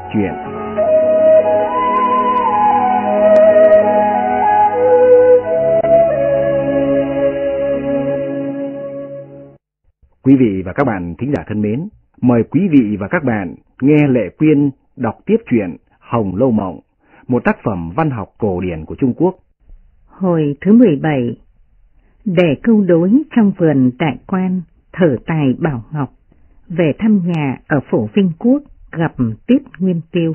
truyện. Quý vị và các bạn thính giả thân mến, mời quý vị và các bạn nghe Lệ Quyên đọc tiếp truyện Hồng Lâu Mộng, một tác phẩm văn học cổ điển của Trung Quốc. Hồi thứ 17. Để câu đối trong vườn đại quan, thở tài Bảo Ngọc, về thăm nhà ở phủ Vinh Quốc gặp Tiết Nguyên Tiêu.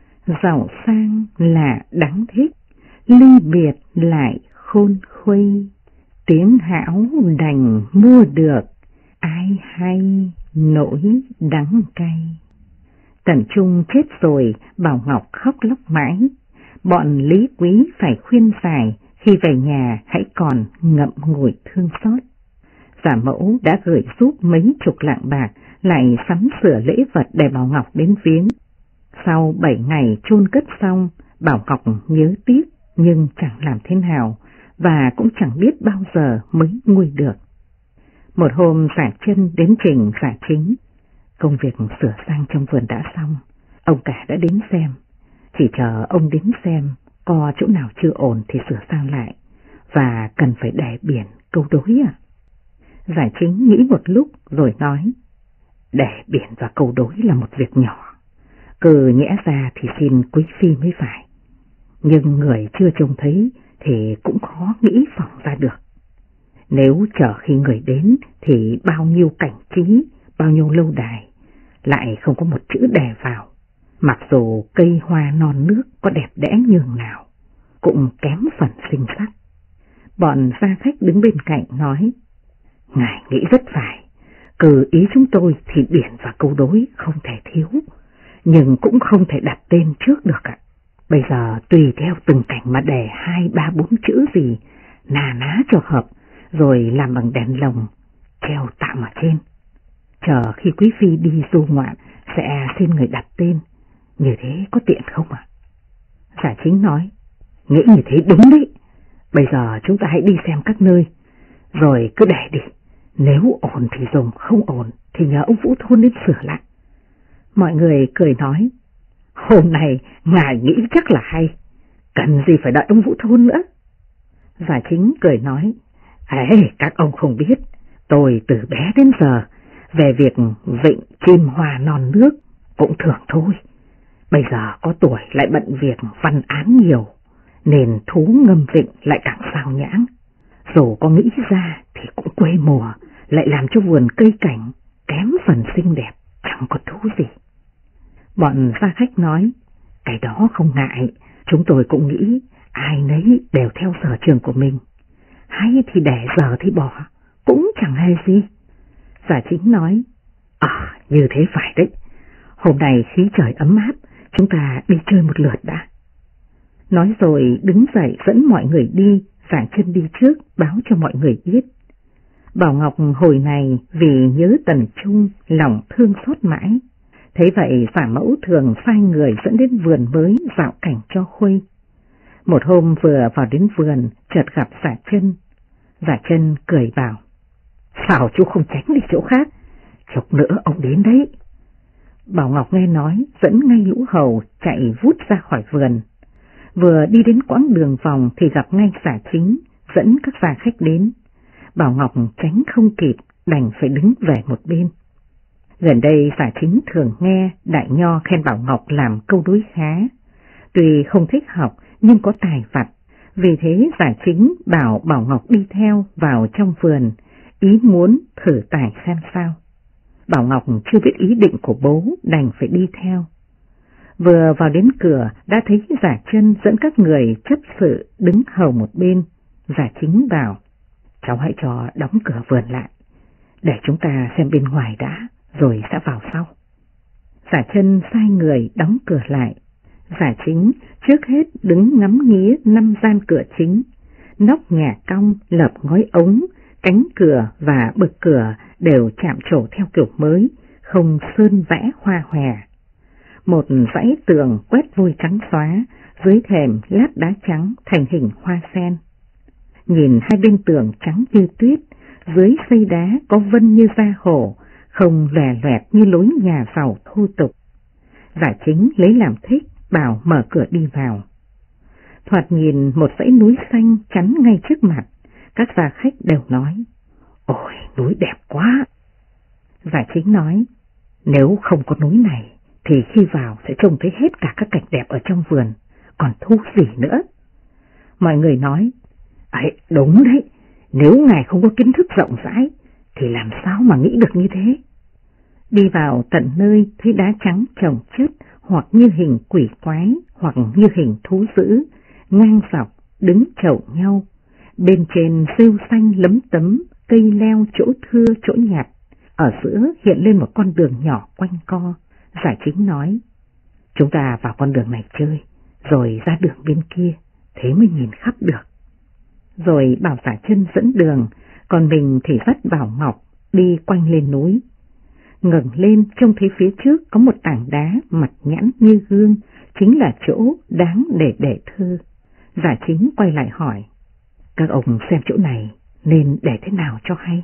Giàu sang là đáng thích, ly biệt lại khôn khuây, tiếng hão đành mua được, ai hay nỗi đắng cay. Tần Trung chết rồi, Bảo Ngọc khóc lóc mãi. Bọn Lý Quý phải khuyên giải, khi về nhà hãy còn ngậm ngùi thương xót. Giả mẫu đã gửi giúp mấy chục lạng bạc, lại sắm sửa lễ vật để Bảo Ngọc đến viếng. Sau 7 ngày chôn cất xong, Bảo Ngọc nhớ tiếc nhưng chẳng làm thế nào, và cũng chẳng biết bao giờ mới nguôi được. Một hôm Giả Chân đến trình Giả Chính. Công việc sửa sang trong vườn đã xong, ông cả đã đến xem. Chỉ chờ ông đến xem, có chỗ nào chưa ổn thì sửa sang lại, và cần phải để biển câu đối à? Giả Chính nghĩ một lúc rồi nói, để biển và câu đối là một việc nhỏ, cứ nhẽ ra thì xin quý phi mới phải, nhưng người chưa trông thấy thì cũng khó nghĩ phỏng ra được. Nếu chờ khi người đến thì bao nhiêu cảnh trí, bao nhiêu lâu đài, lại không có một chữ đề vào, mặc dù cây hoa non nước có đẹp đẽ nhường nào, cũng kém phần xinh sắc. Bọn gia khách đứng bên cạnh nói, ngài nghĩ rất phải, cứ ý chúng tôi thì biển và câu đối không thể thiếu, nhưng cũng không thể đặt tên trước được ạ. Bây giờ tùy theo từng cảnh mà đề 2, 3, 4 chữ gì, nà ná cho hợp, rồi làm bằng đèn lồng, treo tạm ở trên. Chờ khi quý phi đi du ngoạn sẽ xin người đặt tên, như thế có tiện không ạ? Giả Chính nói, nghĩ như thế đúng đấy, bây giờ chúng ta hãy đi xem các nơi, rồi cứ để đi, nếu ổn thì dùng, không ổn thì nhờ ông Vũ Thôn đến sửa lại. Mọi người cười nói, hôm nay ngài nghĩ chắc là hay, cần gì phải đợi ông Vũ Thôn nữa. Giả Chính cười nói, các ông không biết, tôi từ bé đến giờ về việc vịnh chim hoa non nước cũng thường thôi. Bây giờ có tuổi lại bận việc văn án nhiều, nên thú ngâm vịnh lại càng sao nhãng. Dù có nghĩ ra thì cũng quê mùa, lại làm cho vườn cây cảnh kém phần xinh đẹp, chẳng có thú gì. Bọn gia khách nói, cái đó không ngại, chúng tôi cũng nghĩ ai nấy đều theo sở trường của mình, hay thì để giờ thì bỏ, cũng chẳng hay gì. Giả Chính nói, như thế phải đấy, hôm nay khí trời ấm áp, chúng ta đi chơi một lượt đã. Nói rồi đứng dậy dẫn mọi người đi, Giả Chân đi trước báo cho mọi người biết. Bảo Ngọc hồi này vì nhớ Tần Trung lòng thương xót mãi, thấy vậy Giả Mẫu thường sai người dẫn đến vườn mới dạo cảnh cho khuây. Một hôm vừa vào đến vườn chợt gặp Giả Chân. Giả Chân cười bảo, sao chú không tránh đi chỗ khác, chốc nữa ông đến đấy. Bảo Ngọc nghe nói dẫn ngay lũ hầu chạy vút ra khỏi vườn. Vừa đi đến quãng đường vòng thì gặp ngay Giả Chính dẫn các gia khách đến. Bảo Ngọc tránh không kịp, đành phải đứng về một bên. Gần đây Giả Chính thường nghe đại nho khen Bảo Ngọc làm câu đối khá, tuy không thích học nhưng có tài vặt. Vì thế Giả Chính bảo Bảo Ngọc đi theo vào trong vườn, ý muốn thử tài xem sao. Bảo Ngọc chưa biết ý định của bố, đành phải đi theo. Vừa vào đến cửa đã thấy Giả Chân dẫn các người chấp sự đứng hầu một bên. Giả Chính bảo, cháu hãy cho đóng cửa vườn lại, để chúng ta xem bên ngoài đã, rồi sẽ vào sau. Giả Chân sai người đóng cửa lại. Giả Chính trước hết đứng ngắm nghía 5 gian cửa chính, nóc nhà cong, lợp ngói ống, cánh cửa và bậc cửa đều chạm trổ theo kiểu mới, không sơn vẽ hoa hòe. Một dãy tường quét vôi trắng xóa, dưới thềm lát đá trắng thành hình hoa sen. Nhìn hai bên tường trắng như tuyết, dưới xây đá có vân như da hổ, không lòe loẹt như lối nhà giàu thô tục. Giả Chính lấy làm thích, bảo mở cửa đi vào. Thoạt nhìn một dãy núi xanh chắn ngay trước mặt, các gia khách đều nói, ôi núi đẹp quá. Giả Chính nói, nếu không có núi này thì khi vào sẽ trông thấy hết cả các cảnh đẹp ở trong vườn, còn thú gì nữa. Mọi người nói, ấy đúng đấy, nếu ngài không có kiến thức rộng rãi thì làm sao mà nghĩ được như thế. Đi vào tận nơi thấy đá trắng chồng chất, hoặc như hình quỷ quái, hoặc như hình thú dữ, ngang dọc, đứng chậu nhau. Bên trên rêu xanh lấm tấm, cây leo chỗ thưa chỗ nhạt. Ở giữa hiện lên một con đường nhỏ quanh co. Giả Chính nói, chúng ta vào con đường này chơi, rồi ra đường bên kia, thế mới nhìn khắp được. Rồi bảo Giả Chân dẫn đường, còn mình thì dắt Bảo Ngọc đi quanh lên núi. Ngẩng lên trông thấy phía trước có một tảng đá mặt nhẵn như gương, chính là chỗ đáng để thơ. Giả Chính quay lại hỏi, các ông xem chỗ này nên để thế nào cho hay?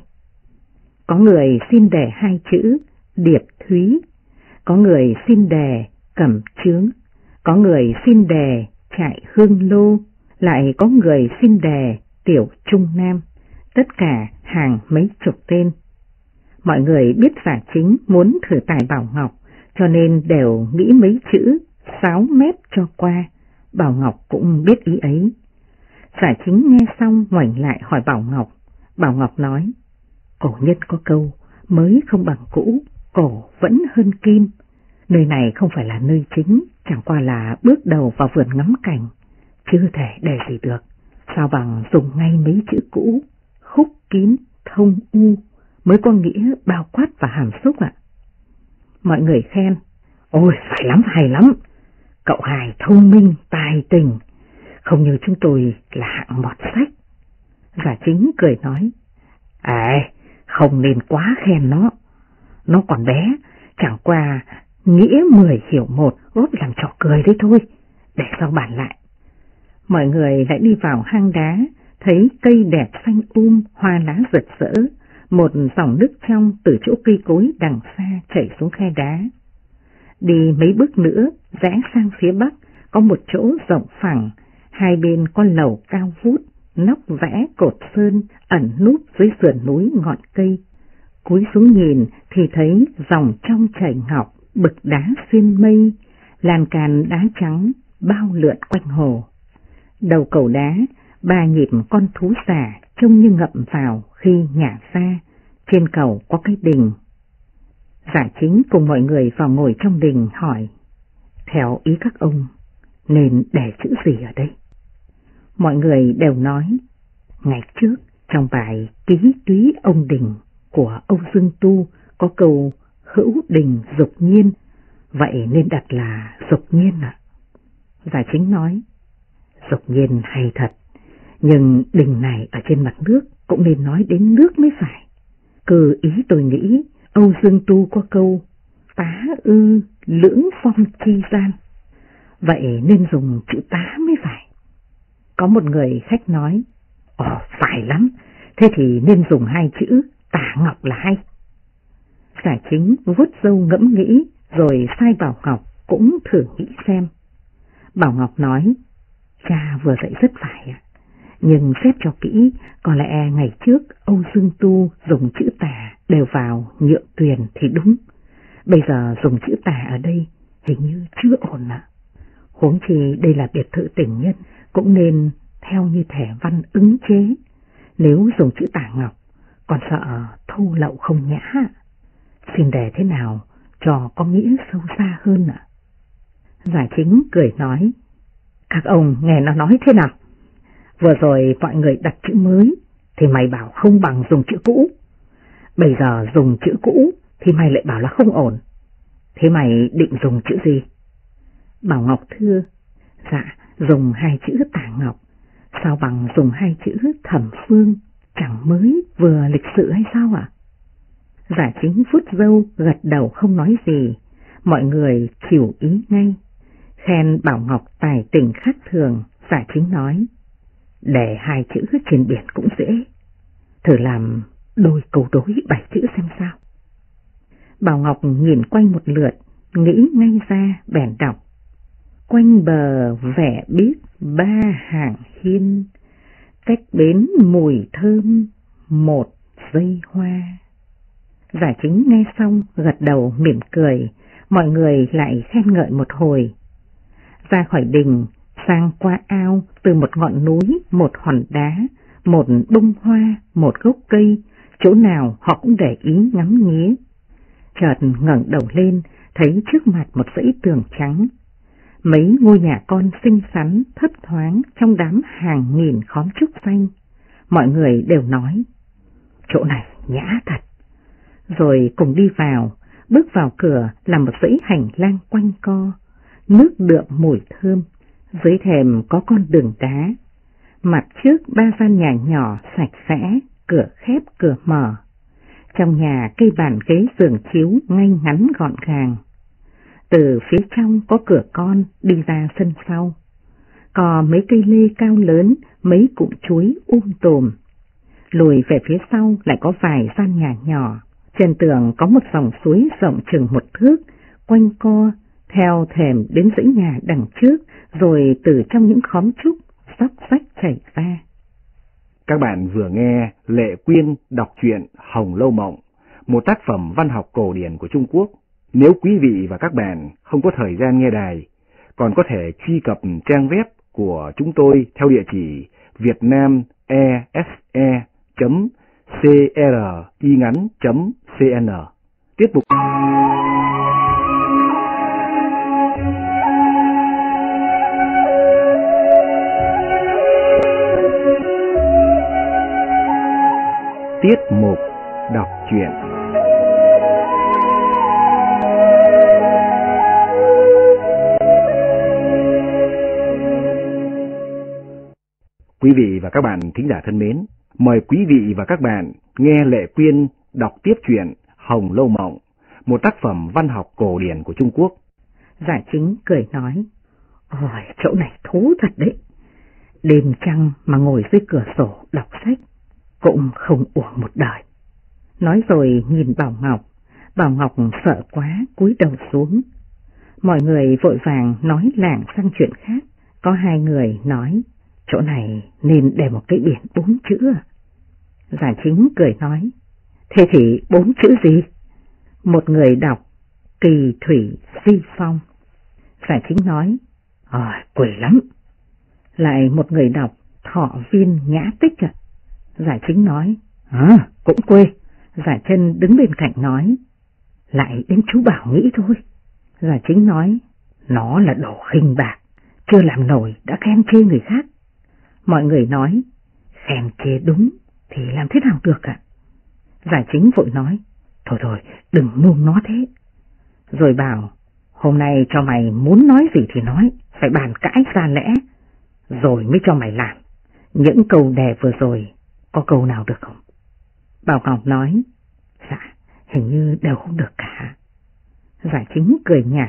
Có người xin đề hai chữ Điệp Thúy, có người xin đề Cẩm Chướng, có người xin đề Trại Hương Lô, lại có người xin đề Tiểu Trung Nam, tất cả hàng mấy chục tên. Mọi người biết Giả Chính muốn thử tài Bảo Ngọc, cho nên đều nghĩ mấy chữ 6 mét cho qua. Bảo Ngọc cũng biết ý ấy. Giả Chính nghe xong ngoảnh lại hỏi Bảo Ngọc. Bảo Ngọc nói, cổ nhân có câu, mới không bằng cũ, cổ vẫn hơn kim. Nơi này không phải là nơi chính, chẳng qua là bước đầu vào vườn ngắm cảnh, chưa thể để gì được. Sao bằng dùng ngay mấy chữ cũ, khúc kín, thông u, mới có nghĩa bao quát và hàm xúc ạ. Mọi người khen, ôi hay lắm, cậu hài thông minh, tài tình, không như chúng tôi là hạng mọt sách. Giả Chính cười nói, không nên quá khen nó còn bé, chẳng qua nghĩa 10 hiểu 1, góp làm trò cười đấy thôi, để sau bàn lại. Mọi người lại đi vào hang đá, thấy cây đẹp xanh hoa lá rực rỡ, một dòng nước trong từ chỗ cây cối đằng xa chảy xuống khe đá. Đi mấy bước nữa, rẽ sang phía bắc, có một chỗ rộng phẳng, hai bên có lầu cao vút, nóc vẽ cột sơn ẩn núp dưới sườn núi ngọn cây. Cúi xuống nhìn thì thấy dòng trong chảy ngọc, bực đá xuyên mây, lan can đá trắng bao lượn quanh hồ. Đầu cầu đá, 3 nhịp con thú xà trông như ngậm vào khi nhả ra, trên cầu có cái đình. Giả Chính cùng mọi người vào ngồi trong đình hỏi, theo ý các ông nên để chữ gì ở đây? Mọi người đều nói, ngày trước trong bài Ký Túy Ông Đình của Âu Dương Tu có câu hữu đình dục nhiên, vậy nên đặt là dục nhiên ạ. Giả Chính nói, dục nhiên hay thật, nhưng đình này ở trên mặt nước cũng nên nói đến nước mới phải. Cứ ý tôi nghĩ Âu Dương Tu có câu tá ư lưỡng phong chi gian, vậy nên dùng chữ tá mới phải. Có một người khách nói, phải lắm, thế thì nên dùng 2 chữ Tả Ngọc là hay. Giả Chính vuốt râu ngẫm nghĩ, rồi sai Bảo Ngọc cũng thử nghĩ xem. Bảo Ngọc nói, cha vừa dạy rất phải ạ, nhưng xét cho kỹ, có lẽ ngày trước Âu Dương Tu dùng chữ Tả đều vào Nhượng Tuyền thì đúng. Bây giờ dùng chữ Tả ở đây hình như chưa ổn ạ. Huống chi đây là biệt thự tình nhân, cũng nên theo như thẻ văn ứng chế. Nếu dùng chữ Tả Ngọc, còn sợ thô lậu không nhã. Xin đề thế nào cho có nghĩa sâu xa hơn ạ? Giả Chính cười nói, các ông nghe nó nói thế nào? Vừa rồi mọi người đặt chữ mới thì mày bảo không bằng dùng chữ cũ. Bây giờ dùng chữ cũ thì mày lại bảo là không ổn. Thế mày định dùng chữ gì? Bảo Ngọc thưa, dạ dùng 2 chữ Tả Ngọc, sao bằng dùng 2 chữ Thẩm Phương, chẳng mới vừa lịch sự hay sao ạ? Giả Chính phút râu gật đầu không nói gì, mọi người chịu ý ngay. Khen Bảo Ngọc tài tình khác thường, Giả Chính nói, để 2 chữ trên biển cũng dễ, thử làm đôi câu đối 7 chữ xem sao. Bảo Ngọc nhìn quanh một lượt, nghĩ ngay ra bèn đọc: quanh bờ vẻ biết ba hàng hiên, cách bến mùi thơm một dây hoa. Giả Chính nghe xong gật đầu mỉm cười, mọi người lại khen ngợi một hồi. Ra khỏi đình, sang qua ao, từ một ngọn núi, một hòn đá, một bông hoa, một gốc cây, chỗ nào họ cũng để ý ngắm nghía. Chợt ngẩng đầu lên, thấy trước mặt một dãy tường trắng. Mấy ngôi nhà con xinh xắn thấp thoáng trong đám hàng nghìn khóm trúc xanh. Mọi người đều nói: chỗ này nhã thật. Rồi cùng đi vào, bước vào cửa là một dãy hành lang quanh co, nước đượm mùi thơm, dưới thềm có con đường đá. Mặt trước 3 gian nhà nhỏ sạch sẽ, cửa khép cửa mở. Trong nhà cây bàn ghế giường chiếu ngay ngắn gọn gàng. Từ phía trong có cửa con đi ra sân sau. Có mấy cây lê cao lớn, mấy cụm chuối tùm. Lùi về phía sau lại có vài gian nhà nhỏ. Trên tường có một dòng suối rộng chừng 1 thước, quanh co, theo thềm đến dãy nhà đằng trước, rồi từ trong những khóm trúc xóc xách chảy ra. Các bạn vừa nghe Lệ Quyên đọc truyện Hồng Lâu Mộng, một tác phẩm văn học cổ điển của Trung Quốc. Nếu quý vị và các bạn không có thời gian nghe đài, còn có thể truy cập trang web của chúng tôi theo địa chỉ vietnamese.cringắn.cn. Tiếp tục. Tiết mục đọc truyện. Quý vị và các bạn thính giả thân mến, mời quý vị và các bạn nghe Lệ Quyên đọc tiếp truyện Hồng Lâu Mộng, một tác phẩm văn học cổ điển của Trung Quốc. Giả Chính cười nói: ôi, chỗ này thú thật đấy. Đêm trăng mà ngồi dưới cửa sổ đọc sách cũng không uổng một đời. Nói rồi nhìn Bảo Ngọc sợ quá cúi đầu xuống. Mọi người vội vàng nói lảng sang chuyện khác. Có 2 người nói: chỗ này nên để một cái biển 4 chữ à? Giả Chính cười nói: thế thì 4 chữ gì? Một người đọc: Kỳ Thủy Di Phong. Giả Chính nói: quỷ lắm. Lại một người đọc: Thọ Viên Nhã Tích à? Giả Chính nói: cũng quê. Giả Chân đứng bên cạnh nói: lại đến chú Bảo nghĩ thôi. Giả Chính nói: nó là đồ khinh bạc, chưa làm nổi đã khen chê người khác. Mọi người nói: khen chê đúng thì làm thế nào được ạ? Giả Chính vội nói: thôi đừng nuông nó thế. Rồi bảo: hôm nay cho mày muốn nói gì thì nói, phải bàn cãi ra lẽ, rồi mới cho mày làm. Những câu đề vừa rồi có câu nào được không? Bảo Ngọc nói: dạ, hình như đều không được cả. Giả Chính cười nhạt: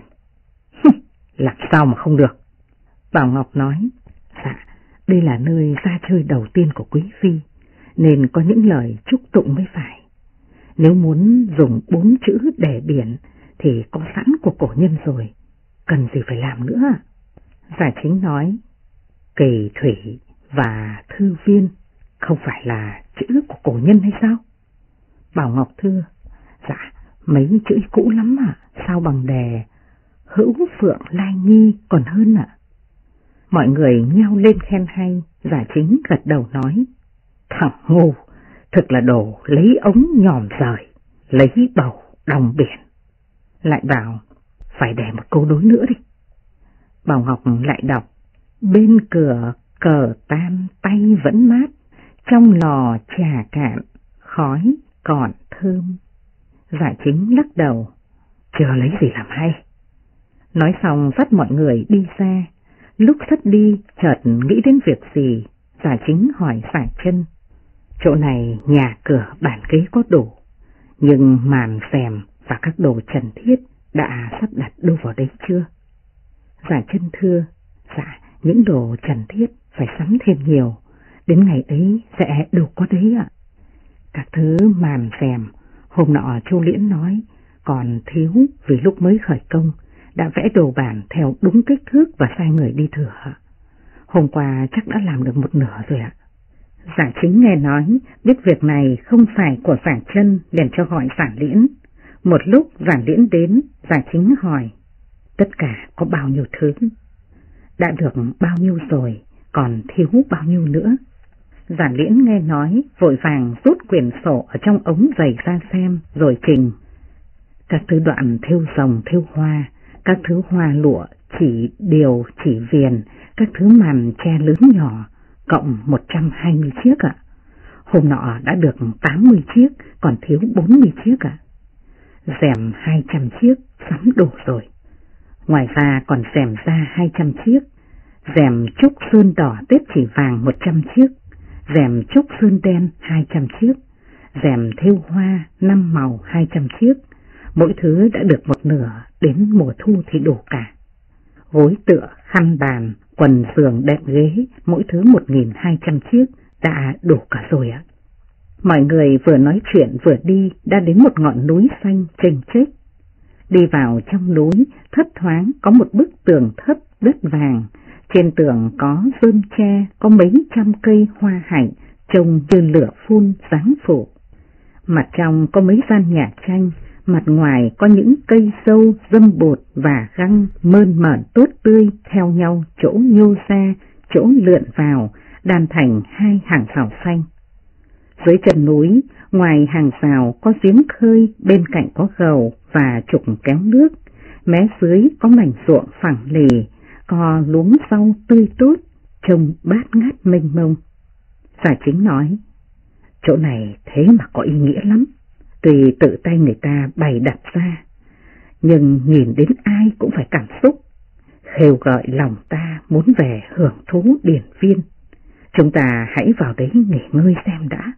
làm sao mà không được? Bảo Ngọc nói: dạ, đây là nơi ra chơi đầu tiên của quý phi, nên có những lời chúc tụng mới phải. Nếu muốn dùng 4 chữ để biển thì có sẵn của cổ nhân rồi, cần gì phải làm nữa. Giả Chính nói: Kỳ Thủy và Thư Viên không phải là chữ của cổ nhân hay sao? Bảo Ngọc thưa: dạ, mấy chữ cũ lắm ạ, sao bằng đề Hữu Phượng Lai Nghi còn hơn ạ. Mọi người nhao lên khen hay. Giả Chính gật đầu nói: thằng ngu, thực là đồ lấy ống nhòm rời, lấy bầu đong biển. Lại bảo: phải để một câu đối nữa đi. Bảo Ngọc lại đọc: bên cửa cờ tan tay vẫn mát, trong lò trà cạn khói còn thơm. Giả Chính lắc đầu: chưa lấy gì làm hay. Nói xong dắt mọi người đi ra. Lúc dắt đi chợt nghĩ đến việc gì, Giả Chính hỏi Giả Chân: chỗ này nhà cửa bàn ghế có đủ, nhưng màn rèm và các đồ trần thiết đã sắp đặt đâu vào đấy chưa? Giả Chân thưa: dạ, những đồ trần thiết phải sắm thêm nhiều, đến ngày ấy sẽ đâu có đấy ạ. Các thứ màn rèm hôm nọ Chu Liễn nói còn thiếu vì lúc mới khởi công đã vẽ đồ bản theo đúng kích thước và sai người đi thừa. Hôm qua chắc đã làm được một nửa rồi ạ. Giả Chính nghe nói, biết việc này không phải của Giả Chân liền cho gọi Giả Liễn. Một lúc Giả Liễn đến, Giả Chính hỏi, tất cả có bao nhiêu thứ? Đã được bao nhiêu rồi, còn thiếu bao nhiêu nữa? Giả Liễn nghe nói, vội vàng rút quyển sổ ở trong ống giày ra xem, rồi trình. Các thứ đoạn thêu rồng thêu hoa, các thứ hoa lụa, chỉ điều, chỉ viền, các thứ màn che lớn nhỏ, cộng 120 chiếc ạ. Hôm nọ đã được 80 chiếc, còn thiếu 40 chiếc ạ. Rèm 200 chiếc, sắm đủ rồi. Ngoài ra còn rèm da 200 chiếc, rèm trúc sơn đỏ tết chỉ vàng 100 chiếc, rèm trúc sơn đen 200 chiếc, rèm thêu hoa 5 màu 200 chiếc. Mỗi thứ đã được một nửa, đến mùa thu thì đủ cả. Gối tựa, khăn bàn, quần giường, đệm ghế, mỗi thứ 1.200 chiếc, đã đủ cả rồi ạ. Mọi người vừa nói chuyện vừa đi, đã đến một ngọn núi xanh chênh chếch. Đi vào trong núi, thấp thoáng có một bức tường thấp đất vàng. Trên tường có rơm tre, có mấy trăm cây hoa hạnh, trông như lửa phun giáng phủ. Mặt trong có mấy gian nhà tranh, mặt ngoài có những cây sâu, dâm bột và găng mơn mởn tốt tươi theo nhau, chỗ nhô ra, chỗ lượn vào, đan thành hai hàng rào xanh. Dưới chân núi, ngoài hàng rào có giếng khơi, bên cạnh có gầu và trục kéo nước, mé dưới có mảnh ruộng phẳng lì, có luống rau tươi tốt, trông bát ngát mênh mông. Giả Chính nói, chỗ này thế mà có ý nghĩa lắm, tùy tự tay người ta bày đặt ra, nhưng nhìn đến ai cũng phải cảm xúc, khêu gợi lòng ta muốn về hưởng thú điển viên. Chúng ta hãy vào đấy nghỉ ngơi xem đã.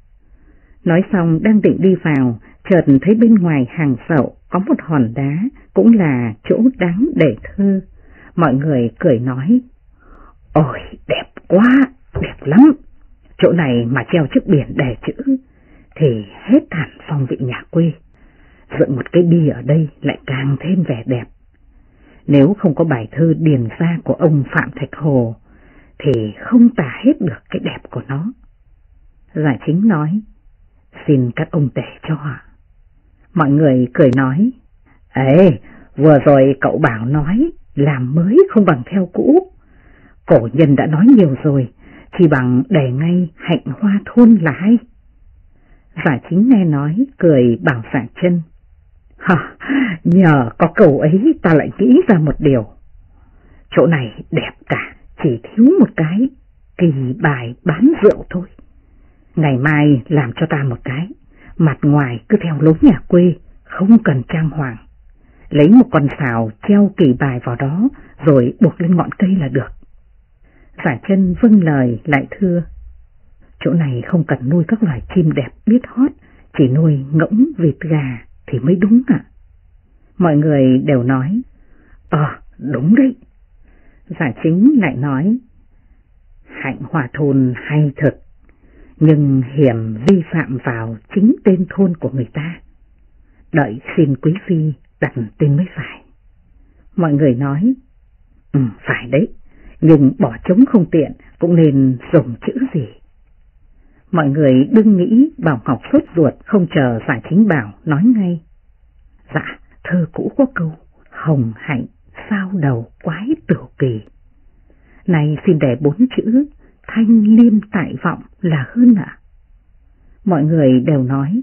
Nói xong đang định đi vào, chợt thấy bên ngoài hàng sậu có một hòn đá, cũng là chỗ đáng để thơ. Mọi người cười nói, ôi đẹp quá, đẹp lắm, chỗ này mà treo chiếc biển đề chữ thì hết hẳn phong vị nhà quê. Dựng một cái bia ở đây lại càng thêm vẻ đẹp. Nếu không có bài thơ điền gia của ông Phạm Thạch Hồ thì không tả hết được cái đẹp của nó. Giả Chính nói, xin các ông tể cho ạ. Mọi người cười nói, ê, vừa rồi cậu bảo nói làm mới không bằng theo cũ. Cổ nhân đã nói nhiều rồi, chỉ bằng để ngay hạnh hoa thôn là hay. Giả Chính nghe nói, cười bảo Giả Chân, nhờ có câu ấy ta lại nghĩ ra một điều. Chỗ này đẹp cả, chỉ thiếu một cái kỳ bài bán rượu thôi. Ngày mai làm cho ta một cái, mặt ngoài cứ theo lối nhà quê, không cần trang hoàng. Lấy một con sào treo kỳ bài vào đó, rồi buộc lên ngọn cây là được. Giả Chân vâng lời lại thưa, chỗ này không cần nuôi các loài chim đẹp biết hót, chỉ nuôi ngỗng, vịt, gà thì mới đúng ạ. Mọi người đều nói, đúng đấy. Giả Chính lại nói, hạnh hòa thôn hay thật, nhưng hiểm vi phạm vào chính tên thôn của người ta. Đợi xin quý phi đặt tên mới phải. Mọi người nói, phải đấy, nhưng bỏ trống không tiện, cũng nên dùng chữ gì. Mọi người đừng nghĩ Bảo Ngọc sốt ruột, không chờ Giả Chính bảo, nói ngay. Dạ, thơ cũ có câu, hồng hạnh, sao đầu quái tửu kỳ. Này xin để 4 chữ, thanh liêm tại vọng là hơn ạ. Mọi người đều nói,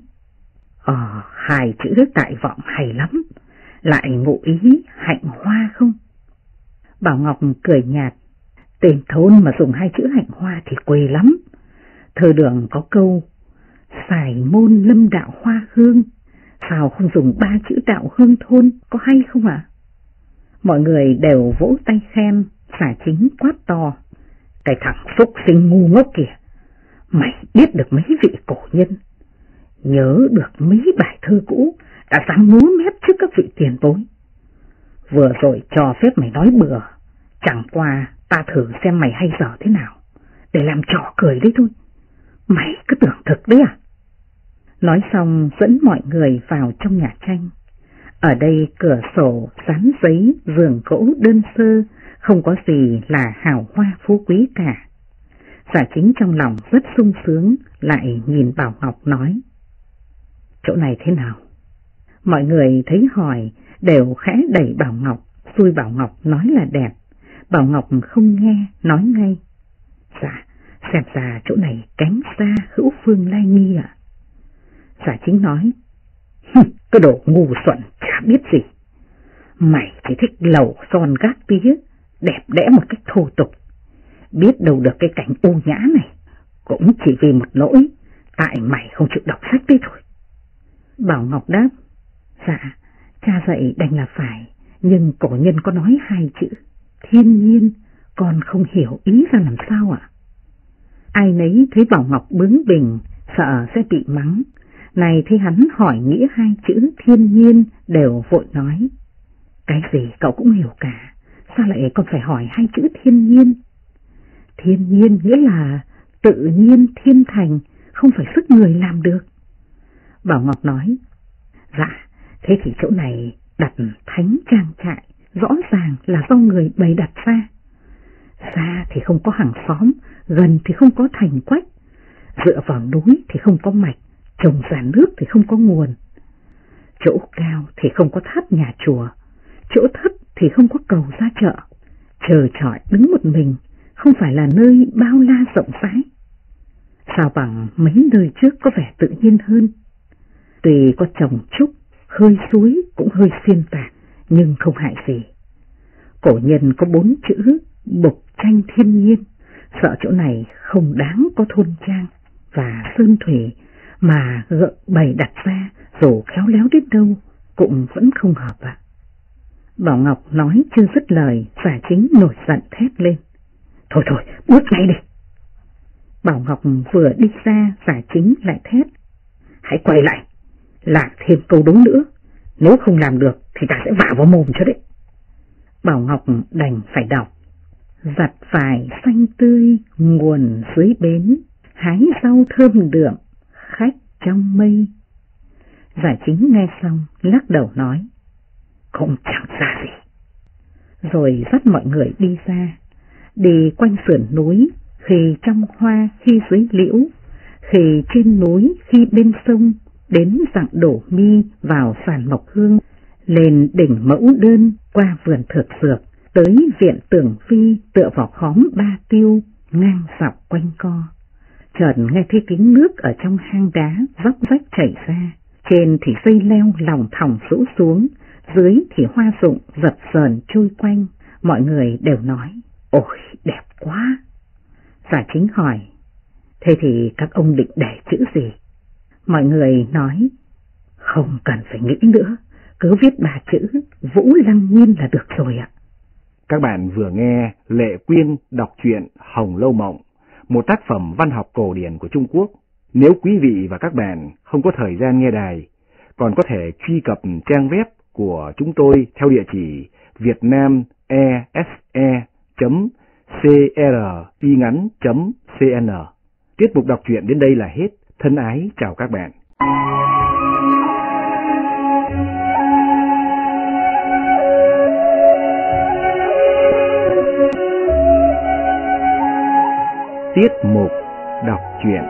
2 chữ tại vọng hay lắm, lại ngụ ý hạnh hoa không? Bảo Ngọc cười nhạt, tên thôn mà dùng 2 chữ hạnh hoa thì quê lắm. Thơ Đường có câu, xài môn lâm đạo hoa hương, sao không dùng 3 chữ đạo hương thôn, có hay không ạ? Mọi người đều vỗ tay khen. Giả Chính quát to, cái thằng phúc sinh ngu ngốc kìa, mày biết được mấy vị cổ nhân, nhớ được mấy bài thơ cũ, đã dám múa mép trước các vị tiền bối. Vừa rồi cho phép mày nói bừa, chẳng qua ta thử xem mày hay dở thế nào, để làm trò cười đấy thôi. Mày cứ tưởng thực đấy à? Nói xong dẫn mọi người vào trong nhà tranh. Ở đây cửa sổ, dán giấy, giường gỗ đơn sơ, không có gì là hào hoa phú quý cả. Giả Chính trong lòng rất sung sướng, lại nhìn Bảo Ngọc nói: chỗ này thế nào? Mọi người thấy hỏi đều khẽ đẩy Bảo Ngọc, xui Bảo Ngọc nói là đẹp. Bảo Ngọc không nghe, nói ngay: dạ, xem ra chỗ này kém xa Hữu Phương Lai Nghi ạ. Giả Chính nói: cái đồ ngu xuẩn chả biết gì. Mày chỉ thích lầu son gác tía, đẹp đẽ một cách thô tục. Biết đâu được cái cảnh u nhã này, cũng chỉ vì một lỗi, tại mày không chịu đọc sách đấy thôi. Bảo Ngọc đáp: dạ, cha dạy đành là phải, nhưng cổ nhân có nói hai chữ thiên nhiên, con không hiểu ý ra làm sao ạ. Ai nấy thấy Bảo Ngọc bướng bỉnh, sợ sẽ bị mắng. Này thấy hắn hỏi nghĩa hai chữ thiên nhiên, đều vội nói: cái gì cậu cũng hiểu cả, sao lại còn phải hỏi hai chữ thiên nhiên? Thiên nhiên nghĩa là tự nhiên thiên thành, không phải sức người làm được. Bảo Ngọc nói: dạ, thế thì chỗ này đặt thánh trang trại, rõ ràng là do người bày đặt ra. Xa thì không có hàng xóm, gần thì không có thành quách, dựa vào núi thì không có mạch, trồng ra nước thì không có nguồn. Chỗ cao thì không có tháp nhà chùa, chỗ thấp thì không có cầu ra chợ. Trơ trọi đứng một mình, không phải là nơi bao la rộng rãi. Sao bằng mấy nơi trước có vẻ tự nhiên hơn. Tuy có trồng trúc, khơi suối cũng hơi xuyên tạc, nhưng không hại gì. Cổ nhân có 4 chữ bục tranh thiên nhiên, sợ chỗ này không đáng có thôn trang và sơn thủy, mà gượng bày đặt ra dù khéo léo đến đâu cũng vẫn không hợp ạ. Bảo Ngọc nói chưa dứt lời, Giả Chính nổi giận thét lên: thôi thôi, bước ngay đi. Bảo Ngọc vừa đi ra, Giả Chính lại thét: hãy quay lại, làm thêm câu đúng nữa, nếu không làm được thì ta sẽ vả vào mồm cho đấy. Bảo Ngọc đành phải đọc: giặt vải xanh tươi nguồn dưới bến, hái rau thơm đượm khách trong mây. Giả Chính nghe xong lắc đầu nói: không chẳng ra gì. Rồi dắt mọi người đi ra, đi quanh sườn núi, khi trong hoa khi dưới liễu, khi trên núi khi bên sông, đến dặng Đổ Mi vào Sàn Mộc Hương, lên đỉnh Mẫu Đơn, qua vườn Thược Dược, tới viện Tưởng Phi tựa vào khóm Ba Tiêu, ngang dọc quanh co. Chợt nghe thấy tiếng nước ở trong hang đá vóc vách chảy ra, trên thì dây leo lòng thòng rũ xuống, dưới thì hoa rụng dập dờn trôi quanh. Mọi người đều nói: ôi đẹp quá. Giả Chính hỏi: thế thì các ông định để chữ gì? Mọi người nói: không cần phải nghĩ nữa, cứ viết 3 chữ Vũ Lăng Nguyên là được rồi ạ. Các bạn vừa nghe Lệ Quyên đọc truyện Hồng Lâu Mộng, một tác phẩm văn học cổ điển của Trung Quốc. Nếu quý vị và các bạn không có thời gian nghe đài, còn có thể truy cập trang web của chúng tôi theo địa chỉ vietnamese.cringắn.cn. Tiết mục đọc truyện đến đây là hết. Thân ái chào các bạn. Tiết mục đọc truyện.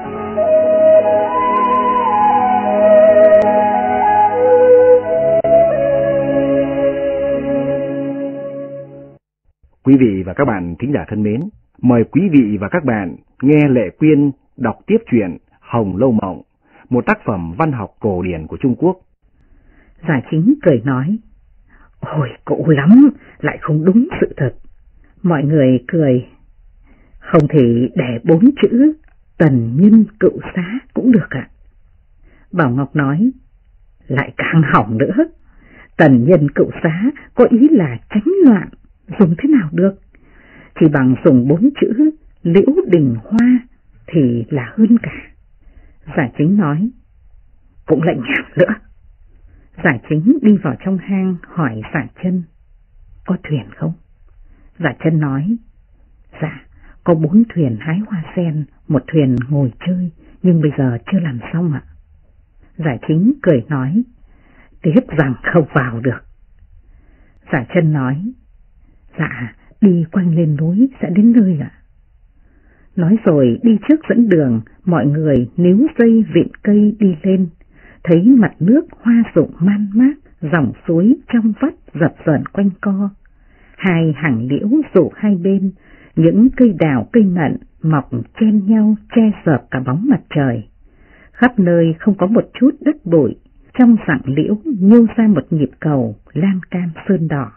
Quý vị và các bạn thính giả thân mến, mời quý vị và các bạn nghe Lệ Quyên đọc tiếp truyện Hồng Lâu Mộng, một tác phẩm văn học cổ điển của Trung Quốc. Giả Chính cười nói: ôi cũ lắm, lại không đúng sự thật. Mọi người cười: không thì để 4 chữ tần nhân cựu xá cũng được ạ. Bảo Ngọc nói: lại càng hỏng nữa. Tần nhân cựu xá có ý là tránh loạn, dùng thế nào được? Chỉ bằng dùng 4 chữ Liễu Đình Hoa thì là hơn cả. Giả Chính nói: cũng lại nhảm nữa. Giả Chính đi vào trong hang hỏi Giả Chân: có thuyền không? Giả Chân nói: dạ, có 4 thuyền hái hoa sen, 1 thuyền ngồi chơi, nhưng bây giờ chưa làm xong ạ. Giả Chính cười nói: tiếc rằng không vào được. Giả Chân nói, dạ, đi quanh lên núi sẽ đến nơi ạ. Nói rồi đi trước dẫn đường, mọi người níu dây vịn cây đi lên, thấy mặt nước hoa rụng man mác, dòng suối trong vắt dập dờn quanh co. Hai hàng liễu rủ hai bên, những cây đào cây mận mọc chen nhau che dợp cả bóng mặt trời. Khắp nơi không có một chút đất bụi, trong rặng liễu nhô ra một nhịp cầu lan can sơn đỏ.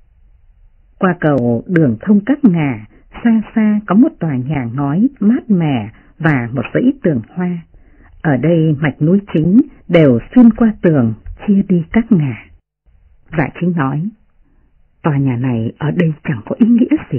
Qua cầu đường thông các ngả, xa xa có một tòa nhà ngói mát mẻ và một dãy tường hoa. Ở đây mạch núi chính đều xuyên qua tường, chia đi các ngả. Dạ Chính nói, tòa nhà này ở đây chẳng có ý nghĩa gì.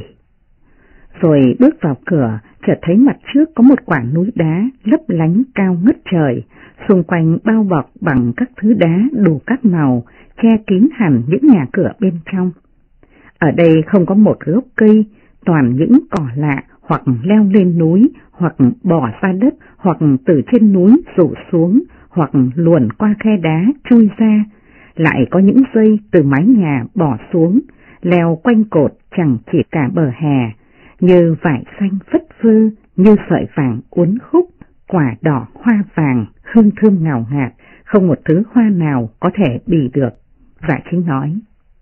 Rồi bước vào cửa, chợt thấy mặt trước có một quả núi đá lấp lánh cao ngất trời, xung quanh bao bọc bằng các thứ đá đủ các màu, che kín hẳn những nhà cửa bên trong. Ở đây không có một gốc cây, toàn những cỏ lạ hoặc leo lên núi, hoặc bò ra đất, hoặc từ trên núi rủ xuống, hoặc luồn qua khe đá chui ra. Lại có những dây từ mái nhà bỏ xuống, leo quanh cột chẳng chỉ cả bờ hè, như vải xanh phất phơ, như sợi vàng uốn khúc, quả đỏ hoa vàng, hương thơm ngào ngạt, không một thứ hoa nào có thể bì được. Dạ Chính nói,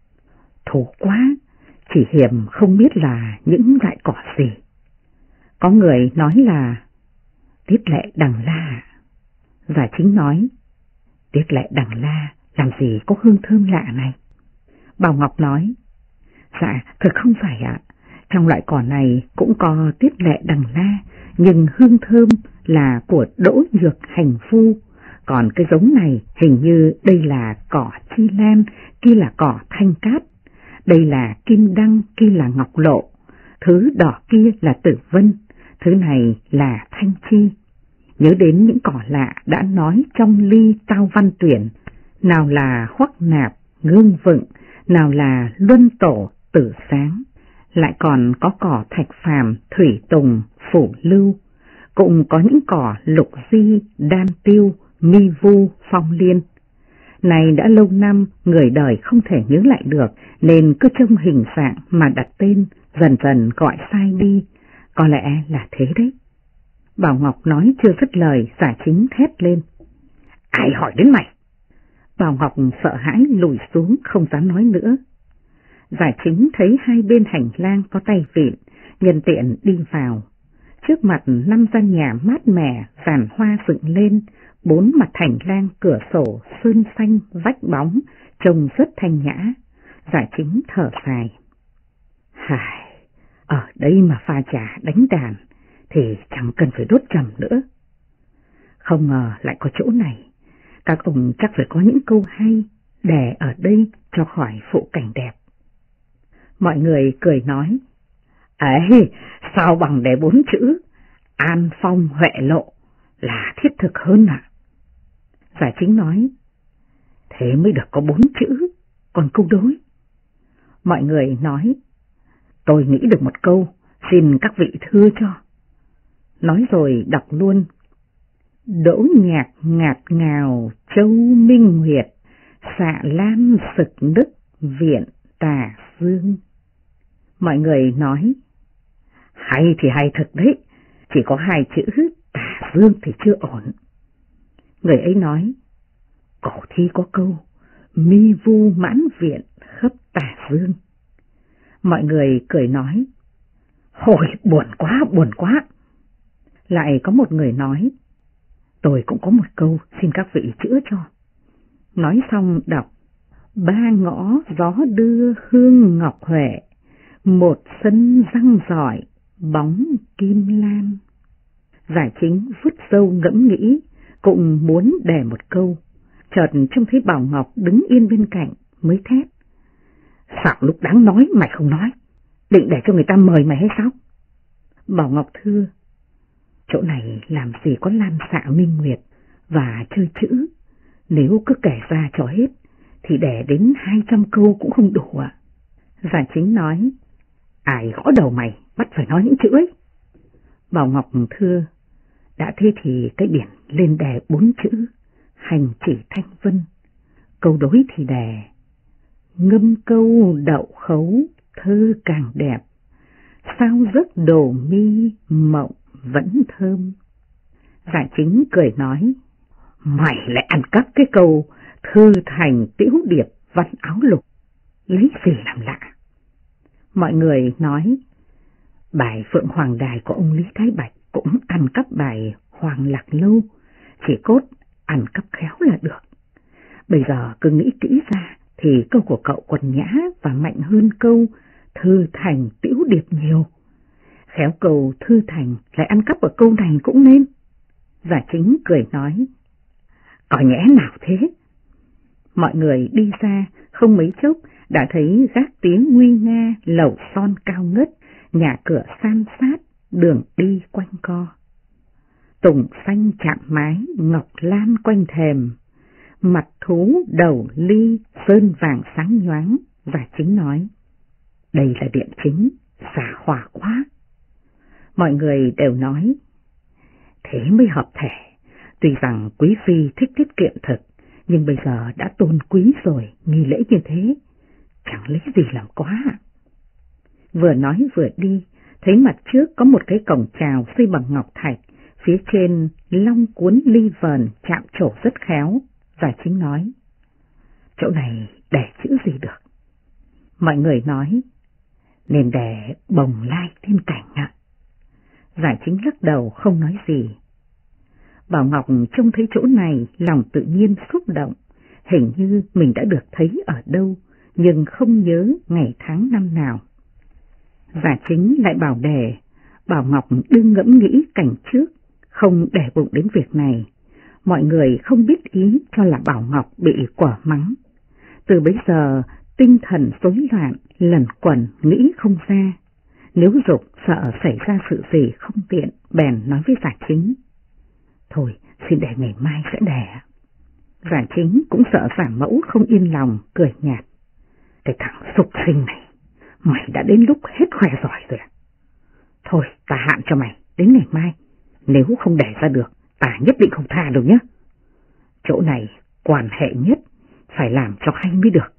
thú quá, chỉ hiểm không biết là những loại cỏ gì. Có người nói là tiết lệ đằng la. Dạ Chính nói, tiết lệ đằng la làm gì có hương thơm lạ này. Bảo Ngọc nói, dạ thật không phải ạ, trong loại cỏ này cũng có tiết lệ đằng la, nhưng hương thơm là của Đỗ Nhược Hành Phu, còn cái giống này hình như đây là cỏ chi lan, kia là cỏ thanh cát, đây là kim đăng, kia là ngọc lộ, thứ đỏ kia là tử vân, thứ này là thanh chi. Nhớ đến những cỏ lạ đã nói trong ly Tao Văn Tuyển, nào là Hoắc Nạp, Gương Vựng, nào là Luân Tổ, Tử Sáng, lại còn có cỏ Thạch Phàm, Thủy Tùng, Phủ Lưu, cũng có những cỏ Lục Di, Đan Tiêu, Mi Vu, Phong Liên. Này đã lâu năm người đời không thể nhớ lại được, nên cứ trông hình dạng mà đặt tên, dần dần gọi sai đi, có lẽ là thế đấy. Bảo Ngọc nói chưa dứt lời, Giả Chính thét lên, ai hỏi đến mày? Bảo Ngọc sợ hãi lùi xuống không dám nói nữa. Giả Chính thấy hai bên hành lang có tay vịn, nhân tiện đi vào. Trước mặt 5 gian nhà mát mẻ, giàn hoa dựng lên, 4 mặt hành lang cửa sổ sơn xanh vách bóng, trông rất thanh nhã. Giả Chính thở dài, hài, ở đây mà pha trà đánh đàn thì chẳng cần phải đốt trầm nữa. Không ngờ lại có chỗ này, các ông chắc phải có những câu hay để ở đây cho khỏi phụ cảnh đẹp. Mọi người cười nói, ấy, sao bằng để 4 chữ an phong huệ lộ là thiết thực hơn ạ. Giả Chính nói, thế mới được có 4 chữ, còn câu đối. Mọi người nói, tôi nghĩ được một câu, xin các vị thưa cho. Nói rồi đọc luôn, đỗ nhạc ngạt ngào châu minh nguyệt, xạ lam sực nức viện tà dương. Mọi người nói, hay thì hay thật đấy, chỉ có 2 chữ tà dương thì chưa ổn. Người ấy nói, cổ thi có câu, mi vu mãn viện khắp tà dương. Mọi người cười nói, hồi buồn quá. Lại có một người nói, tôi cũng có một câu, xin các vị chữa cho. Nói xong đọc, 3 ngõ gió đưa hương ngọc huệ, 1 sân răng giỏi bóng kim lan. Giả Chính vút râu ngẫm nghĩ, cũng muốn để một câu, chợt trông thấy Bảo Ngọc đứng yên bên cạnh mới thét, sao lúc đáng nói mày không nói, định để cho người ta mời mày hay sao? Bảo Ngọc thưa, chỗ này làm gì có lan xạ minh nguyệt và chơi chữ, nếu cứ kể ra cho hết thì để đến 200 câu cũng không đủ ạ. Giả Chính nói, ai gõ đầu mày bắt phải nói những chữ ấy? Bảo Ngọc thưa, đã thế thì cái điển lên đề 4 chữ, hành chỉ thanh vân, câu đối thì đề: ngâm câu đậu khấu thơ càng đẹp, sao giấc đổ mi mộng vẫn thơm. Giải Chính cười nói: mày lại ăn cắp cái câu thư thành tiểu điệp văn áo lục, lấy gì làm lạ? Mọi người nói: bài Phượng Hoàng Đài của ông Lý Thái Bạch cũng ăn cắp bài Hoàng Lạc Lâu, chỉ cốt ăn cắp khéo là được. Bây giờ cứ nghĩ kỹ ra thì câu của cậu còn nhã và mạnh hơn câu thư thành tiểu điệp nhiều. Khéo câu thư thành lại ăn cắp ở câu này cũng nên. Giả Chính cười nói: có nhẽ nào thế? Mọi người đi ra, không mấy chốc đã thấy gác tiếng nguy nga, lầu son cao ngất, nhà cửa san sát, đường đi quanh co. Tùng xanh chạm mái, ngọc lan quanh thềm, mặt thú đầu ly, sơn vàng sáng nhoáng. Giả Chính nói: đây là điện chính, xả hòa quá. Mọi người đều nói: thế mới hợp thể. Tuy rằng quý phi thích tiết kiệm thực, nhưng bây giờ đã tôn quý rồi, nghi lễ như thế, chẳng lấy gì làm quá. Vừa nói vừa đi, thấy mặt trước có một cái cổng chào xây bằng ngọc thạch, phía trên long cuốn ly vờn chạm trổ rất khéo. Giả Chính nói: chỗ này để chữ gì được? Mọi người nói: nên để Bồng Lai Tiên Cảnh ạ. Giả Chính lắc đầu không nói gì. Bảo Ngọc trông thấy chỗ này, lòng tự nhiên xúc động, hình như mình đã được thấy ở đâu, nhưng không nhớ ngày tháng năm nào. Giả Chính lại bảo đề, Bảo Ngọc đương ngẫm nghĩ cảnh trước, không để bụng đến việc này. Mọi người không biết ý cho là Bảo Ngọc bị quả mắng. Từ bấy giờ tinh thần rối loạn, lẩn quẩn nghĩ không ra. Nếu Dục sợ xảy ra sự gì không tiện, bèn nói với Giả Chính: thôi, xin để ngày mai sẽ đẻ. Giả Chính cũng sợ Giả Mẫu không yên lòng, cười nhạt: cái thằng súc sinh này, mày đã đến lúc hết khoe giỏi rồi à? Thôi, ta hạn cho mày, đến ngày mai, nếu không đẻ ra được, ta nhất định không tha đâu nhé. Chỗ này quan hệ nhất, phải làm cho hay mới được.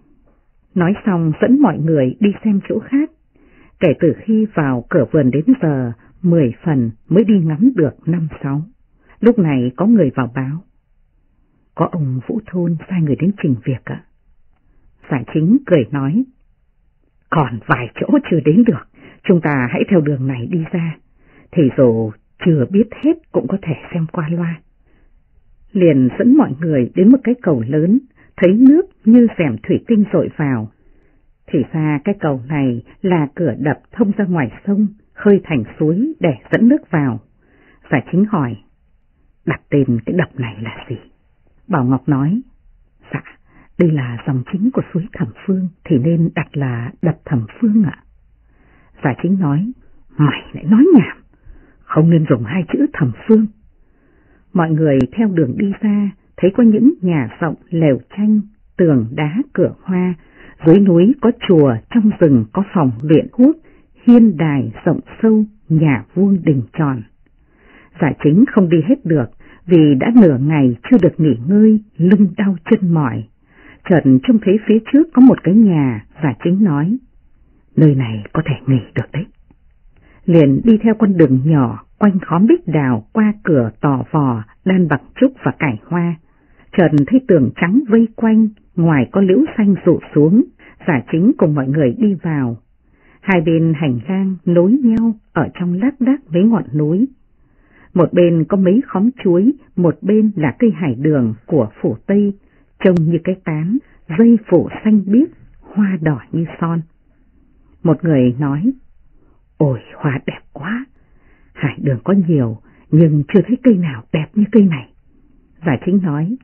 Nói xong dẫn mọi người đi xem chỗ khác. Kể từ khi vào cửa vườn đến giờ, 10 phần mới đi ngắm được 5-6. Lúc này có người vào báo: có ông Vũ Thôn sai người đến trình việc ạ. Giả Chính cười nói: còn vài chỗ chưa đến được, chúng ta hãy theo đường này đi ra, thì dù chưa biết hết cũng có thể xem qua loa. Liền dẫn mọi người đến một cái cầu lớn, thấy nước như rèm thủy tinh dội vào. Thì ra cái cầu này là cửa đập thông ra ngoài sông, khơi thành suối để dẫn nước vào. Giả Chính hỏi: đặt tên cái đập này là gì? Bảo Ngọc nói: dạ, đây là dòng chính của suối Thẩm Phương, thì nên đặt là đập Thẩm Phương ạ. Giả Chính nói: mày lại nói nhảm, không nên dùng hai chữ Thẩm Phương. Mọi người theo đường đi ra, thấy có những nhà rộng lều tranh, tường đá cửa hoa, dưới núi có chùa, trong rừng có phòng luyện thuốc, hiên đài rộng sâu, nhà vuông đình tròn. Giả Chính không đi hết được, vì đã nửa ngày chưa được nghỉ ngơi, lưng đau chân mỏi. Chợt trông thấy phía trước có một cái nhà, Giả Chính nói: nơi này có thể nghỉ được đấy. Liền đi theo con đường nhỏ quanh khóm bích đào, qua cửa tò vò đan bằng trúc và cải hoa. Chợt thấy tường trắng vây quanh, ngoài có liễu xanh rủ xuống. Giả Chính cùng mọi người đi vào. Hai bên hành lang nối nhau ở trong lác đác mấy ngọn núi. Một bên có mấy khóm chuối, một bên là cây hải đường của phủ Tây, trông như cái tán, dây phủ xanh biếc, hoa đỏ như son. Một người nói: ôi, hoa đẹp quá, hải đường có nhiều, nhưng chưa thấy cây nào đẹp như cây này. Giả Chính nói: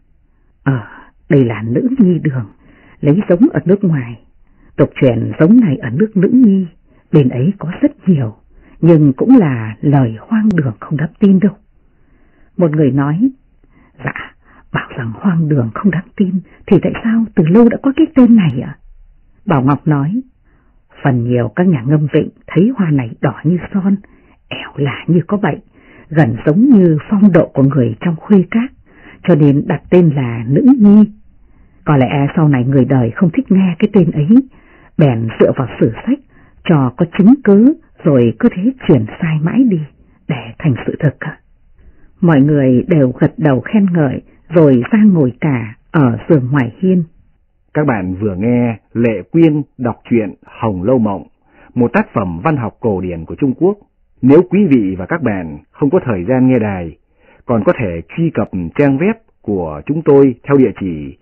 đây là nữ nhi đường, lấy giống ở nước ngoài. Tục truyền giống này ở nước Nữ Nhi, bên ấy có rất nhiều, nhưng cũng là lời hoang đường không đáng tin đâu. Một người nói: dạ, bảo rằng hoang đường không đáng tin, thì tại sao từ lâu đã có cái tên này ạ? Bảo Ngọc nói: phần nhiều các nhà ngâm vịnh thấy hoa này đỏ như son, ẻo lạ như có bệnh, gần giống như phong độ của người trong khuê các, cho nên đặt tên là Nữ Nhi. Có lẽ sau này người đời không thích nghe cái tên ấy, bèn dựa vào sử sách, cho có chứng cứ rồi cứ thế truyền sai mãi đi, để thành sự thật. Mọi người đều gật đầu khen ngợi, rồi ra ngồi cả ở giường ngoài hiên. Các bạn vừa nghe Lệ Quyên đọc truyện Hồng Lâu Mộng, một tác phẩm văn học cổ điển của Trung Quốc. Nếu quý vị và các bạn không có thời gian nghe đài, còn có thể truy cập trang web của chúng tôi theo địa chỉ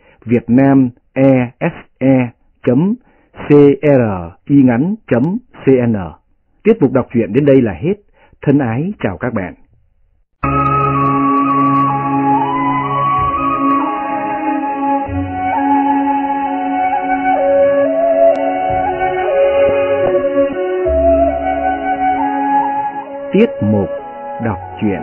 vietnamese.cringắn.cn. Tiết mục đọc truyện đến đây là hết. Thân ái chào các bạn. Tiết mục đọc truyện.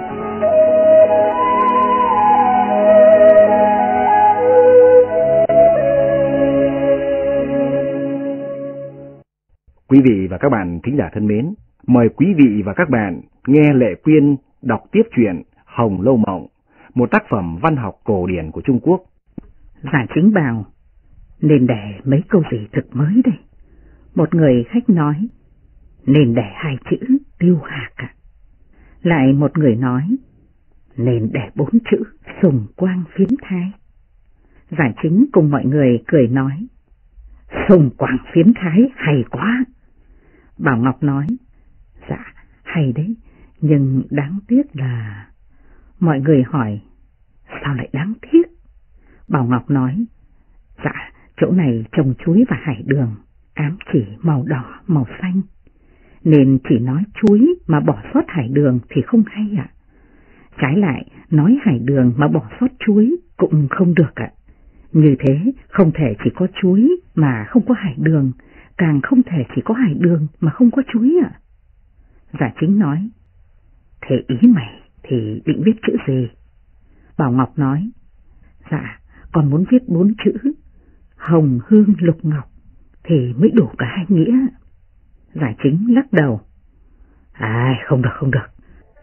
Quý vị và các bạn thính giả thân mến, mời quý vị và các bạn nghe Lệ Quyên đọc tiếp truyện Hồng Lâu Mộng, một tác phẩm văn học cổ điển của Trung Quốc. Giả Chính bảo, nên để mấy câu gì thực mới đây. Một người khách nói, nên để 2 chữ Tiêu Hạc ạ. Lại một người nói, nên để 4 chữ Sùng Quang Phiến Thái. Giả Chính cùng mọi người cười nói, Sùng Quang Phiến Thái hay quá. Bảo Ngọc nói, dạ hay đấy, nhưng đáng tiếc là... Mọi người hỏi, sao lại đáng tiếc? Bảo Ngọc nói, dạ chỗ này trồng chuối và hải đường, ám chỉ màu đỏ màu xanh, nên chỉ nói chuối mà bỏ sót hải đường thì không hay ạ. Trái lại, nói hải đường mà bỏ sót chuối cũng không được ạ. Như thế không thể chỉ có chuối mà không có hải đường, càng không thể chỉ có hải đường mà không có chuối ạ. Giả Chính nói, thế ý mày thì định viết chữ gì? Bảo Ngọc nói, dạ con muốn viết 4 chữ Hồng Hương Lục Ngọc thì mới đủ cả 2 nghĩa. Giả Chính lắc đầu, không được không được.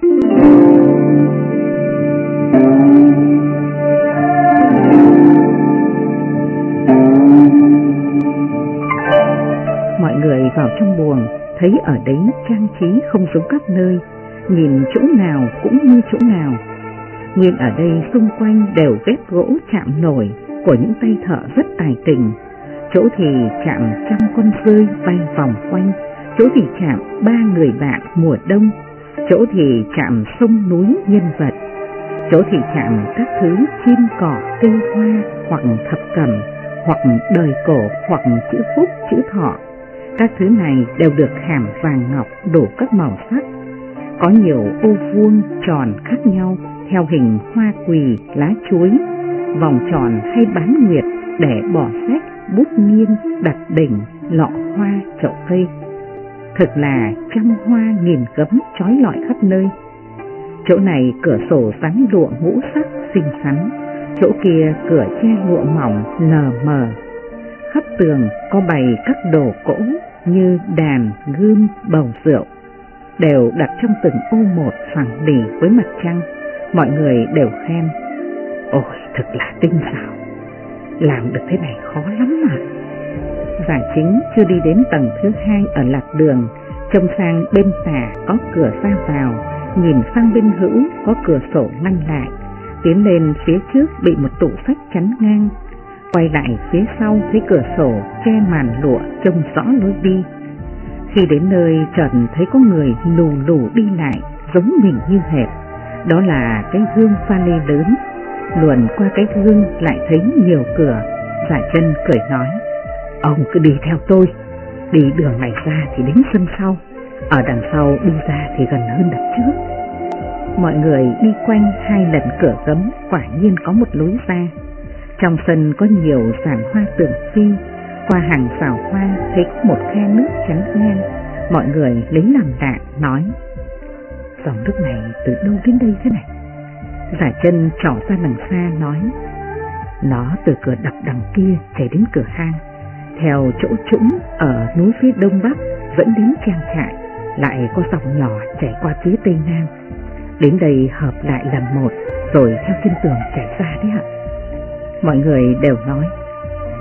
Mọi người vào trong buồng, thấy ở đấy trang trí không giống các nơi, nhìn chỗ nào cũng như chỗ nào. Nguyên ở đây xung quanh đều ghép gỗ chạm nổi của những tay thợ rất tài tình. Chỗ thì chạm trăm con rơi bay vòng quanh, chỗ thì chạm 3 người bạn mùa đông, chỗ thì chạm sông núi nhân vật, chỗ thì chạm các thứ chim cỏ cây hoa hoặc thập cẩm, hoặc đời cổ, hoặc chữ phúc chữ thọ. Các thứ này đều được hàm vàng ngọc đủ các màu sắc, có nhiều ô vuông tròn khác nhau theo hình hoa quỳ, lá chuối, vòng tròn hay bán nguyệt để bỏ sách, bút nghiên, đặt đỉnh, lọ hoa, chậu cây. Thực là trăm hoa nghìn gấm trói lọi khắp nơi. Chỗ này cửa sổ dán lụa ngũ sắc xinh xắn, chỗ kia cửa che lụa mỏng lờ mờ. Khắp tường có bày các đồ cỗ như đàn, gươm, bầu rượu, đều đặt trong từng ô một phẳng lì với mặt trăng. Mọi người đều khen, ôi thật là tinh xảo, làm được thế này khó lắm mà. Giả Chính chưa đi đến tầng thứ 2 ở lạc đường, trông sang bên tả có cửa ra vào, nhìn sang bên hữu có cửa sổ ngăn lại, tiến lên phía trước bị một tủ sách chắn ngang, quay lại phía sau thấy cửa sổ che màn lụa trông rõ lối đi. Khi đến nơi chợt thấy có người lù lù đi lại giống mình như hệt, đó là cái gương pha lê lớn. Luồn qua cái gương lại thấy nhiều cửa. Giả Chân cười nói, ông cứ đi theo tôi, đi đường này ra thì đến sân sau, ở đằng sau đi ra thì gần hơn đằng trước. Mọi người đi quanh 2 lần cửa gấm, quả nhiên có một lối ra. Trong sân có nhiều giàn hoa tường phi, qua hàng rào hoa thấy có một khe nước chắn ngang. Mọi người lấy làm lạ nói, dòng nước này từ đâu đến đây thế này? Giả Chân trỏ ra đằng xa nói, nó từ cửa đập đằng kia chảy đến cửa hang, theo chỗ trũng ở núi phía đông bắc dẫn đến trang trại, lại có dòng nhỏ chảy qua phía tây nam, đến đây hợp lại làm một, rồi theo trên tường chảy ra đấy ạ. Mọi người đều nói,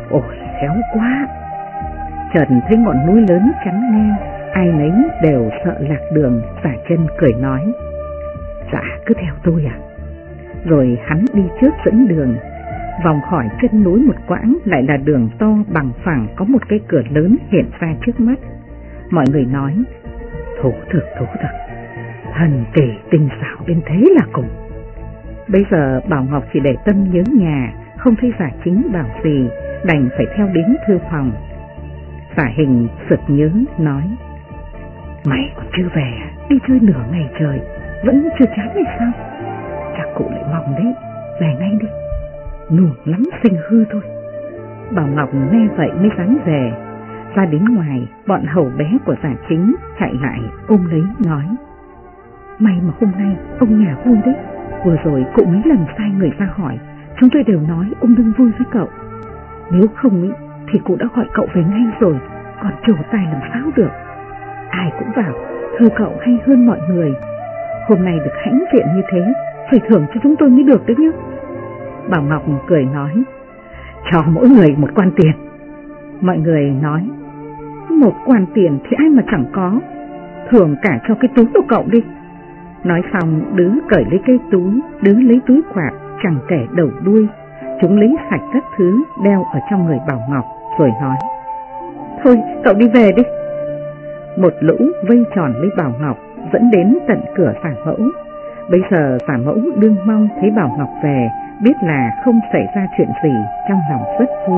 Ôi khéo quá. Trần thấy ngọn núi lớn chắn ngang, ai nấy đều sợ lạc đường, xả chân cười nói: Dạ cứ theo tôi à. Rồi hắn đi trước dẫn đường. Vòng khỏi chân núi một quãng lại là đường to bằng phẳng, có một cái cửa lớn hiện ra trước mắt. Mọi người nói: Thú thực, thần kỳ tinh xảo đến thế là cùng. Bây giờ Bảo Ngọc chỉ để tâm nhớ nhà, không thấy Giả Chính bảo gì, đành phải theo đến thư phòng. Giả Hình sực nhớ nói: Mày còn chưa về à? Đi chơi nửa ngày trời vẫn chưa chán hay sao? Chắc cụ lại mong đấy, về ngay đi, nuông lắm sinh hư thôi. Bảo Ngọc nghe vậy mới dám về. Ra đến ngoài, bọn hầu bé của Giả Chính chạy lại ôm lấy nói: May mà hôm nay ông nhà vui đấy, vừa rồi cụ mấy lần sai người ra hỏi, chúng tôi đều nói ông đừng vui với cậu. Nếu không ý, thì cụ đã gọi cậu về ngay rồi, còn trổ tài làm sao được. Ai cũng bảo thơ cậu hay hơn mọi người, hôm nay được hãnh diện như thế, phải thưởng cho chúng tôi mới được đấy nhá. Bảo Ngọc cười nói: Cho mỗi người một quan tiền. Mọi người nói: Một quan tiền thì ai mà chẳng có, thưởng cả cho cái túi của cậu đi. Nói xong Đứ cởi lấy cái túi, Đứ lấy túi quạt chẳng kể đầu đuôi, chúng lấy sạch các thứ đeo ở trong người Bảo Ngọc rồi nói: Thôi cậu đi về đi. Một lũ vây tròn lấy Bảo Ngọc dẫn đến tận cửa Giả Mẫu. Bây giờ Giả Mẫu đương mong thấy Bảo Ngọc về, biết là không xảy ra chuyện gì, trong lòng rất vui.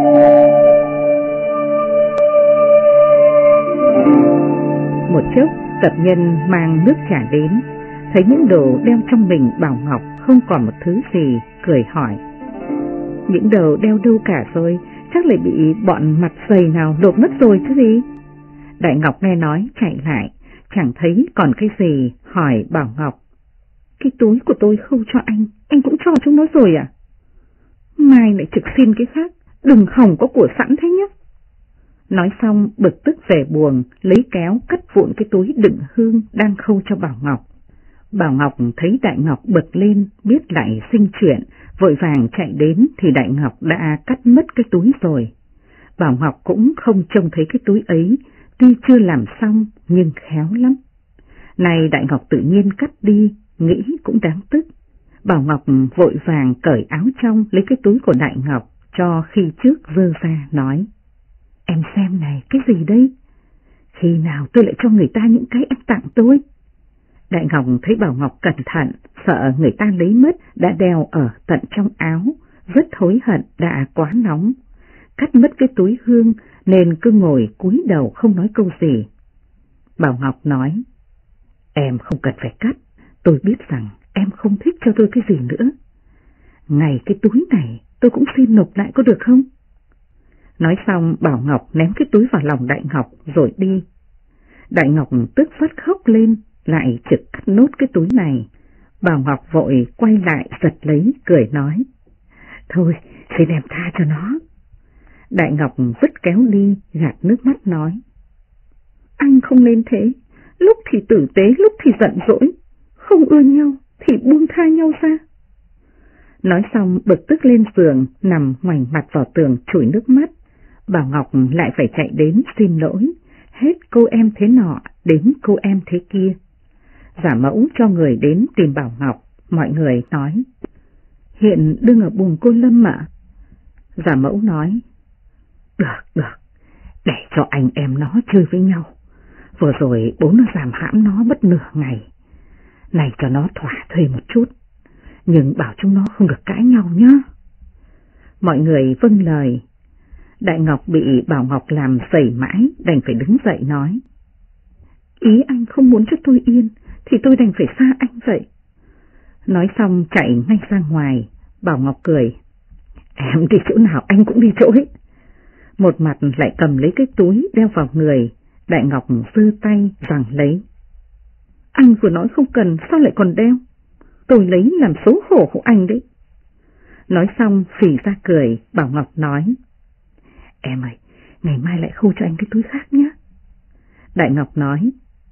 Một chốc tập nhân mang nước trà đến, thấy những đồ đeo trong mình Bảo Ngọc không còn một thứ gì, cười hỏi: Những đồ đeo đâu cả rồi, chắc lại bị bọn mặt dày nào lột mất rồi chứ gì. Đại Ngọc nghe nói chạy lại, chẳng thấy còn cái gì, hỏi Bảo Ngọc: Cái túi của tôi không cho anh cũng cho chúng nó rồi à? Mai lại trực xin cái khác, đừng hòng có của sẵn thế nhé. Nói xong bực tức về buồng, lấy kéo cắt vụn cái túi đựng hương đang khâu cho Bảo Ngọc. Bảo Ngọc thấy Đại Ngọc bật lên, biết lại sinh chuyện, vội vàng chạy đến thì Đại Ngọc đã cắt mất cái túi rồi. Bảo Ngọc cũng không trông thấy cái túi ấy, tuy chưa làm xong nhưng khéo lắm. Này Đại Ngọc tự nhiên cắt đi, nghĩ cũng đáng tức. Bảo Ngọc vội vàng cởi áo trong lấy cái túi của Đại Ngọc cho khi trước vơ ra nói: Em xem này, cái gì đây? Khi nào tôi lại cho người ta những cái em tặng tôi? Đại Ngọc thấy Bảo Ngọc cẩn thận, sợ người ta lấy mất, đã đeo ở tận trong áo, rất hối hận đã quá nóng. Cắt mất cái túi hương nên cứ ngồi cúi đầu không nói câu gì. Bảo Ngọc nói: Em không cần phải cắt, tôi biết rằng em không thích cho tôi cái gì nữa. Ngày cái túi này tôi cũng xin nộp lại có được không? Nói xong Bảo Ngọc ném cái túi vào lòng Đại Ngọc rồi đi. Đại Ngọc tức phát khóc lên, lại trực cắt nốt cái túi này. Bảo Ngọc vội quay lại giật lấy, cười nói: Thôi xin em tha cho nó. Đại Ngọc vứt kéo đi, gạt nước mắt nói: Anh không nên thế, lúc thì tử tế, lúc thì giận dỗi, không ưa nhau thì buông tha nhau ra. Nói xong bực tức lên giường, nằm ngoảnh mặt vào tường chùi nước mắt. Bảo Ngọc lại phải chạy đến xin lỗi, hết cô em thế nọ đến cô em thế kia. Giả Mẫu cho người đến tìm Bảo Ngọc, mọi người nói: Hiện đương ở buồng cô Lâm ạ. Giả Mẫu nói: Được, để cho anh em nó chơi với nhau. Vừa rồi bố nó giam hãm nó mất nửa ngày, này cho nó thỏa thuê một chút, nhưng bảo chúng nó không được cãi nhau nhá. Mọi người vâng lời. Đại Ngọc bị Bảo Ngọc làm sẩy mãi, đành phải đứng dậy nói: Ý anh không muốn cho tôi yên, thì tôi đành phải xa anh vậy. Nói xong chạy ngay ra ngoài. Bảo Ngọc cười: Em đi chỗ nào anh cũng đi chỗ ấy. Một mặt lại cầm lấy cái túi đeo vào người. Đại Ngọc giơ tay giằng lấy: Anh vừa nói không cần, sao lại còn đeo? Tôi lấy làm xấu hổ của anh đấy. Nói xong phì ra cười. Bảo Ngọc nói: Em ơi, ngày mai lại khâu cho anh cái túi khác nhé. Đại Ngọc nói: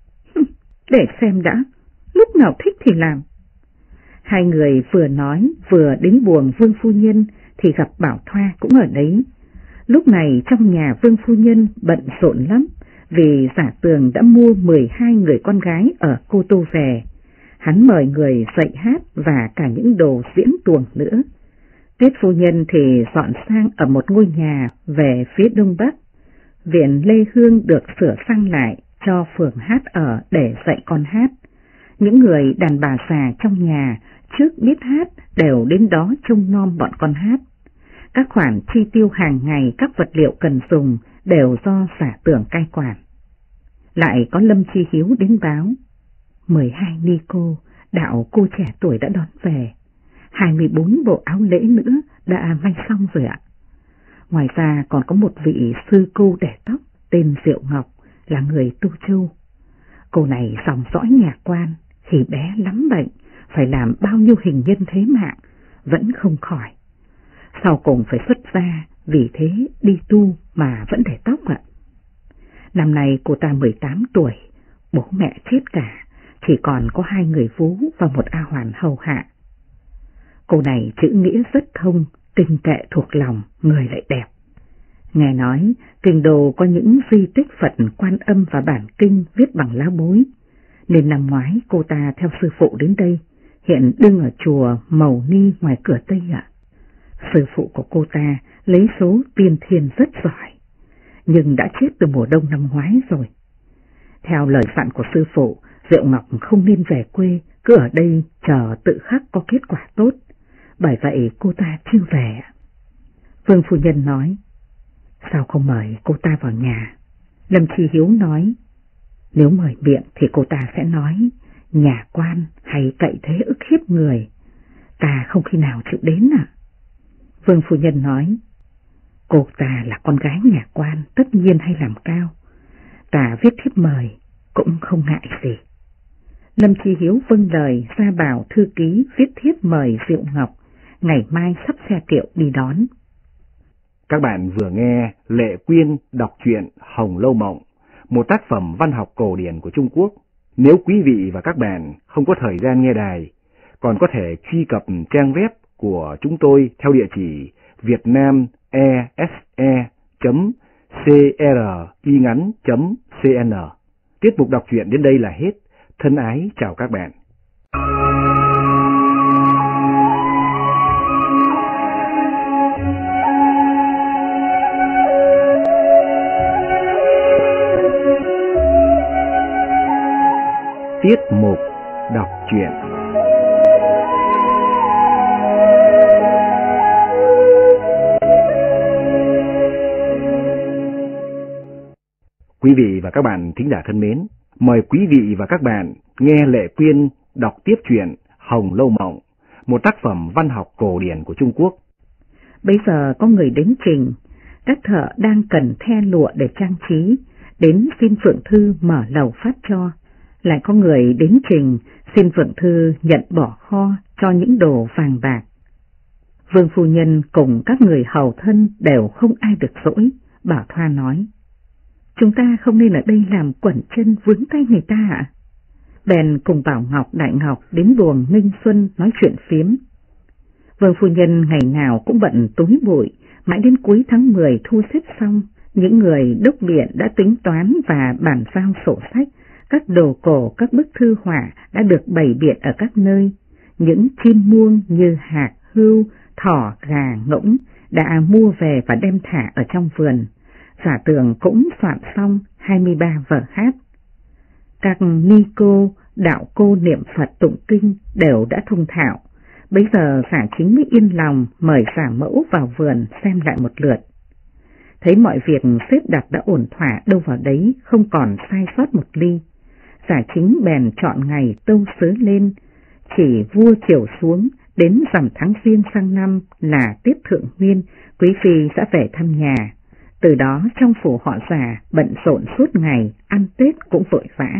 Để xem đã, lúc nào thích thì làm. Hai người vừa nói vừa đến buồng Vương phu nhân thì gặp Bảo Thoa cũng ở đấy. Lúc này trong nhà Vương phu nhân bận rộn lắm, vì Giả Tường đã mua 12 người con gái ở Cô Tô về. Hắn mời người dạy hát và cả những đồ diễn tuồng nữa. Tiết phu nhân thì dọn sang ở một ngôi nhà về phía đông bắc. Viện Lê Hương được sửa sang lại cho phường hát ở để dạy con hát. Những người đàn bà già trong nhà trước biết hát đều đến đó trông nom bọn con hát. Các khoản chi tiêu hàng ngày, các vật liệu cần dùng đều do Giả Tưởng cai quản. Lại có Lâm Chi Hiếu đến báo, 12 ni cô, đạo cô trẻ tuổi đã đón về, 24 bộ áo lễ nữa đã may xong rồi ạ. Ngoài ra còn có một vị sư cô đẻ tóc tên Diệu Ngọc, là người Tu Châu. Cô này dòng dõi nhà quan, khi bé lắm bệnh, phải làm bao nhiêu hình nhân thế mạng, vẫn không khỏi. Sau cùng phải xuất gia, vì thế đi tu mà vẫn để tóc ạ. Năm nay cô ta 18 tuổi, bố mẹ chết cả, chỉ còn có 2 người vú và một A Hoàn hầu hạ. Cô này chữ nghĩa rất thông, tinh tệ thuộc lòng, người lại đẹp. Nghe nói Kinh Đô có những di tích Phật Quan Âm và bản kinh viết bằng lá bối, nên năm ngoái cô ta theo sư phụ đến đây, hiện đương ở chùa Mầu Ni ngoài cửa Tây ạ. Sư phụ của cô ta lấy số tiên thiên rất giỏi, nhưng đã chết từ mùa đông năm ngoái rồi. Theo lời dặn của sư phụ, Diệu Ngọc không nên về quê, cứ ở đây chờ tự khắc có kết quả tốt, bởi vậy cô ta chưa về. Vương phu nhân nói, sao không mời cô ta vào nhà? Lâm Chi Hiếu nói, nếu mời miệng thì cô ta sẽ nói, nhà quan hay cậy thế ức hiếp người, ta không khi nào chịu đến à? Vương phu nhân nói, cô ta là con gái nhà quan, tất nhiên hay làm cao, ta viết thiếp mời cũng không ngại gì. Lâm Chi Hiếu vâng lời ra bảo thư ký viết thiếp mời Diệu Ngọc, ngày mai sắp xe kiệu đi đón. Các bạn vừa nghe Lệ Quyên đọc truyện Hồng Lâu Mộng, một tác phẩm văn học cổ điển của Trung Quốc. Nếu quý vị và các bạn không có thời gian nghe đài, còn có thể truy cập trang web của chúng tôi theo địa chỉ vietnamese.cringắn.cn. Tiết mục đọc truyện đến đây là hết. Thân ái chào các bạn. Tiết mục đọc truyện. Quý vị và các bạn thính giả thân mến, mời quý vị và các bạn nghe Lệ Quyên đọc tiếp truyện Hồng Lâu Mộng, một tác phẩm văn học cổ điển của Trung Quốc. Bây giờ có người đến trình, các thợ đang cần the lụa để trang trí, đến xin Phượng Thư mở lầu phát cho. Lại có người đến trình xin Phượng Thư nhận bỏ kho cho những đồ vàng bạc. Vương phu nhân cùng các người hầu thân đều không ai được dỗi. Bảo Thoa nói, chúng ta không nên ở đây làm quẩn chân vướng tay người ta ạ. Bèn cùng Bảo Ngọc, Đại Ngọc đến buồng Nghinh Xuân nói chuyện phiếm. Vương phu nhân ngày nào cũng bận túi bụi, mãi đến cuối tháng 10 thu xếp xong, những người đốc biện đã tính toán và bàn giao sổ sách. Các đồ cổ, các bức thư họa đã được bày biện ở các nơi. Những chim muông như hạc, hươu, thỏ, gà, ngỗng đã mua về và đem thả ở trong vườn. Giả Tường cũng soạn xong 23 vở hát. Các ni cô, đạo cô niệm Phật tụng kinh đều đã thông thạo. Bây giờ Giả Chính mới yên lòng mời Giả Mẫu vào vườn xem lại một lượt. Thấy mọi việc xếp đặt đã ổn thỏa đâu vào đấy, không còn sai sót một ly. Giả Chính bèn chọn ngày tâu sớ lên, chỉ vua chiều xuống, đến rằm tháng Giêng sang năm là Tiết Thượng Nguyên, quý phi sẽ về thăm nhà. Từ đó trong phủ họ Giả bận rộn suốt ngày, ăn Tết cũng vội vã.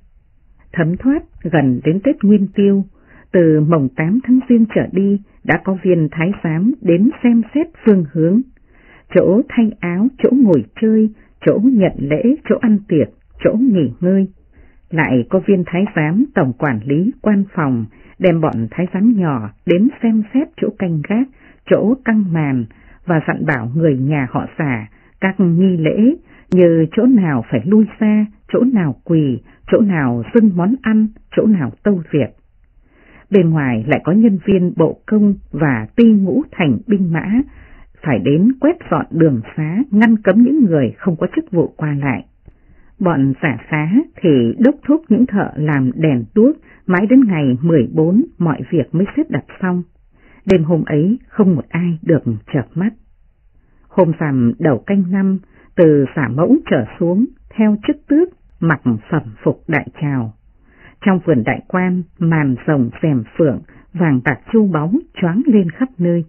Thấm thoát gần đến Tết Nguyên Tiêu, từ mồng 8 tháng Giêng trở đi đã có viên thái giám đến xem xét phương hướng, chỗ thay áo, chỗ ngồi chơi, chỗ nhận lễ, chỗ ăn tiệc, chỗ nghỉ ngơi. Lại có viên thái giám tổng quản lý quan phòng đem bọn thái giám nhỏ đến xem xét chỗ canh gác, chỗ căng màn và dặn bảo người nhà họ Giả các nghi lễ như chỗ nào phải lui ra, chỗ nào quỳ, chỗ nào dâng món ăn, chỗ nào tâu việc. Bên ngoài lại có nhân viên bộ công và ty ngũ thành binh mã phải đến quét dọn đường xá, ngăn cấm những người không có chức vụ qua lại. Bọn Giả Xá thì đốc thúc những thợ làm đèn đuốc, mãi đến ngày 14 mọi việc mới xếp đặt xong. Đêm hôm ấy không một ai được chợp mắt. Hôm rằm đầu canh năm, từ Giả Mẫu trở xuống theo chức tước, mặc phẩm phục đại trào. Trong vườn đại quan, màn rồng rèm phượng, vàng bạc châu báu choáng lên khắp nơi.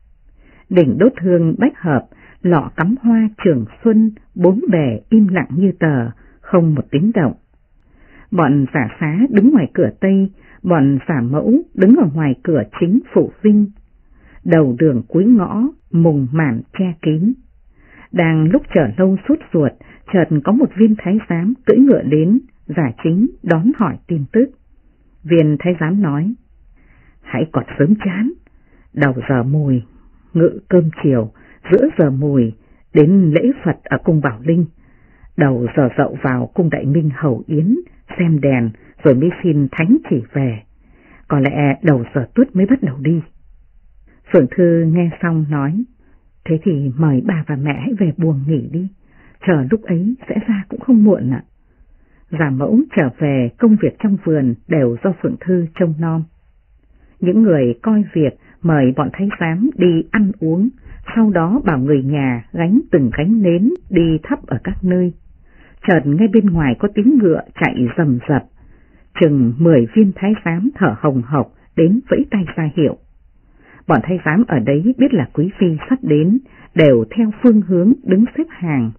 Đỉnh đốt hương bách hợp, lọ cắm hoa trường xuân, bốn bề im lặng như tờ, không một tiếng động. Bọn Giả Xá đứng ngoài cửa Tây, bọn Giả Mẫu đứng ở ngoài cửa chính phủ Vinh. Đầu đường cuối ngõ, mùng màn che kín. Đang lúc chờ lâu sốt ruột, chợt có một viên thái giám cưỡi ngựa đến, Giả Chính đón hỏi tin tức. Viên thái giám nói: hãy còn sớm chán, đầu giờ mùi, ngự cơm chiều, giữa giờ mùi, đến lễ Phật ở cung Bảo Linh, đầu giờ dậu vào cung Đại Minh hầu yến, xem đèn, rồi mới xin thánh chỉ về. Có lẽ đầu giờ tuất mới bắt đầu đi. Phượng Thư nghe xong nói: thế thì mời bà và mẹ hãy về buồng nghỉ đi, chờ lúc ấy sẽ ra cũng không muộn ạ. Giả Mẫu trở về, công việc trong vườn đều do Phượng Thư trông nom. Những người coi việc mời bọn thái giám đi ăn uống, sau đó bảo người nhà gánh từng gánh nến đi thắp ở các nơi. Chợt ngay bên ngoài có tiếng ngựa chạy rầm rập, chừng 10 viên thái giám thở hồng hộc đến vẫy tay ra hiệu. Bọn thái giám ở đấy biết là quý phi sắp đến, đều theo phương hướng đứng xếp hàng.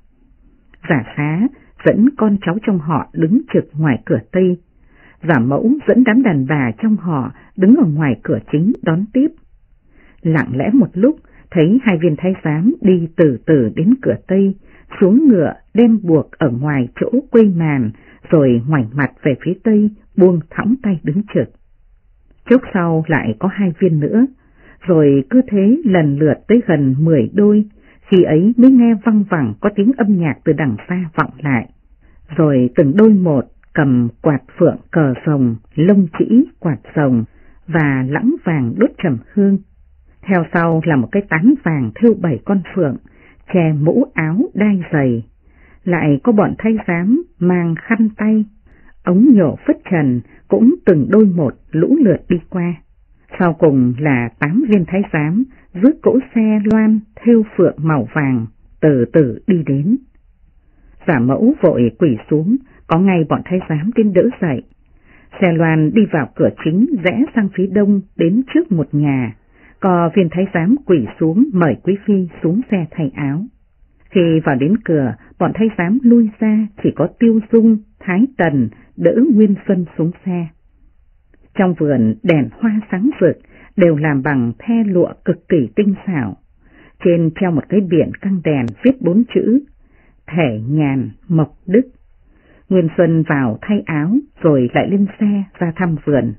Giả Xá dẫn con cháu trong họ đứng trực ngoài cửa Tây. Giả Mẫu dẫn đám đàn bà trong họ đứng ở ngoài cửa chính đón tiếp. Lặng lẽ một lúc, thấy hai viên thái giám đi từ từ đến cửa Tây, xuống ngựa đem buộc ở ngoài chỗ quây màn, rồi ngoảnh mặt về phía Tây, buông thõng tay đứng trực. Chốc sau lại có 2 viên nữa, rồi cứ thế lần lượt tới gần 10 đôi, khi ấy mới nghe văng vẳng có tiếng âm nhạc từ đằng xa vọng lại. Rồi từng đôi một cầm quạt phượng cờ rồng, lông chỉ quạt rồng và lãng vàng đốt trầm hương. Theo sau là một cái tán vàng thêu 7 con phượng, che mũ áo đai giày. Lại có bọn thái giám mang khăn tay, ống nhổ phất trần cũng từng đôi một lũ lượt đi qua. Sau cùng là 8 viên thái giám rước cỗ xe loan thêu phượng màu vàng từ từ đi đến. Giả Mẫu vội quỳ xuống, có ngay bọn thái giám đến đỡ dậy. Xe loan đi vào cửa chính, rẽ sang phía đông đến trước một nhà. Có viên thái giám quỳ xuống mời quý phi xuống xe thay áo. Khi vào đến cửa, bọn thái giám lui ra, chỉ có Tiêu Dung, Thái Tần đỡ Nguyên Xuân xuống xe. Trong vườn đèn hoa sáng rực, đều làm bằng the lụa cực kỳ tinh xảo. Trên treo một cái biển căng đèn viết 4 chữ: Thể Nhàn Mộc Đức. Nguyên Xuân vào thay áo rồi lại lên xe ra thăm vườn.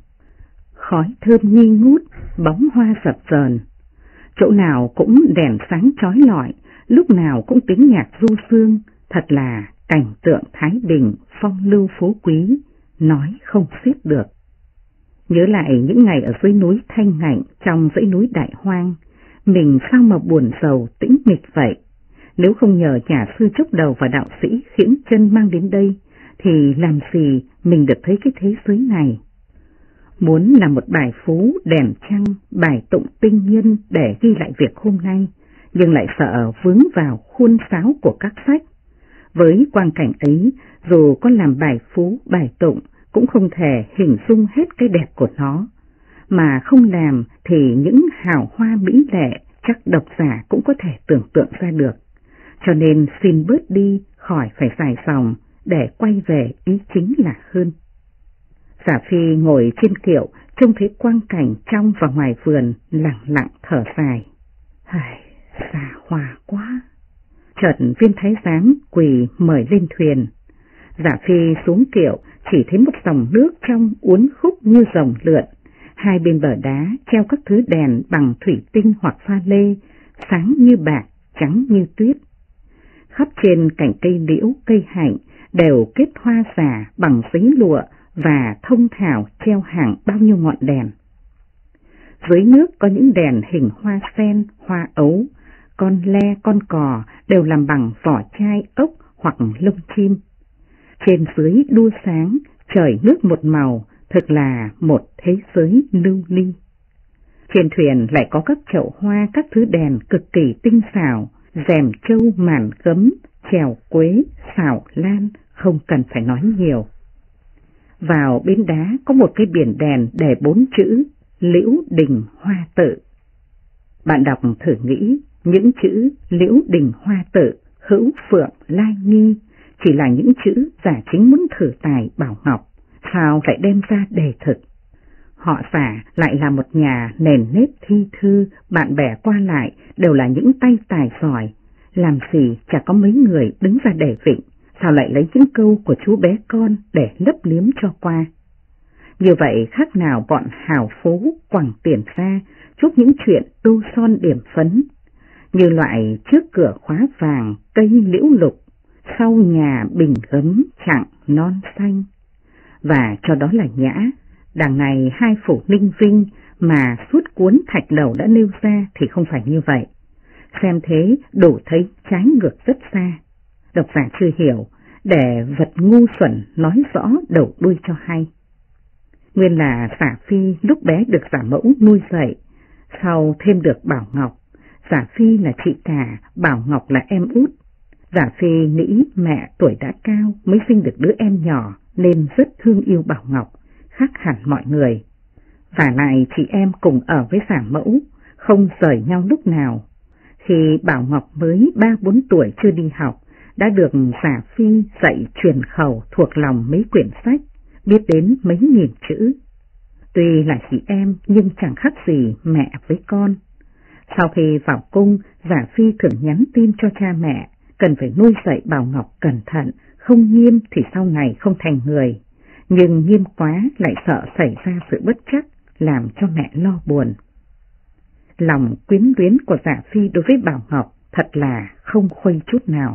Khói thơm nghi ngút, bóng hoa sập sờn. Chỗ nào cũng đèn sáng chói lọi, lúc nào cũng tiếng nhạc du dương, thật là cảnh tượng thái bình, phong lưu phú quý, nói không xiết được. Nhớ lại những ngày ở dưới núi Thanh Ngạnh, trong dãy núi Đại Hoang, mình sao mà buồn sầu tĩnh mịch vậy. Nếu không nhờ nhà sư chốc đầu và đạo sĩ Khiễng Chân mang đến đây, thì làm gì mình được thấy cái thế giới này. Muốn làm một bài phú đèn trăng, bài tụng tinh nhân để ghi lại việc hôm nay, nhưng lại sợ vướng vào khuôn sáo của các sách. Với quang cảnh ấy, dù có làm bài phú, bài tụng, cũng không thể hình dung hết cái đẹp của nó. Mà không làm thì những hào hoa mỹ lệ chắc độc giả cũng có thể tưởng tượng ra được. Cho nên xin bớt đi khỏi phải dài dòng, để quay về ý chính là hơn. Giả Phi ngồi trên kiệu, trông thấy quang cảnh trong và ngoài vườn, lặng lặng thở dài. Xa hoa quá. Chợt viên thái giám quỳ mời lên thuyền. Giả Phi xuống kiệu, chỉ thấy một dòng nước trong uốn khúc như rồng lượn. Hai bên bờ đá treo các thứ đèn bằng thủy tinh hoặc pha lê, sáng như bạc, trắng như tuyết. Khắp trên cành cây liễu, cây hạnh đều kết hoa giả bằng giấy lụa và thông thảo treo hàng bao nhiêu ngọn đèn. Dưới nước có những đèn hình hoa sen, hoa ấu, con le, con cò đều làm bằng vỏ chai, ốc hoặc lông chim. Trên dưới đua sáng, trời nước một màu, thực là một thế giới lưu ly. Trên thuyền lại có các chậu hoa, các thứ đèn cực kỳ tinh xảo, rèm trâu, màn gấm, chèo quế, xảo lan, không cần phải nói nhiều. Vào bến đá có một cái biển đèn để 4 chữ Liễu Đình Hoa Tự. Bạn đọc thử nghĩ, những chữ Liễu Đình Hoa Tự, Hữu Phượng Lai Nghi chỉ là những chữ giả chính muốn thử tài bảo ngọc, sao lại đem ra đề thực. Họ giả lại là một nhà nền nếp thi thư, bạn bè qua lại đều là những tay tài giỏi, làm gì chả có mấy người đứng ra đề vịnh, sao lại lấy những câu của chú bé con để lấp liếm cho qua. Như vậy khác nào bọn hào phú quẳng tiền ra chúc những chuyện tô son điểm phấn, như loại trước cửa khóa vàng cây liễu lục, sau nhà bình gấm chặng non xanh. Và cho đó là nhã, đằng này hai phủ Ninh Vinh mà suốt cuốn thạch đầu đã nêu ra thì không phải như vậy. Xem thế đủ thấy trái ngược rất xa. Độc giả chưa hiểu, để vật ngu xuẩn nói rõ đầu đuôi cho hay. Nguyên là Giả Phi lúc bé được giả mẫu nuôi dạy, sau thêm được Bảo Ngọc. Giả Phi là chị cả, Bảo Ngọc là em út. Giả Phi nghĩ mẹ tuổi đã cao mới sinh được đứa em nhỏ nên rất thương yêu Bảo Ngọc, khác hẳn mọi người. Vả lại chị em cùng ở với giả mẫu, không rời nhau lúc nào. Khi Bảo Ngọc mới 3-4 tuổi chưa đi học, đã được Giả Phi dạy truyền khẩu thuộc lòng mấy quyển sách, biết đến mấy nghìn chữ. Tuy là chị em nhưng chẳng khác gì mẹ với con. Sau khi vào cung, Giả Phi thường nhắn tin cho cha mẹ, cần phải nuôi dạy Bảo Ngọc cẩn thận, không nghiêm thì sau này không thành người, nhưng nghiêm quá lại sợ xảy ra sự bất trắc, làm cho mẹ lo buồn. Lòng quyến luyến của Giả Phi đối với Bảo Ngọc thật là không khuây chút nào.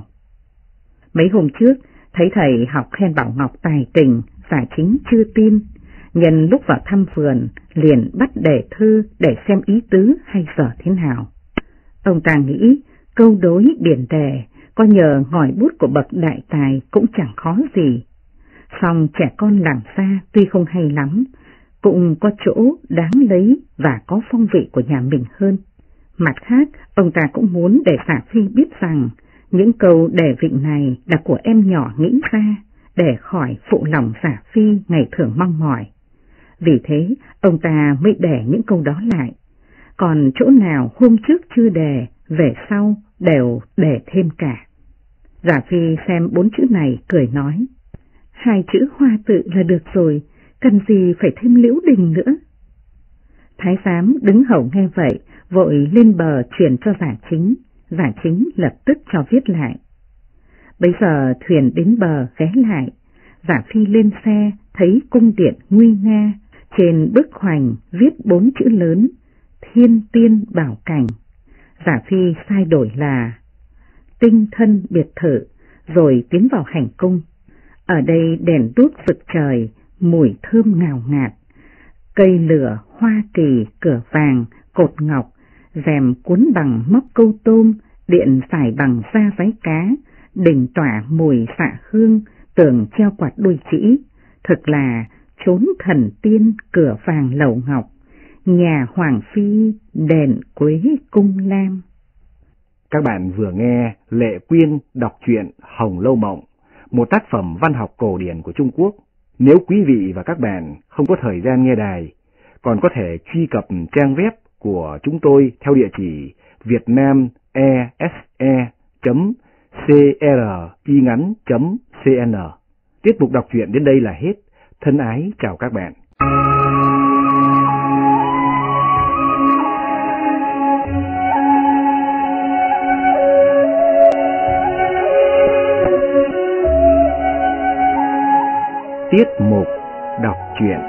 Mấy hôm trước, thấy thầy học khen Bảo Ngọc tài tình, Giả Chính chưa tin, nhân lúc vào thăm vườn liền bắt đề thư để xem ý tứ hay dở thế nào. Ông ta nghĩ câu đối điển đề có nhờ ngòi bút của bậc đại tài cũng chẳng khó gì. Song trẻ con làm ra tuy không hay lắm, cũng có chỗ đáng lấy và có phong vị của nhà mình hơn. Mặt khác, ông ta cũng muốn để Giả Phi biết rằng những câu đề vịnh này là của em nhỏ nghĩ ra, để khỏi phụ lòng Giả Phi ngày thường mong mỏi. Vì thế, ông ta mới để những câu đó lại. Còn chỗ nào hôm trước chưa đề, về sau đều để thêm cả. Giả Phi xem 4 chữ này cười nói, 2 chữ Hoa Tự là được rồi, cần gì phải thêm Liễu Đình nữa. Thái giám đứng hầu nghe vậy, vội lên bờ truyền cho Giả Chính, Giả Chính lập tức cho viết lại. Bây giờ thuyền đến bờ ghé lại, Giả Phi lên xe thấy cung điện nguy nga, trên bức hoành viết 4 chữ lớn, Thiên Tiên Bảo Cảnh. Giả Phi sai đổi là Tinh Thân Biệt Thự, rồi tiến vào hành cung. Ở đây đèn đuốc rực trời, mùi thơm ngào ngạt, cây lửa, hoa kỳ, cửa vàng, cột ngọc, rèm cuốn bằng móc câu tôm, điện xài bằng da váy cá, đỉnh tỏa mùi xạ hương, tường treo quạt đuôi chỉ, thực là chốn thần tiên, cửa vàng lầu ngọc, nhà hoàng phi, đền quế cung lam. Các bạn vừa nghe Lệ Quyên đọc truyện Hồng Lâu Mộng, một tác phẩm văn học cổ điển của Trung Quốc. Nếu quý vị và các bạn không có thời gian nghe đài, còn có thể truy cập trang web của chúng tôi theo địa chỉ vietnamese.cringắn.cn. Tiết mục đọc truyện đến đây là hết. Thân ái chào các bạn. Tiết mục đọc truyện.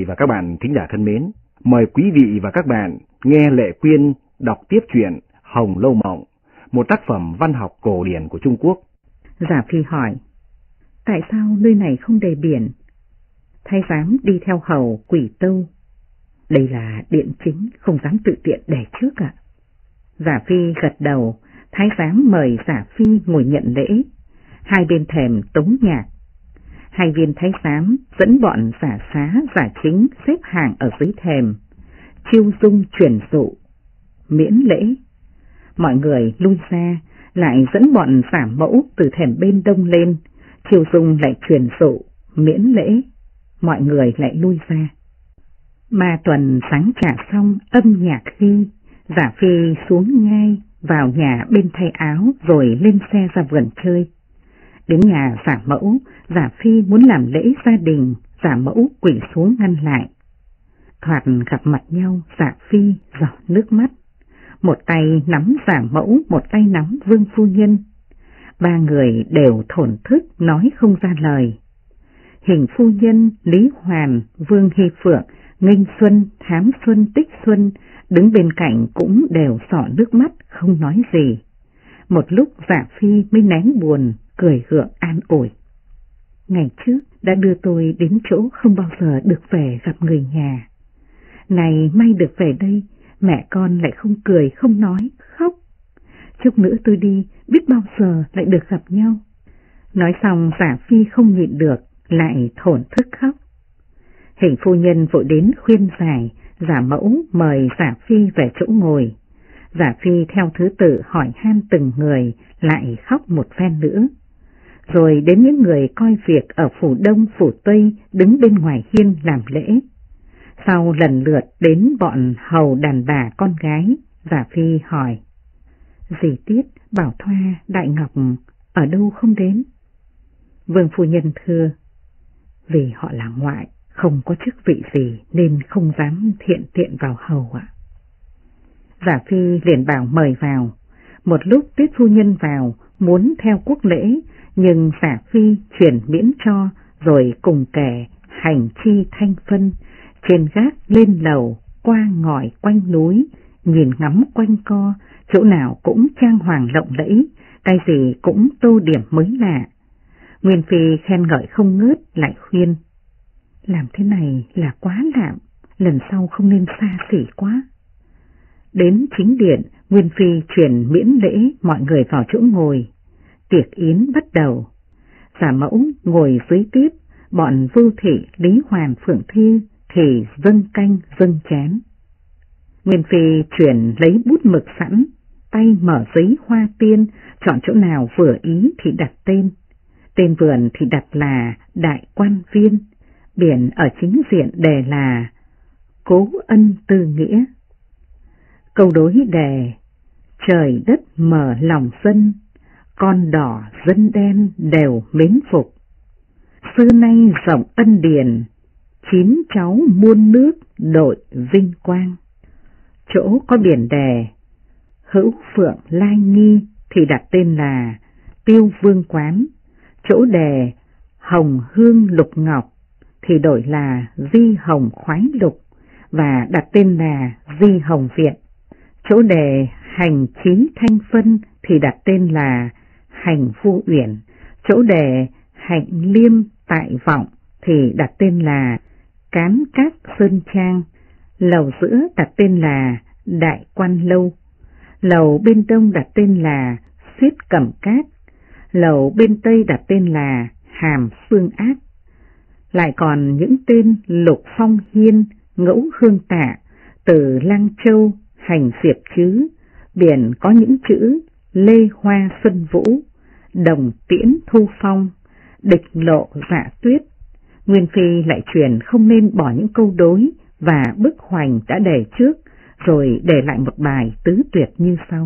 vị và các bạn thính giả thân mến, mời quý vị và các bạn nghe Lệ Quyên đọc tiếp truyện Hồng Lâu Mộng, một tác phẩm văn học cổ điển của Trung Quốc. Giả Phi hỏi, tại sao nơi này không đầy biển? Thái giám đi theo hầu Quỷ Tâu. Đây là điện chính, không dám tự tiện để trước ạ. Giả Phi gật đầu, thái giám mời Giả Phi ngồi nhận lễ. Hai bên thềm tống nhạc. Hai viên thái giám dẫn bọn giả xá giả chính xếp hàng ở dưới thềm, chiêu dung truyền dụ, miễn lễ. Mọi người lui ra, lại dẫn bọn giả mẫu từ thềm bên đông lên, chiêu dung lại truyền dụ, miễn lễ. Mọi người lại lui ra. Ma Tuần sáng trà xong âm nhạc khi, Giả Phi xuống ngai vào nhà bên thay áo rồi lên xe ra vườn chơi. Đến nhà Giả Mẫu, Giả Phi muốn làm lễ gia đình, Giả Mẫu quỳ xuống ngăn lại. Thoạt gặp mặt nhau, Giả Phi giọt nước mắt. Một tay nắm Giả Mẫu, một tay nắm Vương phu nhân. Ba người đều thổn thức nói không ra lời. Hình phu nhân, Lý Hoàn, Vương Hy Phượng, Nghênh Xuân, Thám Xuân, Tích Xuân đứng bên cạnh cũng đều xỏ nước mắt không nói gì. Một lúc Giả Phi mới nén buồn, cười gượng an ủi. Ngày trước đã đưa tôi đến chỗ không bao giờ được về gặp người nhà. Này may được về đây, mẹ con lại không cười không nói, khóc. Chút nữa tôi đi, biết bao giờ lại được gặp nhau. Nói xong Giả Phi không nhịn được, lại thổn thức khóc. Hình phu nhân vội đến khuyên giải, Giả Mẫu mời Giả Phi về chỗ ngồi. Giả Phi theo thứ tự hỏi han từng người, lại khóc một phen nữa. Rồi đến những người coi việc ở phủ Đông phủ Tây đứng bên ngoài hiên làm lễ. Sau lần lượt đến bọn hầu đàn bà con gái, Giả Phi hỏi. Dì Tiết, Bảo Thoa, Đại Ngọc ở đâu không đến? Vương phu nhân thưa. Vì họ là ngoại, không có chức vị gì nên không dám thiện tiện vào hầu ạ. Giả Phi liền bảo mời vào. Một lúc Tiết phu nhân vào, muốn theo quốc lễ, nhưng Giả Phi chuyển miễn cho, rồi cùng kẻ hành chi thanh phân, trên gác lên lầu, qua ngỏi quanh núi, nhìn ngắm quanh co, chỗ nào cũng trang hoàng lộng lẫy, cái gì cũng tô điểm mới lạ. Nguyên Phi khen ngợi không ngớt, lại khuyên. Làm thế này là quá lạm, lần sau không nên xa xỉ quá. Đến chính điện, Nguyên Phi truyền miễn lễ mọi người vào chỗ ngồi. Tiệc yến bắt đầu. Giả Mẫu ngồi dưới tiếp, bọn Vưu Thị, Lý Hoàn, Phượng Thi thì dâng canh dâng chén. Nguyên Phi chuyển lấy bút mực sẵn, tay mở giấy hoa tiên, chọn chỗ nào vừa ý thì đặt tên. Tên vườn thì đặt là Đại Quan Viên, biển ở chính diện đề là Cố Ân Tư Nghĩa. Câu đối đề: trời đất mở lòng dân, con đỏ dân đen đều mến phục. Xưa nay rộng ân điển, chín cháu muôn nước đội vinh quang. Chỗ có biển đề Hữu Phượng Lai Nghi thì đặt tên là Tiêu Vương Quán. Chỗ đề Hồng Hương Lục Ngọc thì đổi là Di Hồng Khoái Lục và đặt tên là Di Hồng Viện. Chỗ đề Hành Chí Thanh Phân thì đặt tên là Hành Phu Uyển. Chỗ đề Hạnh Liêm Tại Vọng thì đặt tên là Cán Cát Sơn Trang. Lầu giữa đặt tên là Đại Quan Lâu. Lầu bên đông đặt tên là Xiết Cẩm Cát. Lầu bên tây đặt tên là Hàm Phương Ác. Lại còn những tên Lục Phong Hiên, Ngẫu Hương Tạ, Từ Lang Châu, Hành Diệp Chứ. Biển có những chữ Lê Hoa Xuân Vũ, Đồng Tiễn Thu Phong, Địch Lộ Dạ Tuyết. Nguyên Phi lại truyền không nên bỏ những câu đối và bức hoành đã đề trước, rồi để lại một bài tứ tuyệt như sau.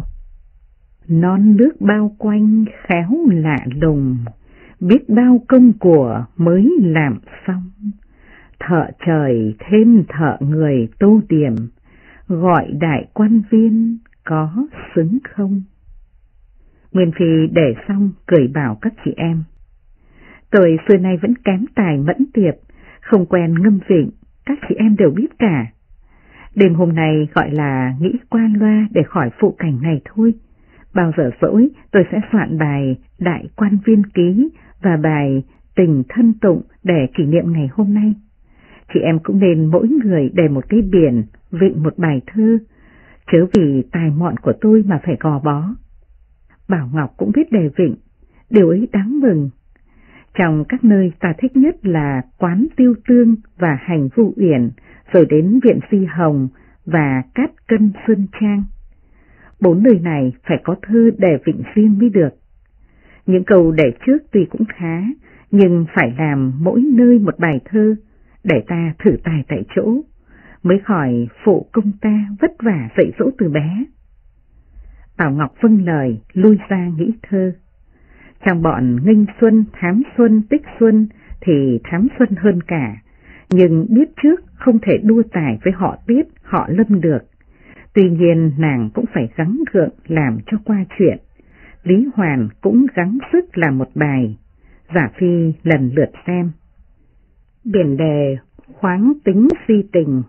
Non nước bao quanh khéo lạ lùng, biết bao công của mới làm xong. Thợ trời thêm thợ người tô điểm, gọi Đại Quan Viên có xứng không? Nguyên Phi để xong cười bảo các chị em. Tôi xưa nay vẫn kém tài mẫn tiệp, không quen ngâm vịnh, các chị em đều biết cả. Đêm hôm nay gọi là nghĩ qua loa để khỏi phụ cảnh này thôi. Bao giờ rỗi tôi sẽ soạn bài Đại Quan Viên Ký và bài Tình Thân Tụng để kỷ niệm ngày hôm nay. Chị em cũng nên mỗi người để một cái biển, vịnh một bài thơ, chớ vì tài mọn của tôi mà phải gò bó. Bảo Ngọc cũng biết đề vịnh, điều ấy đáng mừng. Trong các nơi ta thích nhất là quán Tiêu Tương và hành Vu Uyển, rồi đến viện Di Hồng và Cát Cân Sơn Trang. 4 nơi này phải có thơ đề vịnh riêng mới được. Những câu đề trước tuy cũng khá, nhưng phải làm mỗi nơi một bài thơ, để ta thử tài tại chỗ, mới khỏi phụ công ta vất vả dạy dỗ từ bé. Bảo Ngọc vâng lời, lui ra nghĩ thơ. Trong bọn Nghênh Xuân, Thám Xuân, Tích Xuân thì Thám Xuân hơn cả, nhưng biết trước không thể đua tài với họ Tiết, họ Lâm được. Tuy nhiên nàng cũng phải gắng gượng làm cho qua chuyện. Lý Hoàn cũng gắng sức làm một bài. Giả Phi lần lượt xem. Biển đề khoáng tính si tình.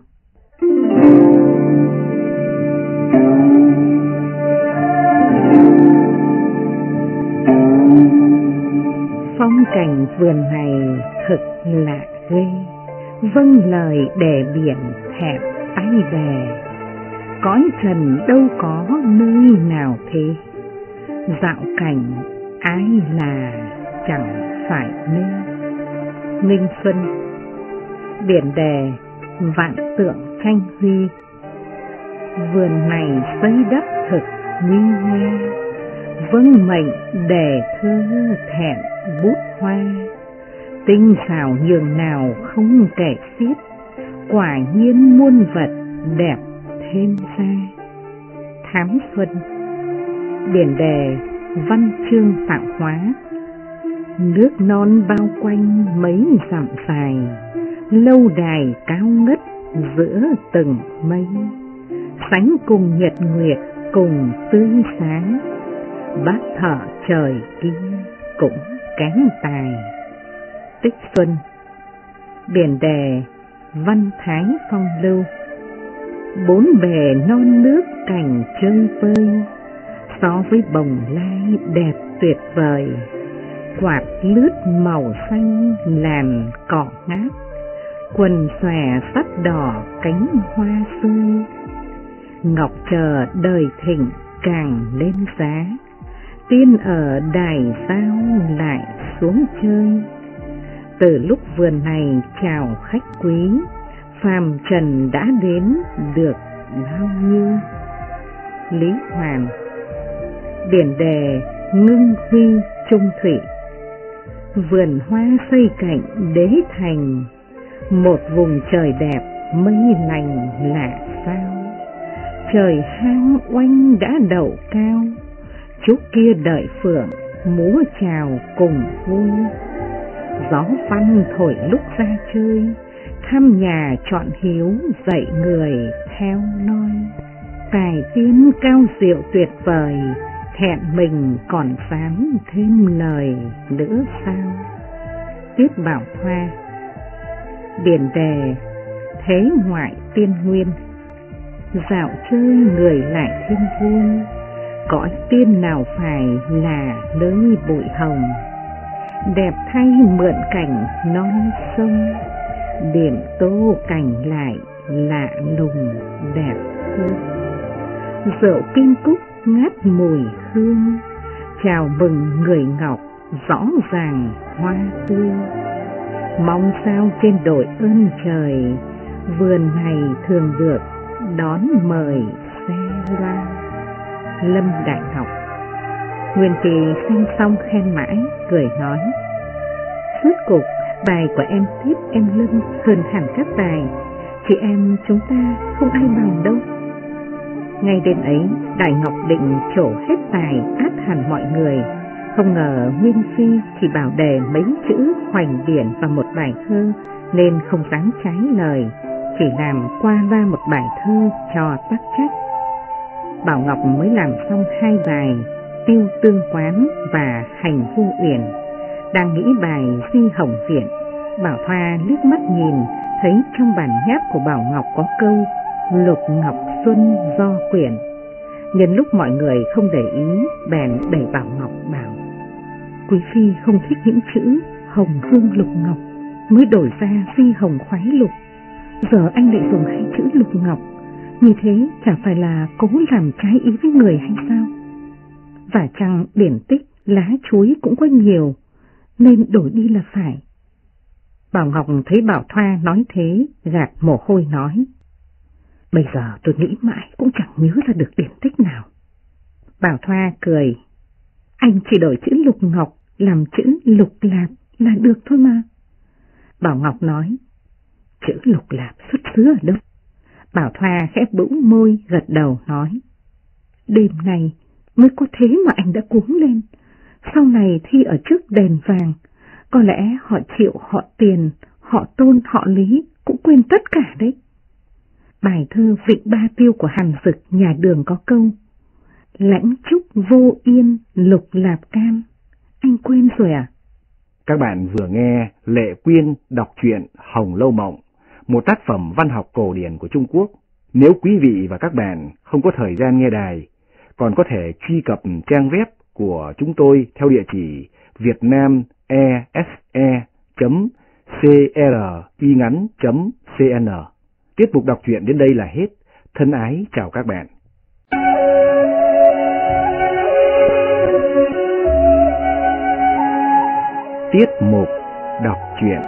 Phong cảnh vườn này thực lạ ghê, vâng lời đề biển hẹp tay đề. Cõi trần đâu có nơi nào thế, dạo cảnh ai là chẳng phải mê. Nghênh Xuân. Biển đề vạn tượng tranh huy, vườn này xây đắp thực như nghe. Vâng mệnh đề thơ thẹn bút hoa, tinh xảo nhường nào không kể xiết. Quả nhiên muôn vật đẹp thêm ra. Thám Xuân. Biển đề văn chương tạo hóa, nước non bao quanh mấy dặm dài. Lâu đài cao ngất giữa từng mây, sánh cùng nhật nguyệt cùng tươi sáng. Bác thợ trời kia cũng kém tài. Tích Xuân. Biển đề văn thái phong lưu, 4 bề non nước cảnh chơi vơi. So với bồng lai đẹp tuyệt vời, quạt lướt màu xanh làn cỏ ngát. Quần xòe sắt đỏ cánh hoa rơi, ngọc chờ đời thịnh càng lên giá. Tiên ở đài sao lại xuống chơi, từ lúc vườn này chào khách quý. Phàm trần đã đến được bao nhiêu. Lý Hoàn. Biển đề ngưng huy trung thủy, vườn hoa xây cạnh đế thành. Một vùng trời đẹp mây lành lạ sao, trời hang oanh đã đậu cao. Chúc kia đợi phượng múa chào cùng vui. Gió văn thổi lúc ra chơi, thăm nhà chọn hiếu dạy người theo noi. Tài tiên cao diệu tuyệt vời, thẹn mình còn dám thêm lời nữa sao. Tiếp Bảo Thoa. Biển đề thế ngoại tiên nguyên, dạo chơi người lại thêm vui. Cõi tiên nào phải là nơi bụi hồng, đẹp thay mượn cảnh non sông. Biển tô cảnh lại lạ lùng đẹp hơn. Rượu kim cúc ngát mùi hương, chào mừng người ngọc rõ ràng hoa tươi. Mong sao trên đội ơn trời, vườn này thường được đón mời xe loa. Lâm Đại Học. Nguyên Kỳ xem xong khen mãi, cười nói: Suốt cuộc bài của em Tiếp em Lâm hơn hẳn các bài, chị em chúng ta không ai bằng đâu. Ngay đêm ấy, Đại Ngọc định trổ hết tài át hẳn mọi người, không ngờ Nguyên Phi chỉ bảo đề mấy chữ hoành biển vào một bài thơ, nên không dám trái lời, chỉ làm qua loa một bài thơ cho tắc trách. Bảo Ngọc mới làm xong 2 bài Tiêu Tương Quán và Hành Vu Uyển, đang nghĩ bài Di Hồng Viện. Bảo Thoa liếc mắt nhìn thấy trong bản nháp của Bảo Ngọc có câu Lục Ngọc Xuân do quyển. Nhân lúc mọi người không để ý, bèn đẩy Bảo Ngọc bảo: Quý phi không thích những chữ hồng hương lục ngọc, mới đổi ra phi hồng khoái lục. Giờ anh lại dùng hai chữ lục ngọc, như thế chả phải là cố làm trái ý với người hay sao? Và chăng điển tích lá chuối cũng có nhiều, nên đổi đi là phải. Bảo Ngọc thấy Bảo Thoa nói thế, gạt mồ hôi nói: Bây giờ tôi nghĩ mãi cũng chẳng nhớ ra được điển tích nào. Bảo Thoa cười: Anh chỉ đổi chữ lục ngọc làm chữ lục lạp là được thôi mà. Bảo Ngọc nói: Chữ lục lạp xuất xứ ở đâu? Bảo Thoa khẽ bĩu môi gật đầu nói: Đêm nay mới có thế mà anh đã cuống lên. Sau này thi ở trước đèn vàng, có lẽ họ Triệu, họ Tiền, họ Tôn, họ Lý cũng quên tất cả đấy. Bài thơ Vịnh Ba Tiêu của Hàn Dực nhà Đường có câu Lãnh trúc vô yên lục lạp can, anh quên rồi à? Các bạn vừa nghe Lệ Quyên đọc truyện Hồng Lâu Mộng, một tác phẩm văn học cổ điển của Trung Quốc. Nếu quý vị và các bạn không có thời gian nghe đài, còn có thể truy cập trang web của chúng tôi theo địa chỉ vietnamese.cringắn.cn. Tiết mục đọc truyện đến đây là hết. Thân ái chào các bạn. Tiết mục đọc truyện.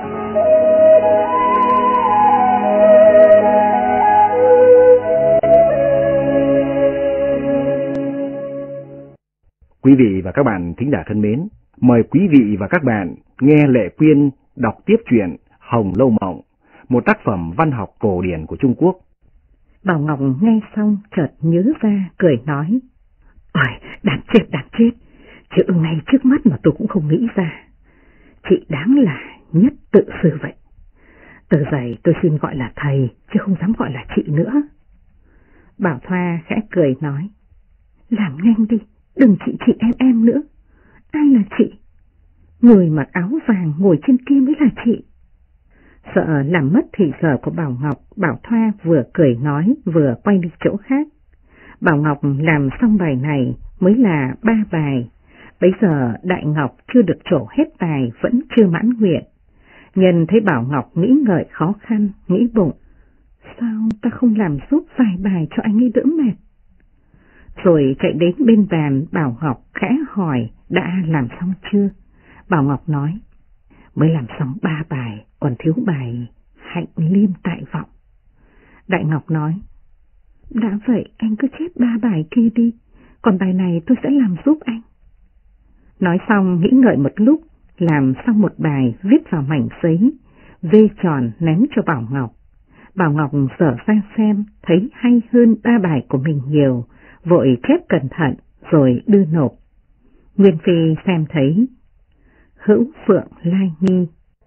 Quý vị và các bạn thính giả thân mến, mời quý vị và các bạn nghe Lệ Quyên đọc tiếp truyện Hồng Lâu Mộng, một tác phẩm văn học cổ điển của Trung Quốc. Bảo Ngọc nghe xong chợt nhớ ra, cười nói: Ôi, đáng chết, chữ ngay trước mắt mà tôi cũng không nghĩ ra. Chị đáng là nhất tự sư vậy. Từ giày tôi xin gọi là thầy, chứ không dám gọi là chị nữa. Bảo Thoa khẽ cười nói: Làm nhanh đi, đừng chị em nữa. Ai là chị? Người mặc áo vàng ngồi trên kia mới là chị. Sợ làm mất thì giờ của Bảo Ngọc, Bảo Thoa vừa cười nói vừa quay đi chỗ khác. Bảo Ngọc làm xong bài này mới là 3 bài. Bấy giờ Đại Ngọc chưa được trổ hết tài, vẫn chưa mãn nguyện. Nhân thấy Bảo Ngọc nghĩ ngợi khó khăn, nghĩ bụng: Sao ta không làm giúp vài bài cho anh ấy đỡ mệt? Rồi chạy đến bên bàn Bảo Ngọc khẽ hỏi đã làm xong chưa. Bảo Ngọc nói: Mới làm xong 3 bài, còn thiếu bài Hạnh Liêm Tại Vọng. Đại Ngọc nói: Đã vậy anh cứ chép 3 bài kia đi, còn bài này tôi sẽ làm giúp anh. Nói xong nghĩ ngợi một lúc, làm xong một bài viết vào mảnh giấy, vê tròn ném cho Bảo Ngọc. Bảo Ngọc dở ra xem, thấy hay hơn 3 bài của mình nhiều, vội chép cẩn thận rồi đưa nộp. Nguyên Phi xem thấy: Hữu Phượng Lai Nghi.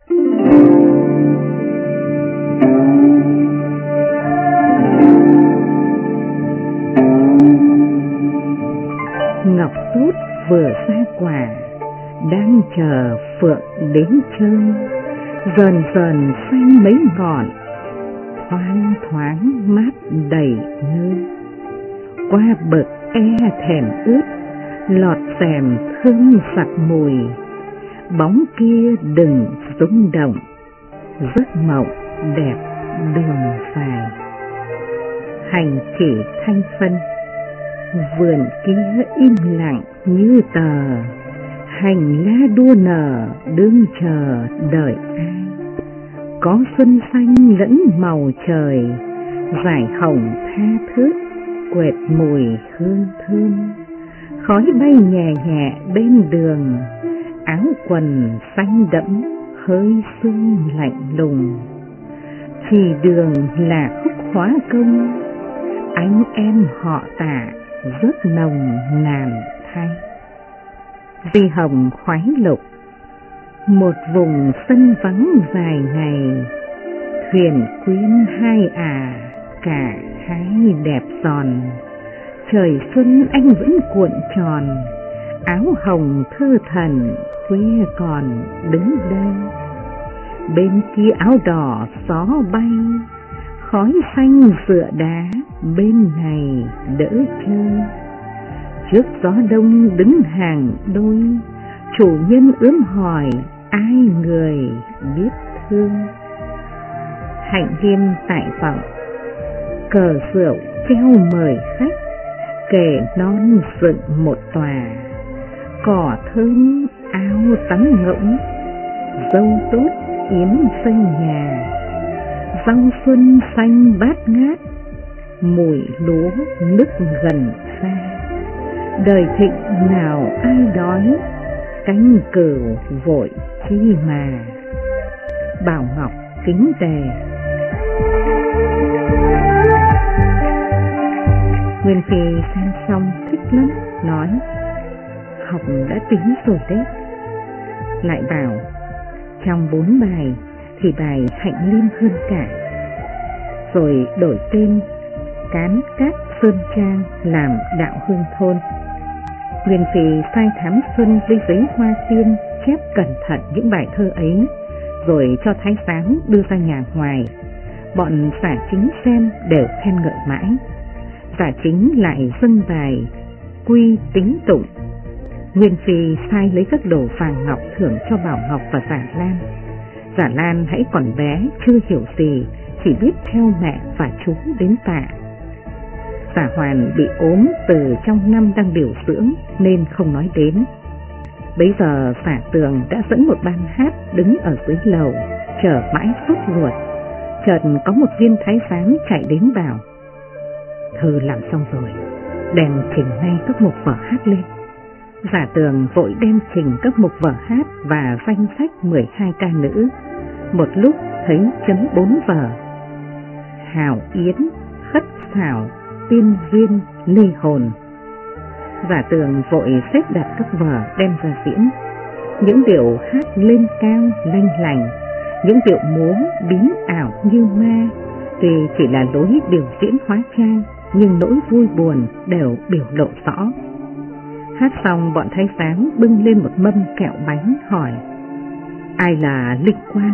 Ngọc tốt vừa ra quả, đang chờ Phượng đến chơi. Dần dần xanh mấy ngọn, thoáng thoáng mát đầy nơi. Qua bậc e thèm ướt, lọt rèm thơm sặc mùi. Bóng kia đừng rung động, giấc mộng đẹp đường dài. Hành chỉ thanh phân, vườn kia im lặng như tờ. Hành lá đua nở đương chờ đợi ai. Có xuân xanh lẫn màu trời, dải hồng tha thướt quệt mùi hương thơm. Khói bay nhẹ nhẹ bên đường, áo quần xanh đẫm hơi sương lạnh lùng. Chỉ đường là khúc hóa công, anh em họ Tạ rất nồng nàn thay. Di hồng khoái lục, một vùng sân vắng dài ngày. Thuyền quyến hai cả hai đẹp giòn. Trời xuân anh vẫn cuộn tròn, áo hồng thơ thần khuya còn đứng đây. bên kia áo đỏ gió bay, khói xanh dựa đá, bên này đỡ chơi. Trước gió đông đứng hàng đôi, chủ nhân ướm hỏi ai người biết thương. Hạnh liên tại vọng, cờ rượu treo mời khách, kể non dựng một tòa, cỏ thơm áo tắm ngỗng, dâu tốt yến xây nhà, rau xuân xanh bát ngát, mùi lúa nức gần xa. Đời thịnh nào ai đói, canh cừu vội chi mà. Bảo Ngọc kính đề. Nguyên Phi xem xong thích lắm, nói học đã tính rồi đấy. Lại bảo trong 4 bài thì bài Hạnh Liên hơn cả, rồi đổi tên Cán Cát Sơn Trang làm Đạo Hương Thôn. Nguyên Phi sai Thám Xuân với giấy hoa tiên chép cẩn thận những bài thơ ấy, rồi cho thái giám đưa ra nhà ngoài. Bọn giả chính xem đều khen ngợi mãi. Giả chính lại dâng bài Quy Tính Tụng. Nguyên Phi sai lấy các đồ vàng ngọc thưởng cho Bảo Ngọc và Giả Lan. Giả Lan hãy còn bé chưa hiểu gì, chỉ biết theo mẹ và chú đến tạ. Giả Hoàn bị ốm từ trong năm đang điều dưỡng nên không nói đến. Bấy giờ Giả Tường đã dẫn một ban hát đứng ở dưới lầu, chờ mãi sốt ruột. Chợt có một viên thái giám chạy đến bảo: thơ làm xong rồi, đem trình ngay các mục vở hát lên. Giả Tường vội đem trình các mục vở hát và danh sách 12 ca nữ. Một lúc thấy chấm 4 vở: Hào Yến, Khất Xảo, Tiên Duyên, Ly Hồn. Giả Tường vội xếp đặt các vở đem ra diễn. Những điệu hát lên cao lanh lành, những điệu múa biến ảo như ma. Tuy chỉ là lối biểu diễn hóa trang, nhưng nỗi vui buồn đều biểu lộ rõ. Hát xong, bọn thái giám bưng lên một mâm kẹo bánh hỏi: ai là Linh Quan?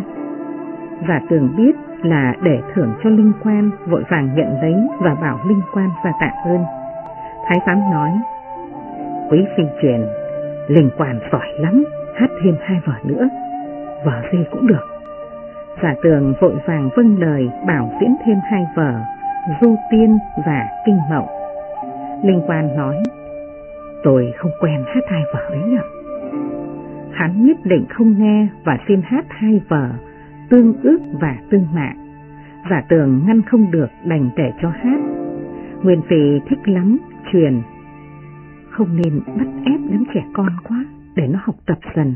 Giả Tường biết là để thưởng cho Linh Quan, vội vàng nhận lấy và bảo Linh Quan ra tạ ơn. Thái giám nói: quý phi truyền, Linh Quan giỏi lắm, hát thêm 2 vở nữa, vở gì cũng được. Giả Tường vội vàng vâng lời, bảo diễn thêm 2 vở, Du Tiên và Kinh Mộng. Linh Quan nói: tôi không quen hát 2 vở ấy ạ. Hắn nhất định không nghe và xin hát 2 vở, Tương Ước và Tương Mạ. Giả Tường ngăn không được, đành để cho hát. Nguyên Phi thích lắm, truyền: không nên bắt ép đám trẻ con quá, để nó học tập dần.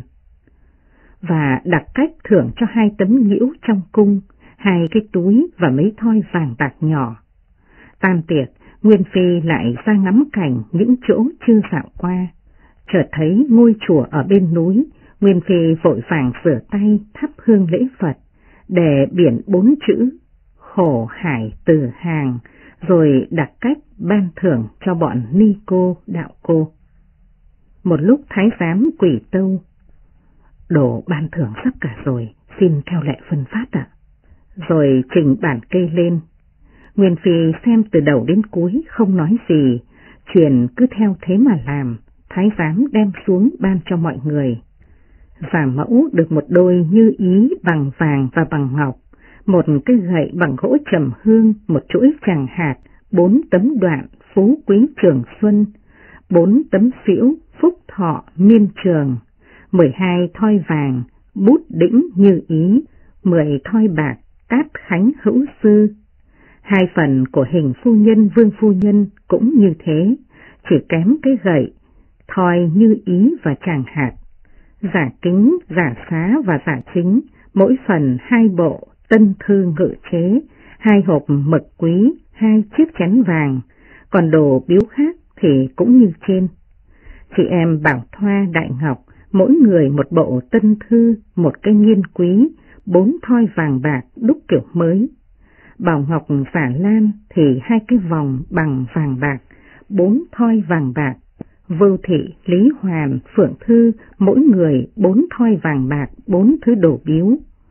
Và đặt cách thưởng cho 2 tấm nghĩu trong cung, 2 cái túi và mấy thoi vàng bạc nhỏ. Tan tiệc, Nguyên Phi lại ra ngắm cảnh những chỗ chưa dạo qua. Chợt thấy ngôi chùa ở bên núi, Nguyên Phi vội vàng rửa tay thắp hương lễ Phật, để biển 4 chữ khổ hải từ hàng, rồi đặt cách ban thưởng cho bọn ni cô đạo cô. Một lúc thái giám quỳ tâu: đồ ban thưởng sắp cả rồi, xin theo lệ phân phát ạ. Rồi trình bản kê lên. Nguyên Phi xem từ đầu đến cuối không nói gì, truyền cứ theo thế mà làm. Thái giám đem xuống ban cho mọi người. Giả Mẫu được một đôi như ý bằng vàng và bằng ngọc, một cái gậy bằng gỗ trầm hương, một chuỗi tràng hạt, 4 tấm đoạn phú quý trường xuân, 4 tấm phễu phúc thọ miên trường, 12 thoi vàng bút đĩnh như ý, 10 thoi bạc cát khánh hữu sư. 2 phần của hình phu nhân vương phu nhân cũng như thế, chỉ kém cái gậy, thoi như ý và tràng hạt. Giả Kính, Giả Xá và Giả Chính mỗi phần 2 bộ tân thư ngự chế, 2 hộp mực quý, 2 chiếc chén vàng, còn đồ biếu khác thì cũng như trên. Chị em Bảo Thoa, Đại Ngọc mỗi người một bộ tân thư, một cái nghiên quý, 4 thoi vàng bạc đúc kiểu mới. Bảo Ngọc, Giả Lan thì 2 cái vòng bằng vàng bạc, 4 thoi vàng bạc. Vưu Thị, Lý Hoàn, Phượng Thư mỗi người 4 thoi vàng bạc, 4 thứ đồ biếu.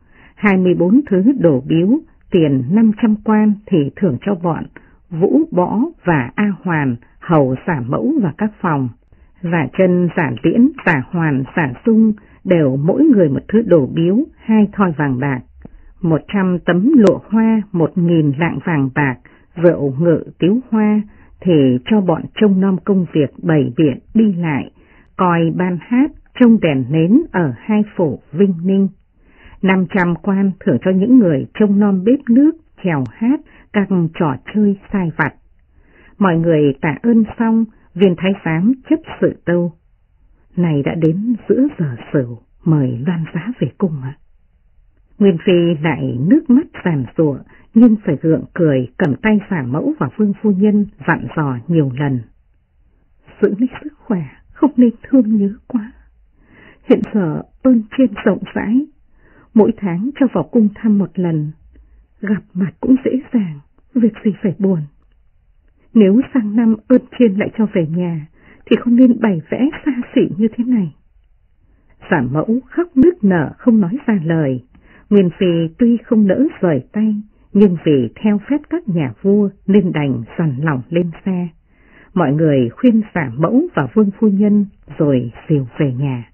24 thứ đồ biếu, tiền 500 quan thì thưởng cho bọn Vũ Bõ và A Hoàn, hầu Giả Mẫu và các phòng. Giả Chân, Giả Liễn, Giả Hoàn, Giả Dung đều mỗi người một thứ đồ biếu, 2 thoi vàng bạc, 100 tấm lụa hoa, 1000 lạng vàng bạc, rượu ngự tiếu hoa thì cho bọn trông nom công việc bày biện đi lại, coi ban hát, trông đèn nến ở 2 phủ Vinh Ninh. 500 quan thưởng cho những người trông nom bếp nước, chèo hát, các trò chơi sai vặt. Mọi người tạ ơn xong, viên thái giám chấp sự tâu. Này đã đến giữa giờ sửu, mời Loan Giá về cung ạ. Nguyên Phi lại nước mắt giàn giụa, nhưng phải gượng cười, cầm tay Giả Mẫu và Vương phu nhân dặn dò nhiều lần. Giữ lấy sức khỏe, không nên thương nhớ quá. Hiện giờ ơn trên rộng rãi, mỗi tháng cho vào cung thăm một lần, gặp mặt cũng dễ dàng, việc gì phải buồn. Nếu sang năm ơn trên lại cho về nhà, thì không nên bày vẽ xa xỉ như thế này. Giả Mẫu khóc nức nở không nói ra lời. Nguyên Phi tuy không nỡ rời tay, nhưng vì theo phép các nhà vua nên đành dằn lòng lên xe. Mọi người khuyên Giả Mẫu và Vương phu nhân rồi dìu về nhà.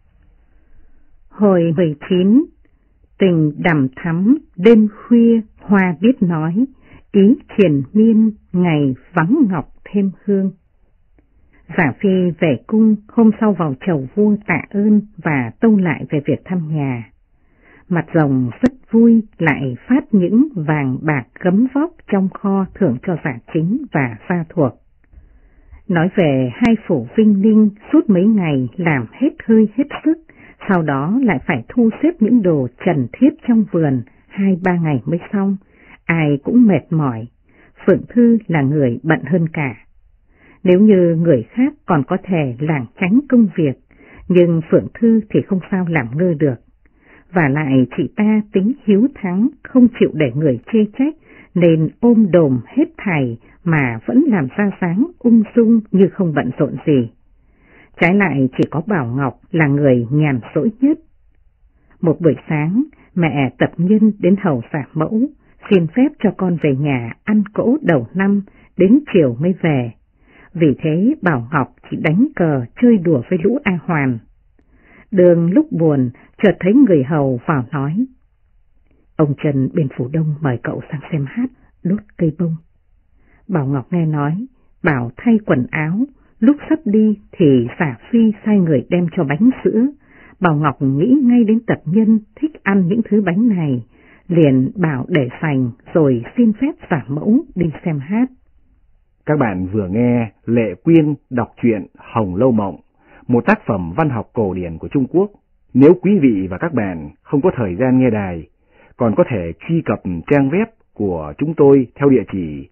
Hồi 19, tình đằm thắm, đêm khuya hoa biết nói, ý triền miên, ngày vắng ngọc thêm hương. Giả Phi về cung, hôm sau vào chầu vua tạ ơn và tâu lại về việc thăm nhà. Mặt rồng rất vui, lại phát những vàng bạc gấm vóc trong kho thưởng cho Giả Chính và gia thuộc. Nói về 2 phủ Vinh Ninh, suốt mấy ngày làm hết hơi hết sức, sau đó lại phải thu xếp những đồ trần thiết trong vườn, 2-3 ngày mới xong, ai cũng mệt mỏi. Phượng Thư là người bận hơn cả. Nếu như người khác còn có thể lảng tránh công việc, nhưng Phượng Thư thì không sao làm ngơ được. Và lại chị ta tính hiếu thắng, không chịu để người chê trách, nên ôm đồm hết thảy mà vẫn làm ra dáng ung dung như không bận rộn gì. Trái lại chỉ có Bảo Ngọc là người nhàn rỗi nhất. Một buổi sáng, mẹ Tập Nhân đến hầu Giả Mẫu, xin phép cho con về nhà ăn cỗ đầu năm, đến chiều mới về. Vì thế Bảo Ngọc chỉ đánh cờ chơi đùa với lũ A Hoàn. Đường lúc buồn, chợt thấy người hầu vào nói. Ông Trần bên phủ Đông mời cậu sang xem hát, đốt cây bông. Bảo Ngọc nghe nói, bảo thay quần áo, lúc sắp đi thì Giả Phi sai người đem cho bánh sữa. Bảo Ngọc nghĩ ngay đến Tập Nhân thích ăn những thứ bánh này, liền bảo để sành rồi xin phép Giả Mẫu đi xem hát. Các bạn vừa nghe Lệ Quyên đọc truyện Hồng Lâu Mộng, một tác phẩm văn học cổ điển của Trung Quốc. Nếu quý vị và các bạn không có thời gian nghe đài, còn có thể truy cập trang web của chúng tôi theo địa chỉ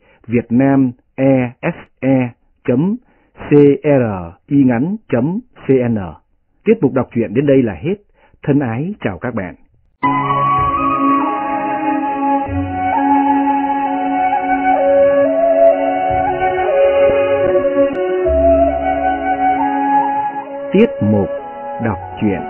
vietnamese.cringắn.cn. Tiết mục đọc truyện đến đây là hết. Thân ái chào các bạn. Tiết mục đọc truyện.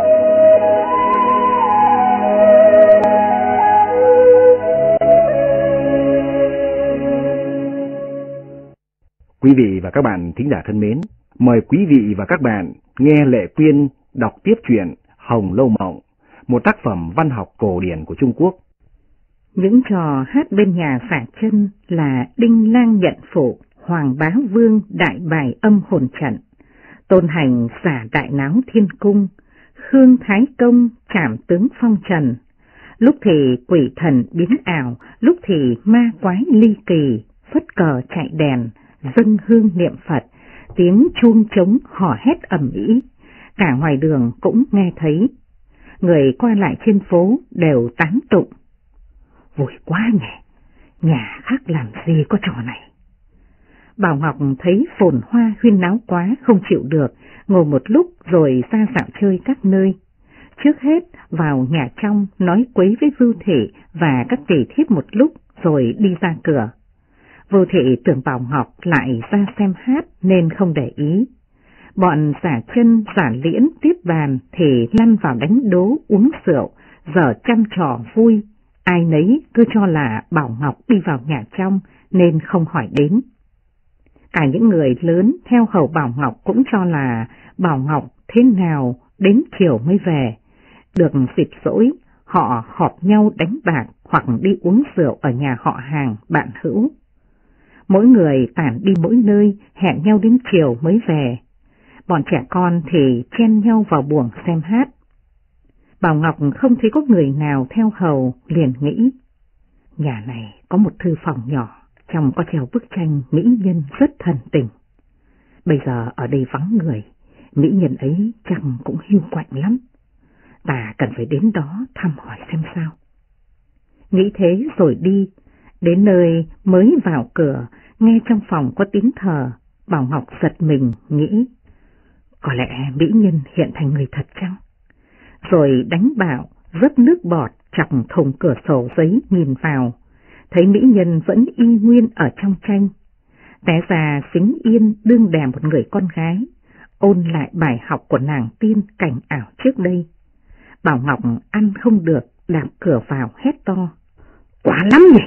Quý vị và các bạn thính giả thân mến, mời quý vị và các bạn nghe Lệ Quyên đọc tiếp truyện Hồng Lâu Mộng, một tác phẩm văn học cổ điển của Trung Quốc. Những trò hát bên nhà Giả Chân là Đinh Lang nhận phụ, Hoàng Bá Vương đại bài âm hồn trận, Tôn Hành giả đại náo thiên cung, Khương Thái Công trảm tướng phong trần. Lúc thì quỷ thần biến ảo, lúc thì ma quái ly kỳ, phất cờ chạy đèn, dâng hương niệm Phật, tiếng chuông trống hò hét ầm ĩ, cả ngoài đường cũng nghe thấy. Người qua lại trên phố đều tán tụng. Vui quá nhỉ, nhà khác làm gì có trò này. Bảo Ngọc thấy phồn hoa huyên náo quá không chịu được, ngồi một lúc rồi ra dạo chơi các nơi. Trước hết vào nhà trong nói quấy với Vưu Thị và các tỷ thiếp một lúc rồi đi ra cửa. Vưu Thị tưởng Bảo Ngọc lại ra xem hát nên không để ý. Bọn Giả Chân, Giả Liễn tiếp bàn thì lăn vào đánh đố uống rượu, giờ chăm trò vui, ai nấy cứ cho là Bảo Ngọc đi vào nhà trong nên không hỏi đến. Cả những người lớn theo hầu Bảo Ngọc cũng cho là Bảo Ngọc thế nào đến chiều mới về. Được dịp rỗi, họ họp nhau đánh bạc hoặc đi uống rượu ở nhà họ hàng, bạn hữu. Mỗi người tản đi mỗi nơi, hẹn nhau đến chiều mới về. Bọn trẻ con thì chen nhau vào buồng xem hát. Bảo Ngọc không thấy có người nào theo hầu, liền nghĩ, nhà này có một thư phòng nhỏ, trong có treo bức tranh mỹ nhân rất thần tình. Bây giờ ở đây vắng người, mỹ nhân ấy chẳng cũng hiu quạnh lắm. Ta cần phải đến đó thăm hỏi xem sao. Nghĩ thế rồi đi, đến nơi mới vào cửa, nghe trong phòng có tiếng thở, Bảo Ngọc giật mình nghĩ, có lẽ mỹ nhân hiện thành người thật chăng? Rồi đánh bạo, rớt nước bọt chọc thùng cửa sổ giấy nhìn vào, thấy mỹ nhân vẫn y nguyên ở trong tranh. Té ra Xính Yên đương đè một người con gái, ôn lại bài học của nàng tiên cảnh ảo trước đây. Bảo Ngọc ăn không được, đạp cửa vào hét to, quá lắm nhỉ!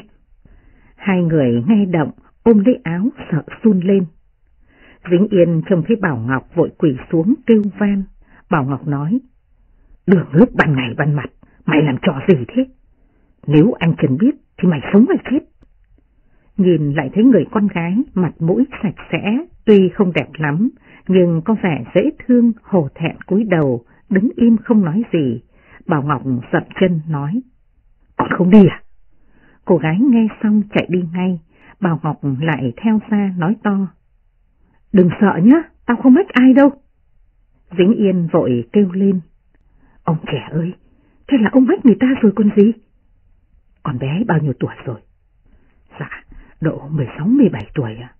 Hai người nghe động, ôm lấy áo sợ run lên. Dính Yên trông thấy Bảo Ngọc vội quỳ xuống kêu van. Bảo Ngọc nói, đường lúc ban ngày ban mặt, mày làm trò gì thế? Nếu anh Trần biết thì mày sống hay chết? Nhìn lại thấy người con gái mặt mũi sạch sẽ, tuy không đẹp lắm, nhưng có vẻ dễ thương, hổ thẹn cúi đầu, đứng im không nói gì. Bảo Ngọc dậm chân nói, còn không đi à? Cô gái nghe xong chạy đi ngay. Bảo Ngọc lại theo ra nói to, đừng sợ nhá, tao không mách ai đâu. Dính Yên vội kêu lên, ông trẻ ơi, thế là ông mách người ta rồi còn gì? Con bé bao nhiêu tuổi rồi? Dạ, độ 16-17 tuổi à.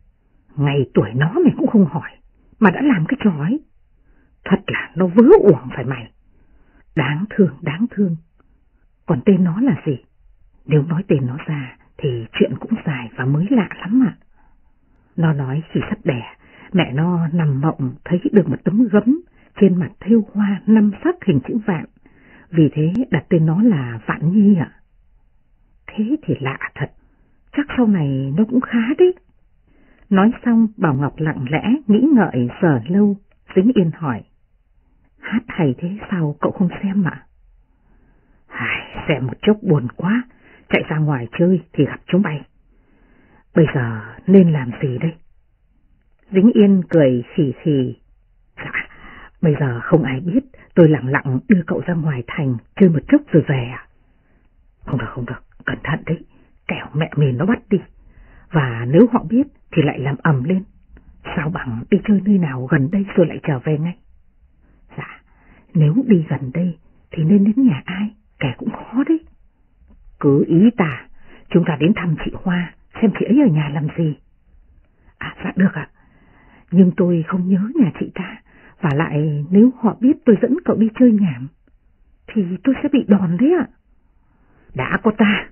Ngày tuổi nó mày cũng không hỏi, mà đã làm cái trò ấy. Thật là nó vớ uổng phải mày. Đáng thương, đáng thương. Còn tên nó là gì? Nếu nói tên nó ra thì chuyện cũng dài và mới lạ lắm ạ. Nó nói khi sắp đẻ, mẹ nó nằm mộng thấy được một tấm gấm, trên mặt thêu hoa 5 sắc hình chữ vạn, vì thế đặt tên nó là Vạn Nhi ạ. Thế thì lạ thật, chắc sau này nó cũng khá đấy. Nói xong Bảo Ngọc lặng lẽ nghĩ ngợi giờ lâu. Dính Yên hỏi, hát hay thế sao cậu không xem ạ? Xem một chốc buồn quá, chạy ra ngoài chơi thì gặp chúng bay. Bây giờ nên làm gì đây? Dính Yên cười khì khì, dạ, bây giờ không ai biết, tôi lặng lặng đưa cậu ra ngoài thành chơi một chốc rồi về à? Không được, cẩn thận đấy, kẻo mẹ mình nó bắt đi. Và nếu họ biết thì lại làm ầm lên. Sao bằng đi chơi nơi nào gần đây rồi lại trở về ngay? Dạ, nếu đi gần đây thì nên đến nhà ai, kẻ cũng khó đấy. Cứ ý ta, chúng ta đến thăm chị Hoa, xem chị ấy ở nhà làm gì. À dạ được ạ, nhưng tôi không nhớ nhà chị ta, và lại nếu họ biết tôi dẫn cậu đi chơi nhảm thì tôi sẽ bị đòn đấy ạ. Đã có ta.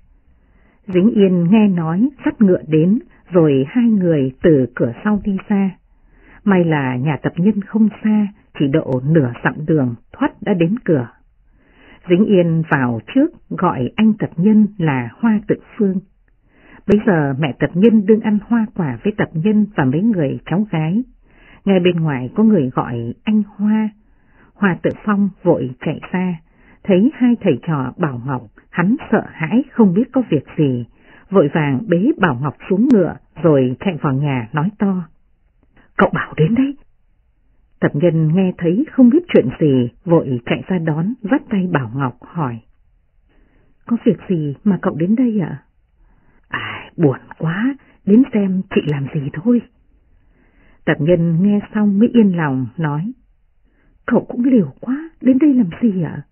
Dính Yên nghe nói dắt ngựa đến, rồi hai người từ cửa sau đi ra. May là nhà tập nhân không xa, chỉ độ nửa dặm đường thoát đã đến cửa. Dính Yên vào trước gọi anh tập nhân là Hoa Tự Phương. Bấy giờ mẹ tập nhân đương ăn hoa quả với tập nhân và mấy người cháu gái. Ngay bên ngoài có người gọi anh Hoa. Hoa Tự Phong vội chạy ra, thấy hai thầy trò Bảo Ngọc, hắn sợ hãi không biết có việc gì, vội vàng bế Bảo Ngọc xuống ngựa rồi chạy vào nhà nói to, cậu Bảo đến đấy. Tập nhân nghe thấy không biết chuyện gì, vội chạy ra đón, vắt tay Bảo Ngọc hỏi, có việc gì mà cậu đến đây ạ? Buồn quá, đến xem chị làm gì thôi. Tập nhân nghe xong mới yên lòng nói, cậu cũng liều quá, đến đây làm gì ạ?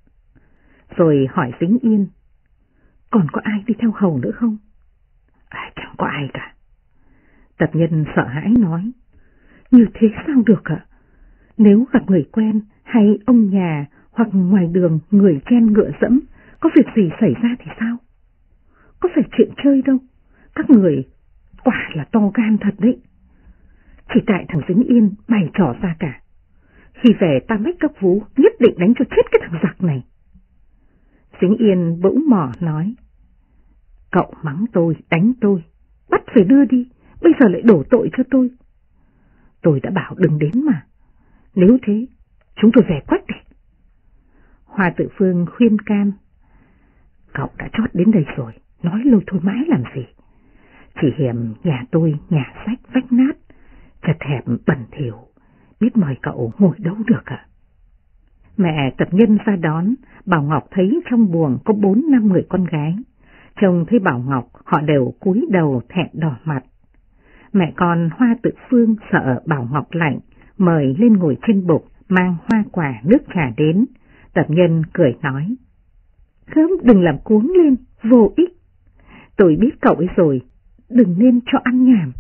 Rồi hỏi Dính Yên, còn có ai đi theo hầu nữa không? Chẳng có ai cả. Tập nhân sợ hãi nói, như thế sao được ạ? Nếu gặp người quen hay ông nhà hoặc ngoài đường người chen ngựa dẫm, có việc gì xảy ra thì sao? Có phải chuyện chơi đâu, các người quả là to gan thật đấy. Chỉ tại thằng Dính Yên bày trò ra cả. Khi về ta mách các vú nhất định đánh cho chết cái thằng giặc này. Dính Yên bỗng mỏ nói, cậu mắng tôi, đánh tôi, bắt phải đưa đi, bây giờ lại đổ tội cho tôi. Tôi đã bảo đừng đến mà, nếu thế chúng tôi về quách đi. Hoa Tự Phương khuyên can, cậu đã chót đến đây rồi, nói lôi thôi mãi làm gì. Chỉ hiểm nhà tôi nhà sách vách nát, chật hẹp bẩn thỉu, biết mời cậu ngồi đâu được ạ. Mẹ Tập Nhân ra đón, Bảo Ngọc thấy trong buồng có 4-5 người con gái. Trông thấy Bảo Ngọc họ đều cúi đầu thẹn đỏ mặt. Mẹ con Hoa Tự Phương sợ Bảo Ngọc lạnh, mời lên ngồi trên bục, mang hoa quả nước trà đến. Tập Nhân cười nói, Khớm đừng làm cuống lên, vô ích. Tôi biết cậu ấy rồi, đừng nên cho ăn nhảm.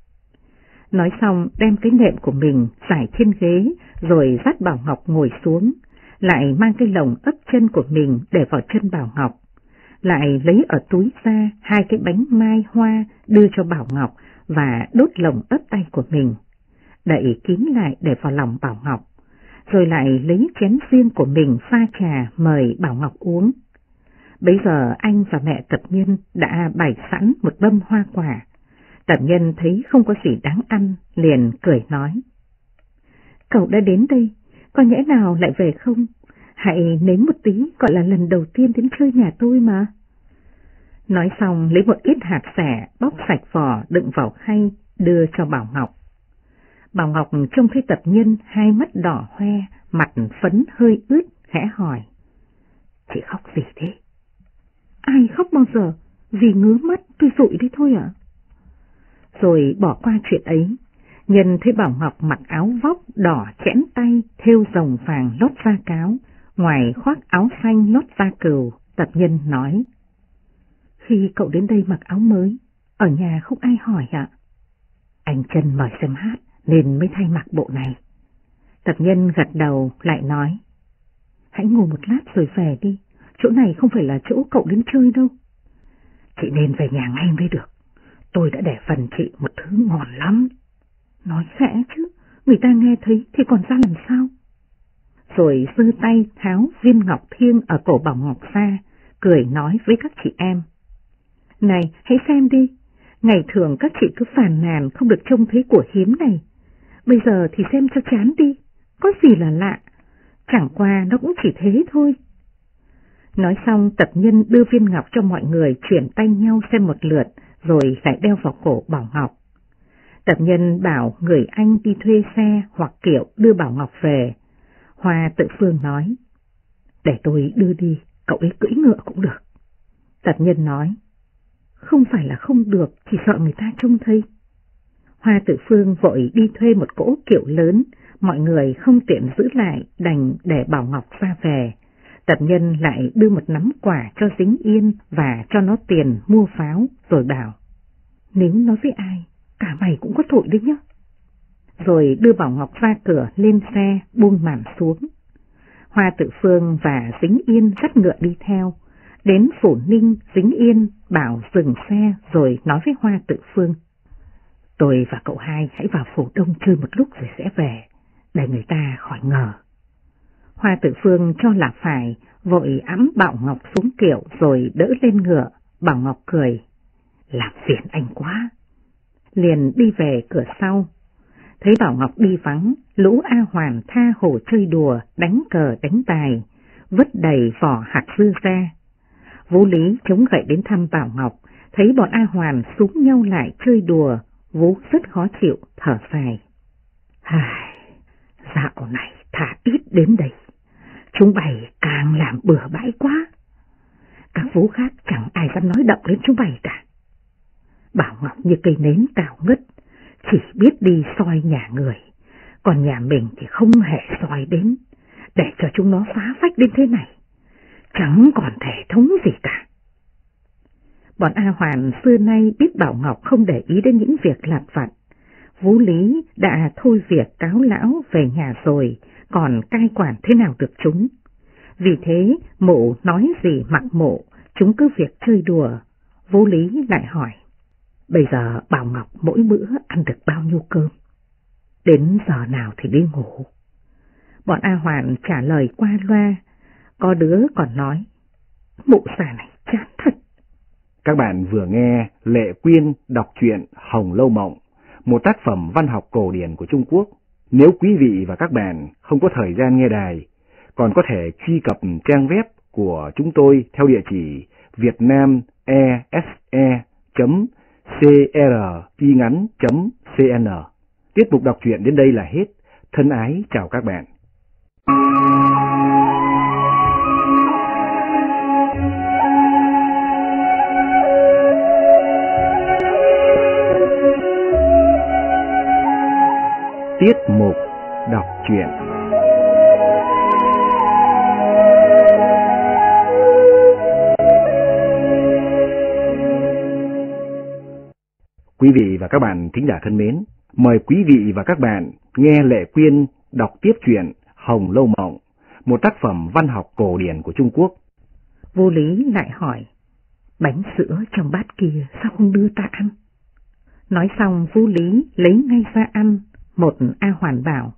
Nói xong đem cái nệm của mình trải trên ghế rồi dắt Bảo Ngọc ngồi xuống, lại mang cái lồng ấp chân của mình để vào chân Bảo Ngọc, lại lấy ở túi ra 2 cái bánh mai hoa đưa cho Bảo Ngọc và đốt lồng ấp tay của mình, đậy kín lại để vào lòng Bảo Ngọc, rồi lại lấy chén riêng của mình pha trà mời Bảo Ngọc uống. Bấy giờ anh và mẹ Tập Nhân đã bày sẵn một mâm hoa quả. Tập Nhân thấy không có gì đáng ăn, liền cười nói, cậu đã đến đây, có nhẽ nào lại về không? Hãy nếm một tí, gọi là lần đầu tiên đến chơi nhà tôi mà. Nói xong lấy một ít hạt xẻ bóc sạch vỏ đựng vào khay đưa cho Bảo Ngọc. Bảo Ngọc trông thấy Tập Nhân 2 mắt đỏ hoe, mặt phấn hơi ướt, khẽ hỏi, chị khóc gì thế? Ai khóc bao giờ, vì ngứa mắt tôi dụi đi thôi ạ. Rồi bỏ qua chuyện ấy, Nhân thấy Bảo Ngọc mặc áo vóc đỏ chẽn tay thêu rồng vàng lót da cáo, ngoài khoác áo xanh lót da cừu. Tập Nhân nói, khi cậu đến đây mặc áo mới, ở nhà không ai hỏi ạ. Anh Trân mời xem hát nên mới thay mặc bộ này. Tập Nhân gật đầu lại nói, hãy ngồi một lát rồi về đi, chỗ này không phải là chỗ cậu đến chơi đâu. Chị nên về nhà ngay mới được, tôi đã để phần chị một thứ ngon lắm. Nói khẽ chứ, người ta nghe thấy thì còn ra làm sao. Rồi giơ tay tháo viên ngọc thiêng ở cổ Bảo Ngọc ra, cười nói với các chị em, này hãy xem đi, ngày thường các chị cứ phàn nàn không được trông thấy của hiếm này, bây giờ thì xem cho chán đi, có gì là lạ, chẳng qua nó cũng chỉ thế thôi. Nói xong Tập Nhân đưa viên ngọc cho mọi người chuyển tay nhau xem một lượt, rồi lại đeo vào cổ Bảo Ngọc. Tập Nhân bảo người anh đi thuê xe hoặc kiệu đưa Bảo Ngọc về. Hoa Tự Phương nói, để tôi đưa đi, cậu ấy cưỡi ngựa cũng được. Tập Nhân nói, không phải là không được, chỉ sợ người ta trông thấy. Hoa Tự Phương vội đi thuê một cỗ kiệu lớn, mọi người không tiện giữ lại, đành để Bảo Ngọc ra về. Tập Nhân lại đưa một nắm quả cho Dính Yên và cho nó tiền mua pháo, rồi bảo, nếu nói với ai, cả mày cũng có tội đấy nhá. Rồi đưa Bảo Ngọc ra cửa lên xe, buông màn xuống. Hoa Tự Phương và Dính Yên dắt ngựa đi theo. Đến Phủ Ninh, Dính Yên bảo dừng xe rồi nói với Hoa Tự Phương, tôi và cậu hai hãy vào Phủ Đông chơi một lúc rồi sẽ về, để người ta khỏi ngờ. Hoa Tự Phương cho là phải, vội ẵm Bảo Ngọc xuống kiệu rồi đỡ lên ngựa. Bảo Ngọc cười, làm phiền anh quá. Liền đi về cửa sau. Thấy Bảo Ngọc đi vắng, lũ A Hoàn tha hồ chơi đùa, đánh cờ đánh tài, vứt đầy vỏ hạt dưa ra. Vũ Lý chống gậy đến thăm Bảo Ngọc, thấy bọn A Hoàn xúm nhau lại chơi đùa, Vũ rất khó chịu, thở dài. Dạo này thả ít đến đây, chúng bày càng làm bừa bãi quá. Các Vũ khác chẳng ai dám nói động đến chúng bày cả. Bảo Ngọc như cây nến cao ngất, chỉ biết đi soi nhà người, còn nhà mình thì không hề soi đến, để cho chúng nó phá phách đến thế này, chẳng còn thể thống gì cả. Bọn A Hoàn xưa nay biết Bảo Ngọc không để ý đến những việc lặt vặt. Vũ Lý đã thôi việc cáo lão về nhà rồi, còn cai quản thế nào được chúng. Vì thế mụ nói gì mặc mụ, chúng cứ việc chơi đùa. Vũ Lý lại hỏi, bây giờ Bảo Ngọc mỗi bữa ăn được bao nhiêu cơm? Đến giờ nào thì đi ngủ? Bọn A Hoàn trả lời qua loa, có đứa còn nói, mụ già này chán thật. Các bạn vừa nghe Lệ Quyên đọc truyện Hồng Lâu Mộng, một tác phẩm văn học cổ điển của Trung Quốc. Nếu quý vị và các bạn không có thời gian nghe đài, còn có thể truy cập trang web của chúng tôi theo địa chỉ vietnamese.cringắn.cn. Tiết mục đọc truyện đến đây là hết. Thân ái chào các bạn. Tiết mục đọc truyện. Quý vị và các bạn thính giả thân mến, mời quý vị và các bạn nghe Lệ Quyên đọc tiếp truyện Hồng Lâu Mộng, một tác phẩm văn học cổ điển của Trung Quốc. Vô Lý lại hỏi, bánh sữa trong bát kia sao không đưa ta ăn? Nói xong Vô Lý lấy ngay ra ăn. Một A Hoàn bảo,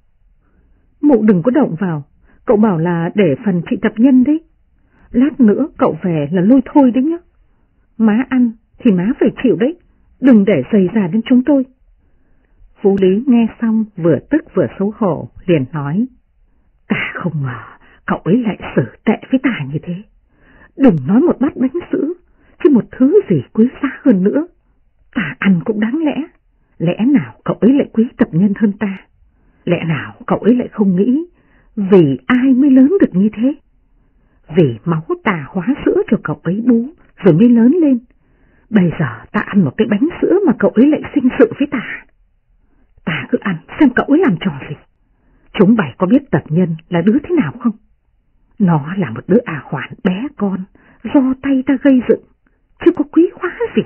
mụ đừng có động vào, cậu bảo là để phần chị tập nhân đấy. Lát nữa cậu về là lôi thôi đấy nhá. Má ăn thì má phải chịu đấy, đừng để dày dà đến chúng tôi. Phú Lý nghe xong vừa tức vừa xấu hổ, liền nói, ta không ngờ cậu ấy lại xử tệ với ta như thế. Đừng nói một bát bánh sữa, chứ một thứ gì quý giá hơn nữa. Ta ăn cũng đáng lẽ. Lẽ nào cậu ấy lại quý tập nhân hơn ta? Lẽ nào cậu ấy lại không nghĩ vì ai mới lớn được như thế? Vì máu ta hóa sữa cho cậu ấy bú rồi mới lớn lên. Bây giờ ta ăn một cái bánh sữa mà cậu ấy lại sinh sự với ta. Ta cứ ăn xem cậu ấy làm trò gì. Chúng bày có biết tập nhân là đứa thế nào không? Nó là một đứa A Hoàn bé con do tay ta gây dựng, chứ có quý hóa gì.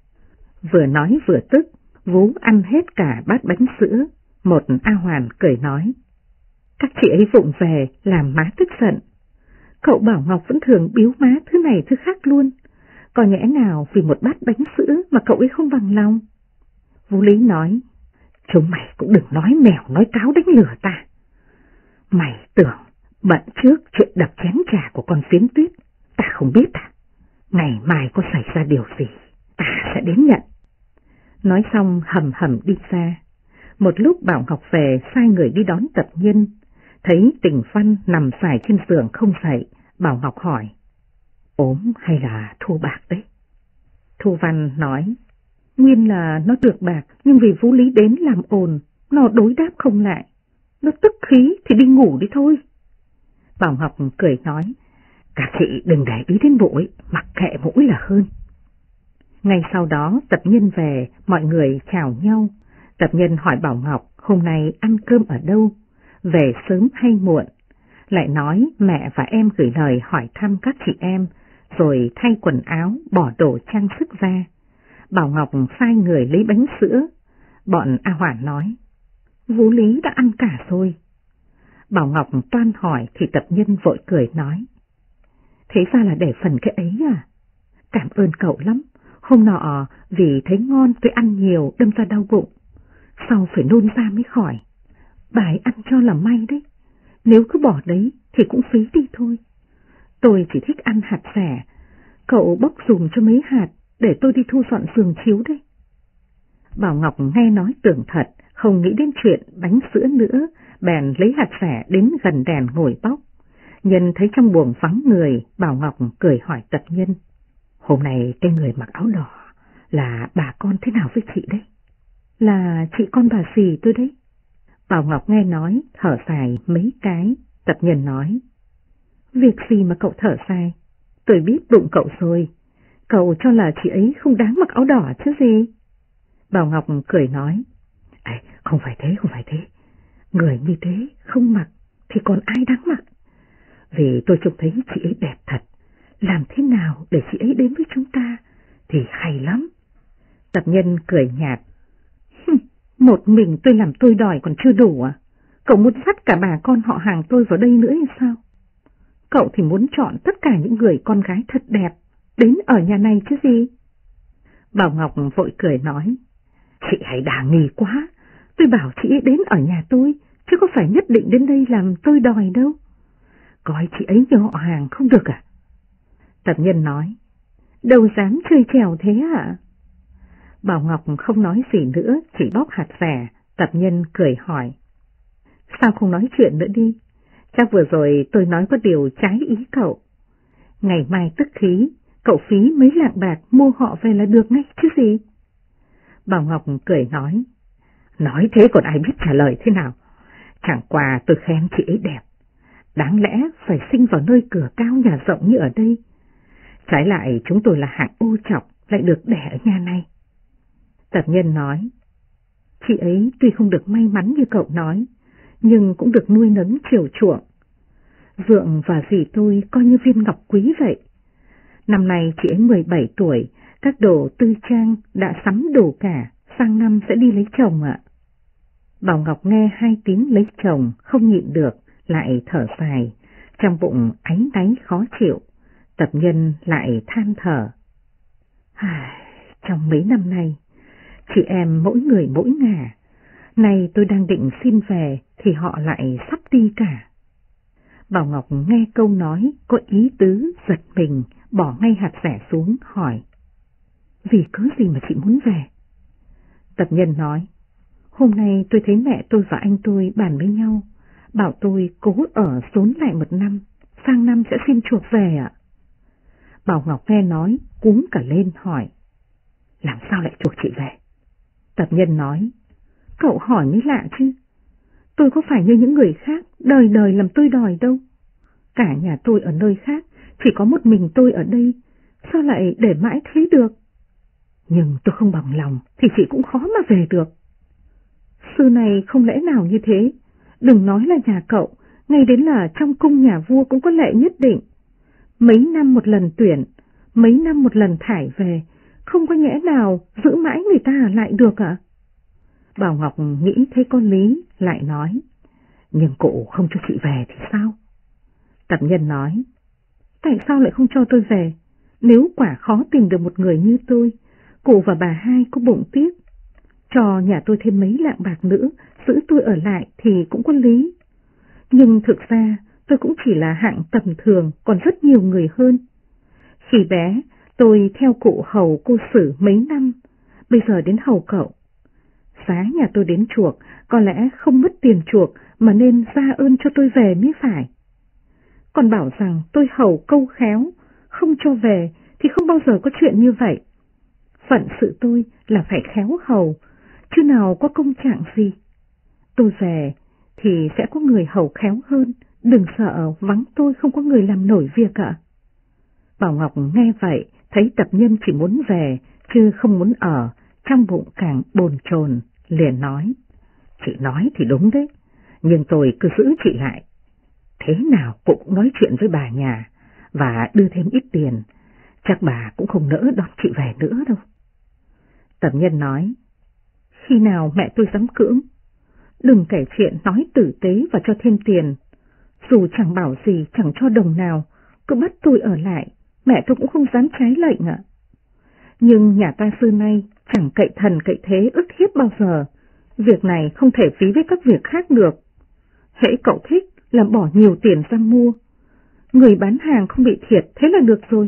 Vừa nói vừa tức, Vú ăn hết cả bát bánh sữa. Một A Hoàn cười nói, các chị ấy vụng về làm má tức giận. Cậu Bảo Ngọc vẫn thường biếu má thứ này thứ khác luôn. Có nhẽ nào vì một bát bánh sữa mà cậu ấy không bằng lòng? Vú Lý nói, chúng mày cũng đừng nói mèo nói cáo đánh lừa ta. Mày tưởng bận trước chuyện đập chén trà của con Phiến Tuyết, ta không biết à? Ngày mai có xảy ra điều gì, ta sẽ đến nhận. Nói xong hầm hầm đi ra. Một lúc Bảo Ngọc về sai người đi đón tập nhân. Thấy Tình Văn nằm dài trên giường không dậy, Bảo Ngọc hỏi, ốm hay là thua bạc đấy? Thu Văn nói, nguyên là nó được bạc, nhưng vì Vũ Lý đến làm ồn, nó đối đáp không lại. Nó tức khí thì đi ngủ đi thôi. Bảo Ngọc cười nói, các chị đừng để ý đến bụi, mặc kệ mũi là hơn. Ngay sau đó tập nhân về, mọi người chào nhau. Tập nhân hỏi Bảo Ngọc hôm nay ăn cơm ở đâu, về sớm hay muộn. Lại nói mẹ và em gửi lời hỏi thăm các chị em, rồi thay quần áo, bỏ đồ trang sức ra. Bảo Ngọc sai người lấy bánh sữa. Bọn A Hoàn nói, Vũ Lý đã ăn cả rồi. Bảo Ngọc toan hỏi thì tập nhân vội cười nói, thế ra là để phần cái ấy à? Cảm ơn cậu lắm. Hôm nọ vì thấy ngon tôi ăn nhiều đâm ra đau bụng, sau phải nôn ra mới khỏi. Bà ấy ăn cho là may đấy, nếu cứ bỏ đấy thì cũng phí đi thôi. Tôi chỉ thích ăn hạt rẻ, cậu bóc dùm cho mấy hạt để tôi đi thu dọn giường chiếu đấy. Bảo Ngọc nghe nói tưởng thật, không nghĩ đến chuyện bánh sữa nữa, bèn lấy hạt rẻ đến gần đèn ngồi bóc. Nhân thấy trong buồng vắng người, Bảo Ngọc cười hỏi tập nhân, hôm nay cái người mặc áo đỏ là bà con thế nào với chị đấy? Là chị con bà dì tôi đấy. Bảo Ngọc nghe nói, thở dài mấy cái. Tập nhân nói, việc gì mà cậu thở dài? Tôi biết bụng cậu rồi. Cậu cho là chị ấy không đáng mặc áo đỏ chứ gì? Bảo Ngọc cười nói, không phải thế, không phải thế. Người như thế không mặc thì còn ai đáng mặc? Vì tôi trông thấy chị ấy đẹp thật, làm thế nào để chị ấy đến với chúng ta thì hay lắm. Tập nhân cười nhạt, một mình tôi làm tôi đòi còn chưa đủ à? Cậu muốn dắt cả bà con họ hàng tôi vào đây nữa hay sao? Cậu thì muốn chọn tất cả những người con gái thật đẹp đến ở nhà này chứ gì? Bảo Ngọc vội cười nói, chị hãy đả nghi quá. Tôi bảo chị ấy đến ở nhà tôi, chứ có phải nhất định đến đây làm tôi đòi đâu. Coi chị ấy như họ hàng không được à? Tập Nhân nói, đâu dám chơi trèo thế hả? Bảo Ngọc không nói gì nữa, chỉ bóc hạt rẻ. Tập Nhân cười hỏi, sao không nói chuyện nữa đi? Chắc vừa rồi tôi nói có điều trái ý cậu. Ngày mai tức khí, cậu phí mấy lạng bạc mua họ về là được ngay chứ gì? Bảo Ngọc cười nói thế còn ai biết trả lời thế nào? Chẳng qua tôi khen chị ấy đẹp, đáng lẽ phải sinh vào nơi cửa cao nhà rộng như ở đây. Trái lại chúng tôi là hạng ô trọc, lại được đẻ ở nhà này. Tập Nhân nói, chị ấy tuy không được may mắn như cậu nói, nhưng cũng được nuôi nấng chiều chuộng. Dượng và dì tôi coi như viên ngọc quý vậy. Năm nay chị ấy 17 tuổi, các đồ tư trang đã sắm đủ cả, sang năm sẽ đi lấy chồng ạ. Bảo Ngọc nghe hai tiếng lấy chồng không nhịn được, lại thở dài, trong bụng áy náy khó chịu. Tập Nhân lại than thở. Trong mấy năm nay, chị em mỗi người mỗi ngả, nay tôi đang định xin về thì họ lại sắp đi cả. Bảo Ngọc nghe câu nói có ý tứ giật mình, bỏ ngay hạt rẻ xuống hỏi, vì cớ gì mà chị muốn về? Tập Nhân nói, hôm nay tôi thấy mẹ tôi và anh tôi bàn với nhau, bảo tôi cố ở xốn lại một năm, sang năm sẽ xin chuộc về ạ. Bảo Ngọc nghe nói cuống cả lên hỏi, làm sao lại chuộc chị về? Tập Nhân nói, cậu hỏi mới lạ chứ, tôi có phải như những người khác đời đời làm tôi đòi đâu. Cả nhà tôi ở nơi khác, chỉ có một mình tôi ở đây, sao lại để mãi thế được? Nhưng tôi không bằng lòng thì chị cũng khó mà về được. Xưa này không lẽ nào như thế, đừng nói là nhà cậu, ngay đến là trong cung nhà vua cũng có lệ nhất định. Mấy năm một lần tuyển, mấy năm một lần thải về, không có nhẽ nào giữ mãi người ta ở lại được ạ? Bảo Ngọc nghĩ thấy có lý, lại nói, nhưng cụ không cho chị về thì sao? Tập Nhân nói, tại sao lại không cho tôi về? Nếu quả khó tìm được một người như tôi, cụ và bà hai có bụng tiếc. Cho nhà tôi thêm mấy lạng bạc nữa, giữ tôi ở lại thì cũng có lý. Nhưng thực ra tôi cũng chỉ là hạng tầm thường, còn rất nhiều người hơn. Khi bé, tôi theo cụ hầu cô Sử mấy năm, bây giờ đến hầu cậu. Giá nhà tôi đến chuộc, có lẽ không mất tiền chuộc mà nên ra ơn cho tôi về mới phải. Còn bảo rằng tôi hầu câu khéo, không cho về thì không bao giờ có chuyện như vậy. Phận sự tôi là phải khéo hầu, chứ nào có công trạng gì. Tôi về thì sẽ có người hầu khéo hơn, đừng sợ vắng tôi không có người làm nổi việc ạ. Bảo Ngọc nghe vậy, thấy Tập Nhân chỉ muốn về, chứ không muốn ở, trong bụng càng bồn chồn, liền nói, chị nói thì đúng đấy, nhưng tôi cứ giữ chị lại. Thế nào cụ cũng nói chuyện với bà nhà, và đưa thêm ít tiền, chắc bà cũng không nỡ đón chị về nữa đâu. Tập Nhân nói, khi nào mẹ tôi dám cưỡng? Đừng kể chuyện nói tử tế và cho thêm tiền, dù chẳng bảo gì, chẳng cho đồng nào, cứ bắt tôi ở lại, mẹ tôi cũng không dám trái lệnh ạ. Nhưng nhà ta xưa nay chẳng cậy thần cậy thế ức hiếp bao giờ, việc này không thể phí với các việc khác được. Hễ cậu thích là bỏ nhiều tiền ra mua, người bán hàng không bị thiệt thế là được rồi.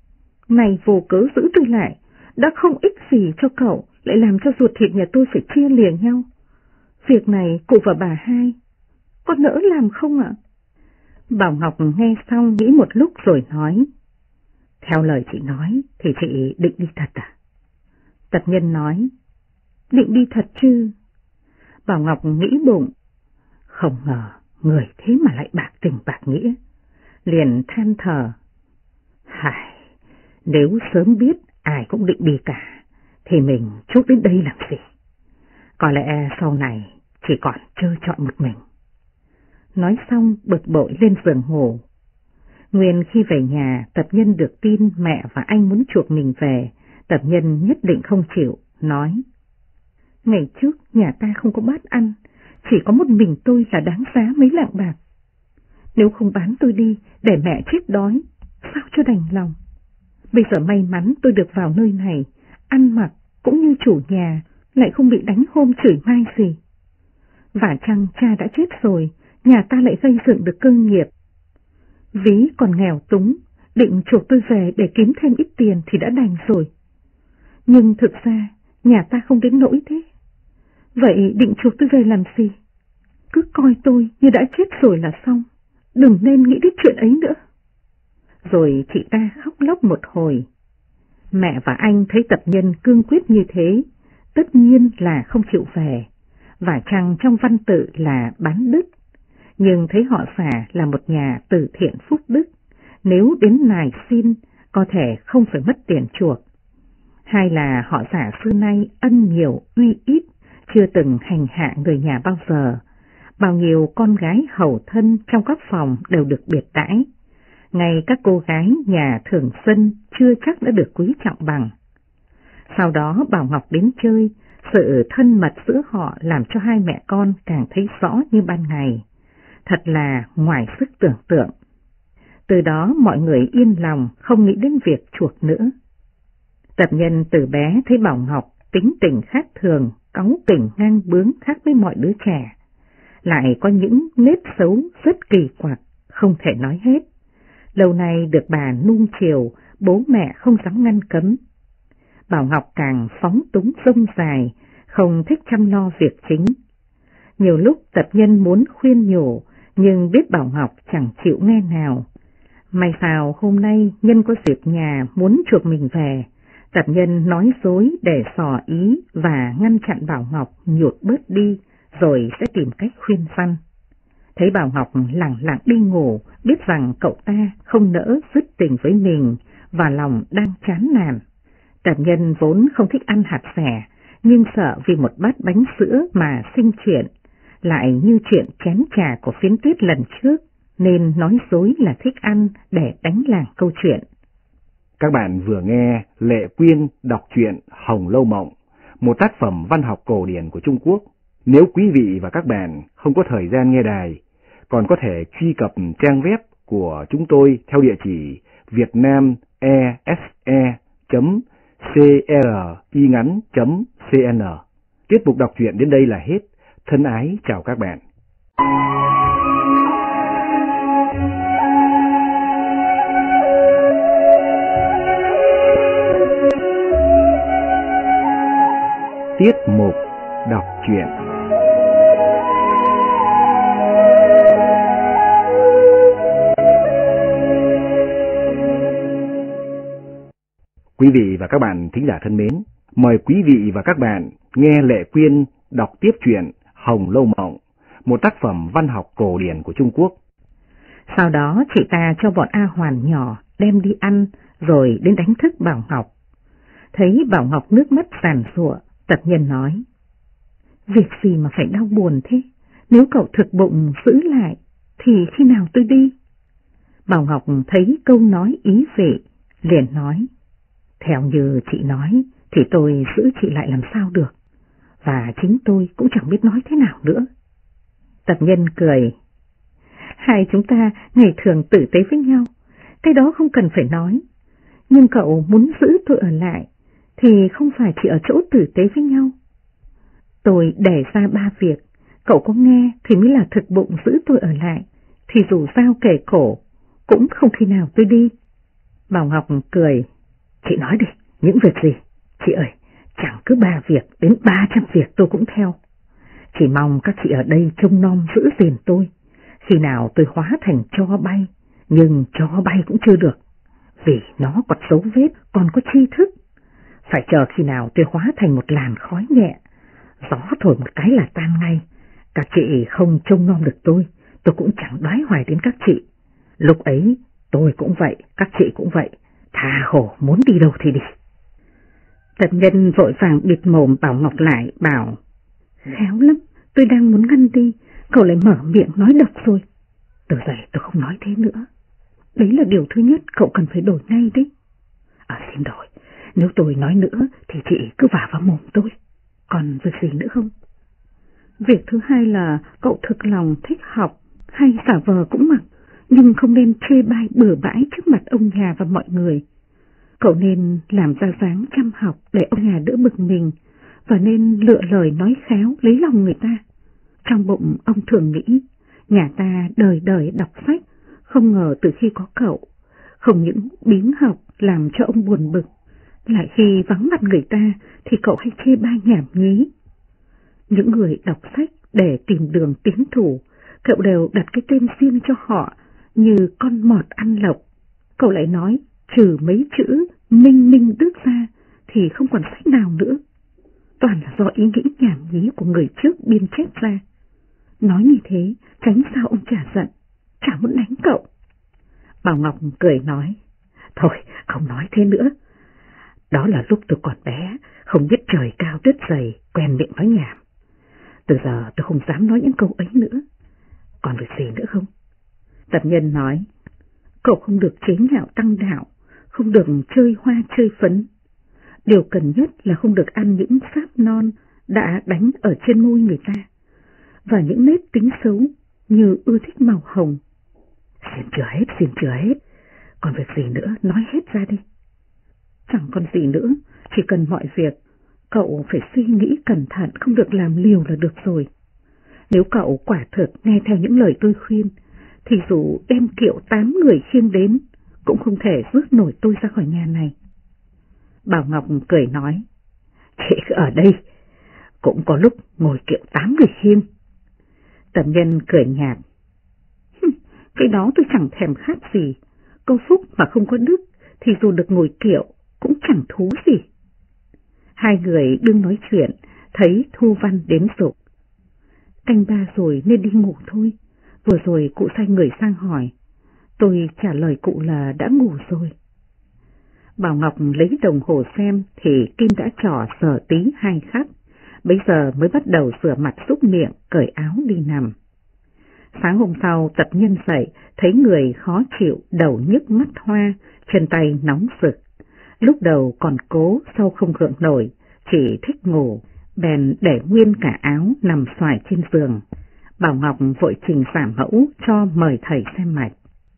Này vô cớ giữ tôi lại, đã không ích gì cho cậu, lại làm cho ruột thịt nhà tôi phải chia lìa nhau. Việc này cụ và bà hai, có nỡ làm không ạ? Bảo Ngọc nghe xong nghĩ một lúc rồi nói, theo lời chị nói thì chị định đi thật à? Tập Nhân nói, định đi thật chứ? Bảo Ngọc nghĩ bụng, không ngờ người thế mà lại bạc tình bạc nghĩa, liền than thở, nếu sớm biết ai cũng định đi cả, thì mình chốt đến đây làm gì? Có lẽ sau này chỉ còn trơ trọi một mình. Nói xong bực bội lên giường ngủ. Nguyên khi về nhà, Tập Nhân được tin mẹ và anh muốn chuộc mình về, Tập Nhân nhất định không chịu, nói, ngày trước nhà ta không có bát ăn, chỉ có một mình tôi là đáng giá mấy lạng bạc. Nếu không bán tôi đi để mẹ chết đói, sao cho đành lòng. Bây giờ may mắn tôi được vào nơi này, ăn mặc cũng như chủ nhà, lại không bị đánh hôm chửi mai gì. Và chăng cha đã chết rồi, nhà ta lại gây dựng được cơ nghiệp. Ví còn nghèo túng, định chuộc tôi về để kiếm thêm ít tiền thì đã đành rồi. Nhưng thực ra nhà ta không đến nỗi thế. Vậy định chuộc tôi về làm gì? Cứ coi tôi như đã chết rồi là xong, đừng nên nghĩ đến chuyện ấy nữa. Rồi chị ta khóc lóc một hồi. Mẹ và anh thấy tập nhân cương quyết như thế, tất nhiên là không chịu về, và chăng trong văn tự là bán đức, nhưng thấy họ Xà là một nhà từ thiện phúc đức, nếu đến nài xin có thể không phải mất tiền chuộc. Hai là họ Xà xưa nay ân nhiều uy ít, chưa từng hành hạ người nhà bao giờ, bao nhiêu con gái hầu thân trong các phòng đều được biệt đãi. Ngay các cô gái nhà thường dân chưa chắc đã được quý trọng bằng. Sau đó Bảo Ngọc đến chơi, sự thân mật giữa họ làm cho hai mẹ con càng thấy rõ như ban ngày. Thật là ngoài sức tưởng tượng. Từ đó mọi người yên lòng không nghĩ đến việc chuộc nữa. Tập nhân từ bé thấy Bảo Ngọc tính tình khác thường, cáu kỉnh ngang bướng khác với mọi đứa trẻ. Lại có những nết xấu rất kỳ quặc, không thể nói hết. Lâu nay được bà nuông chiều, bố mẹ không dám ngăn cấm. Bảo Ngọc càng phóng túng rông dài, không thích chăm lo việc chính. Nhiều lúc tập nhân muốn khuyên nhủ, nhưng biết Bảo Ngọc chẳng chịu nghe nào. May sao hôm nay nhân có dịp nhà muốn chuộc mình về, tập nhân nói dối để xỏ ý và ngăn chặn Bảo Ngọc nhụt bớt đi, rồi sẽ tìm cách khuyên răn. Thấy Bảo Ngọc lẳng lặng đi ngủ, biết rằng cậu ta không nỡ dứt tình với mình và lòng đang chán nản. Tập nhân vốn không thích ăn hạt xẻ, nhưng sợ vì một bát bánh sữa mà sinh chuyện, lại như chuyện chén trà của Phiến Tuyết lần trước, nên nói dối là thích ăn để đánh làng câu chuyện. Các bạn vừa nghe Lệ Quyên đọc truyện Hồng Lâu Mộng, một tác phẩm văn học cổ điển của Trung Quốc. Nếu quý vị và các bạn không có thời gian nghe đài, còn có thể truy cập trang web của chúng tôi theo địa chỉ vietnamese.cringắn.cn. Tiết mục đọc truyện đến đây là hết. Thân ái chào các bạn. Tiết mục đọc truyện. Quý vị và các bạn thính giả thân mến, mời quý vị và các bạn nghe Lệ Quyên đọc tiếp truyện Hồng Lâu Mộng, một tác phẩm văn học cổ điển của Trung Quốc. Sau đó chị ta cho bọn A Hoàn nhỏ đem đi ăn rồi đến đánh thức Bảo Ngọc. Thấy Bảo Ngọc nước mắt giàn giụa, tập nhân nói: Việc gì mà phải đau buồn thế? Nếu cậu thực bụng giữ lại thì khi nào tôi đi? Bảo Ngọc thấy câu nói ý vị, liền nói: Theo như chị nói thì tôi giữ chị lại làm sao được, và chính tôi cũng chẳng biết nói thế nào nữa. Tập nhân cười: Hai chúng ta ngày thường tử tế với nhau, cái đó không cần phải nói. Nhưng cậu muốn giữ tôi ở lại thì không phải chỉ ở chỗ tử tế với nhau. Tôi đề ra 3 việc, cậu có nghe thì mới là thực bụng giữ tôi ở lại, thì dù sao kể cổ cũng không khi nào tôi đi. Bảo Ngọc cười: Chị nói đi, những việc gì? Chị ơi, chẳng cứ 3 việc đến 300 việc tôi cũng theo. Chỉ mong các chị ở đây trông nom giữ gìn tôi. Khi nào tôi hóa thành tro bay, nhưng tro bay cũng chưa được, vì nó còn dấu vết, còn có tri thức. Phải chờ khi nào tôi hóa thành một làn khói nhẹ, gió thổi một cái là tan ngay. Các chị không trông nom được tôi cũng chẳng đoái hoài đến các chị. Lúc ấy tôi cũng vậy, các chị cũng vậy, tha hồ muốn đi đâu thì đi. Tập nhân vội vàng bịt mồm Bảo Ngọc lại, bảo: Khéo lắm, tôi đang muốn ngăn đi, cậu lại mở miệng nói độc rồi. Từ giờ tôi không nói thế nữa. Đấy là điều thứ nhất cậu cần phải đổi ngay đấy. Xin đổi, nếu tôi nói nữa thì chị cứ vả vào mồm tôi. Còn việc gì nữa không? Việc thứ hai là cậu thực lòng thích học, hay giả vờ cũng mặc, nhưng không nên chê bai bừa bãi trước mặt ông nhà và mọi người. Cậu nên làm ra dáng chăm học để ông nhà đỡ bực mình, và nên lựa lời nói khéo lấy lòng người ta. Trong bụng ông thường nghĩ, nhà ta đời đời đọc sách, không ngờ từ khi có cậu, không những biếng học làm cho ông buồn bực, lại khi vắng mặt người ta thì cậu hay chê bai nhảm nhí. Những người đọc sách để tìm đường tiến thủ, cậu đều đặt cái tên riêng cho họ như con mọt ăn lộc. Cậu lại nói trừ mấy chữ Minh Minh Đức ra thì không còn sách nào nữa. Toàn là do ý nghĩ nhảm nhí của người trước biên chép ra. Nói như thế tránh sao ông chả giận, chả muốn đánh cậu. Bảo Ngọc cười nói, thôi không nói thế nữa. Đó là lúc tôi còn bé, không biết trời cao đất dày, quen miệng nói nhảm. Từ giờ tôi không dám nói những câu ấy nữa. Còn việc gì nữa không? Tập Nhân nói, cậu không được chế nhạo tăng đạo, không được chơi hoa chơi phấn. Điều cần nhất là không được ăn những sáp non đã đánh ở trên môi người ta, và những nếp tính xấu như ưa thích màu hồng. Xin chừa hết, còn việc gì nữa nói hết ra đi. Chẳng còn gì nữa, chỉ cần mọi việc cậu phải suy nghĩ cẩn thận, không được làm liều là được rồi. Nếu cậu quả thực nghe theo những lời tôi khuyên, thì dù đem kiệu 8 người khiêng đến, cũng không thể rước nổi tôi ra khỏi nhà này. Bảo Ngọc cười nói, chị ở đây, cũng có lúc ngồi kiệu 8 người khiêng. Tập Nhân cười nhạt, cái đó tôi chẳng thèm khát gì, có phúc mà không có đức, thì dù được ngồi kiệu cũng chẳng thú gì. Hai người đương nói chuyện, thấy Thu Văn đến rục. Canh 3 rồi nên đi ngủ thôi, vừa rồi cụ sai người sang hỏi, tôi trả lời cụ là đã ngủ rồi. Bảo Ngọc lấy đồng hồ xem thì Kim đã trỏ giờ tí 2 khắc, bấy giờ mới bắt đầu rửa mặt súc miệng, cởi áo đi nằm. Sáng hôm sau Tập Nhân dậy, thấy người khó chịu, đầu nhức mắt hoa, chân tay nóng rực. Lúc đầu còn cố, sau không gượng nổi, chỉ thích ngủ, bèn để nguyên cả áo nằm xoài trên giường. Bảo Ngọc vội trình giảm mẫu cho mời thầy xem mạch.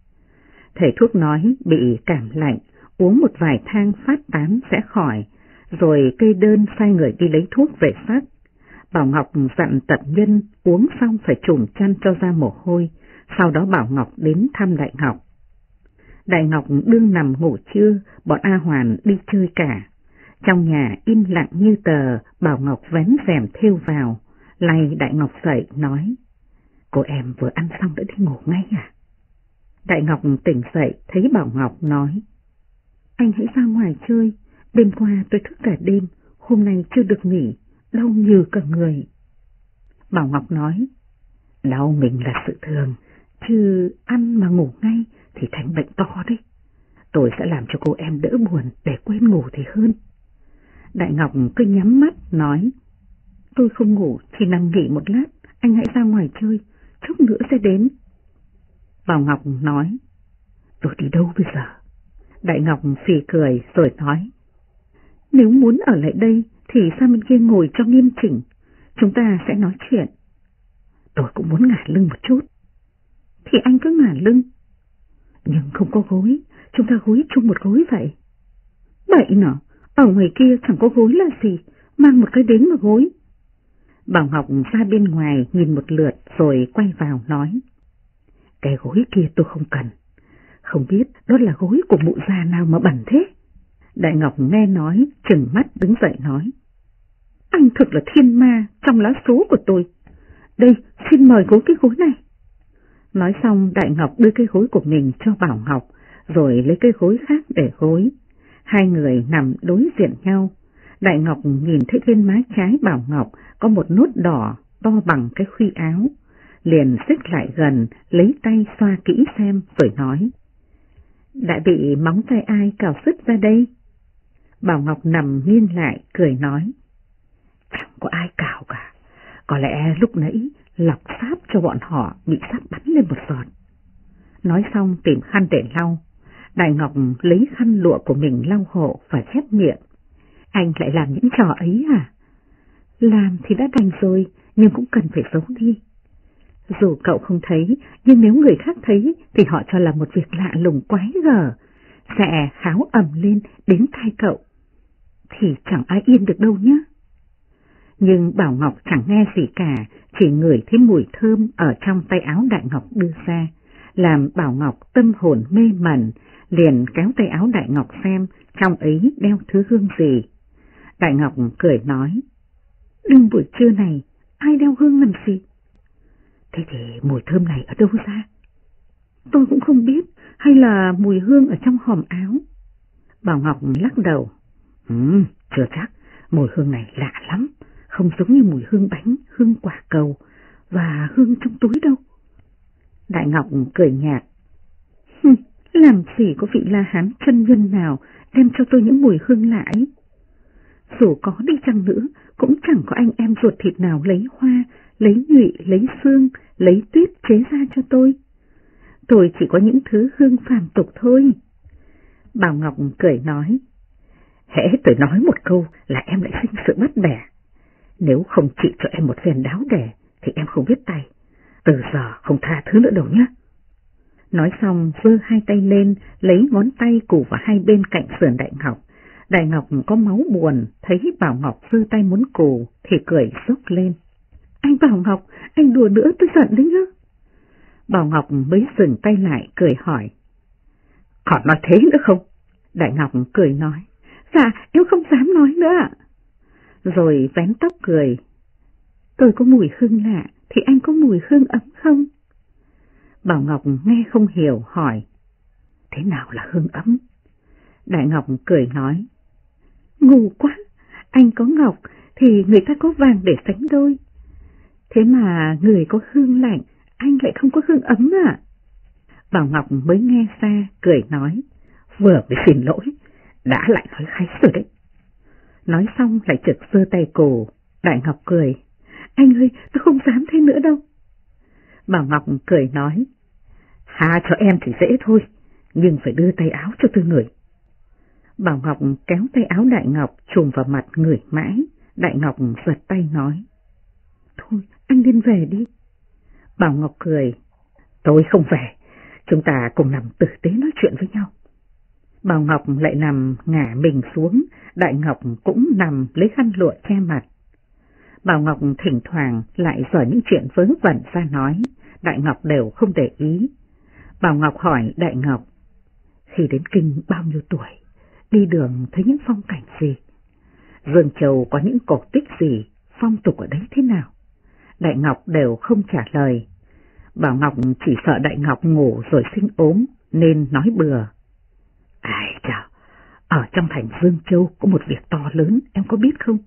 Thầy thuốc nói bị cảm lạnh, uống một vài thang phát tán sẽ khỏi, rồi kê đơn sai người đi lấy thuốc về sắc. Bảo Ngọc dặn Tập Nhân uống xong phải trùm chăn cho ra mồ hôi, sau đó Bảo Ngọc đến thăm Đại Ngọc. Đại Ngọc đương nằm ngủ trưa, bọn A Hoàn đi chơi cả. Trong nhà im lặng như tờ, Bảo Ngọc vén rèm thêu vào, lay Đại Ngọc dậy nói, cô em vừa ăn xong đã đi ngủ ngay à? Đại Ngọc tỉnh dậy thấy Bảo Ngọc nói, anh hãy ra ngoài chơi, đêm qua tôi thức cả đêm, hôm nay chưa được nghỉ, đau nhừ cả người. Bảo Ngọc nói, đau mình là sự thường, chứ ăn mà ngủ ngay thì thành bệnh to đấy. Tôi sẽ làm cho cô em đỡ buồn để quên ngủ thì hơn. Đại Ngọc cứ nhắm mắt nói, tôi không ngủ, chỉ nằm nghỉ một lát, anh hãy ra ngoài chơi, chốc nữa sẽ đến. Bảo Ngọc nói, tôi đi đâu bây giờ? Đại Ngọc phì cười rồi nói, nếu muốn ở lại đây thì sang bên kia ngồi cho nghiêm chỉnh, chúng ta sẽ nói chuyện. Tôi cũng muốn ngả lưng một chút. Thì anh cứ ngả lưng. Nhưng không có gối, chúng ta gối chung một gối vậy. Bậy nọ, ở ngoài kia chẳng có gối là gì, mang một cái đến mà gối. Bảo Ngọc ra bên ngoài nhìn một lượt rồi quay vào nói, cái gối kia tôi không cần, không biết đó là gối của mụ già nào mà bẩn thế. Đại Ngọc nghe nói, trừng mắt đứng dậy nói, anh thực là thiên ma trong lá số của tôi. Đây, xin mời gối cái gối này. Nói xong Đại Ngọc đưa cái gối của mình cho Bảo Ngọc, rồi lấy cái gối khác để gối. Hai người nằm đối diện nhau. Đại Ngọc nhìn thấy bên má trái Bảo Ngọc có một nốt đỏ to bằng cái khuy áo, liền xích lại gần, lấy tay xoa kỹ xem rồi nói, đã bị móng tay ai cào sứt ra đây? Bảo Ngọc nằm nghiêng lại, cười nói, chẳng có ai cào cả, có lẽ lúc nãy lọc sáp cho bọn họ bị sáp bắn lên một giọt. Nói xong tìm khăn để lau. Đại Ngọc lấy khăn lụa của mình lau hộ và chép miệng, anh lại làm những trò ấy à? Làm thì đã đành rồi, nhưng cũng cần phải giấu đi. Dù cậu không thấy, nhưng nếu người khác thấy thì họ cho là một việc lạ lùng quái gở, sẽ kháo ầm lên đến tai cậu, thì chẳng ai yên được đâu nhé. Nhưng Bảo Ngọc chẳng nghe gì cả, chỉ ngửi thấy mùi thơm ở trong tay áo Đại Ngọc đưa ra, làm Bảo Ngọc tâm hồn mê mẩn, liền kéo tay áo Đại Ngọc xem trong ấy đeo thứ hương gì. Đại Ngọc cười nói, đừng buổi trưa này, ai đeo hương làm gì? Thế thì mùi thơm này ở đâu ra? Tôi cũng không biết, hay là mùi hương ở trong hòm áo? Bảo Ngọc lắc đầu, chưa chắc, mùi hương này lạ lắm, không giống như mùi hương bánh, hương quả cầu và hương trong túi đâu. Đại Ngọc cười nhạt, làm gì có vị La Hán chân nhân nào đem cho tôi những mùi hương lạ ấy. Dù có đi chăng nữa, cũng chẳng có anh em ruột thịt nào lấy hoa, lấy nhụy, lấy xương, lấy tuyết chế ra cho tôi. Tôi chỉ có những thứ hương phàm tục thôi. Bảo Ngọc cười nói, hễ tôi nói một câu là em lại sinh sự bắt bẻ. Nếu không trị cho em một phen đáo đẻ thì em không biết tay. Từ giờ không tha thứ nữa đâu nhé. Nói xong giơ hai tay lên, lấy ngón tay củ vào hai bên cạnh sườn Đại Ngọc. Đại Ngọc có máu buồn, thấy Bảo Ngọc giơ tay muốn cù thì cười sốc lên. Anh Bảo Ngọc, anh đùa nữa tôi giận đấy nhá. Bảo Ngọc mới dừng tay lại cười hỏi, còn nói thế nữa không? Đại Ngọc cười nói, dạ em không dám nói nữa ạ. Rồi vén tóc cười, tôi có mùi hương lạ thì anh có mùi hương ấm không? Bảo Ngọc nghe không hiểu hỏi, thế nào là hương ấm? Đại Ngọc cười nói, ngu quá, anh có ngọc thì người ta có vàng để sánh đôi. Thế mà người có hương lạnh, anh lại không có hương ấm à? Bảo Ngọc mới nghe xa, cười nói, vừa mới xin lỗi, đã lại nói kháy rồi đấy. Nói xong lại trực giơ tay cổ. Đại Ngọc cười, anh ơi, tôi không dám thế nữa đâu. Bảo Ngọc cười nói, tha cho em thì dễ thôi, nhưng phải đưa tay áo cho tôi ngửi. Bảo Ngọc kéo tay áo Đại Ngọc trùm vào mặt ngửi mãi. Đại Ngọc giật tay nói, thôi anh nên về đi. Bảo Ngọc cười, tôi không về, chúng ta cùng nằm tử tế nói chuyện với nhau. Bảo Ngọc lại nằm ngả mình xuống, Đại Ngọc cũng nằm lấy khăn lụa che mặt. Bảo Ngọc thỉnh thoảng lại dở những chuyện vớ vẩn ra nói, Đại Ngọc đều không để ý. Bảo Ngọc hỏi Đại Ngọc, khi đến Kinh bao nhiêu tuổi, đi đường thấy những phong cảnh gì? Dương Châu có những cổ tích gì, phong tục ở đấy thế nào? Đại Ngọc đều không trả lời. Bảo Ngọc chỉ sợ Đại Ngọc ngủ rồi sinh ốm nên nói bừa. Ai chà, ở trong thành Dương Châu có một việc to lớn, em có biết không?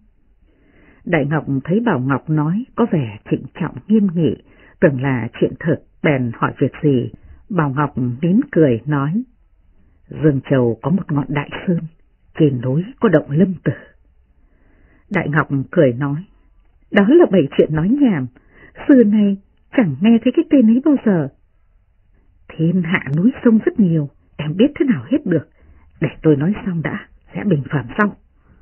Đại Ngọc thấy Bảo Ngọc nói có vẻ trịnh trọng nghiêm nghị, tưởng là chuyện thật, bèn hỏi việc gì. Bảo Ngọc nín cười nói, Dương Châu có một ngọn đại sơn, trên núi có động Lâm Tử. Đại Ngọc cười nói, đó là bày chuyện nói nhảm, xưa nay chẳng nghe thấy cái tên ấy bao giờ. Thiên hạ núi sông rất nhiều, em biết thế nào hết được, để tôi nói xong đã, sẽ bình phẩm sau.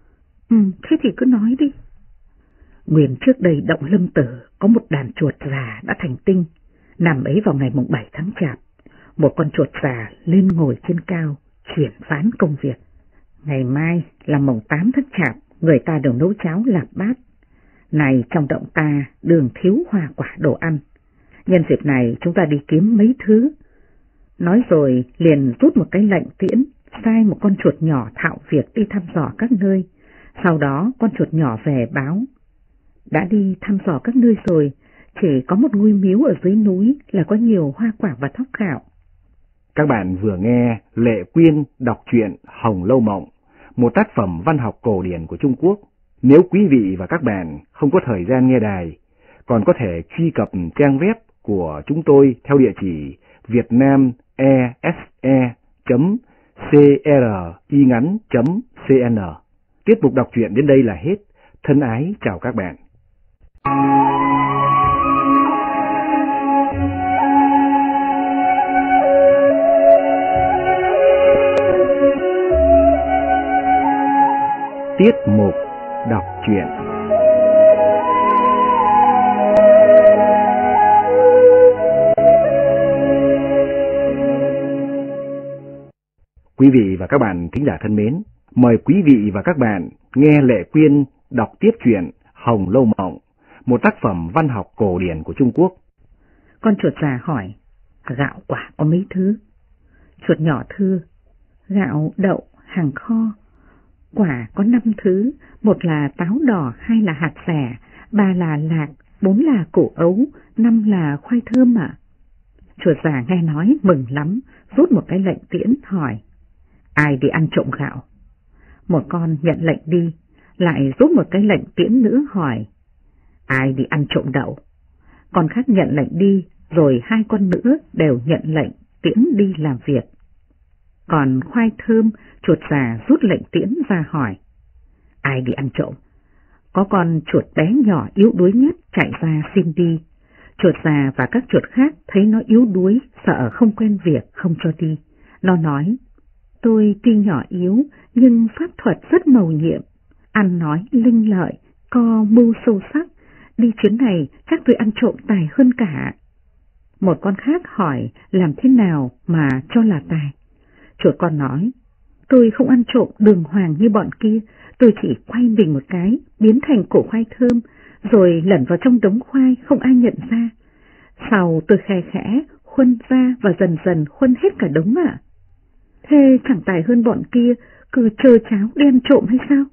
Thế thì cứ nói đi. Nguyên trước đây động Lâm Tử có một đàn chuột già đã thành tinh, nằm ấy vào ngày mùng 7 tháng Chạp, một con chuột già lên ngồi trên cao, chuyển phán công việc. Ngày mai là mùng 8 tháng Chạp, người ta đều nấu cháo lạp bát. Này trong động ta đường thiếu hoa quả đồ ăn, nhân dịp này chúng ta đi kiếm mấy thứ. Nói rồi liền rút một cái lệnh tiễn, sai một con chuột nhỏ thạo việc đi thăm dò các nơi. Sau đó con chuột nhỏ về báo, đã đi thăm dò các nơi rồi, chỉ có một ngôi miếu ở dưới núi là có nhiều hoa quả và thóc gạo. Các bạn vừa nghe Lệ Quyên đọc truyện Hồng Lâu Mộng, một tác phẩm văn học cổ điển của Trung Quốc. Nếu quý vị và các bạn không có thời gian nghe đài, còn có thể truy cập trang web của chúng tôi theo địa chỉ vietnamese.cringắn.cn. Tiết mục đọc truyện đến đây là hết. Thân ái chào các bạn. Tiết mục đọc truyện. Quý vị và các bạn thính giả thân mến, mời quý vị và các bạn nghe Lệ Quyên đọc tiếp truyện Hồng Lâu Mộng, một tác phẩm văn học cổ điển của Trung Quốc. Con chuột già hỏi, gạo quả có mấy thứ? Chuột nhỏ thưa, gạo, đậu, hàng kho. Quả có 5 thứ, 1 là táo đỏ, 2 là hạt xẻ, 3 là lạc, 4 là củ ấu, 5 là khoai thơm ạ. Chuột già nghe nói mừng lắm, rút một cái lệnh tiễn hỏi, ai đi ăn trộm gạo? Một con nhận lệnh đi, lại rút một cái lệnh tiễn nữa hỏi, ai đi ăn trộm đậu? Con khác nhận lệnh đi, rồi 2 con nữa đều nhận lệnh tiễn đi làm việc. Còn khoai thơm, chuột già rút lệnh tiễn ra hỏi, ai đi ăn trộm? Có con chuột bé nhỏ yếu đuối nhất chạy ra xin đi. Chuột già và các chuột khác thấy nó yếu đuối, sợ không quen việc, không cho đi. Nó nói, tôi tuy nhỏ yếu, nhưng pháp thuật rất mầu nhiệm, ăn nói linh lợi, co mưu sâu sắc, đi chuyến này chắc tôi ăn trộm tài hơn cả. Một con khác hỏi làm thế nào mà cho là tài. Chuột con nói, tôi không ăn trộm đường hoàng như bọn kia, tôi chỉ quay mình một cái, biến thành củ khoai thơm, rồi lẩn vào trong đống khoai không ai nhận ra. Sau tôi khe khẽ, khuân ra và dần dần khuân hết cả đống ạ. Thế chẳng tài hơn bọn kia, cứ chờ cháo đen trộm hay sao?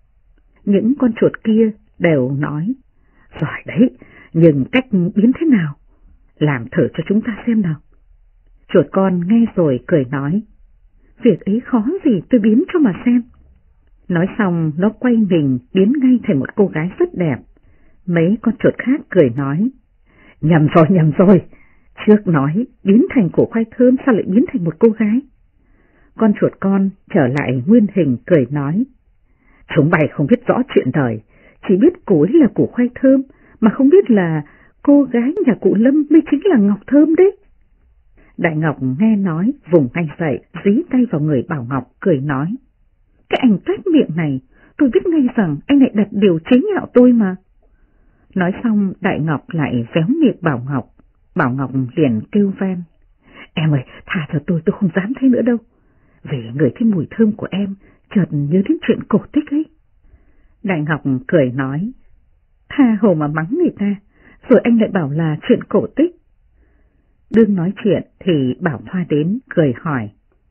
Những con chuột kia đều nói, giỏi đấy, nhưng cách biến thế nào? Làm thử cho chúng ta xem nào. Chuột con nghe rồi cười nói, việc ấy khó gì tôi biến cho mà xem. Nói xong nó quay mình biến ngay thành một cô gái rất đẹp. Mấy con chuột khác cười nói, nhầm rồi, trước nói biến thành củ khoai thơm sao lại biến thành một cô gái. Con chuột con trở lại nguyên hình cười nói, chúng bay không biết rõ chuyện đời, chỉ biết củ ấy là củ khoai thơm, mà không biết là cô gái nhà cụ Lâm mới chính là Ngọc Thơm đấy. Đại Ngọc nghe nói vùng ngay dậy, dí tay vào người Bảo Ngọc cười nói, cái anh tát miệng này, tôi biết ngay rằng anh lại đặt điều chế nhạo tôi mà. Nói xong Đại Ngọc lại véo miệng Bảo Ngọc. Bảo Ngọc liền kêu van, em ơi, tha cho tôi không dám thế nữa đâu. Vì ngửi thấy mùi thơm của em, chợt nhớ đến chuyện cổ tích ấy. Đại Ngọc cười nói, tha hồ mà mắng người ta, rồi anh lại bảo là chuyện cổ tích. Đương nói chuyện thì Bảo Thoa đến cười hỏi,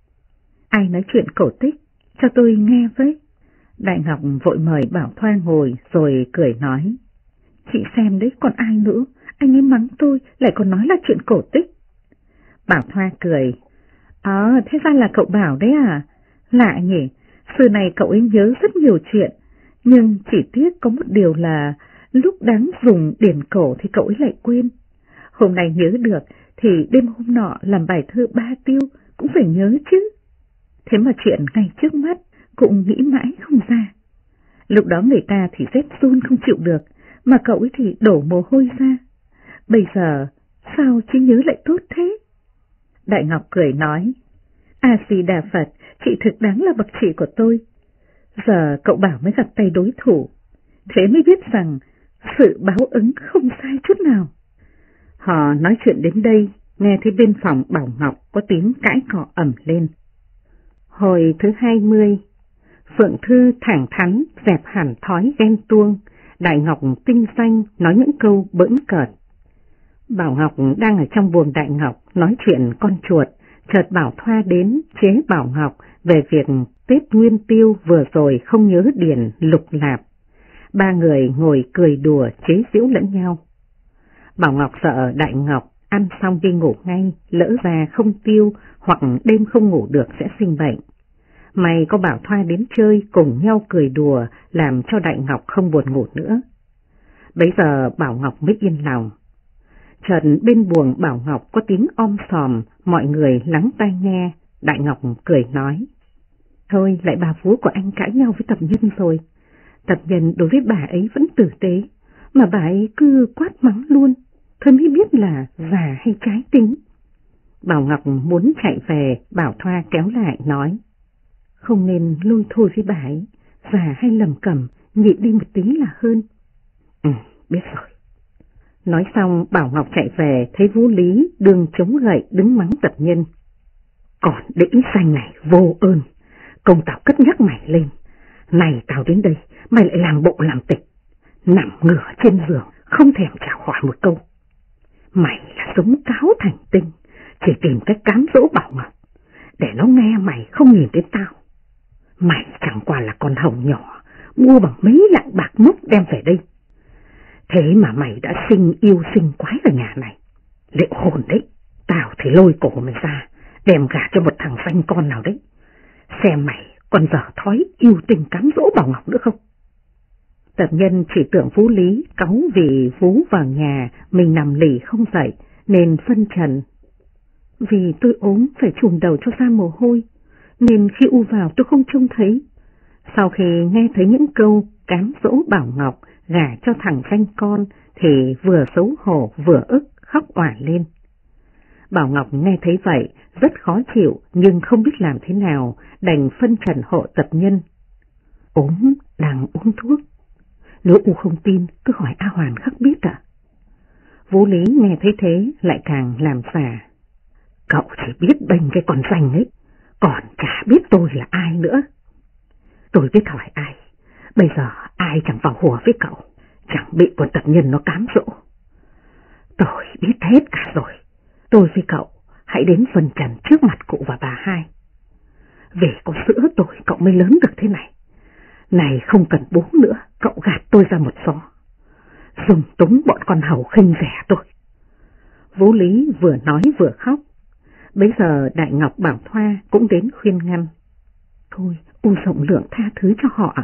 ai nói chuyện cổ tích, cho tôi nghe với. Đại Ngọc vội mời Bảo Thoa ngồi rồi cười nói, chị xem đấy, còn ai nữa, anh ấy mắng tôi lại còn nói là chuyện cổ tích. Bảo Thoa cười, thế ra là cậu Bảo đấy à, lạ nhỉ, xưa này cậu ấy nhớ rất nhiều chuyện, nhưng chỉ tiếc có một điều là lúc đáng dùng điển cổ thì cậu ấy lại quên. Hôm nay nhớ được thì đêm hôm nọ làm bài thơ Ba Tiêu cũng phải nhớ chứ. Thế mà chuyện ngay trước mắt cũng nghĩ mãi không ra. Lúc đó người ta thì rét run không chịu được, mà cậu ấy thì đổ mồ hôi ra. Bây giờ sao trí nhớ lại tốt thế? Đại Ngọc cười nói, A-di-đà Phật, chị thực đáng là bậc chị của tôi. Giờ cậu Bảo mới gặp tay đối thủ, thế mới biết rằng sự báo ứng không sai chút nào. Họ nói chuyện đến đây, nghe thấy bên phòng Bảo Ngọc có tiếng cãi cọ ầm lên. Hồi thứ 20, Phượng Thư thẳng thắn dẹp hẳn thói ghen tuông, Đại Ngọc tinh danh nói những câu bỡn cợt. Bảo Ngọc đang ở trong buồng Đại Ngọc nói chuyện con chuột, chợt Bảo Thoa đến chế Bảo Ngọc về việc Tết Nguyên Tiêu vừa rồi không nhớ điển lục lạp. Ba người ngồi cười đùa chế giễu lẫn nhau. Bảo Ngọc sợ Đại Ngọc ăn xong đi ngủ ngay, lỡ ra không tiêu hoặc đêm không ngủ được sẽ sinh bệnh. May có Bảo Thoa đến chơi cùng nhau cười đùa làm cho Đại Ngọc không buồn ngủ nữa. Bấy giờ Bảo Ngọc mới yên lòng. Chợt bên buồng Bảo Ngọc có tiếng om sòm, mọi người lắng tai nghe. Đại Ngọc cười nói, thôi lại bà vú của anh cãi nhau với Tập Nhân rồi. Tập Nhân đối với bà ấy vẫn tử tế, mà bà ấy cứ quát mắng luôn, thôi mới biết là già hay trái tính. Bảo Ngọc muốn chạy về, Bảo Thoa kéo lại nói, không nên lôi thôi với bà ấy, già hay lầm cẩm, nhịn đi một tí là hơn. Biết rồi. Nói xong Bảo Ngọc chạy về, thấy Vũ Lý đường chống gậy đứng mắng Tập Nhân. Còn đĩ xanh này vô ơn, công tao cất nhắc mày lên. Này tao đến đây, mày lại làm bộ làm tịch, nằm ngửa trên giường, không thèm chào hỏi một câu. Mày là sống cáo thành tinh, chỉ tìm cách cám dỗ Bảo Ngọc. để nó nghe mày không nhìn đến tao. Mày chẳng qua là con hồng nhỏ, mua bằng mấy lạng bạc mốc đem về đây. Thế mà mày đã sinh yêu sinh quái ở nhà này. Liệu hồn đấy, tao thì lôi cổ mày ra, đem gả cho một thằng danh con nào đấy. Xem mày còn dở thói yêu tình cám dỗ Bảo Ngọc nữa không? Tập nhân chỉ tưởng Phú Lý cáu vì Phú vào nhà mình nằm lì không dậy nên phân trần. Vì tôi ốm phải chùm đầu cho ra mồ hôi, nên khi u vào tôi không trông thấy. Sau khi nghe thấy những câu cám dỗ Bảo Ngọc gả cho thằng danh con thì vừa xấu hổ vừa ức khóc òa lên. Bảo Ngọc nghe thấy vậy rất khó chịu nhưng không biết làm thế nào, đành phân trần hộ tập nhân. Ốm đang uống thuốc. Nếu u không tin cứ hỏi A Hoàn khắc biết ạ. Vũ Lý nghe thấy thế lại càng làm xà. Cậu chỉ biết bênh cái con danh ấy, còn chả biết tôi là ai nữa. Tôi biết hỏi ai, bây giờ ai chẳng vào hùa với cậu, chẳng bị con tập nhân nó cám dỗ. Tôi biết hết cả rồi, tôi với cậu hãy đến phân trần trước mặt cụ và bà hai. Vì có sữa tôi cậu mới lớn được thế này. Này không cần bú nữa, cậu gạt tôi ra một xó. Dùng túng bọn con hầu khinh rẻ tôi. Vũ Lý vừa nói vừa khóc. Bấy giờ Đại Ngọc Bảo Thoa cũng đến khuyên ngăn. Thôi, u rộng lượng tha thứ cho họ.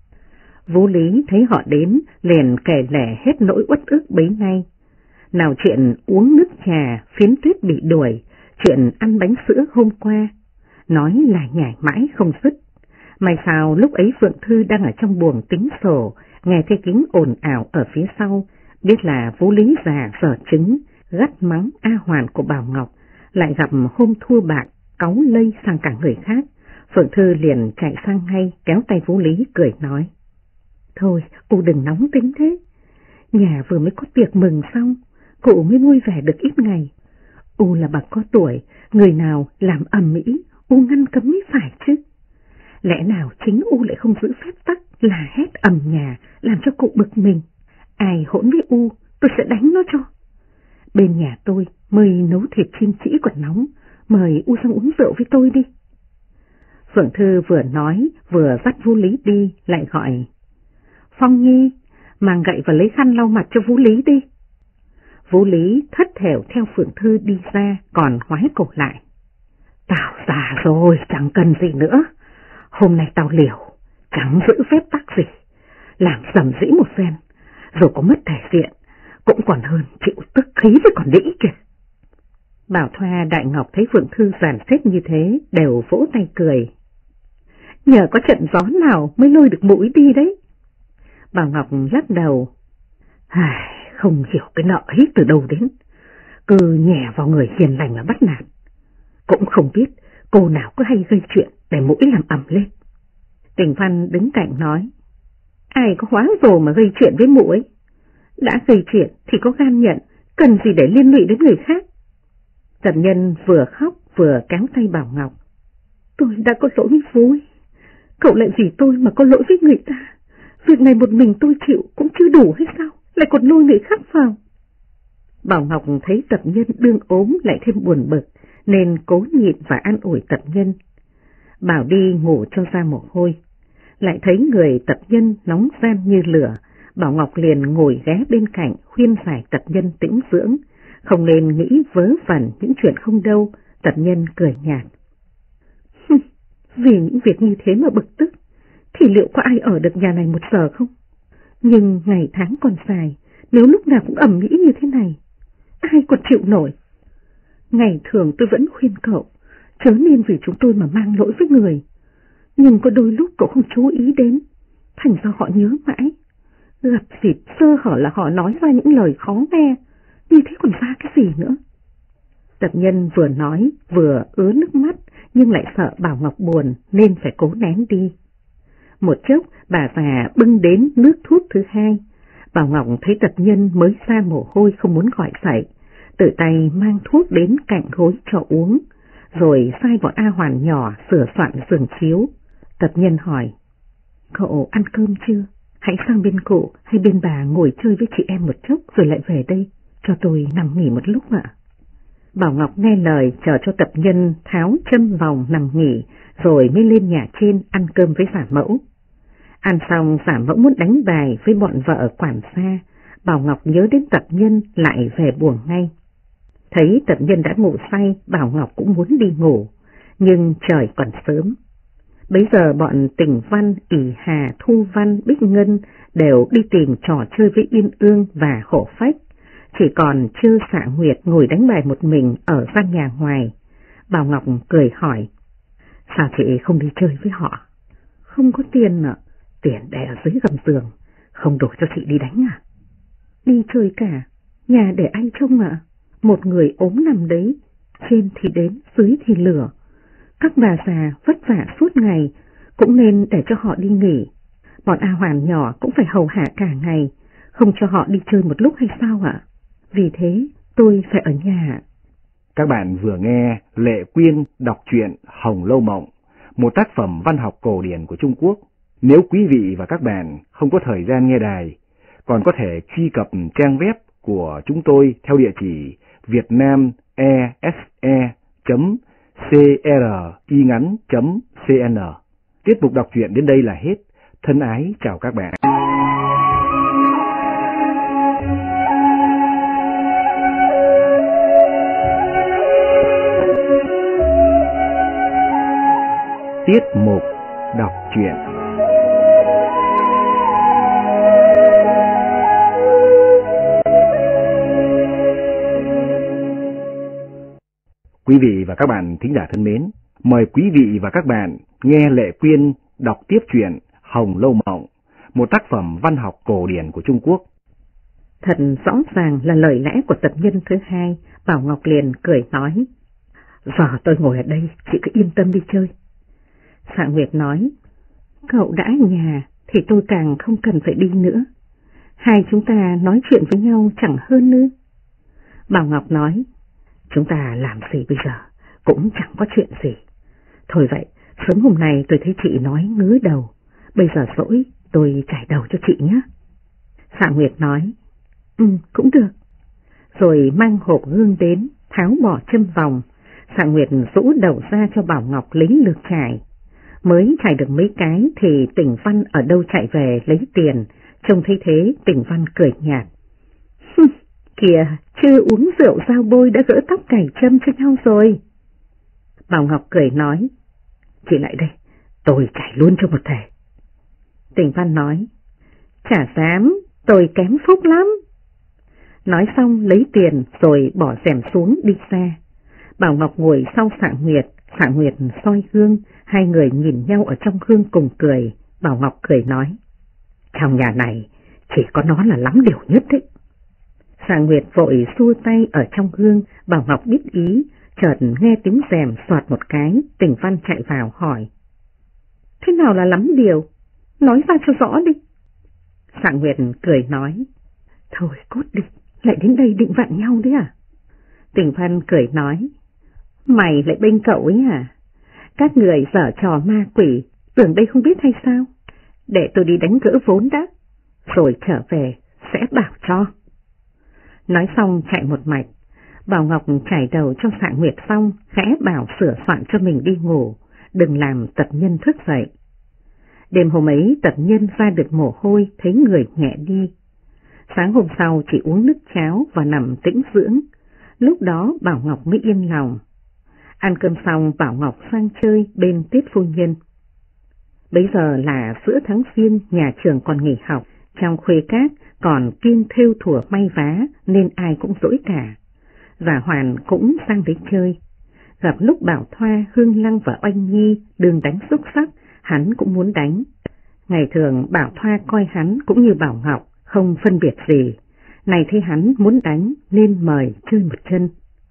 Vũ Lý thấy họ đến, liền kể lể hết nỗi uất ức bấy nay. Nào chuyện uống nước trà, Phiến Tuyết bị đuổi, chuyện ăn bánh sữa hôm qua. Nói là nhảy mãi không dứt. May sao lúc ấy Phượng Thư đang ở trong buồng tính sổ, nghe thấy tiếng ồn ào ở phía sau, biết là Vũ Lý già dở trứng, gắt mắng A Hoàn của Bảo Ngọc, lại gặp hôm thua bạc, cáu lây sang cả người khác. Phượng Thư liền chạy sang ngay, kéo tay Vũ Lý cười nói. Thôi, cụ đừng nóng tính thế. Nhà vừa mới có tiệc mừng xong, cụ mới vui vẻ được ít ngày. U là bà có tuổi, người nào làm ầm ĩ, U ngăn cấm mới phải chứ. Lẽ nào chính U lại không giữ phép tắc là hét ầm nhà, làm cho cụ bực mình. Ai hỗn với U, tôi sẽ đánh nó cho. Bên nhà tôi mời nấu thịt chim chỉ còn nóng, mời U sang uống rượu với tôi đi. Phượng Thư vừa nói vừa dắt Vũ Lý đi, lại gọi. Phong Nhi, mang gậy và lấy khăn lau mặt cho Vũ Lý đi. Vũ Lý thất thểu theo Phượng Thư đi ra, còn ngoái cổ lại. Tao già rồi, chẳng cần gì nữa. Hôm nay tao liều, chẳng giữ phép tắc gì. Làm dầm dĩ một phen, rồi có mất thể diện, cũng còn hơn chịu tức khí với con đĩ kìa. Bảo Thoa, Đại Ngọc thấy Phượng Thư dàn xếp như thế, đều vỗ tay cười. Nhờ có trận gió nào mới lôi được mũi đi đấy. Bảo Ngọc lắc đầu. Không hiểu cái nợ ấy từ đâu đến, cứ nhè vào người hiền lành mà bắt nạt. Cũng không biết cô nào cứ hay gây chuyện để mũi làm ầm lên. Tình Văn đứng cạnh nói. Ai có hóa rồ mà gây chuyện với mũi? Đã gây chuyện thì có gan nhận, cần gì để liên lụy đến người khác. Tập nhân vừa khóc vừa kéo tay Bảo Ngọc. Tôi đã có lỗi với Phú, cậu lại vì tôi mà có lỗi với người ta. Việc này một mình tôi chịu cũng chưa đủ hay sao, lại còn lôi người khác vào. Bảo Ngọc thấy tập nhân đương ốm lại thêm buồn bực, nên cố nhịn và an ủi tập nhân. Bảo đi ngủ cho ra mồ hôi. Lại thấy người tập nhân nóng gian như lửa, Bảo Ngọc liền ngồi ghé bên cạnh khuyên giải tập nhân tĩnh dưỡng, không nên nghĩ vớ vẩn những chuyện không đâu. Tập nhân cười nhạt. Vì những việc như thế mà bực tức, thì liệu có ai ở được nhà này một giờ không? Nhưng ngày tháng còn dài, nếu lúc nào cũng ầm ĩ như thế này, ai còn chịu nổi? Ngày thường tôi vẫn khuyên cậu, chớ nên vì chúng tôi mà mang lỗi với người. Nhưng có đôi lúc cậu không chú ý đến, thành ra họ nhớ mãi. Gặp dịp sơ hở là họ nói ra những lời khó nghe, như thế còn ra cái gì nữa? Tập nhân vừa nói vừa ứa nước mắt, nhưng lại sợ Bảo Ngọc buồn nên phải cố nén đi. Một chốc bà già bưng đến nước thuốc thứ hai. Bảo Ngọc thấy tập nhân mới ra mồ hôi không muốn gọi dậy, tự tay mang thuốc đến cạnh gối cho uống, rồi sai bọn A Hoàn nhỏ sửa soạn giường chiếu. Tập nhân hỏi, cậu ăn cơm chưa? Hãy sang bên cụ hay bên bà ngồi chơi với chị em một chốc rồi lại về đây, cho tôi nằm nghỉ một lúc ạ. Bảo Ngọc nghe lời chờ cho tập nhân tháo châm vòng nằm nghỉ rồi mới lên nhà trên ăn cơm với giả mẫu. Ăn xong giả mẫu muốn đánh bài với bọn vợ quản gia, Bảo Ngọc nhớ đến tập nhân lại về buồng ngay. Thấy tập nhân đã ngủ say, Bảo Ngọc cũng muốn đi ngủ, nhưng trời còn sớm. Bấy giờ bọn Tình Văn, ỷ Hà, Thu Văn, Bích Ngân đều đi tìm trò chơi với Uyên Ương và Hổ Phách. Chỉ còn Trư Xạ Nguyệt ngồi đánh bài một mình ở gian nhà ngoài. Bảo Ngọc cười hỏi, sao chị không đi chơi với họ? Không có tiền ạ, tiền để ở dưới gầm giường, không đủ cho chị đi đánh à? Đi chơi cả, nhà để ai trông ạ? Một người ốm nằm đấy, trên thì đến, dưới thì lửa. Các bà già vất vả suốt ngày, cũng nên để cho họ đi nghỉ. Bọn A Hoàn nhỏ cũng phải hầu hạ cả ngày, không cho họ đi chơi một lúc hay sao ạ? Vì thế tôi phải ở nhà. Các bạn vừa nghe Lệ Quyên đọc truyện Hồng Lâu Mộng, một tác phẩm văn học cổ điển của Trung Quốc. Nếu quý vị và các bạn không có thời gian nghe đài, còn có thể truy cập trang web của chúng tôi theo địa chỉ vietnamese.cringắn.cn. Tiết mục đọc truyện đến đây là hết. Thân ái chào các bạn. Tiết mục đọc truyện. Quý vị và các bạn thính giả thân mến, mời quý vị và các bạn nghe Lệ Quyên đọc tiếp truyện Hồng Lâu Mộng, một tác phẩm văn học cổ điển của Trung Quốc. Thật rõ ràng là lời lẽ của tập nhân thứ hai, Bảo Ngọc liền cười nói, giờ tôi ngồi ở đây, chị cứ yên tâm đi chơi. Xạ Nguyệt nói, cậu đã ở nhà thì tôi càng không cần phải đi nữa. Hai chúng ta nói chuyện với nhau chẳng hơn nữa. Bảo Ngọc nói, chúng ta làm gì bây giờ, cũng chẳng có chuyện gì. Thôi vậy, sớm hôm nay tôi thấy chị nói ngứa đầu, bây giờ rỗi tôi chải đầu cho chị nhé. Xạ Nguyệt nói, cũng được. Rồi mang hộp gương đến, tháo bỏ châm vòng. Xạ Nguyệt rũ đầu ra cho Bảo Ngọc lấy lược chải. Mới chải được mấy cái thì Tình Văn ở đâu chạy về lấy tiền, trông thấy thế Tình Văn cười nhạt. Kìa, chưa uống rượu dao bôi đã gỡ tóc cài châm cho nhau rồi. Bảo Ngọc cười nói, chị lại đây, tôi chải luôn cho một thể. Tình Văn nói, chả dám, tôi kém phúc lắm. Nói xong lấy tiền rồi bỏ rèm xuống đi ra. Bảo Ngọc ngồi sau Xạ Nguyệt soi gương, hai người nhìn nhau ở trong gương cùng cười. Bảo Ngọc cười nói, trong nhà này chỉ có nó là lắm điều nhất đấy. Xạ Nguyệt vội xua tay ở trong gương, Bảo Ngọc biết ý, chợt nghe tiếng rèm xoạt một cái, Tình Văn chạy vào hỏi, thế nào là lắm điều, nói ra cho rõ đi. Xạ Nguyệt cười nói, thôi cút đi, lại đến đây định vặn nhau đấy à? Tình Văn cười nói, mày lại bênh cậu ấy à? Các người giở trò ma quỷ, tưởng đây không biết hay sao? Để tôi đi đánh gỡ vốn đã, rồi trở về sẽ bảo cho. Nói xong chạy một mạch. Bảo Ngọc chải đầu cho Xạ Nguyệt xong, khẽ bảo sửa soạn cho mình đi ngủ, đừng làm tập nhân thức dậy. Đêm hôm ấy tập nhân ra được mồ hôi, thấy người nhẹ đi. Sáng hôm sau chỉ uống nước cháo và nằm tĩnh dưỡng, lúc đó Bảo Ngọc mới yên lòng. Ăn cơm xong Bảo Ngọc sang chơi bên Tiết phu nhân. Bấy giờ là giữa tháng Giêng, nhà trường còn nghỉ học, trong khuê các còn kiêng thêu thủa may vá nên ai cũng rỗi cả. Và Hoàn cũng sang đấy chơi. Gặp lúc Bảo Thoa, Hương Lăng và Oanh Nhi đừng đánh xúc sắc, hắn cũng muốn đánh. Ngày thường Bảo Thoa coi hắn cũng như Bảo Ngọc, không phân biệt gì. Này thấy hắn muốn đánh nên mời chơi một chân.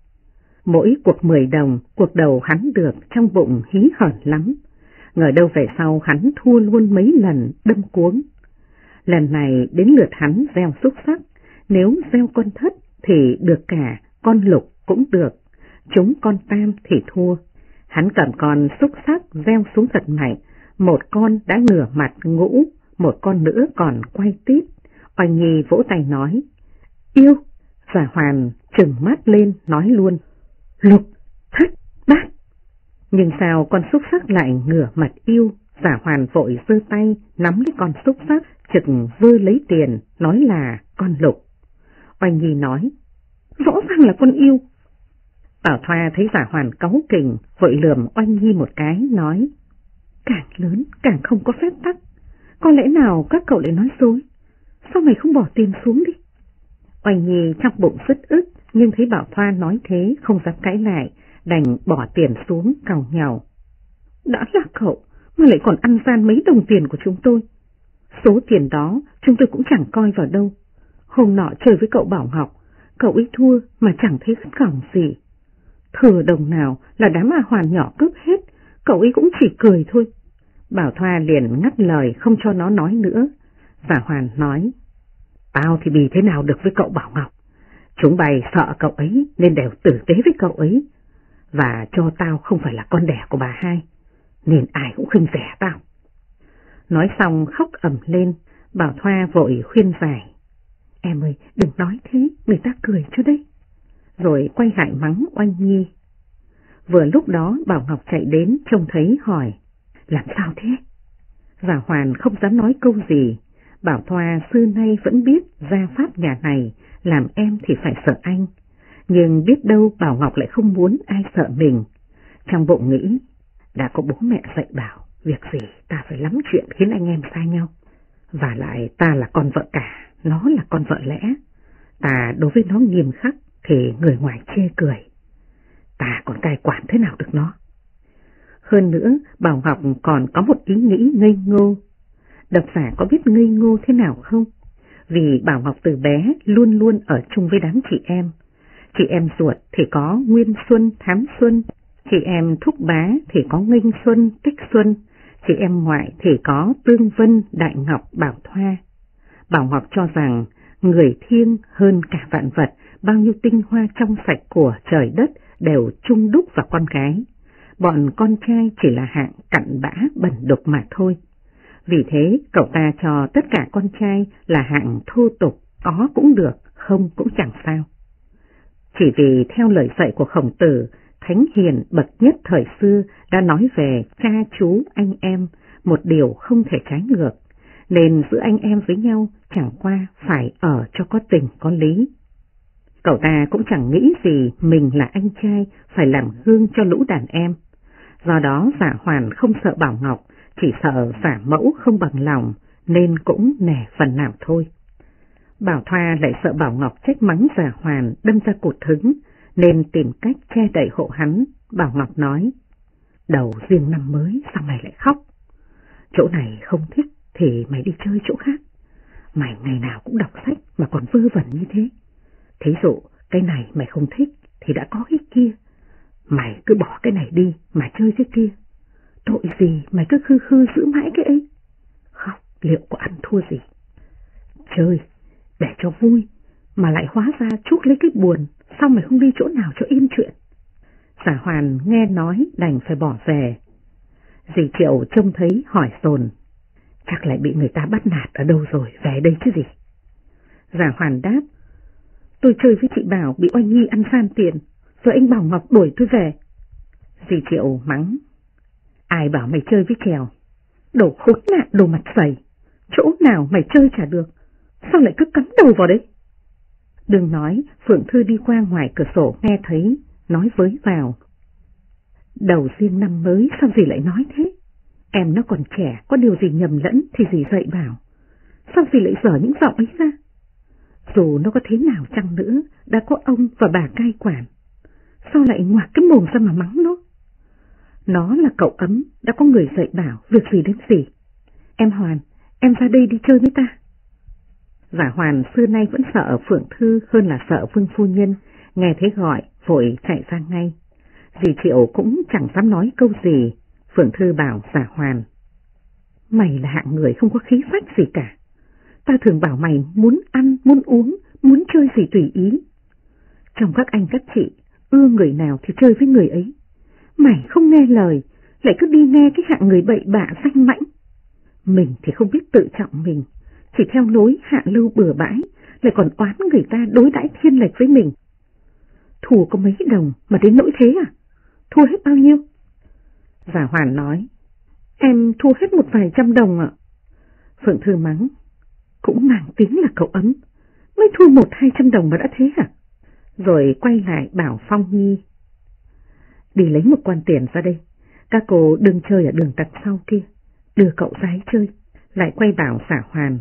Mỗi cuộc 10 đồng, cuộc đầu hắn được trong bụng hí hởn lắm. Ngờ đâu về sau hắn thua luôn mấy lần, đâm cuống. Lần này đến lượt hắn gieo xúc sắc, nếu gieo con thất thì được cả, con lục cũng được, chúng con tam thì thua. Hắn cầm con xúc sắc gieo xuống thật mạnh, một con đã ngửa mặt ngũ, một con nữa còn quay tít. Oanh Nhi vỗ tay nói, yêu, và Hoàn trừng mắt lên nói luôn, Lục, Thất, Bát. Nhưng sao con xúc sắc lại ngửa mặt yêu? Giả Hoàn vội giơ tay nắm lấy con xúc sắc, trực vơ lấy tiền, nói là con Lục. Oanh Nhi nói, rõ ràng là con yêu. Bảo Thoa thấy Giả Hoàn cáu kỉnh, vội lườm Oanh Nhi một cái, nói, càng lớn càng không có phép tắc, có lẽ nào các cậu lại nói dối, sao mày không bỏ tiền xuống đi? Oanh Nhi trong bụng rất ức, nhưng thấy Bảo Thoa nói thế không dám cãi lại, đành bỏ tiền xuống càu nhàu. Đã là cậu mà lại còn ăn gian mấy đồng tiền của chúng tôi. Số tiền đó chúng tôi cũng chẳng coi vào đâu. Hôm nọ chơi với cậu Bảo Ngọc, cậu ấy thua mà chẳng thấy cỏng gì. Thừa đồng nào là đám A Hoàn nhỏ cướp hết, cậu ấy cũng chỉ cười thôi. Bảo Thoa liền ngắt lời không cho nó nói nữa. Giả Hoàn nói, tao thì bì thế nào được với cậu Bảo Ngọc. Chúng bày sợ cậu ấy nên đều tử tế với cậu ấy. Và cho tao không phải là con đẻ của bà hai, nên ai cũng khinh rẻ tao. Nói xong khóc ầm lên. Bảo Thoa vội khuyên giải, em ơi đừng nói thế, người ta cười cho đấy. Rồi quay lại mắng Oanh Nhi. Vừa lúc đó Bảo Ngọc chạy đến trông thấy hỏi, làm sao thế? Giả Hoàn không dám nói câu gì. Bảo Thoa xưa nay vẫn biết gia pháp nhà này, làm em thì phải sợ anh. Nhưng biết đâu Bảo Ngọc lại không muốn ai sợ mình. Trong bụng nghĩ, đã có bố mẹ dạy bảo, việc gì ta phải lắm chuyện khiến anh em xa nhau. Và lại ta là con vợ cả, nó là con vợ lẽ. Ta đối với nó nghiêm khắc thì người ngoài chê cười. Ta còn cai quản thế nào được nó. Hơn nữa, Bảo Ngọc còn có một ý nghĩ ngây ngô. Độc giả có biết ngây ngô thế nào không? Vì Bảo Ngọc từ bé luôn luôn ở chung với đám chị em. Chị em ruột thì có Nguyên Xuân, Thám Xuân, chị em Thúc Bá thì có Nghênh Xuân, Tích Xuân, chị em ngoại thì có Tương Vân, Đại Ngọc, Bảo Thoa. Bảo Ngọc cho rằng người thiêng hơn cả vạn vật, bao nhiêu tinh hoa trong sạch của trời đất đều chung đúc vào con gái. Bọn con trai chỉ là hạng cặn bã bẩn đục mà thôi. Vì thế cậu ta cho tất cả con trai là hạng thô tục, có cũng được, không cũng chẳng sao. Chỉ vì theo lời dạy của Khổng Tử, thánh hiền bậc nhất thời xưa đã nói về cha chú anh em, một điều không thể trái ngược, nên giữa anh em với nhau chẳng qua phải ở cho có tình có lý. Cậu ta cũng chẳng nghĩ gì mình là anh trai phải làm gương cho lũ đàn em. Do đó Giả Hoàn không sợ Bảo Ngọc, chỉ sợ giả mẫu không bằng lòng, nên cũng nể phần nào thôi. Bảo Thoa lại sợ Bảo Ngọc trách mắng Giả Hoàn đâm ra cụt hứng, nên tìm cách che đậy hộ hắn. Bảo Ngọc nói, đầu riêng năm mới sao mày lại khóc? Chỗ này không thích thì mày đi chơi chỗ khác. Mày ngày nào cũng đọc sách mà còn vơ vẩn như thế. Thí dụ cái này mày không thích thì đã có cái kia, mày cứ bỏ cái này đi mà chơi cái kia. Tội gì mày cứ khư khư giữ mãi cái ấy. Khóc liệu có ăn thua gì. Chơi để cho vui mà lại hóa ra chuốc lấy cái buồn, sao mày không đi chỗ nào cho yên chuyện? Giả Hoàn nghe nói đành phải bỏ về. Dì Triệu trông thấy hỏi dồn, chắc lại bị người ta bắt nạt ở đâu rồi, về đây chứ gì? Giả Hoàn đáp, tôi chơi với chị Bảo bị Oanh Nhi ăn san tiền, rồi anh Bảo Ngọc đuổi tôi về. Dì Triệu mắng, ai bảo mày chơi với Trèo? Đồ khốn nạn, đồ mặt dày, chỗ nào mày chơi chả được, sao lại cứ cắm đầu vào đấy? Đừng nói, Phượng Thư đi qua ngoài cửa sổ nghe thấy, nói với vào, đầu riêng năm mới sao dì lại nói thế? Em nó còn trẻ, có điều gì nhầm lẫn thì dì dạy bảo, sao dì lại dở những giọng ấy ra? Dù nó có thế nào chăng nữa, đã có ông và bà cai quản, sao lại ngoạc cái mồm ra mà mắng nó? Nó là cậu ấm, đã có người dạy bảo, việc gì đến gì. Em Hoàn, em ra đây đi chơi với ta. Giả Hoàn xưa nay vẫn sợ Phượng Thư hơn là sợ Vương phu nhân, nghe thấy gọi, vội chạy ra ngay. Dì Triệu cũng chẳng dám nói câu gì. Phượng Thư bảo Giả Hoàn, mày là hạng người không có khí phách gì cả. Ta thường bảo mày muốn ăn, muốn uống, muốn chơi gì tùy ý. Trong các anh các chị, ưa người nào thì chơi với người ấy. Mày không nghe lời, lại cứ đi nghe cái hạng người bậy bạ danh mãnh. Mình thì không biết tự trọng mình, chỉ theo lối hạ lưu bừa bãi, lại còn oán người ta đối đãi thiên lệch với mình. thua có mấy đồng mà đến nỗi thế à? Thua hết bao nhiêu? Giả Hoàn nói, em thua hết một vài trăm đồng ạ. Phượng Thư mắng, cũng mang tiếng là cậu ấm, mới thua 100-200 đồng mà đã thế à? Rồi quay lại bảo Phong Nhi, đi lấy một quan tiền ra đây, các cô đừng chơi ở đường tận sau kia, đưa cậu ra ấy chơi. Lại quay bảo Giả Hoàn,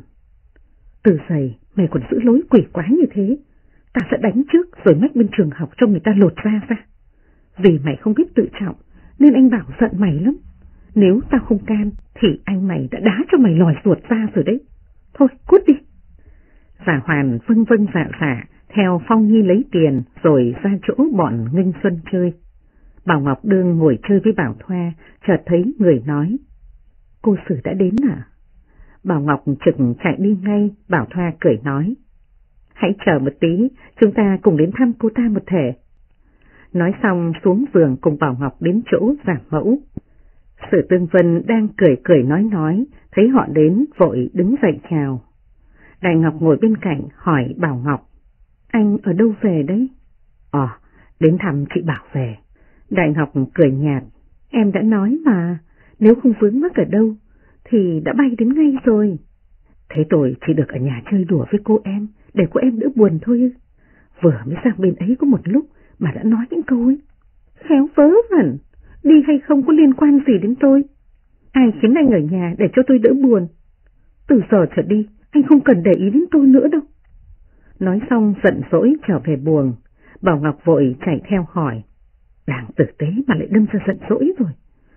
từ giày mày còn giữ lối quỷ quái như thế, ta sẽ đánh trước rồi mách bên trường học cho người ta lột da ra. Vì mày không biết tự trọng nên anh Bảo giận mày lắm, nếu tao không can thì anh mày đã đá cho mày lòi ruột ra rồi đấy. Thôi cút đi. Giả Hoàn vâng vâng dạ dạ theo Phong Nhi lấy tiền rồi ra chỗ bọn Nghinh Xuân chơi. Bảo Ngọc Đương ngồi chơi với Bảo Thoa, chợt thấy người nói, cô Sử đã đến à? Bảo Ngọc trực chạy đi ngay. Bảo Thoa cười nói, hãy chờ một tí, chúng ta cùng đến thăm cô ta một thể. Nói xong xuống vườn cùng Bảo Ngọc đến chỗ Giả Mẫu. Sử Tương Vân đang cười nói, thấy họ đến vội đứng dậy chào. Đại Ngọc ngồi bên cạnh hỏi Bảo Ngọc, anh ở đâu về đấy? Đến thăm chị Bảo về. Đại Ngọc cười nhạt, em đã nói mà, nếu không vướng mắc ở đâu thì đã bay đến ngay rồi. Thế tôi chỉ được ở nhà chơi đùa với cô em, để cô em đỡ buồn thôi. Vừa mới sang bên ấy có một lúc mà đã nói những câu ấy. Khéo vớ vẩn, đi hay không có liên quan gì đến tôi. Ai khiến anh ở nhà để cho tôi đỡ buồn? Từ giờ trở đi, anh không cần để ý đến tôi nữa đâu. Nói xong giận dỗi trở về buồng. Bảo Ngọc vội chạy theo hỏi, đang tử tế mà lại đâm ra giận dỗi rồi.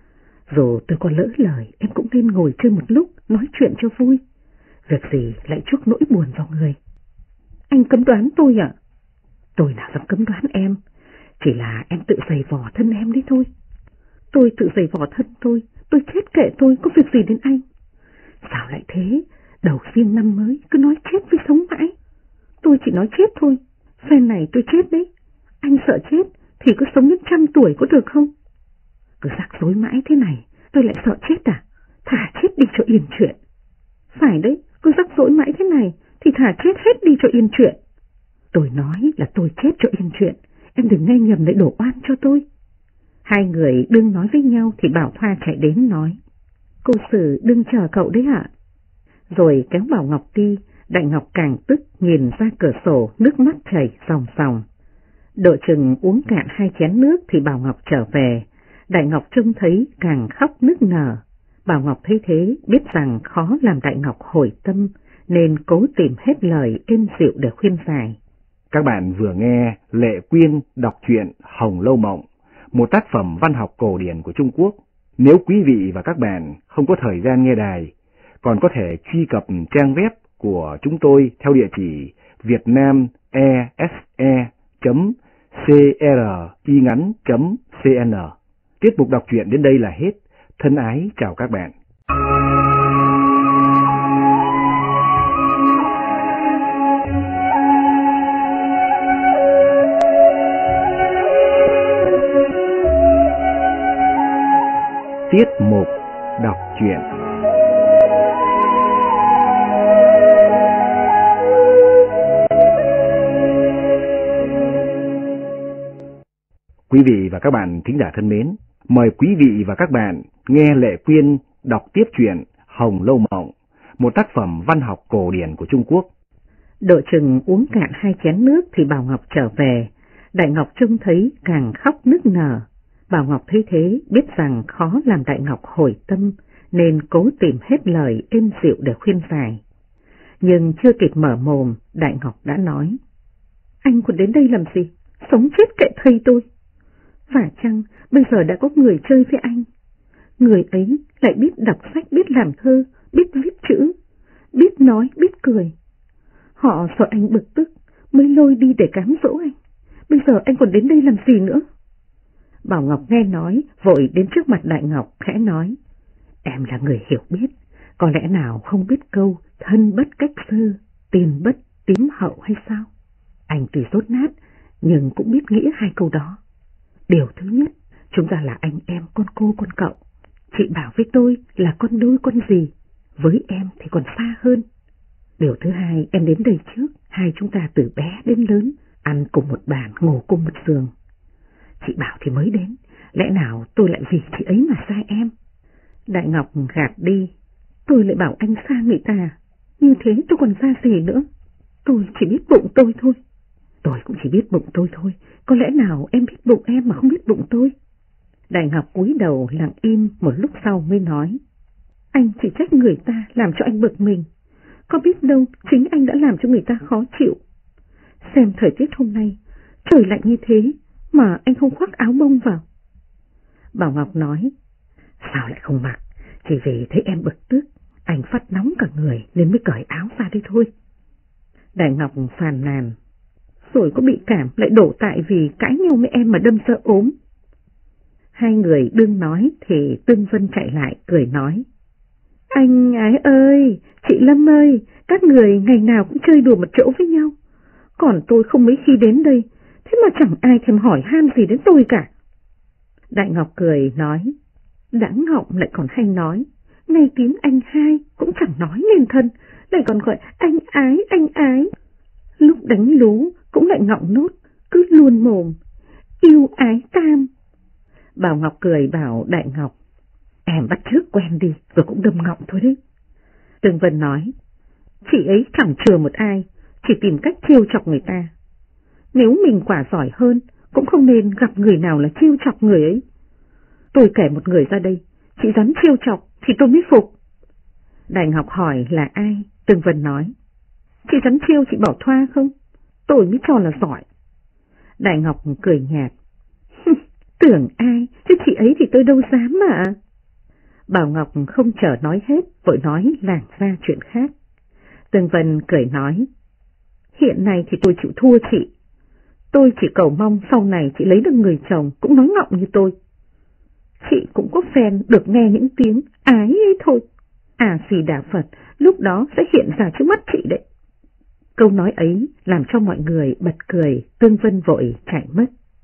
Dù tôi có lỡ lời, em cũng nên ngồi chơi một lúc, nói chuyện cho vui. Việc gì lại chuốc nỗi buồn vào người? Anh cấm đoán tôi à? Tôi nào dám cấm đoán em, chỉ là em tự giày vò thân em đấy thôi. Tôi tự giày vò thân tôi chết kệ tôi, có việc gì đến anh? Sao lại thế? Đầu phiên năm mới cứ nói chết với sống mãi. Tôi chỉ nói chết thôi, phen này tôi chết đấy. Anh sợ chết thì cứ sống đến 100 tuổi có được không? Cứ rắc rối mãi thế này, tôi lại sợ chết à? Thả chết đi cho yên chuyện. Phải đấy, cứ rắc rối mãi thế này thì thả chết hết đi cho yên chuyện. Tôi nói là tôi chết cho yên chuyện, em đừng nghe nhầm lại đổ oan cho tôi. Hai người đương nói với nhau thì Bảo Thoa chạy đến nói, cô Sử đừng chờ cậu đấy ạ. Rồi kéo Bảo Ngọc đi. Đại Ngọc càng tức nhìn ra cửa sổ, nước mắt chảy ròng ròng. Độ chừng uống cạn 2 chén nước thì Bảo Ngọc trở về. Đại Ngọc trông thấy càng khóc nức nở. Bảo Ngọc thấy thế biết rằng khó làm Đại Ngọc hồi tâm, nên cố tìm hết lời êm dịu để khuyên giải. Các bạn vừa nghe Lệ Quyên đọc truyện Hồng Lâu Mộng, một tác phẩm văn học cổ điển của Trung Quốc. Nếu quý vị và các bạn không có thời gian nghe đài, còn có thể truy cập trang web của chúng tôi theo địa chỉ vietnamese.cringắn.cn. Tiết mục đọc truyện đến đây là hết. Thân ái chào các bạn. Tiết mục đọc truyện. Quý vị và các bạn thính giả thân mến, mời quý vị và các bạn nghe Lệ Quyên đọc tiếp truyện Hồng Lâu Mộng, một tác phẩm văn học cổ điển của Trung Quốc. Độ chừng uống cạn 2 chén nước thì Bảo Ngọc trở về. Đại Ngọc trông thấy càng khóc nức nở. Bảo Ngọc thấy thế biết rằng khó làm Đại Ngọc hồi tâm, nên cố tìm hết lời êm dịu để khuyên giải. Nhưng chưa kịp mở mồm, Đại Ngọc đã nói, anh còn đến đây làm gì? Sống chết kệ thầy tôi. Phải chăng bây giờ đã có người chơi với anh? Người ấy lại biết đọc sách, biết làm thơ, biết viết chữ, biết nói, biết cười. Họ sợ anh bực tức mới lôi đi để cám dỗ anh. Bây giờ anh còn đến đây làm gì nữa? Bảo Ngọc nghe nói vội đến trước mặt Đại Ngọc khẽ nói, em là người hiểu biết, có lẽ nào không biết câu thân bất cách sơ, tiền bất tím hậu hay sao? Anh tuy dốt nát nhưng cũng biết nghĩa 2 câu đó. Điều thứ nhất, chúng ta là anh em, con cô con cậu. Chị Bảo với tôi là con đôi con dì, với em thì còn xa hơn. Điều thứ hai, em đến đây trước, hai chúng ta từ bé đến lớn, ăn cùng một bàn, ngủ cùng một giường. Chị bảo thì mới đến, lẽ nào tôi lại vì chị ấy mà sai em? Đại Ngọc gạt đi, tôi lại bảo anh xa người ta, như thế tôi còn ra gì nữa? Tôi chỉ biết bụng tôi thôi. Tôi cũng chỉ biết bụng tôi thôi, có lẽ nào em biết bụng em mà không biết bụng tôi? Đại Ngọc cúi đầu lặng im, một lúc sau mới nói, anh chỉ trách người ta làm cho anh bực mình, có biết đâu chính anh đã làm cho người ta khó chịu. Xem thời tiết hôm nay, trời lạnh như thế mà anh không khoác áo bông vào. Bảo Ngọc nói, sao lại không mặc, chỉ vì thấy em bực tức, anh phát nóng cả người nên mới cởi áo ra đây thôi. Đại Ngọc phàn nàn, rồi có bị cảm lại đổ tại vì cãi nhau với em mà đâm ra ốm. Hai người đương nói thì Tương Vân chạy lại cười nói, anh Ái ơi, chị Lâm ơi, các người ngày nào cũng chơi đùa một chỗ với nhau, còn tôi không mấy khi đến đây, thế mà chẳng ai thèm hỏi han gì đến tôi cả. Đại Ngọc cười nói, đáng ngọng lại còn hay nói, ngay tiếng anh hai cũng chẳng nói nên thân, lại còn gọi anh ái. Lúc đánh lú cũng lại ngọng nốt, cứ luôn mồm, yêu ái tam. Bảo Ngọc cười bảo Đại Ngọc, em bắt chước quen đi rồi cũng đâm ngọng thôi đấy. Tương Vân nói, chị ấy chẳng chừa một ai, chỉ tìm cách trêu chọc người ta. Nếu mình quả giỏi hơn, cũng không nên gặp người nào là trêu chọc người ấy. Tôi kể một người ra đây, chị dám trêu chọc thì tôi mới phục. Đại Ngọc hỏi là ai? Tương Vân nói, chị dám trêu chị Bảo Thoa không? Tôi mới cho là giỏi. Đại Ngọc cười nhạt, tưởng ai, chứ chị ấy thì tôi đâu dám mà. Bảo Ngọc không chờ nói hết, vội nói lảng ra chuyện khác. Tương Vân cười nói, hiện nay thì tôi chịu thua chị. Tôi chỉ cầu mong sau này chị lấy được người chồng cũng nói ngọng như tôi. Chị cũng có phen được nghe những tiếng ái ấy thôi. À xì đà Phật, lúc đó sẽ hiện ra trước mắt chị đấy. Câu nói ấy làm cho mọi người bật cười, Tương Vân vội chạy mất.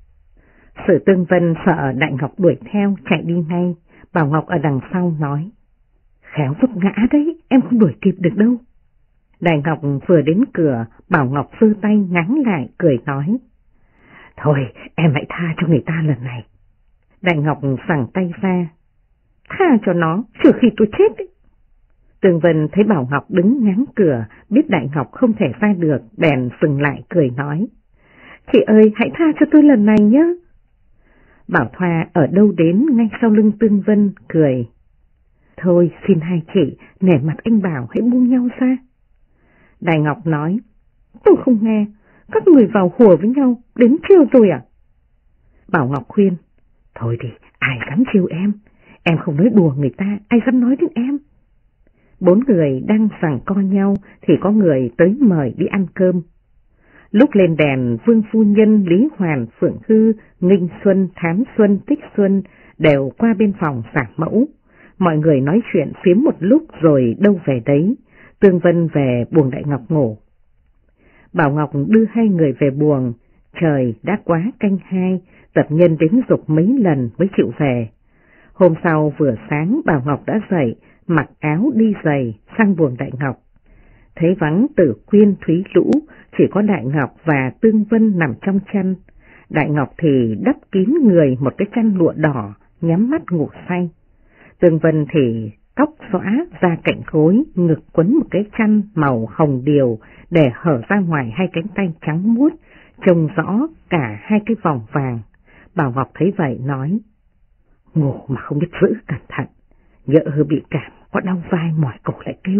Sử Tương Vân sợ Đại Ngọc đuổi theo, chạy đi ngay. Bảo Ngọc ở đằng sau nói, khéo vấp ngã đấy, em không đuổi kịp được đâu. Đại Ngọc vừa đến cửa, Bảo Ngọc giơ tay ngáng lại, cười nói, thôi em hãy tha cho người ta lần này. Đại Ngọc giằng tay ra, tha cho nó, trừ khi tôi chết ấy. Tương Vân thấy Bảo Ngọc đứng ngáng cửa, biết Đại Ngọc không thể ra được, bèn dừng lại cười nói, chị ơi hãy tha cho tôi lần này nhé. Bảo Thoa ở đâu đến ngay sau lưng Tương Vân, cười, thôi xin hai chị, nể mặt anh Bảo hãy buông nhau ra. Đại Ngọc nói, tôi không nghe, các người vào hùa với nhau, đến trêu tôi à? Bảo Ngọc khuyên, thôi thì ai dám trêu em không nói đùa người ta, ai dám nói đến em. Bốn người đang giằng co nhau thì có người tới mời đi ăn cơm. Lúc lên đèn, Vương phu nhân, Lý Hoàn, Phượng Hư, Nghinh Xuân, Thám Xuân, Tích Xuân đều qua bên phòng Giả Mẫu. Mọi người nói chuyện phiếm một lúc rồi đâu về đấy. Tương Vân về buồng Đại Ngọc ngủ. Bảo Ngọc đưa hai người về buồng, trời đã quá canh 2, tập nhân đến giục mấy lần mới chịu về. Hôm sau vừa sáng Bảo Ngọc đã dậy, mặc áo đi giày sang buồng Đại Ngọc. Thấy vắng Tử Quyên, Thúy Lũ, chỉ có Đại Ngọc và Tương Vân nằm trong chăn. Đại Ngọc thì đắp kín người một cái chăn lụa đỏ, nhắm mắt ngủ say. Tương Vân thì tóc xõa ra cạnh gối, ngực quấn một cái chăn màu hồng điều để hở ra ngoài hai cánh tay trắng muốt, trông rõ cả hai cái vòng vàng. Bảo Ngọc thấy vậy nói, ngủ mà không biết giữ cẩn thận, nhỡ bị cảm có đau vai mỏi cổ lại kêu.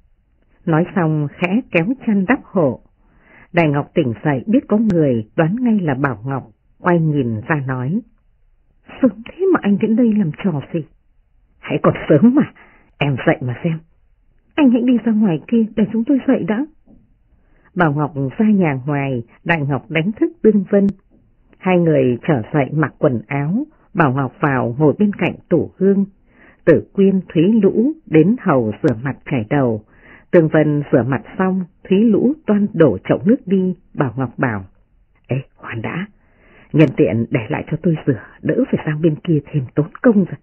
Nói xong khẽ kéo chăn đắp hộ. Đại Ngọc tỉnh dậy biết có người, đoán ngay là Bảo Ngọc, quay nhìn ra nói, sớm thế mà anh đến đây làm trò gì? Hãy còn sớm mà, em dậy mà xem. Anh hãy đi ra ngoài kia để chúng tôi dậy đã. Bảo Ngọc ra nhà ngoài, Đại Ngọc đánh thức Tương Vân. Hai người trở dậy mặc quần áo, Bảo Ngọc vào ngồi bên cạnh tủ hương. Tử Quyên, Thúy Lũ đến hầu rửa mặt chải đầu. Tương Vân rửa mặt xong, Thúy Lũ toan đổ chậu nước đi, Bảo Ngọc bảo, ê khoan đã, nhân tiện để lại cho tôi rửa, đỡ phải sang bên kia thêm tốn công rồi.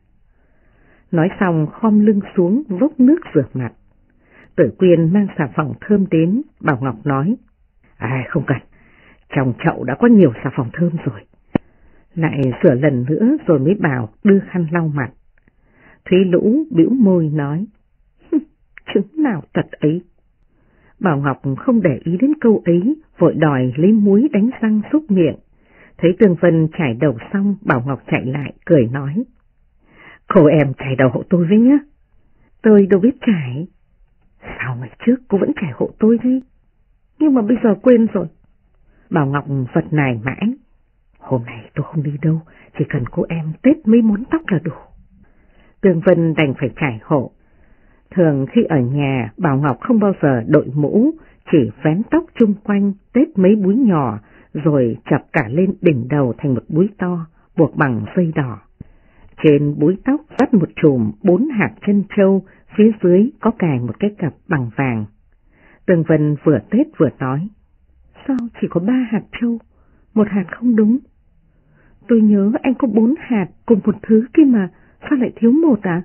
Nói xong khom lưng xuống vốc nước rửa mặt. Tử Quyên mang xà phòng thơm đến, Bảo Ngọc nói, không cần, Trong chậu đã có nhiều xà phòng thơm rồi. Lại sửa lần nữa rồi mới bảo đưa khăn lau mặt. Thúy Lũ bĩu môi nói, chứng nào tật ấy. Bảo Ngọc không để ý đến câu ấy, vội đòi lấy muối đánh răng súc miệng. Thấy Tương Vân chải đầu xong, Bảo Ngọc chạy lại, cười nói, cô em chải đầu hộ tôi với nhá. Tôi đâu biết chải. Sao ngày trước cô vẫn chải hộ tôi đi? Nhưng mà bây giờ quên rồi. Bảo Ngọc vật nài mãi. Hôm nay tôi không đi đâu, chỉ cần cô em tết mấy món tóc là đủ. Tương Vân đành phải chải hộ. Thường khi ở nhà, Bảo Ngọc không bao giờ đội mũ, chỉ vén tóc chung quanh, tết mấy búi nhỏ, rồi chập cả lên đỉnh đầu thành một búi to, buộc bằng dây đỏ. Trên búi tóc vắt một chùm 4 hạt trân châu, phía dưới có cài một cái cặp bằng vàng. Tương Vân vừa tết vừa nói, sao chỉ có 3 hạt trâu, 1 hạt không đúng. Tôi nhớ anh có 4 hạt cùng một thứ kia mà, sao lại thiếu 1 à?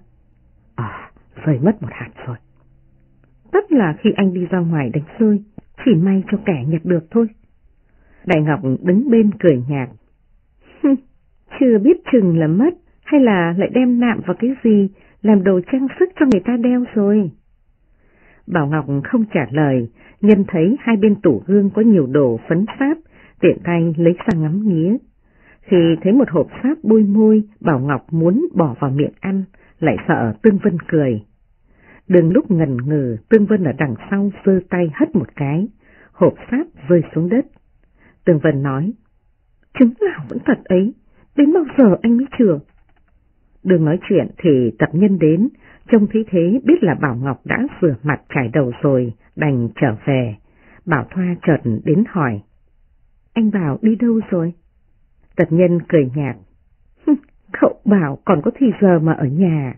Rơi mất 1 hạt rồi. Tất là khi anh đi ra ngoài đánh rơi, chỉ may cho kẻ nhặt được thôi. Đại Ngọc đứng bên cười nhạt. Chưa biết chừng là mất, hay là lại đem nạm vào cái gì, làm đồ trang sức cho người ta đeo rồi. Bảo Ngọc không trả lời, nhân thấy hai bên tủ gương có nhiều đồ phấn sáp, tiện tay lấy ra ngắm nghía. Khi thấy một hộp sáp bôi môi, Bảo Ngọc muốn bỏ vào miệng ăn, lại sợ Tương Vân cười. Đừng lúc ngần ngừ, Tương Vân ở đằng sau giơ tay hất một cái, hộp sáp rơi xuống đất. Tương Vân nói, chứng nào vẫn thật ấy, đến bao giờ anh mới chừa? Đừng nói chuyện thì tập nhân đến, trông thấy thế biết là Bảo Ngọc đã rửa mặt chải đầu rồi, đành trở về. Bảo Thoa chợt đến hỏi, anh Bảo đi đâu rồi? Tập nhân cười nhạt, cậu Bảo còn có thì giờ mà ở nhà.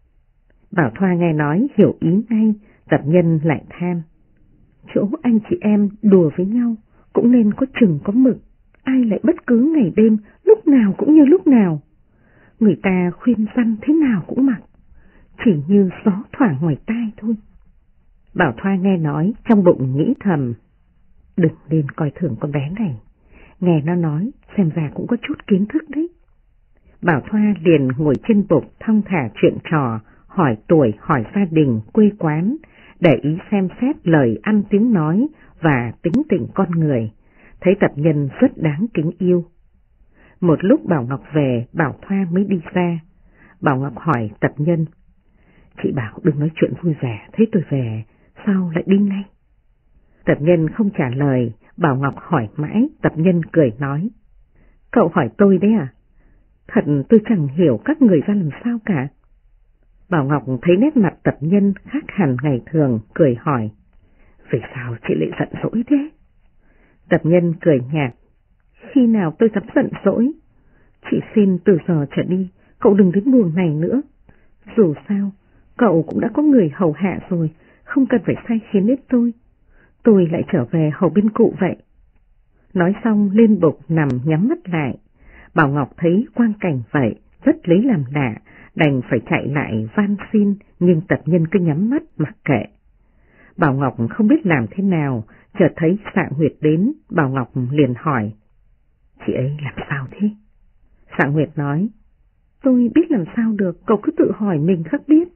Bảo Thoa nghe nói hiểu ý ngay, tập nhân lại than, chỗ anh chị em đùa với nhau cũng nên có chừng có mực, ai lại bất cứ ngày đêm lúc nào cũng như lúc nào. Người ta khuyên răn thế nào cũng mặc, chỉ như gió thoảng ngoài tai thôi. Bảo Thoa nghe nói trong bụng nghĩ thầm, đừng nên coi thường con bé này, nghe nó nói xem ra cũng có chút kiến thức đấy. Bảo Thoa liền ngồi trên bục thong thả chuyện trò, hỏi tuổi, hỏi gia đình, quê quán, để ý xem xét lời ăn tiếng nói và tính tình con người, thấy tập nhân rất đáng kính yêu. Một lúc Bảo Ngọc về, Bảo Thoa mới đi ra. Bảo Ngọc hỏi tập nhân, chị bảo đừng nói chuyện vui vẻ, thấy tôi về, sao lại đi ngay? Tập nhân không trả lời, Bảo Ngọc hỏi mãi, tập nhân cười nói, cậu hỏi tôi đấy à? Thật tôi chẳng hiểu các người ra làm sao cả. Bảo Ngọc thấy nét mặt tập nhân khác hẳn ngày thường, cười hỏi, vì sao chị lại giận dỗi thế? Tập nhân cười nhạt, khi nào tôi dám giận dỗi? Chị xin từ giờ trở đi, cậu đừng đến buồng này nữa. Dù sao, cậu cũng đã có người hầu hạ rồi, không cần phải sai khiến đến tôi lại trở về hầu bên cụ vậy. Nói xong lên bục nằm nhắm mắt lại. Bảo Ngọc thấy quang cảnh vậy, rất lấy làm lạ, đành phải chạy lại van xin, nhưng tập nhân cứ nhắm mắt mặc kệ. Bảo Ngọc không biết làm thế nào, chợt thấy Sạng Nguyệt đến, Bảo Ngọc liền hỏi, chị ấy làm sao thế? Sạng Nguyệt nói, tôi biết làm sao được, cậu cứ tự hỏi mình khắc biết.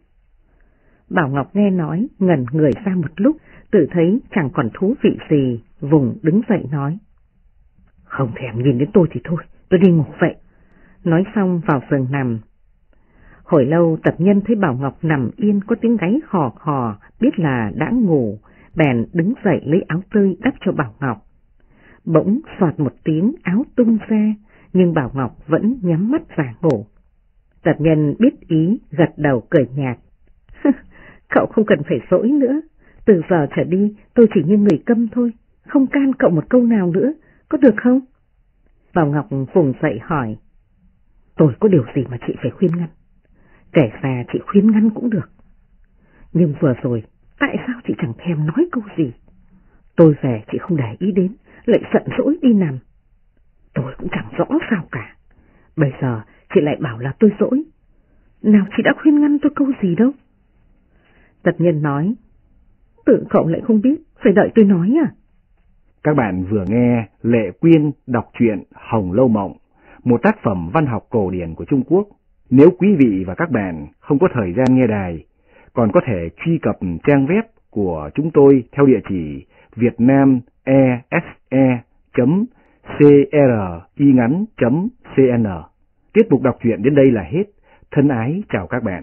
Bảo Ngọc nghe nói, ngẩn người ra một lúc, tự thấy chẳng còn thú vị gì, vùng đứng dậy nói, không thèm nhìn đến tôi thì thôi, tôi đi ngủ vậy. Nói xong vào giường nằm. Hồi lâu tập nhân thấy Bảo Ngọc nằm yên có tiếng gáy khò khò, biết là đã ngủ, bèn đứng dậy lấy áo tơi đắp cho Bảo Ngọc. Bỗng xoạt một tiếng áo tung ra, nhưng Bảo Ngọc vẫn nhắm mắt và ngủ. Tập nhân biết ý, gật đầu cười nhạt. Cậu không cần phải dỗi nữa, từ giờ trở đi tôi chỉ như người câm thôi, không can cậu một câu nào nữa, có được không? Bảo Ngọc vùng dậy hỏi, tôi có điều gì mà chị phải khuyên ngăn? Kể ra chị khuyên ngăn cũng được. Nhưng vừa rồi, tại sao chị chẳng thèm nói câu gì? Tôi về chị không để ý đến, lại giận dỗi đi nằm. Tôi cũng chẳng rõ sao cả. Bây giờ chị lại bảo là tôi dỗi. Nào chị đã khuyên ngăn tôi câu gì đâu? Tập nhân nói, tự cậu lại không biết, phải đợi tôi nói à? Các bạn vừa nghe Lệ Quyên đọc truyện Hồng Lâu Mộng, một tác phẩm văn học cổ điển của Trung Quốc. Nếu quý vị và các bạn không có thời gian nghe đài, còn có thể truy cập trang web của chúng tôi theo địa chỉ vietnamese.cringắn.cn. Tiết mục đọc truyện đến đây là hết. Thân ái chào các bạn.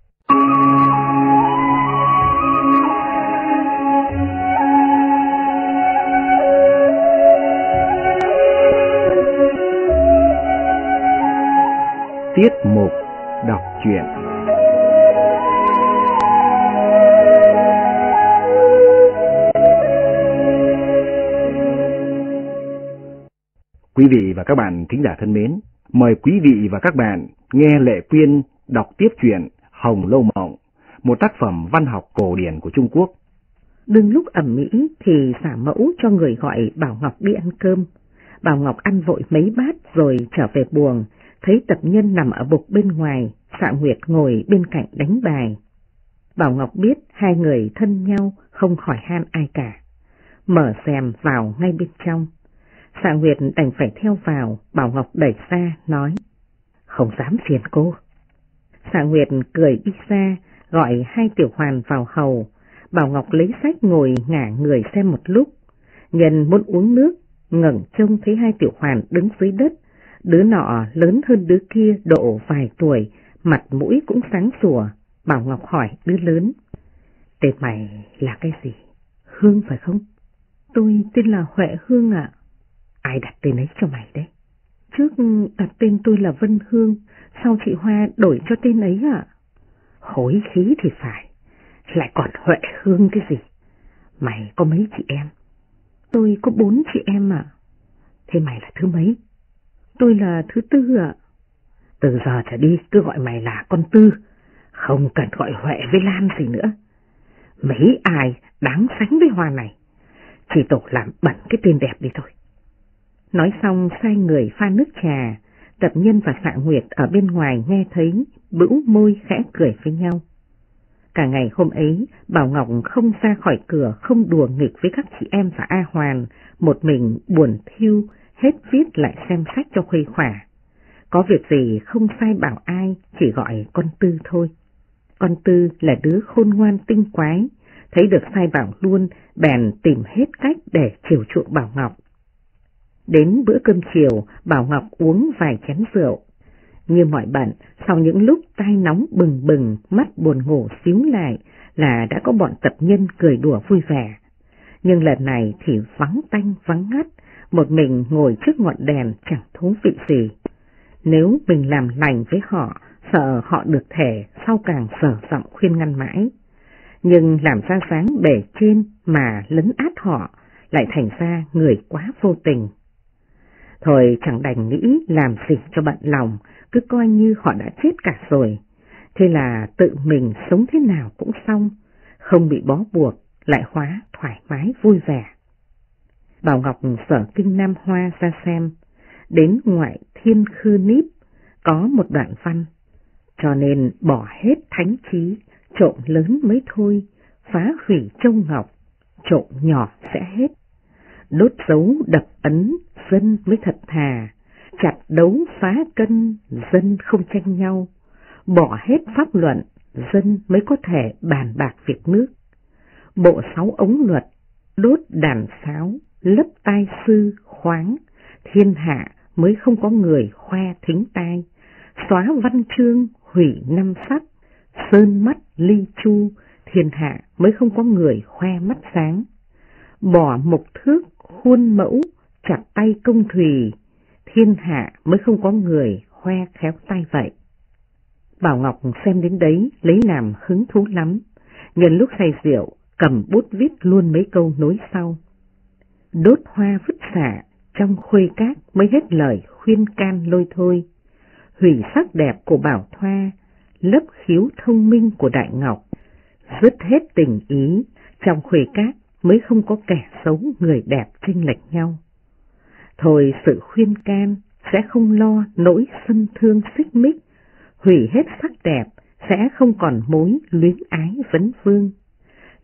Tiết mục đọc truyện. Quý vị và các bạn thính giả thân mến, mời quý vị và các bạn nghe Lệ Quyên đọc tiếp truyện Hồng Lâu Mộng, một tác phẩm văn học cổ điển của Trung Quốc. Đừng lúc ẩm mỹ thì xả mẫu cho người gọi Bảo Ngọc đi ăn cơm. Bảo Ngọc ăn vội mấy bát rồi trở về buồng, thấy Tập Nhân nằm ở bục bên ngoài, Xạ Nguyệt ngồi bên cạnh đánh bài. Bảo Ngọc biết hai người thân nhau, không hỏi han ai cả. Mở rèm vào ngay bên trong. Xạ Nguyệt đành phải theo vào, Bảo Ngọc đẩy ra, nói: "Không dám phiền cô." Xạ Nguyệt cười đi ra, gọi hai tiểu hoàn vào hầu. Bảo Ngọc lấy sách ngồi ngả người xem một lúc. Nhân muốn uống nước, ngẩng trông thấy hai tiểu hoàn đứng dưới đất. Đứa nọ lớn hơn đứa kia độ vài tuổi, mặt mũi cũng sáng sủa. Bảo Ngọc hỏi đứa lớn: "Tên mày là cái gì? Hương phải không?" "Tôi tên là Huệ Hương ạ." "Ai đặt tên ấy cho mày đấy?" "Trước đặt tên tôi là Vân Hương, sau chị Hoa đổi cho tên ấy ạ." "Hối khí thì phải, lại còn Huệ Hương cái gì? Mày có mấy chị em?" "Tôi có 4 chị em ạ." "Thế mày là thứ mấy?" "Tôi là thứ tư ạ." "Từ giờ trở đi cứ gọi mày là con Tư, không cần gọi Huệ với Lan gì nữa. Mấy ai đáng sánh với Hoa này, chỉ tổ làm bẩn cái tên đẹp đi thôi." Nói xong sai người pha nước trà. Tập Nhân và Xạ Nguyệt ở bên ngoài nghe thấy, bĩu môi khẽ cười với nhau. Cả ngày hôm ấy, Bảo Ngọc không ra khỏi cửa, không đùa nghịch với các chị em và A Hoàn, một mình buồn thiêu, hết viết lại xem sách cho khuây khỏa. Có việc gì không sai bảo ai, chỉ gọi con Tư thôi. Con Tư là đứa khôn ngoan tinh quái, thấy được sai bảo luôn, bèn tìm hết cách để chiều chuộng Bảo Ngọc. Đến bữa cơm chiều, Bảo Ngọc uống vài chén rượu. Như mọi bận, sau những lúc tai nóng bừng bừng, mắt buồn ngủ xíu lại là đã có bọn Tập Nhân cười đùa vui vẻ. Nhưng lần này thì vắng tanh vắng ngắt, một mình ngồi trước ngọn đèn chẳng thú vị gì. Nếu mình làm lành với họ, sợ họ được thể, sau càng dở giọng khuyên ngăn mãi. Nhưng làm ra dáng bề trên mà lấn át họ, lại thành ra người quá vô tình. Thôi chẳng đành nghĩ làm gì cho bận lòng, cứ coi như họ đã chết cả rồi. Thế là tự mình sống thế nào cũng xong, không bị bó buộc, lại hóa thoải mái vui vẻ. Bảo Ngọc sở kinh Nam Hoa ra xem, đến ngoại Thiên Khư Níp có một đoạn văn: "Cho nên bỏ hết thánh trí, trộm lớn mới thôi, phá hủy châu ngọc, trộm nhỏ sẽ hết. Đốt dấu đập ấn, dân mới thật thà, chặt đấu phá cân, dân không tranh nhau. Bỏ hết pháp luận, dân mới có thể bàn bạc việc nước. Bộ 6 ống luật, đốt đàn sáo, lấp tai sư, khoáng, thiên hạ mới không có người khoe thính tai. Xóa văn chương, hủy năm sắc, sơn mắt ly chu, thiên hạ mới không có người khoe mắt sáng. Bỏ mục thước, khuôn mẫu, chặt tay công thùy, thiên hạ mới không có người khoe khéo tay vậy." Bảo Ngọc xem đến đấy lấy làm hứng thú lắm, nhân lúc say rượu cầm bút viết luôn mấy câu nối sau: "Đốt hoa vứt xả, trong khuê cát mới hết lời khuyên can lôi thôi. Hủy sắc đẹp của Bảo Thoa, lấp khiếu thông minh của Đại Ngọc. Dứt hết tình ý, trong khuê cát mới không có kẻ xấu người đẹp chênh lệch nhau. Thôi sự khuyên can sẽ không lo nỗi sân thương xích mích, hủy hết sắc đẹp sẽ không còn mối luyến ái vấn vương.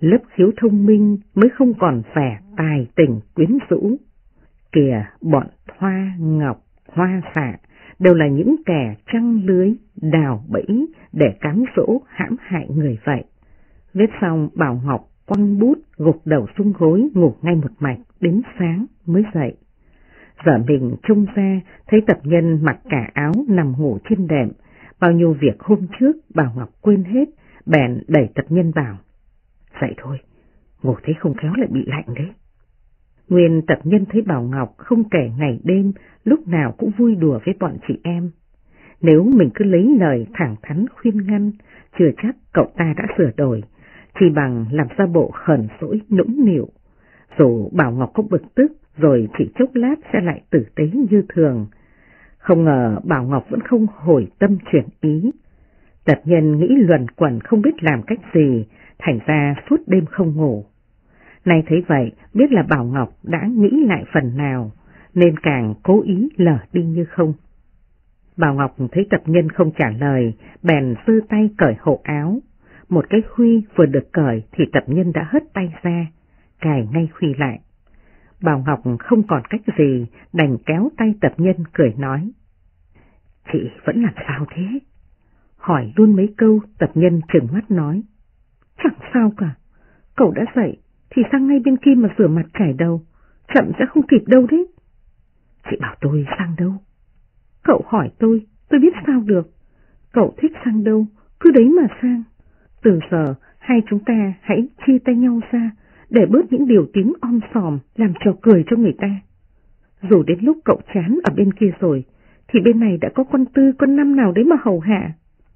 lớp khiếu thông minh mới không còn vẻ tài tình quyến rũ. Kìa, bọn Thoa, Ngọc, Hoa Xạ đều là những kẻ trăng lưới, đào bẫy để cám dỗ hãm hại người vậy. Viết xong, Bảo Ngọc quăng bút, gục đầu xuống gối, ngủ ngay một mạch, đến sáng mới dậy. Giờ mình trông ra, thấy tập nhân mặc cả áo nằm ngủ trên đệm, bao nhiêu việc hôm trước Bảo Ngọc quên hết, bèn đẩy tập nhân bảo: dậy thôi, ngủ thế không khéo lại bị lạnh đấy. Nguyên tập nhân thấy Bảo Ngọc không kể ngày đêm, lúc nào cũng vui đùa với bọn chị em. Nếu mình cứ lấy lời thẳng thắn khuyên ngăn, chưa chắc cậu ta đã sửa đổi, chỉ bằng làm ra bộ khẩn sỗi nũng nịu. Dù Bảo Ngọc có bực tức, rồi chỉ chốc lát sẽ lại tử tế như thường. Không ngờ Bảo Ngọc vẫn không hồi tâm chuyển ý. Tập nhân nghĩ luẩn quẩn không biết làm cách gì, thành ra suốt đêm không ngủ. Nay thấy vậy, biết là Bảo Ngọc đã nghĩ lại phần nào, nên càng cố ý lờ đi như không. Bảo Ngọc thấy tập nhân không trả lời, bèn giơ tay cởi hộ áo. Một cái khuy vừa được cởi thì tập nhân đã hất tay ra, cài ngay khuy lại. Bảo Ngọc không còn cách gì, đành kéo tay tập nhân cười nói: chị vẫn làm sao thế? Hỏi luôn mấy câu, tập nhân trừng mắt nói: chẳng sao cả, cậu đã dậy thì sang ngay bên kia mà rửa mặt chải đầu, chậm sẽ không kịp đâu đấy. Chị bảo tôi sang đâu? Cậu hỏi tôi biết sao được. Cậu thích sang đâu, cứ đấy mà sang. Từ giờ hai chúng ta hãy chia tay nhau ra, để bớt những điều tiếng om sòm làm trò cười cho người ta. Dù đến lúc cậu chán ở bên kia rồi, thì bên này đã có con Tư con Năm nào đấy mà hầu hạ.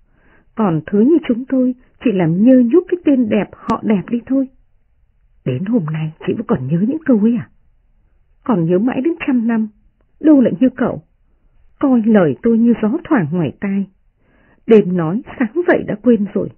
Còn thứ như chúng tôi chỉ làm nhơ nhúc cái tên đẹp họ đẹp đi thôi. Đến hôm nay chị vẫn còn nhớ những câu ấy à? Còn nhớ mãi đến 100 năm, đâu lại như cậu. Coi lời tôi như gió thoảng ngoài tai. Đêm nói sáng vậy đã quên rồi.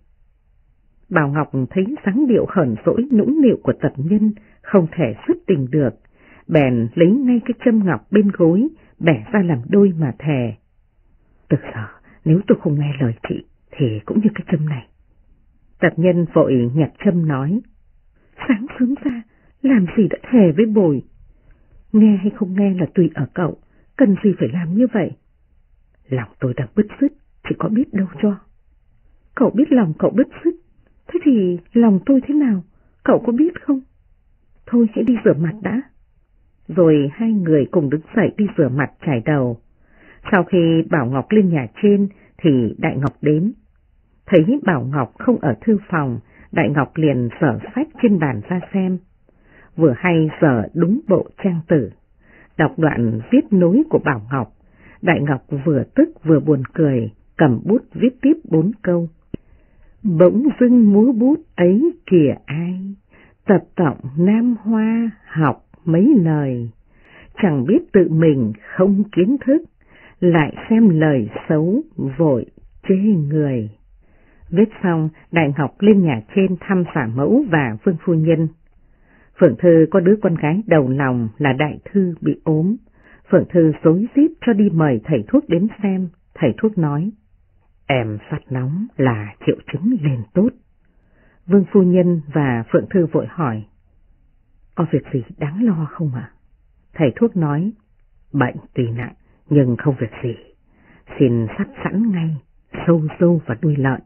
Bảo Ngọc thấy dáng điệu hờn dỗi nũng nịu của tập nhân không thể xuất tình được, bèn lấy ngay cái châm ngọc bên gối, bẻ ra làm đôi mà thề: từ giờ nếu tôi không nghe lời chị thì cũng như cái châm này. Tập nhân vội nhặt châm nói: sáng sớm ra làm gì đã thề với bồi. Nghe hay không nghe là tùy ở cậu, cần gì phải làm như vậy. Lòng tôi đang bứt rứt, chị có biết đâu cho. Cậu biết lòng cậu bứt rứt, thế thì lòng tôi thế nào, cậu có biết không? Thôi hãy đi rửa mặt đã. Rồi hai người cùng đứng dậy đi rửa mặt chải đầu. Sau khi Bảo Ngọc lên nhà trên thì Đại Ngọc đến. Thấy Bảo Ngọc không ở thư phòng, Đại Ngọc liền dở sách trên bàn ra xem. Vừa hay dở đúng bộ trang tử. Đọc đoạn viết nối của Bảo Ngọc, Đại Ngọc vừa tức vừa buồn cười, cầm bút viết tiếp 4 câu. Bỗng dưng múa bút ấy kìa ai, tập tọng Nam Hoa học mấy lời, chẳng biết tự mình không kiến thức, lại xem lời xấu vội chê người. Viết xong, Đại Ngọc lên nhà trên thăm xả mẫu và Vương phu nhân. Phượng Thư có đứa con gái đầu lòng là Đại Thư bị ốm. Phượng Thư rối rít cho đi mời thầy thuốc đến xem. Thầy thuốc nói: em phát nóng là triệu chứng lên tốt. Vương phu nhân và Phượng Thư vội hỏi: có việc gì đáng lo không ạ? Thầy thuốc nói: bệnh tuy nặng nhưng không việc gì, xin sắt sẵn ngay sâu dâu và đuôi lợn.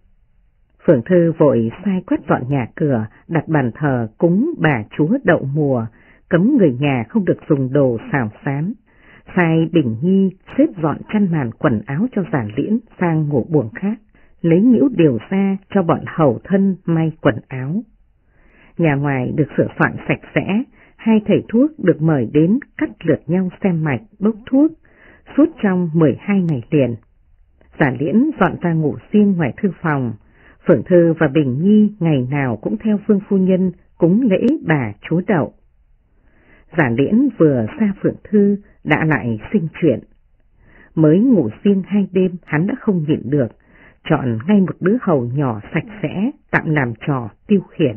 Phượng Thư vội sai quét dọn nhà cửa, đặt bàn thờ cúng bà chúa đậu mùa, cấm người nhà không được dùng đồ xào xám. Sai Bình Nhi xếp dọn chăn màn quần áo cho Giả Liễn sang ngủ buồng khác, lấy nhiễu điều ra cho bọn hầu thân may quần áo. Nhà ngoài được sửa soạn sạch sẽ, hai thầy thuốc được mời đến cắt lượt nhau xem mạch, bốc thuốc, suốt trong 12 ngày liền. Giả Liễn dọn ra ngủ riêng ngoài thư phòng. Phượng Thư và Bình Nhi ngày nào cũng theo Vương phu nhân cúng lễ bà chúa đậu. Giả Liễn vừa xa Phượng Thư đã lại sinh chuyện. Mới ngủ riêng 2 đêm hắn đã không nhịn được, chọn ngay một đứa hầu nhỏ sạch sẽ tạm làm trò tiêu khiển.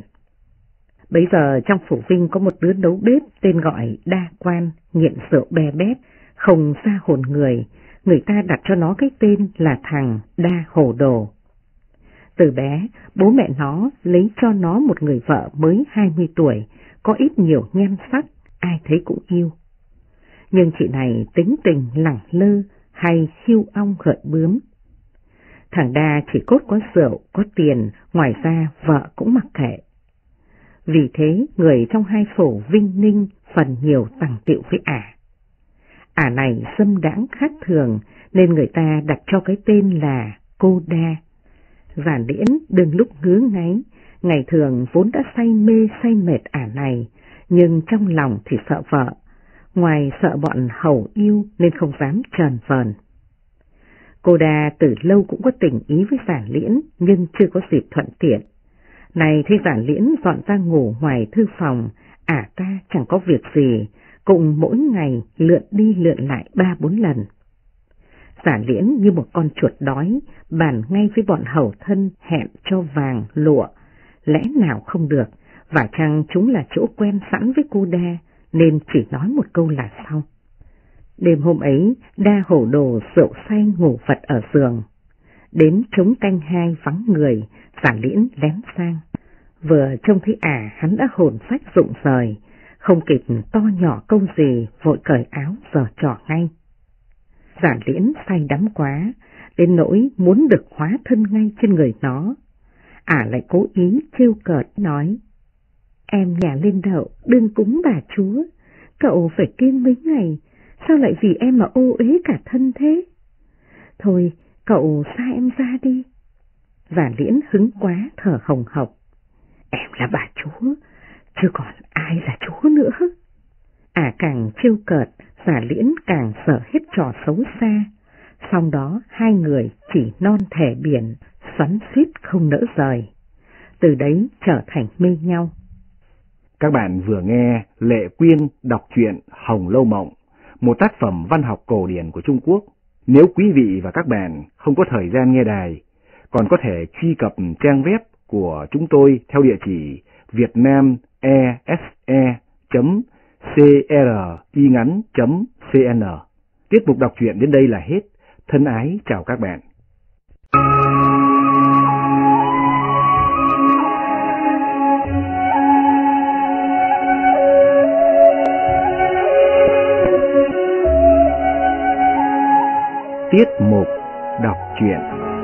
Bấy giờ trong phủ Vinh có một đứa nấu bếp tên gọi Đa Quan, nghiện rượu be bét, không ra hồn người ta đặt cho nó cái tên là thằng Đa Hồ Đồ. Từ bé, bố mẹ nó lấy cho nó một người vợ mới 20 tuổi, có ít nhiều nhan sắc, ai thấy cũng yêu. Nhưng chị này tính tình lẳng lơ hay khiêu ong gợn bướm. Thằng Đa chỉ cốt có rượu, có tiền, ngoài ra vợ cũng mặc kệ. Vì thế người trong hai phổ Vinh Ninh phần nhiều tằng tiệu với ả này dâm đãng khác thường nên người ta đặt cho cái tên là cô Đa. Giản Liễn đừng lúc ngứa ngáy, ngày thường vốn đã say mê say mệt ả này, nhưng trong lòng thì sợ vợ, ngoài sợ bọn hầu yêu nên không dám trần vờn. Cô Đa từ lâu cũng có tình ý với Giản Liễn nhưng chưa có dịp thuận tiện. Này thấy Giản Liễn dọn ra ngủ ngoài thư phòng, ả ta chẳng có việc gì, cùng mỗi ngày lượn đi lượn lại 3-4 lần. Giản Liễn như một con chuột đói, bàn ngay với bọn hầu thân hẹn cho vàng, lụa, lẽ nào không được, và chăng chúng là chỗ quen sẵn với cô Đa, nên chỉ nói một câu là xong. Đêm hôm ấy, Đa hổ đồ rượu say ngủ vật ở giường. Đến trống canh 2 vắng người, Giản Liễn lén sang. Vừa trông thấy hắn đã hồn phách rụng rời, không kịp to nhỏ câu gì, vội cởi áo giở trò ngay. Giản Liễn say đắm quá, đến nỗi muốn được hóa thân ngay trên người nó. Lại cố ý trêu cợt nói, em nhà lên đậu đương cúng bà chúa, cậu phải kiêng mấy ngày, sao lại vì em mà ô uế cả thân thế? Thôi, cậu xa em ra đi. Giản Liễn hứng quá thở hồng hộc. Em là bà chúa, chứ còn ai là chúa nữa. Càng trêu cợt, Giản Liễn càng sợ hết trò xấu xa. Sau đó hai người chỉ non thẻ biển, xoắn xuýt không nỡ rời. Từ đấy trở thành mê nhau. Các bạn vừa nghe Lệ Quyên đọc truyện Hồng Lâu Mộng, một tác phẩm văn học cổ điển của Trung Quốc. Nếu quý vị và các bạn không có thời gian nghe đài, còn có thể truy cập trang web của chúng tôi theo địa chỉ vietnamese.cringắn.cn. Tiết mục đọc truyện đến đây là hết. Thân ái chào các bạn. Tiết mục đọc truyện.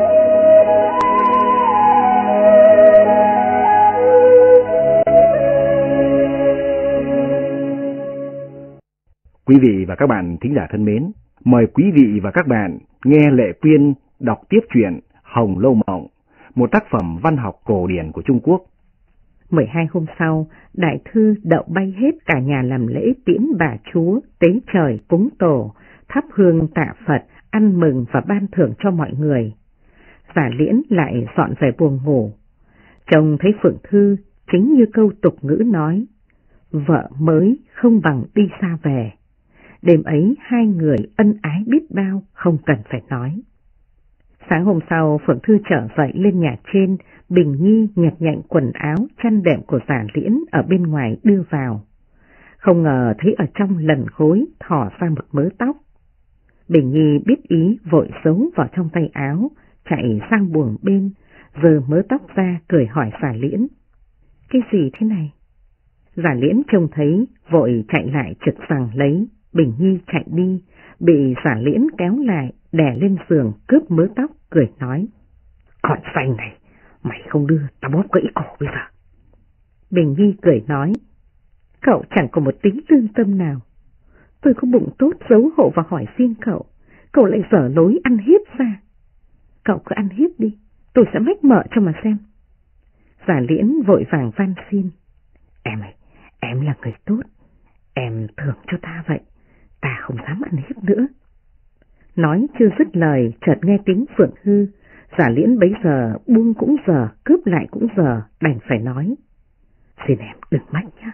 Quý vị và các bạn thính giả thân mến, mời quý vị và các bạn nghe Lệ Quyên đọc tiếp truyện Hồng Lâu Mộng, một tác phẩm văn học cổ điển của Trung Quốc. 12 hôm sau, đại thư đậu bay hết cả nhà làm lễ tiễn bà chúa, tế trời cúng tổ, thắp hương tạ Phật, ăn mừng và ban thưởng cho mọi người. Giản Liễn lại dọn về buồng ngủ. Chồng thấy Phượng Thư chính như câu tục ngữ nói, vợ mới không bằng đi xa về. Đêm ấy hai người ân ái biết bao, không cần phải nói. Sáng hôm sau, Phượng Thư trở dậy lên nhà trên, Bình Nhi nhặt nhạnh quần áo, chăn đệm của Giản Liễn ở bên ngoài đưa vào. Không ngờ thấy ở trong lần gối thỏ ra một mớ tóc. Bình Nhi biết ý vội giấu vào trong tay áo, chạy sang buồng bên, giơ mớ tóc ra cười hỏi Giản Liễn. Cái gì thế này? Giản Liễn trông thấy, vội chạy lại trực rằng lấy. Bình Nhi chạy đi, bị Giản Liễn kéo lại, đè lên giường cướp mớ tóc, cười nói. Con xanh này, mày không đưa, tao bóp gãy cổ bây giờ. Bình Nhi cười nói. Cậu chẳng có một tính lương tâm nào. Tôi có bụng tốt xấu hổ và hỏi xin cậu, cậu lại dở lối ăn hiếp ra. Cậu cứ ăn hiếp đi, tôi sẽ mách mợ cho mà xem. Giản Liễn vội vàng van xin. Em ơi, em là người tốt, em thưởng cho ta vậy, ta không dám ăn hiếp nữa. Nói chưa dứt lời, chợt nghe tiếng Phượng Hư. Giản Liễn bấy giờ buông cũng giờ, cướp lại cũng giờ, đành phải nói. Xin em đừng mách nhé.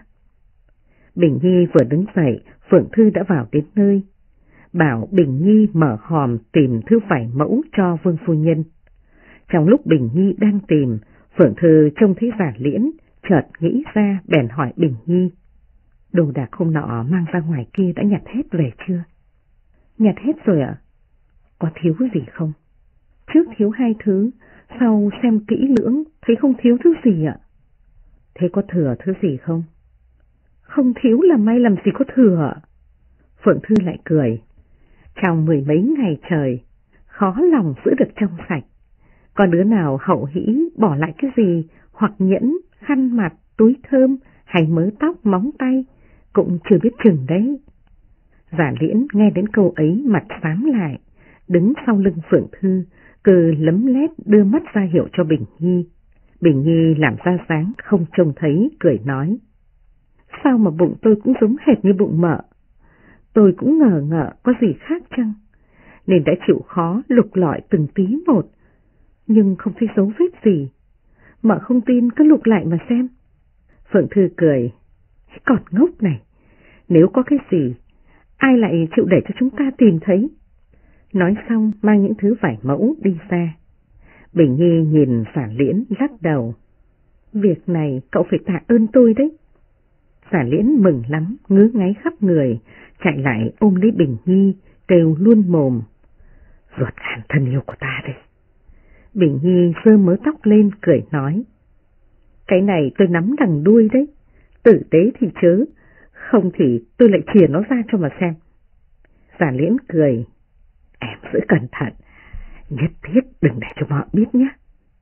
Bình Nhi vừa đứng dậy, Phượng Thư đã vào đến nơi. Bảo Bình Nhi mở hòm tìm thứ vải mẫu cho Vương phu nhân. Trong lúc Bình Nhi đang tìm, Phượng Thư trông thấy Giản Liễn, chợt nghĩ ra bèn hỏi Bình Nhi. Đồ đạc hôm nọ mang ra ngoài kia đã nhặt hết về chưa? Nhặt hết rồi ạ. Có thiếu gì không? Trước thiếu 2 thứ, Sau xem kỹ lưỡng thấy không thiếu thứ gì ạ. Thế có thừa thứ gì không? Không thiếu là may, làm gì có thừa ạ. Phượng Thư lại cười. Trong 10 mấy ngày trời, khó lòng giữ được trong sạch. Có đứa nào hậu hĩ bỏ lại cái gì, hoặc nhẫn, khăn mặt, túi thơm, hay mớ tóc, móng tay, cũng chưa biết chừng đấy. Giả Liễn nghe đến câu ấy mặt xám lại, đứng sau lưng Phượng Thư, cứ lấm lét đưa mắt ra hiệu cho Bình Nhi. Bình Nhi làm ra dáng không trông thấy, cười nói. Sao mà bụng tôi cũng giống hệt như bụng mợ? Tôi cũng ngờ ngợ có gì khác chăng, nên đã chịu khó lục lọi từng tí một, nhưng không thấy dấu vết gì. Mợ không tin cứ lục lại mà xem. Phượng Thư cười. Còn ngốc này, nếu có cái gì, ai lại chịu để cho chúng ta tìm thấy? Nói xong mang những thứ vải mẫu đi ra. Bình Nhi nhìn Giả Liễn lắc đầu. Việc này cậu phải tạ ơn tôi đấy. Giả Liễn mừng lắm, ngứa ngáy khắp người, chạy lại ôm lấy Bình Nhi, kêu luôn mồm. Ruột gan thân yêu của ta đây. Bình Nhi giơ mớ tóc lên cười nói. Cái này tôi nắm đằng đuôi đấy, tử tế thì chớ, không thì tôi lại chìa nó ra cho mà xem. Giả Liễn cười. Em giữ cẩn thận, nhất thiết đừng để cho họ biết nhé.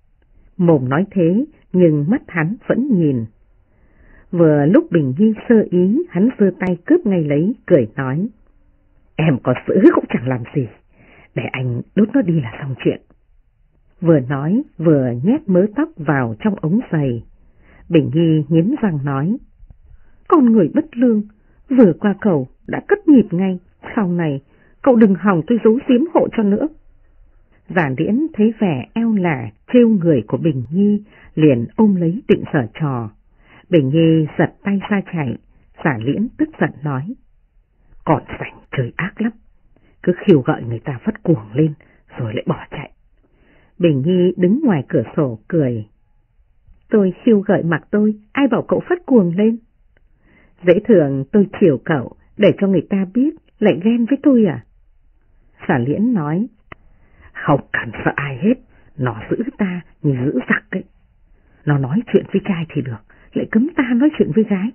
Mồm nói thế, nhưng mắt hắn vẫn nhìn. Vừa lúc Bình Nhi sơ ý, hắn giơ tay cướp ngay lấy, cười nói. Em có giữ cũng chẳng làm gì, để anh đốt nó đi là xong chuyện. Vừa nói, vừa nhét mớ tóc vào trong ống giày. Bình Nhi nghiến răng nói. Con người bất lương, vừa qua cầu đã cất nhịp ngay, sau này cậu đừng hòng tôi giấu giếm hộ cho nữa. Giả Liễn thấy vẻ eo lả trêu người của Bình Nhi, liền ôm lấy định giở trò. Bình Nhi giật tay ra chạy. Giả Liễn tức giận nói. Còn rảnh chơi ác lắm, cứ khiêu gợi người ta phát cuồng lên rồi lại bỏ chạy. Bình Nhi đứng ngoài cửa sổ cười. Tôi khiêu gợi mặc tôi, ai bảo cậu phát cuồng lên? Dễ thường tôi chiều cậu để cho người ta biết lại ghen với tôi à? Giả Liễn nói. Không cần sợ ai hết, nó giữ ta như giữ giặc ấy. Nó nói chuyện với trai thì được, lại cấm ta nói chuyện với gái.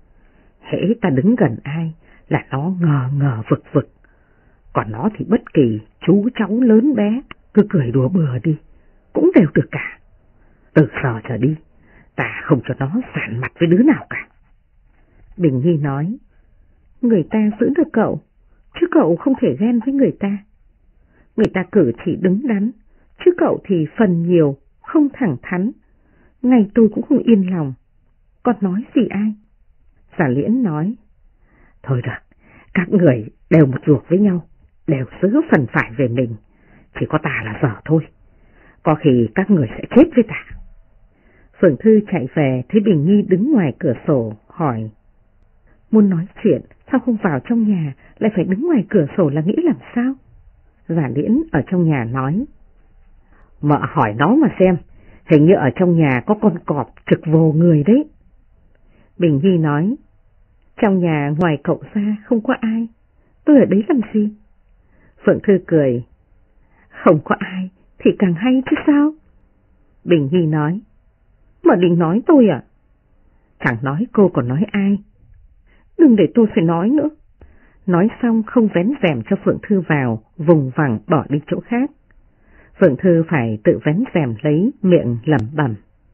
Hễ ta đứng gần ai là nó ngờ ngờ vực vực. Còn nó thì bất kỳ chú cháu lớn bé cứ cười đùa bừa đi, cũng đều được cả. Từ giờ trở đi, ta không cho nó sản mặt với đứa nào cả. Bình Nhi nói. Người ta giữ được cậu, chứ cậu không thể ghen với người ta. Người ta cử chỉ đứng đắn, chứ cậu thì phần nhiều, không thẳng thắn. Ngày tôi cũng không yên lòng. Còn nói gì ai? Giả Liễn nói. Thôi được, các người đều một ruột với nhau, đều giữ phần phải về mình. Chỉ có ta là dở thôi. Có khi các người sẽ chết với ta. Phượng Thư chạy về thấy Bình Nhi đứng ngoài cửa sổ, hỏi. Muốn nói chuyện, sao không vào trong nhà, lại phải đứng ngoài cửa sổ là nghĩ làm sao? Giả Liễn ở trong nhà nói. Mợ hỏi nó mà xem, hình như ở trong nhà có con cọp trực vồ người đấy. Bình Nhi nói. Trong nhà ngoài cậu ra không có ai, tôi ở đấy làm gì? Phượng Thư cười. Không có ai thì càng hay chứ sao? Bình Nhi nói. Mà định nói tôi à? Chẳng nói cô còn nói ai? Đừng để tôi phải nói nữa. Nói xong không vén rèm cho Phượng Thư vào, vùng vằng bỏ đi chỗ khác. Phượng Thư phải tự vén rèm lấy, miệng lẩm bẩm.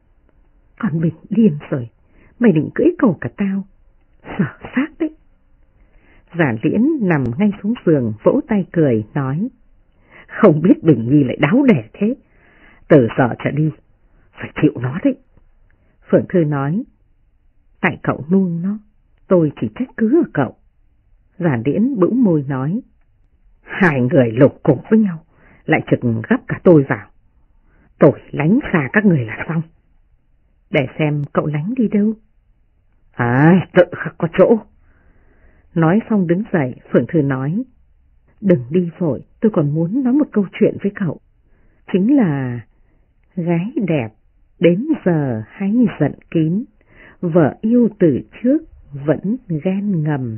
Con Bình điên rồi, mày định cưỡi cổ cả tao, sợ xác đấy. Giả Liễn nằm ngay xuống giường vỗ tay cười, nói. Không biết Bình Nhi lại đáo đẻ thế, từ giờ trở đi, phải chịu nó đấy. Phượng Thư nói. Tại cậu nuôi nó, tôi chỉ trách cứ ở cậu. Giả Liễn bĩu môi nói. Hai người lục cùng với nhau, lại trực gấp cả tôi vào. Tôi lánh xa các người là xong. Để xem cậu lánh đi đâu. Tự khắc có chỗ. Nói xong đứng dậy, Phượng Thư nói. Đừng đi vội, tôi còn muốn nói một câu chuyện với cậu. Chính là gái đẹp đến giờ hay giận kín, vợ yêu từ trước vẫn ghen ngầm.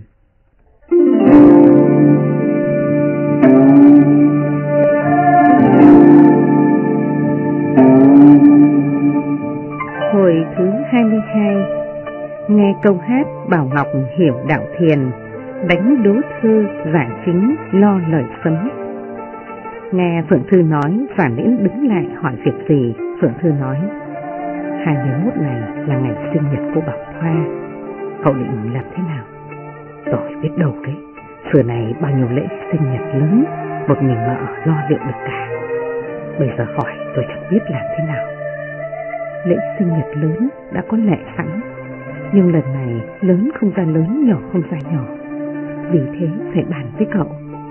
Hồi thứ 22, nghe câu hát Bảo Ngọc hiểu đạo thiền, đánh đố thư giải chính lo lời sấm. Nghe Phượng Thư nói, Phản Liễn đứng lại hỏi việc gì. Phượng Thư nói, 21 này là ngày sinh nhật của Bảo Thoa, cậu định làm thế nào? Tôi biết đâu đấy, xưa này bao nhiêu lễ sinh nhật lớn, một mình mợ lo liệu được cả. Bây giờ hỏi tôi chẳng biết làm thế nào. Lễ sinh nhật lớn đã có lệ sẵn, nhưng lần này lớn không ra lớn, nhỏ không ra nhỏ, vì thế phải bàn với cậu.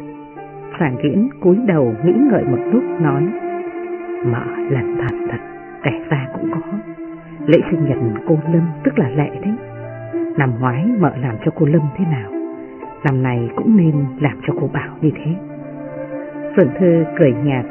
Phản Liễn cúi đầu nghĩ ngợi một lúc nói, mợ lần thật, kẻ ra cũng có. Lễ sinh nhật cô Lâm tức là Lệ đấy. Năm ngoái mợ làm cho cô Lâm thế nào, năm nay cũng nên làm cho cô Bảo như thế. Phượng Thư cười nhạt,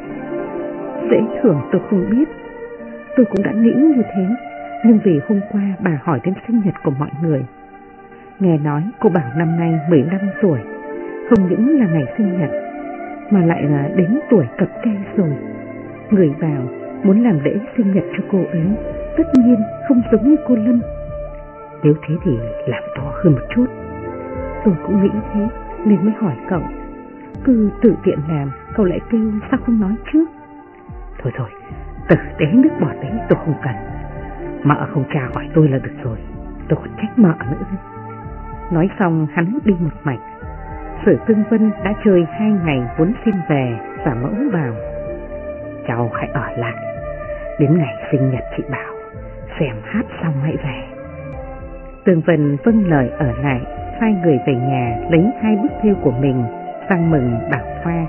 dễ thường tôi không biết, tôi cũng đã nghĩ như thế, nhưng vì hôm qua bà hỏi đến sinh nhật của mọi người. Nghe nói cô Bảo năm nay 15 tuổi, không những là ngày sinh nhật, mà lại là đến tuổi cập kê rồi. Người vào muốn làm lễ sinh nhật cho cô ấy, tất nhiên không giống như cô Lâm. Nếu thế thì làm to hơn một chút. Tôi cũng nghĩ thế nên mới hỏi cậu. Cứ tự tiện làm, cậu lại kêu sao không nói trước. Thôi, tử tế nước bọt đấy tôi không cần. Mợ không tra hỏi tôi là được rồi, tôi còn trách mợ nữa. Nói xong hắn đi một mạch. Sử Tương Vân đã chơi 2 ngày vốn xin về, và mẫu bảo, cháu hãy ở lại, đến ngày sinh nhật chị Bảo, xem hát xong hãy về. Tương Vân vâng lời ở lại, sai người về nhà lấy 2 bức thêu của mình sang mừng Bảo Thoa.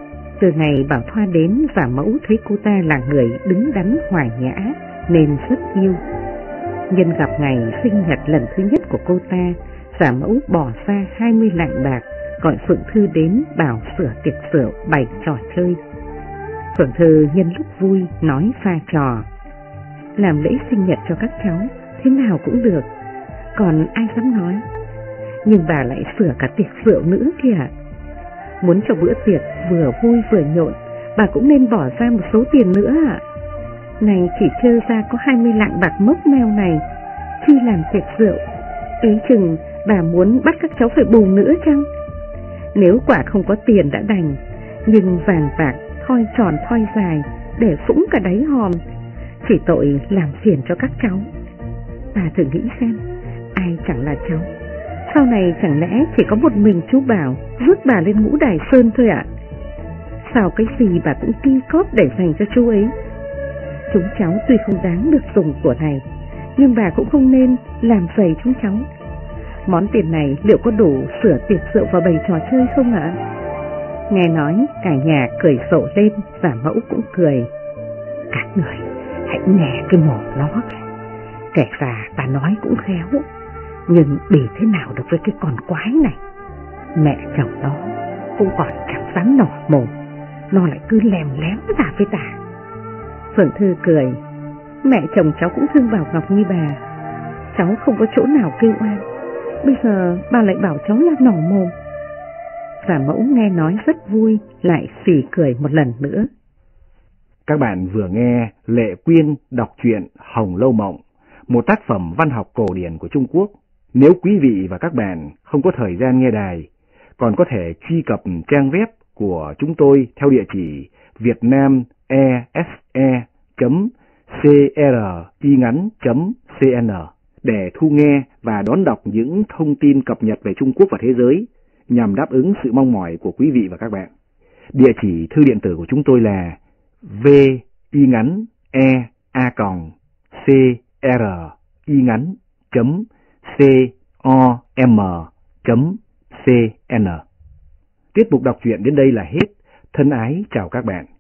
Từ ngày Bảo Thoa đến, và mẫu thấy cô ta là người đứng đắn hòa nhã nên rất yêu. Nhân gặp ngày sinh nhật lần thứ nhất của cô ta, Giả Mẫu bỏ ra 20 lạng bạc gọi Phượng Thư đến bảo sửa tiệc rượu bày trò chơi. Phượng Thư nhân lúc vui nói pha trò, làm lễ sinh nhật cho các cháu thế nào cũng được, còn ai dám nói. Nhưng bà lại sửa cả tiệc rượu nữa kìa. Muốn cho bữa tiệc vừa vui vừa nhộn, bà cũng nên bỏ ra một số tiền nữa ạ. Này chỉ trơ ra có 20 lạng bạc mốc meo này, khi làm tiệc rượu, ý chừng bà muốn bắt các cháu phải bù nữa chăng? Nếu quả không có tiền đã đành, nhưng vàng bạc thoi tròn thoi dài để phũng cả đáy hòm, chỉ tội làm phiền cho các cháu. Bà thử nghĩ xem, ai chẳng là cháu, sau này chẳng lẽ chỉ có một mình chú Bảo rước bà lên Ngũ Đài Sơn thôi ạ? Sao cái gì bà cũng ki cóp để dành cho chú ấy. Chúng cháu tuy không đáng được dùng của này, nhưng bà cũng không nên làm dày chúng cháu. Món tiền này liệu có đủ sửa tiệc rượu và bày trò chơi không ạ? Nghe nói cả nhà cười rộ lên, và Mẫu cũng cười. Các người hãy nghe cái mồm nó, kể ra bà nói cũng khéo, nhưng bị thế nào được với cái con quái này. Mẹ chồng nó cũng còn chẳng dám nổi mồm, nó lại cứ lèm lém ra với ta. Phượng Thư cười, mẹ chồng cháu cũng thương Bảo Ngọc như bà, cháu không có chỗ nào kêu oan, bây giờ bà lại bảo cháu là nỏ mồm. Giả Mẫu nghe nói rất vui, lại phì cười một lần nữa. Các bạn vừa nghe Lệ Quyên đọc truyện Hồng Lâu Mộng, một tác phẩm văn học cổ điển của Trung Quốc. Nếu quý vị và các bạn không có thời gian nghe đài, còn có thể truy cập trang web của chúng tôi theo địa chỉ vietnamese.cringắn.cn để thu nghe và đón đọc những thông tin cập nhật về Trung Quốc và thế giới, nhằm đáp ứng sự mong mỏi của quý vị và các bạn. Địa chỉ thư điện tử của chúng tôi là vingắn.cringắn.com.cn. Tiết mục đọc truyện đến đây là hết. Thân ái chào các bạn.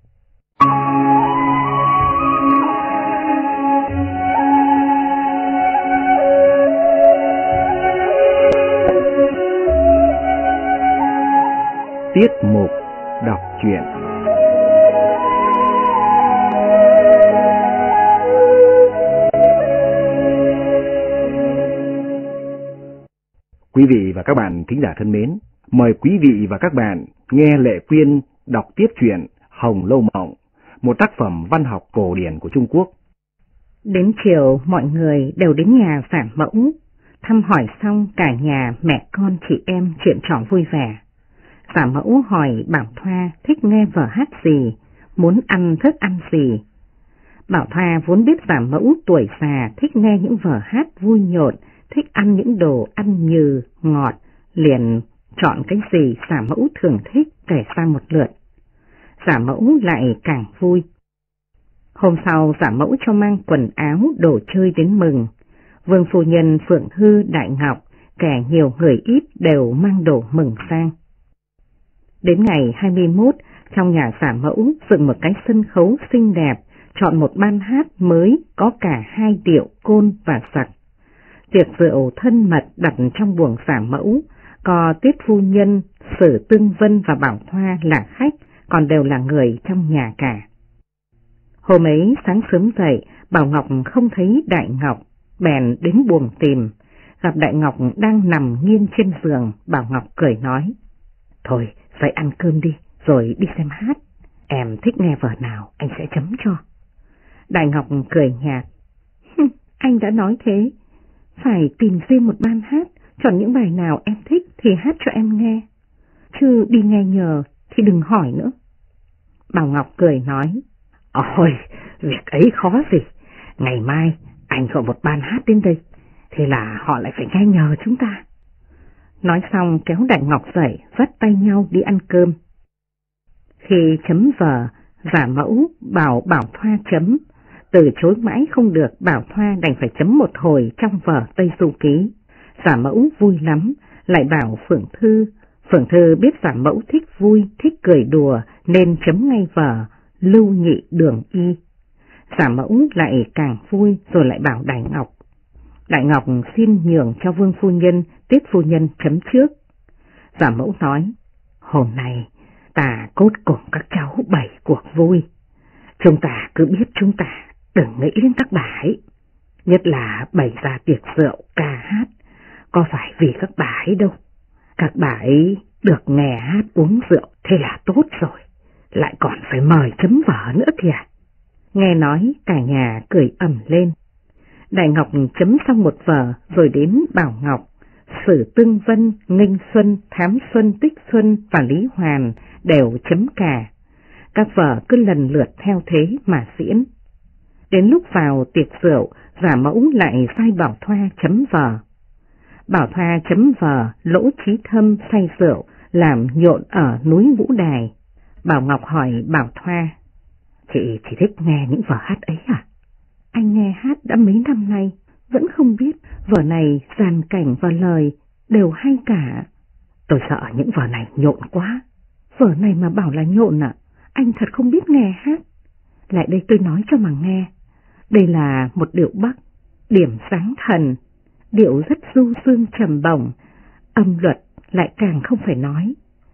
Tiết mục đọc truyện. Quý vị và các bạn thính giả thân mến, mời quý vị và các bạn nghe Lệ Quyên đọc tiếp truyện Hồng Lâu Mộng, một tác phẩm văn học cổ điển của Trung Quốc. Đến chiều mọi người đều đến nhà giả mẫu, thăm hỏi xong cả nhà mẹ con chị em chuyện trò vui vẻ. Giả mẫu hỏi Bảo Thoa thích nghe vở hát gì, muốn ăn thức ăn gì. Bảo Thoa vốn biết giả mẫu tuổi già thích nghe những vở hát vui nhộn, thích ăn những đồ ăn nhừ, ngọt, liền chọn cái gì giả mẫu thường thích kể ra một lượt. Giả mẫu lại càng vui. Hôm sau giả mẫu cho mang quần áo, đồ chơi đến mừng. Vương phu nhân, Phượng Thư, Đại Ngọc, kẻ nhiều người ít đều mang đồ mừng sang. Đến ngày 21, trong nhà giả mẫu dựng một cái sân khấu xinh đẹp, chọn một ban hát mới có cả 2 điệu côn và sặc. Tiệc rượu thân mật đặt trong buồng giả mẫu, có Tiết phu nhân, Sử Tương Vân và Bảo Thoa là khách, còn đều là người trong nhà cả. Hôm ấy sáng sớm dậy, Bảo Ngọc không thấy Đại Ngọc, bèn đến buồng tìm. Gặp Đại Ngọc đang nằm nghiêng trên giường, Bảo Ngọc cười nói: "Thôi, dậy ăn cơm đi, rồi đi xem hát. Em thích nghe vở nào, anh sẽ chấm cho." Đại Ngọc cười nhạt: "Anh đã nói thế, phải tìm riêng một ban hát, chọn những bài nào em thích thì hát cho em nghe, chứ đi nghe nhờ thì đừng hỏi nữa." Bảo Ngọc cười nói: "Ôi, việc ấy khó gì, ngày mai anh gọi một ban hát đến đây, thì là họ lại phải nghe nhờ chúng ta." Nói xong kéo Đại Ngọc dậy, dắt tay nhau đi ăn cơm. Khi chấm vở, giả mẫu bảo Bảo Thoa chấm, từ chối mãi không được, Bảo Thoa đành phải chấm một hồi trong vở Tây Du Ký. Giả mẫu vui lắm, lại bảo Phượng Thư. Phượng Thư biết giả mẫu thích vui, thích cười đùa nên chấm ngay vở Lưu Nhị Đường Y. Giả mẫu lại càng vui rồi lại bảo Đại Ngọc. Đại Ngọc xin nhường cho Vương phu nhân, Tiết phu nhân chấm trước. Giả mẫu nói: "Hôm nay ta cốt cùng các cháu bày cuộc vui. Chúng ta cứ biết chúng ta đừng nghĩ đến các bà ấy, nhất là bày ra tiệc rượu ca hát, có phải vì các bà ấy đâu. Các bà ấy được nghe hát uống rượu thế là tốt rồi, lại còn phải mời chấm vở nữa kìa." Nghe nói cả nhà cười ầm lên. Đại Ngọc chấm xong một vở rồi đến Bảo Ngọc. Sử Tương Vân, Nghinh Xuân, Thám Xuân, Tích Xuân và Lý Hoàn đều chấm cả. Các vở cứ lần lượt theo thế mà diễn. Đến lúc vào tiệc rượu, giả mẫu lại sai Bảo Thoa chấm vở. Bảo Thoa chấm vở Lỗ Trí Thâm say rượu làm nhộn ở núi Vũ Đài. Bảo Ngọc hỏi Bảo Thoa: "Chị chỉ thích nghe những vở hát ấy à?" "Anh nghe hát đã mấy năm nay, vẫn không biết vở này dàn cảnh và lời đều hay cả." "Tôi sợ những vở này nhộn quá." "Vở này mà bảo là nhộn à? Anh thật không biết nghe hát." "Lại đây tôi nói cho mà nghe. Đây là một điệu Bắc, điểm sáng thần, điệu rất du dương trầm bổng, âm luật lại càng không phải nói.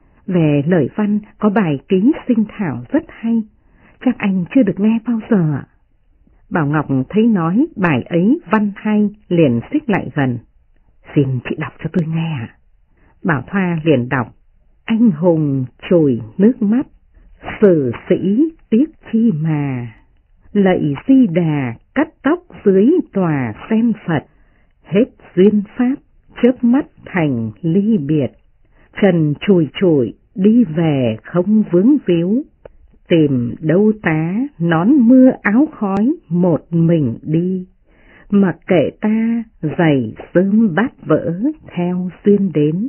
Về lời văn có bài Ký Sinh Thảo rất hay, chắc anh chưa được nghe bao giờ ạ." Bảo Ngọc thấy nói bài ấy văn hay liền xích lại gần: "Xin chị đọc cho tôi nghe ạ." Bảo Thoa liền đọc: "Anh hùng chùi nước mắt, sử sĩ tiếc chi mà, lạy Di Đà cắt tóc dưới tòa sen Phật, hết duyên pháp chớp mắt thành ly biệt, trần chùi chùi đi về không vướng víu, tìm đâu tá nón mưa áo khói một mình đi, mặc kệ ta giày sớm bát vỡ theo duyên đến."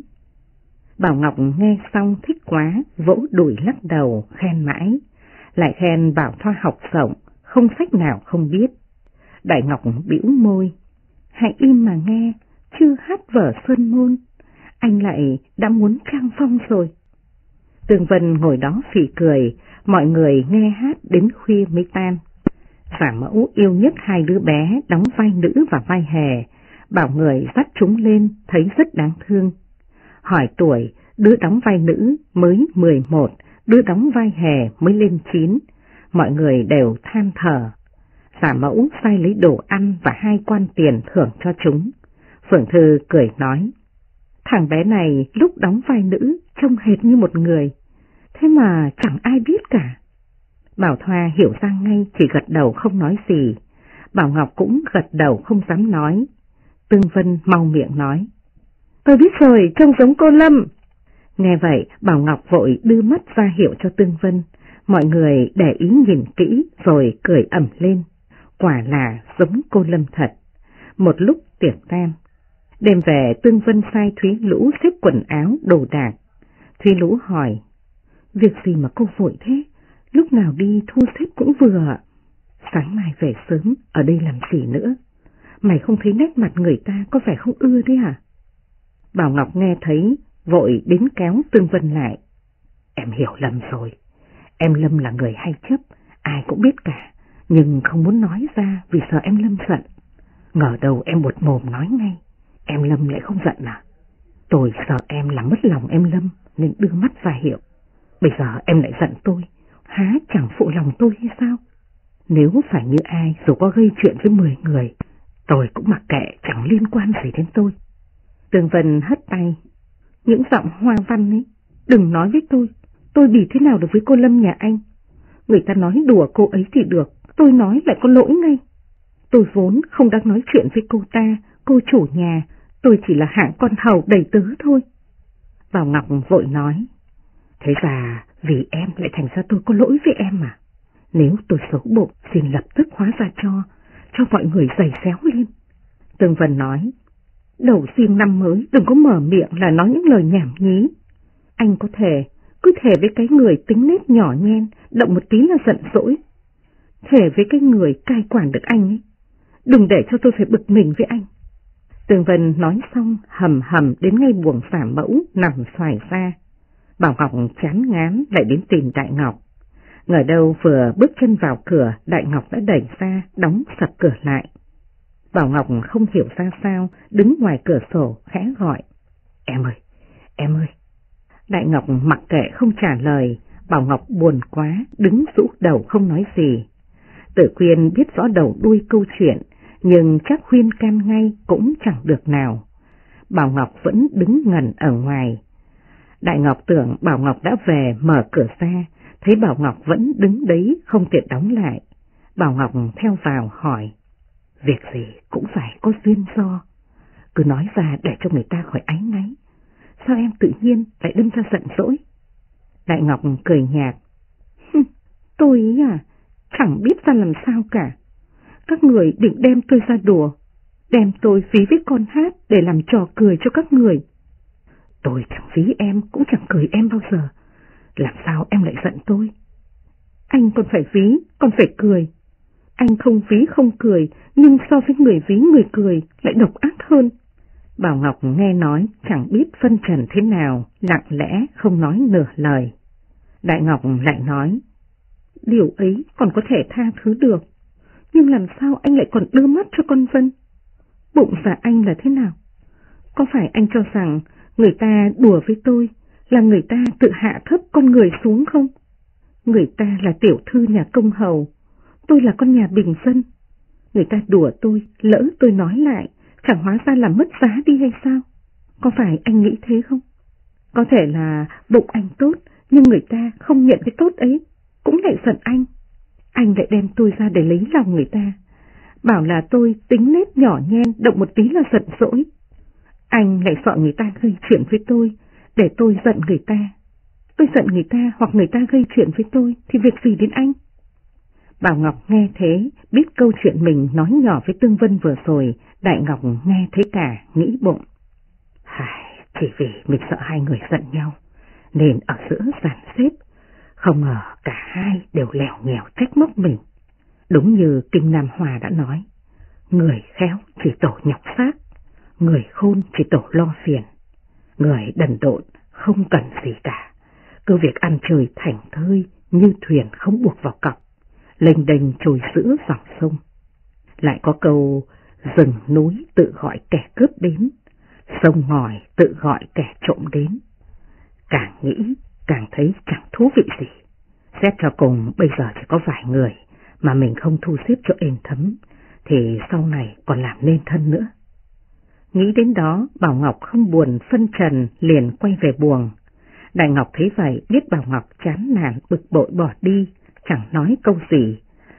Bảo Ngọc nghe xong thích quá, vỗ đùi lắc đầu khen mãi, lại khen Bảo Thoa học rộng, không sách nào không biết. Đại Ngọc bĩu môi: "Hãy im mà nghe, chưa hát vở Xuân Môn, anh lại đã muốn trang phong rồi." Tương Vân ngồi đó phì cười, mọi người nghe hát đến khuya mới tan. Giả mẫu yêu nhất 2 đứa bé đóng vai nữ và vai hề, bảo người dắt chúng lên thấy rất đáng thương. Hỏi tuổi, đứa đóng vai nữ mới 11, đứa đóng vai hề mới lên 9, mọi người đều than thở. Giả mẫu sai lấy đồ ăn và 2 quan tiền thưởng cho chúng. Phượng Thư cười nói: "Thằng bé này lúc đóng vai nữ trông hệt như một người, thế mà chẳng ai biết cả." Bảo Thoa hiểu ra ngay, chỉ gật đầu không nói gì. Bảo Ngọc cũng gật đầu không dám nói. Tương Vân mau miệng nói. Tôi biết rồi, trông giống cô Lâm. Nghe vậy, Bảo Ngọc vội đưa mắt ra hiệu cho Tương Vân. Mọi người để ý nhìn kỹ rồi cười ầm lên. Quả là giống cô Lâm thật. Một lúc tiệc tan. Đêm về Tương Vân sai Thúy Lũ xếp quần áo đồ đạc. Thúy Lũ hỏi. Việc gì mà cô vội thế? Lúc nào đi thu xếp cũng vừa. Sáng mai về sớm, ở đây làm gì nữa? Mày không thấy nét mặt người ta có vẻ không ưa thế hả? Bảo Ngọc nghe thấy, vội đến kéo Tương Vân lại. Em hiểu lầm rồi. Em Lâm là người hay chấp, ai cũng biết cả, nhưng không muốn nói ra vì sợ em Lâm giận. Ngờ đâu em buột mồm nói ngay, em Lâm lại không giận à? Tôi sợ em làm mất lòng em Lâm nên đưa mắt ra hiệu. Bây giờ em lại giận tôi, há chẳng phụ lòng tôi hay sao? Nếu phải như ai dù có gây chuyện với 10 người, tôi cũng mặc kệ, chẳng liên quan gì đến tôi. Tương Vân hất tay. Những giọng hoa văn ấy, đừng nói với tôi bị thế nào được với cô Lâm nhà anh. Người ta nói đùa cô ấy thì được, tôi nói lại có lỗi ngay. Tôi vốn không đang nói chuyện với cô ta, cô chủ nhà, tôi chỉ là hạng con hầu đầy tớ thôi. Bảo Ngọc vội nói. Thế ra vì em lại thành ra tôi có lỗi với em mà. Nếu tôi xấu bụng xin lập tức hóa ra cho mọi người giày xéo lên. Tương Vân nói. Đầu riêng năm mới đừng có mở miệng là nói những lời nhảm nhí. Anh có thể cứ thề với cái người tính nết nhỏ nhen, động một tí là giận dỗi. Thề với cái người cai quản được anh ấy. Đừng để cho tôi phải bực mình với anh. Tương Vân nói xong hầm hầm đến ngay buồng phả mẫu nằm xoài ra. Bảo Ngọc chán ngán lại đến tìm Đại Ngọc. Ngờ đâu vừa bước chân vào cửa, Đại Ngọc đã đẩy ra, đóng sập cửa lại. Bảo Ngọc không hiểu ra sao, đứng ngoài cửa sổ khẽ gọi. Em ơi. Đại Ngọc mặc kệ không trả lời, Bảo Ngọc buồn quá, đứng rũ đầu không nói gì. Tử Quyên biết rõ đầu đuôi câu chuyện, nhưng chắc khuyên can ngay cũng chẳng được nào. Bảo Ngọc vẫn đứng ngẩn ở ngoài. Đại Ngọc tưởng Bảo Ngọc đã về mở cửa ra, thấy Bảo Ngọc vẫn đứng đấy không tiện đóng lại. Bảo Ngọc theo vào hỏi. Việc gì cũng phải có duyên do, cứ nói ra để cho người ta khỏi áy náy. Sao em tự nhiên lại đâm ra giận dỗi? Đại Ngọc cười nhạt. Tôi ý chẳng biết ra làm sao cả. Các người định đem tôi ra đùa, đem tôi ví với con hát để làm trò cười cho các người. Tôi chẳng ví em cũng chẳng cười em bao giờ. Làm sao em lại giận tôi? Anh còn phải ví, còn phải cười. Anh không ví không cười, nhưng so với người ví người cười lại độc ác hơn. Bảo Ngọc nghe nói chẳng biết phân trần thế nào, lặng lẽ không nói nửa lời. Đại Ngọc lại nói. Điều ấy còn có thể tha thứ được, nhưng làm sao anh lại còn đưa mắt cho con Vân? Bụng dạ anh là thế nào? Có phải anh cho rằng người ta đùa với tôi là người ta tự hạ thấp con người xuống không? Người ta là tiểu thư nhà công hầu, tôi là con nhà bình dân. Người ta đùa tôi, lỡ tôi nói lại, chẳng hóa ra làm mất giá đi hay sao? Có phải anh nghĩ thế không? Có thể là bụng anh tốt, nhưng người ta không nhận cái tốt ấy, cũng lại giận anh. Anh lại đem tôi ra để lấy lòng người ta, bảo là tôi tính nết nhỏ nhen, động một tí là giận dỗi. Anh lại sợ người ta gây chuyện với tôi, để tôi giận người ta. Tôi giận người ta hoặc người ta gây chuyện với tôi thì việc gì đến anh? Bảo Ngọc nghe thế, biết câu chuyện mình nói nhỏ với Tương Vân vừa rồi, Đại Ngọc nghe thấy cả, nghĩ bụng. Chỉ vì mình sợ hai người giận nhau, nên ở giữa dàn xếp, không ngờ cả hai đều lèo nhèo trách móc mình. Đúng như Kinh Nam Hòa đã nói, người khéo chỉ tổ nhọc xác, người khôn chỉ tổ lo phiền. Người đần độn không cần gì cả, cứ việc ăn chơi thảnh thơi như thuyền không buộc vào cọc, lênh đênh trôi giữa dòng sông. Lại có câu rừng núi tự gọi kẻ cướp đến, sông ngòi tự gọi kẻ trộm đến. Càng nghĩ càng thấy chẳng thú vị gì. Xét cho cùng bây giờ chỉ có vài người mà mình không thu xếp cho êm thấm, thì sau này còn làm nên thân nữa. Nghĩ đến đó, Bảo Ngọc không buồn phân trần, liền quay về buồng. Đại Ngọc thấy vậy biết Bảo Ngọc chán nản bực bội bỏ đi, chẳng nói câu gì,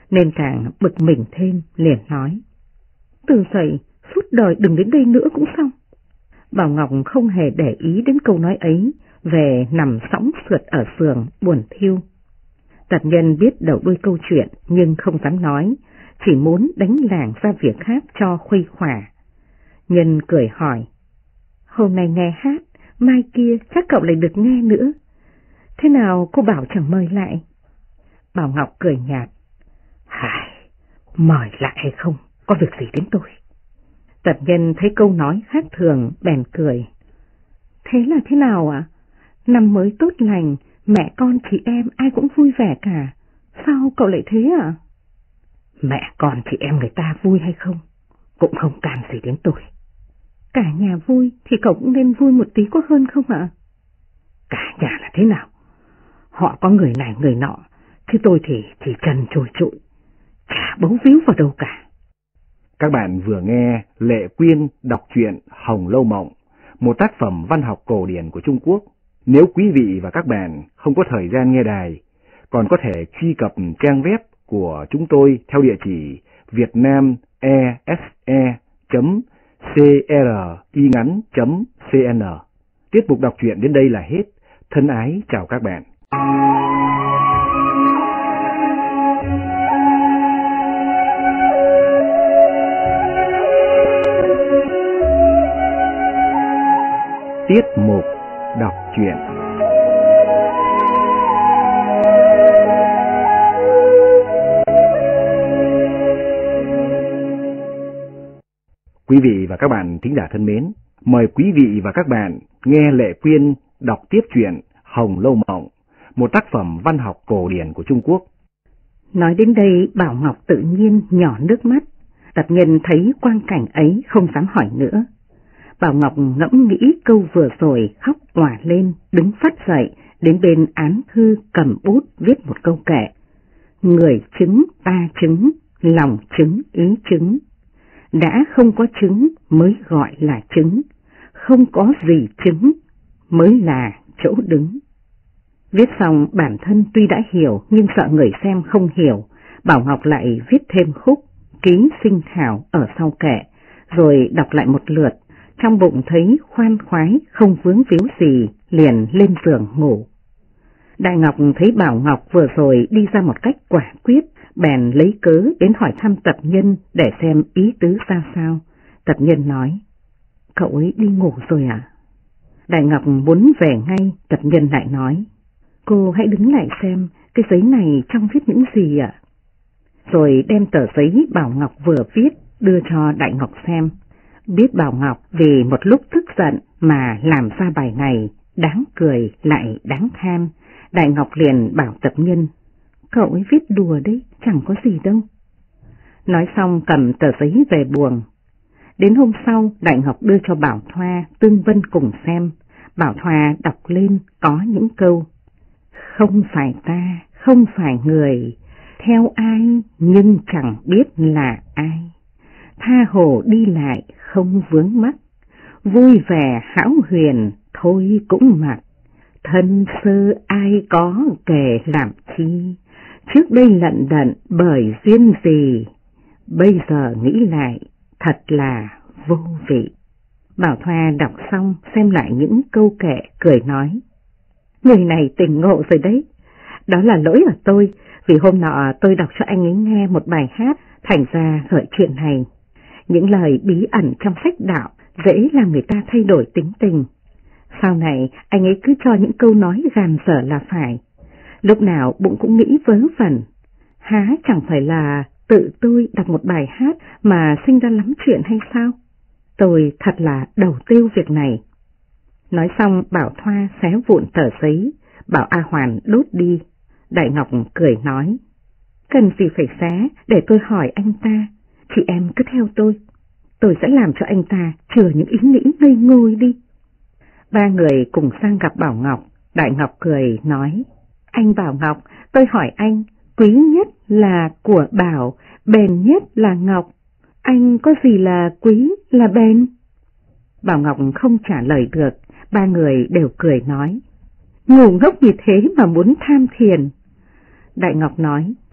nên càng bực mình thêm, liền nói: Từ dậy, suốt đời đừng đến đây nữa cũng xong. Bảo Ngọc không hề để ý đến câu nói ấy, về nằm sõng sượt ở giường buồn thiêu. Tật Nhân biết đầu đuôi câu chuyện nhưng không dám nói, chỉ muốn đánh làng ra việc khác cho khuây khỏa. Nhân cười hỏi: Hôm nay nghe hát, mai kia chắc cậu lại được nghe nữa. Thế nào cô bảo chẳng mời lại? Bảo Ngọc cười nhạt: Hài, mời lại hay không, có việc gì đến tôi. Tật Nhân thấy câu nói khác thường, bèn cười: Thế là thế nào ạ? Năm mới tốt lành, mẹ con chị em ai cũng vui vẻ cả, sao cậu lại thế ạ? Mẹ con chị em người ta vui hay không, cũng không can gì đến tôi. Cả nhà vui thì cậu cũng nên vui một tí có hơn không ạ? Cả nhà là thế nào? Họ có người này người nọ, chứ tôi thì chỉ trần trồi trụi, chả bấu víu vào đâu cả. Các bạn vừa nghe Lệ Quyên đọc truyện Hồng Lâu Mộng, một tác phẩm văn học cổ điển của Trung Quốc. Nếu quý vị và các bạn không có thời gian nghe đài, còn có thể truy cập trang web của chúng tôi theo địa chỉ vietnamese.cringắn.cn. Tiết mục đọc truyện đến đây là hết. Thân ái chào các bạn. Tiết mục đọc truyện. Quý vị và các bạn thính giả thân mến, mời quý vị và các bạn nghe Lệ Quyên đọc tiếp truyện Hồng Lâu Mộng, một tác phẩm văn học cổ điển của Trung Quốc. Nói đến đây, Bảo Ngọc tự nhiên nhỏ nước mắt. Tật Nhân thấy quang cảnh ấy không dám hỏi nữa. Bảo Ngọc ngẫm nghĩ câu vừa rồi, khóc òa lên, đứng phát dậy, đến bên án thư cầm bút viết một câu kệ: Người chứng ta chứng, lòng chứng ý chứng. Đã không có chứng mới gọi là chứng, không có gì chứng mới là chỗ đứng. Viết xong bản thân tuy đã hiểu nhưng sợ người xem không hiểu, Bảo Ngọc lại viết thêm khúc ký sinh thảo ở sau kệ, rồi đọc lại một lượt. Trong bụng thấy khoan khoái, không vướng víu gì, liền lên giường ngủ. Đại Ngọc thấy Bảo Ngọc vừa rồi đi ra một cách quả quyết, bèn lấy cớ đến hỏi thăm Tật Nhân để xem ý tứ ra sao. Tật Nhân nói: Cậu ấy đi ngủ rồi à? Đại Ngọc muốn về ngay, Tật Nhân lại nói: Cô hãy đứng lại xem cái giấy này trong viết những gì ạ? Rồi đem tờ giấy Bảo Ngọc vừa viết đưa cho Đại Ngọc xem. Biết Bảo Ngọc vì một lúc tức giận mà làm ra bài này, đáng cười lại đáng than, Đại Ngọc liền bảo Tật Nhân: Cậu ấy viết đùa đấy, chẳng có gì đâu. Nói xong cầm tờ giấy về buồng. Đến hôm sau, Đại Ngọc đưa cho Bảo Thoa, Tương Vân cùng xem. Bảo Thoa đọc lên có những câu: Không phải ta, không phải người, theo ai nhưng chẳng biết là ai. Tha hồ đi lại không vướng mắc, vui vẻ hão huyền thôi cũng mặc. Thân sơ ai có kể làm chi, trước đây lận đận bởi duyên gì, bây giờ nghĩ lại thật là vô vị. Bảo Thoa đọc xong xem lại những câu kệ, cười nói: Người này tỉnh ngộ rồi đấy. Đó là lỗi ở tôi, vì hôm nọ tôi đọc cho anh ấy nghe một bài hát, thành ra gợi chuyện này. Những lời bí ẩn trong sách đạo dễ làm người ta thay đổi tính tình. Sau này anh ấy cứ cho những câu nói gàn dở là phải, lúc nào bụng cũng nghĩ vớ vẩn. Há chẳng phải là tự tôi đọc một bài hát mà sinh ra lắm chuyện hay sao? Tôi thật là đầu tiêu việc này. Nói xong Bảo Thoa xé vụn tờ giấy, bảo A Hoàn đốt đi. Đại Ngọc cười nói: Cần gì phải xé, để tôi hỏi anh ta, chị em cứ theo tôi sẽ làm cho anh ta chừa những ý nghĩ ngây ngô đi. Ba người cùng sang gặp Bảo Ngọc. Đại Ngọc cười nói: Anh Bảo Ngọc, tôi hỏi anh, quý nhất là của Bảo, bền nhất là Ngọc, anh có gì là quý, là bền? Bảo Ngọc không trả lời được, ba người đều cười nói: Ngu ngốc như thế mà muốn tham thiền. Đại Ngọc nói: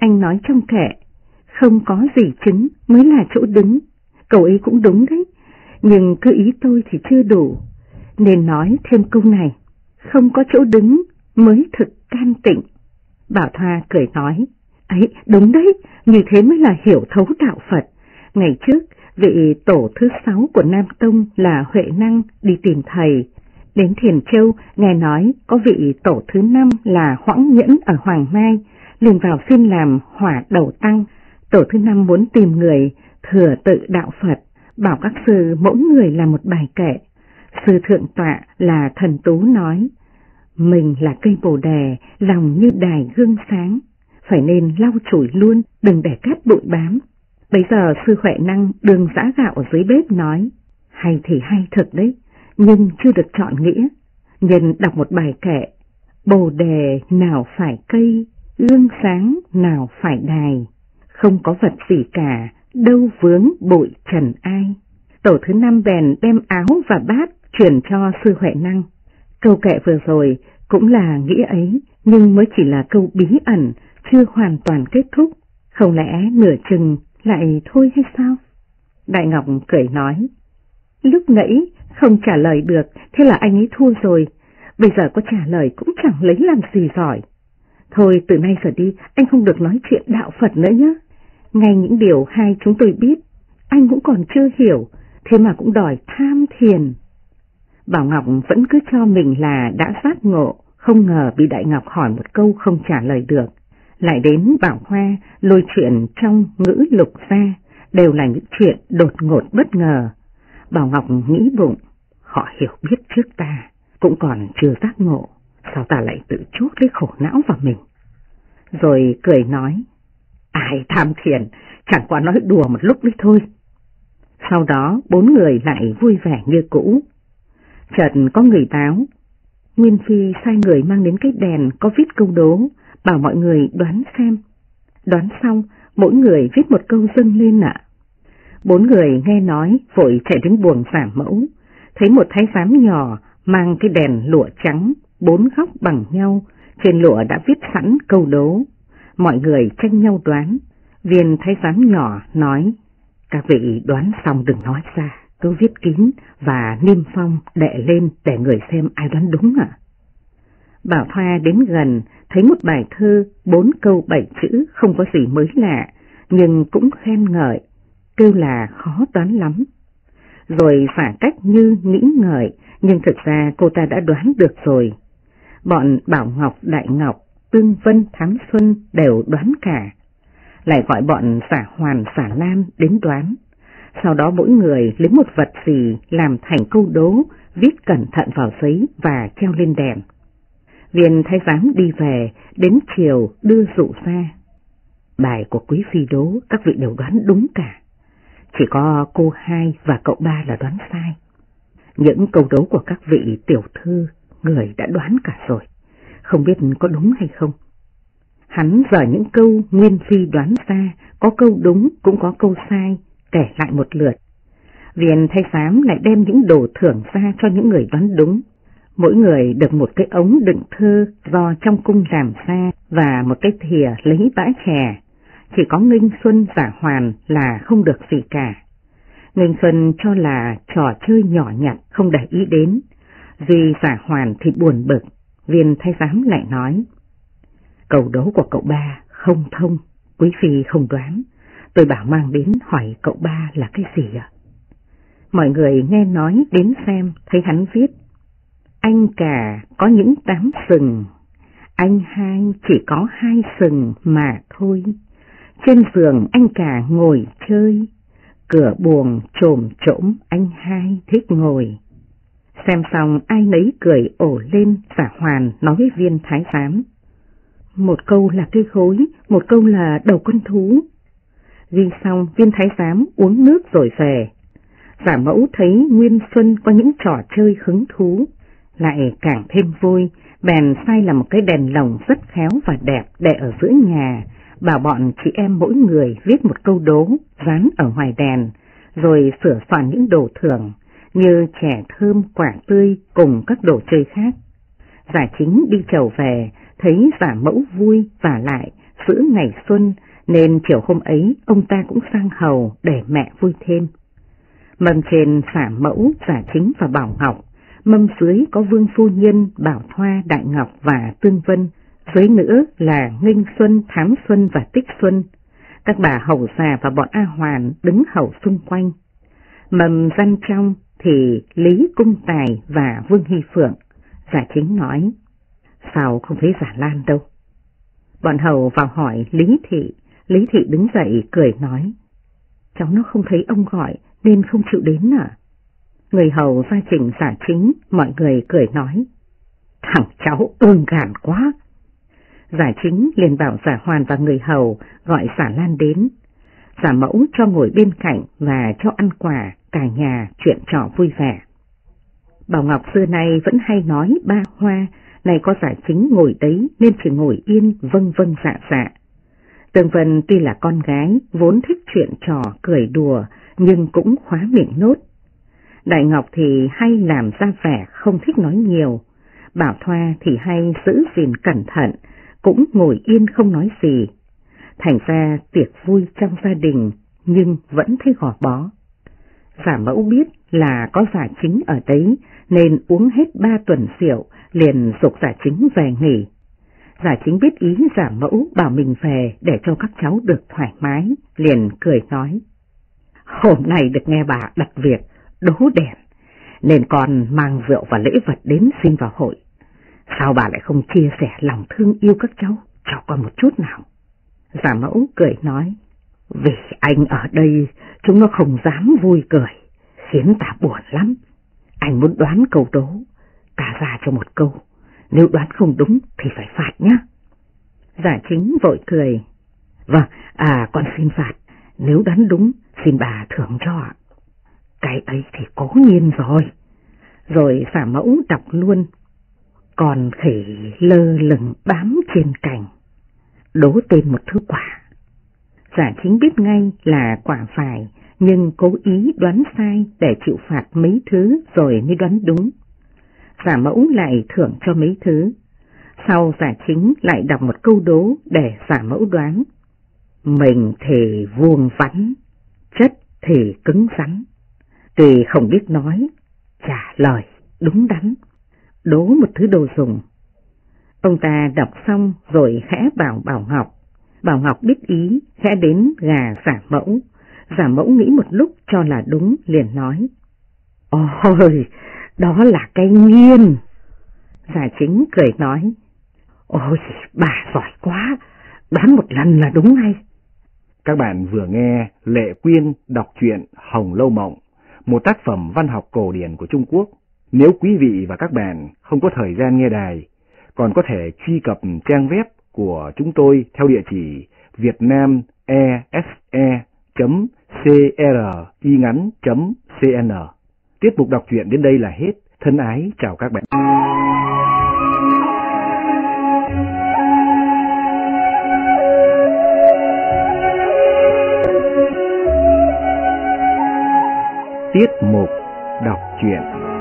anh nói trong kệ, không có gì chứng mới là chỗ đứng. Cậu ấy cũng đúng đấy, nhưng cứ ý tôi thì chưa đủ, nên nói thêm câu này, không có chỗ đứng mới thực can tịnh. Bảo Thoa cười nói, ấy đúng đấy, như thế mới là hiểu thấu đạo Phật. Ngày trước, vị tổ thứ 6 của Nam Tông là Huệ Năng đi tìm thầy. Đến Thiền Châu nghe nói có vị tổ thứ 5 là Hoãng Nhẫn ở Hoàng Mai, liền vào xin làm hỏa đầu tăng. Tổ thứ 5 muốn tìm người thừa tự đạo Phật, bảo các sư mỗi người làm một bài kệ. Sư thượng tọa là Thần Tú nói, mình là cây bồ đề, lòng như đài gương sáng, phải nên lau chùi luôn, đừng để cát bụi bám. Bây giờ sư Huệ Năng đường giã gạo ở dưới bếp nói, hay thì hay thật đấy, nhưng chưa được chọn nghĩa. Nhân đọc một bài kệ, bồ đề nào phải cây, gương sáng nào phải đài, không có vật gì cả, đâu vướng bụi trần ai. Tổ thứ 5 bèn đem áo và bát chuyển cho sư Huệ Năng. Câu kệ vừa rồi cũng là nghĩa ấy, nhưng mới chỉ là câu bí ẩn, chưa hoàn toàn kết thúc. Không lẽ nửa chừng lại thôi hay sao? Đại Ngọc cười nói, lúc nãy không trả lời được, thế là anh ấy thua rồi. Bây giờ có trả lời cũng chẳng lấy làm gì giỏi. Thôi từ nay trở đi, anh không được nói chuyện đạo Phật nữa nhé. Ngay những điều hai chúng tôi biết, anh cũng còn chưa hiểu, thế mà cũng đòi tham thiền. Bảo Ngọc vẫn cứ cho mình là đã giác ngộ, không ngờ bị Đại Ngọc hỏi một câu không trả lời được. Lại đến Bảo Hoa lôi chuyện trong ngữ lục ra, đều là những chuyện đột ngột bất ngờ. Bảo Ngọc nghĩ bụng, họ hiểu biết trước ta, cũng còn chưa giác ngộ, sao ta lại tự chuốc lấy khổ não vào mình. Rồi cười nói, ai tham thiền, chẳng qua nói đùa một lúc đấy thôi. Sau đó 4 người lại vui vẻ như cũ. Chợt có người báo, Nguyên Phi sai người mang đến cái đèn có viết câu đố, bảo mọi người đoán xem. Đoán xong, mỗi người viết một câu dâng lên ạ. 4 người nghe nói vội chạy đến buồng giả mẫu, thấy một thái giám nhỏ mang cái đèn lụa trắng, 4 góc bằng nhau, trên lụa đã viết sẵn câu đố. Mọi người tranh nhau đoán. Viên thái giám nhỏ nói, các vị đoán xong đừng nói ra, cứ viết kín và niêm phong đệ lên để người xem ai đoán đúng ạ. Bảo Thoa đến gần, thấy một bài thơ 4 câu 7 chữ không có gì mới lạ, nhưng cũng khen ngợi, kêu là khó đoán lắm. Rồi phả cách như nghĩ ngợi, nhưng thực ra cô ta đã đoán được rồi. Bọn Bảo Ngọc, Đại Ngọc, Tương Vân, Thám Xuân đều đoán cả. Lại gọi bọn Xả Hoàn, Xả Lan đến đoán. Sau đó mỗi người lấy một vật gì làm thành câu đố, viết cẩn thận vào giấy và treo lên đèn. Viên thái giám đi về, đến chiều đưa dụ ra. Bài của quý phi đố các vị đều đoán đúng cả, chỉ có cô 2 và cậu 3 là đoán sai. Những câu đố của các vị tiểu thư người đã đoán cả rồi, không biết có đúng hay không. Hắn dở những câu Nguyên Phi đoán ra, có câu đúng cũng có câu sai, kể lại một lượt. Viên thái giám lại đem những đồ thưởng ra cho những người đoán đúng. Mỗi người được một cái ống đựng thơ do trong cung làm ra và một cái thìa lấy bã chè. Chỉ có Nghênh Xuân, Giả Hoàn là không được gì cả. Nghênh Xuân cho là trò chơi nhỏ nhặt không để ý đến, vì Giả Hoàn thì buồn bực. Viên thái giám lại nói, câu đố của cậu 3 không thông, quý phi không đoán, tôi bảo mang đến hỏi cậu 3 là cái gì ạ? Mọi người nghe nói đến xem, thấy hắn viết, anh cả có những 8 sừng, anh 2 chỉ có 2 sừng mà thôi. Trên giường anh cả ngồi chơi, cửa buồng chồm trỗm anh 2 thích ngồi. Xem xong ai nấy cười ổ lên. Giả Hoàn nói với viên thái giám, một câu là cây khối, một câu là đầu con thú. Ghi xong viên thái giám uống nước rồi về. Giả Mẫu thấy Nguyên Xuân có những trò chơi hứng thú, lại càng thêm vui, bèn sai làm một cái đèn lồng rất khéo và đẹp để ở giữa nhà, bảo bọn chị em mỗi người viết một câu đố dán ở ngoài đèn, rồi sửa soạn những đồ thưởng như chè thơm, quả tươi cùng các đồ chơi khác. Giả Chính đi chầu về, thấy Giả Mẫu vui và lại giữ ngày xuân, nên chiều hôm ấy ông ta cũng sang hầu để mẹ vui thêm. Mâm trên xả Mẫu, Giả Chính và Bảo Ngọc, mâm dưới có Vương Phu Nhân, Bảo Thoa, Đại Ngọc và Tương Vân, dưới nữa là Nghinh Xuân, Thám Xuân và Tích Xuân. Các bà hầu già và bọn A Hoàn đứng hầu xung quanh. Mâm gian trong thì Lý Cung Tài và Vương Hy Phượng. Giả Chính nói, sao không thấy Giả Lan đâu? Bọn hầu vào hỏi Lý Thị đứng dậy cười nói, cháu nó không thấy ông gọi nên không chịu đến à? Người hầu ra chỉnh Giả Chính, mọi người cười nói, thằng cháu ương gàn quá. Giả Chính liền bảo Giả Hoàn và người hầu gọi Giả Lan đến. Giả Mẫu cho ngồi bên cạnh và cho ăn quà, cả nhà chuyện trò vui vẻ. Bảo Ngọc xưa nay vẫn hay nói ba hoa, này có Giả Chính ngồi đấy nên chỉ ngồi yên vâng vâng dạ dạ. Tương Vân tuy là con gái, vốn thích chuyện trò cười đùa, nhưng cũng khóa miệng nốt. Đại Ngọc thì hay làm ra vẻ không thích nói nhiều, Bảo Thoa thì hay giữ gìn cẩn thận, cũng ngồi yên không nói gì. Thành ra tiệc vui trong gia đình nhưng vẫn thấy gò bó. Giả Mẫu biết là có Giả Chính ở đấy nên uống hết 3 tuần rượu, liền giục Giả Chính về nghỉ. Giả Chính biết ý Giả Mẫu bảo mình về để cho các cháu được thoải mái, liền cười nói, hôm nay được nghe bà đặt việc đố đèn, nên con mang rượu và lễ vật đến xin vào hội. Sao bà lại không chia sẻ lòng thương yêu các cháu cho con một chút nào? Giả Mẫu cười nói, vì anh ở đây chúng nó không dám vui cười, khiến ta buồn lắm. Anh muốn đoán câu đố, ta ra cho một câu, nếu đoán không đúng thì phải phạt nhé. Giả Chính vội cười, vâng, con xin phạt, nếu đoán đúng xin bà thưởng cho ạ. Cái ấy thì cố nhiên rồi. Rồi Giả Mẫu đọc luôn, còn khỉ lơ lửng bám trên cành, đố tên một thứ quả. Giả Chính biết ngay là quả vải, nhưng cố ý đoán sai để chịu phạt mấy thứ rồi mới đoán đúng. Giả Mẫu lại thưởng cho mấy thứ. Sau Giả Chính lại đọc một câu đố để Giả Mẫu đoán. Mình thì vuông vắn, chất thì cứng rắn, tuy không biết nói, trả lời đúng đắn, đố một thứ đồ dùng. Ông ta đọc xong rồi khẽ bảo Bảo Ngọc. Bảo Ngọc biết ý, khẽ đến gà Giả Mẫu. Giả Mẫu nghĩ một lúc cho là đúng, liền nói, ôi, đó là cây nghiên. Giả Chính cười nói, ôi, bà giỏi quá, đoán một lần là đúng ngay. Các bạn vừa nghe Lệ Quyên đọc truyện Hồng Lâu Mộng, một tác phẩm văn học cổ điển của Trung Quốc. Nếu quý vị và các bạn không có thời gian nghe đài, còn có thể truy cập trang web của chúng tôi theo địa chỉ vietnamese.cringắn.cn. Tiết mục đọc truyện đến đây là hết. Thân ái chào các bạn. Tiết mục đọc truyện.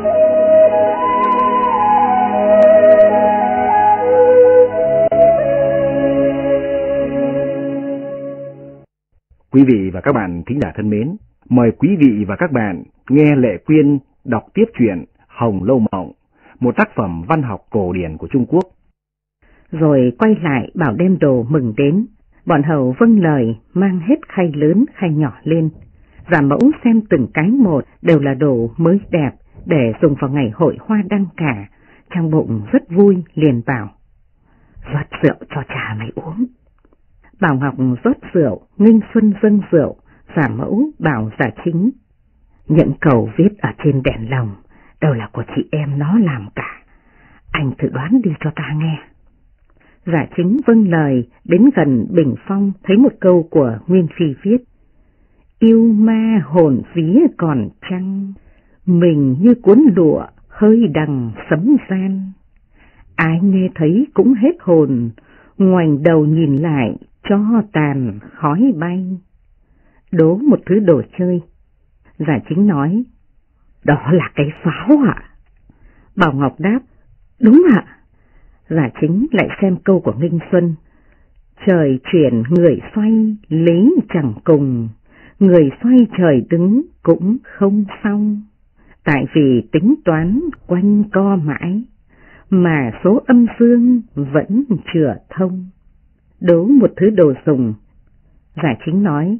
Quý vị và các bạn thính giả thân mến, mời quý vị và các bạn nghe Lệ Quyên đọc tiếp truyện Hồng Lâu Mộng, một tác phẩm văn học cổ điển của Trung Quốc. Rồi quay lại bảo đem đồ mừng đến, bọn hầu vâng lời mang hết khay lớn khay nhỏ lên. Giả Mẫu xem từng cái một đều là đồ mới đẹp để dùng vào ngày hội hoa đăng cả, trong bụng rất vui liền bảo, rót rượu cho cha mày uống. Bảo Ngọc rót rượu, Nghinh Xuân dâng rượu, Giả Mẫu bảo Giả Chính, những câu viết ở trên đèn lồng đều là của chị em nó làm cả, anh thử đoán đi cho ta nghe. Giả Chính vâng lời, đến gần bình phong thấy một câu của Nguyên Phi viết, yêu ma hồn vía còn trăng, mình như cuốn lụa hơi đằng sấm gian. Ai nghe thấy cũng hết hồn, ngoảnh đầu nhìn lại cho tàn khói bay. Đố một thứ đồ chơi. Giả Chính nói, đó là cái pháo ạ. Bảo Ngọc đáp, đúng ạ. Giả Chính lại xem câu của Nghinh Xuân, Trời chuyển người xoay lý chẳng cùng, người xoay trời đứng cũng không xong. Tại vì tính toán quanh co mãi, mà số âm dương vẫn chưa thông. Đố một thứ đồ dùng. Giả Chính nói,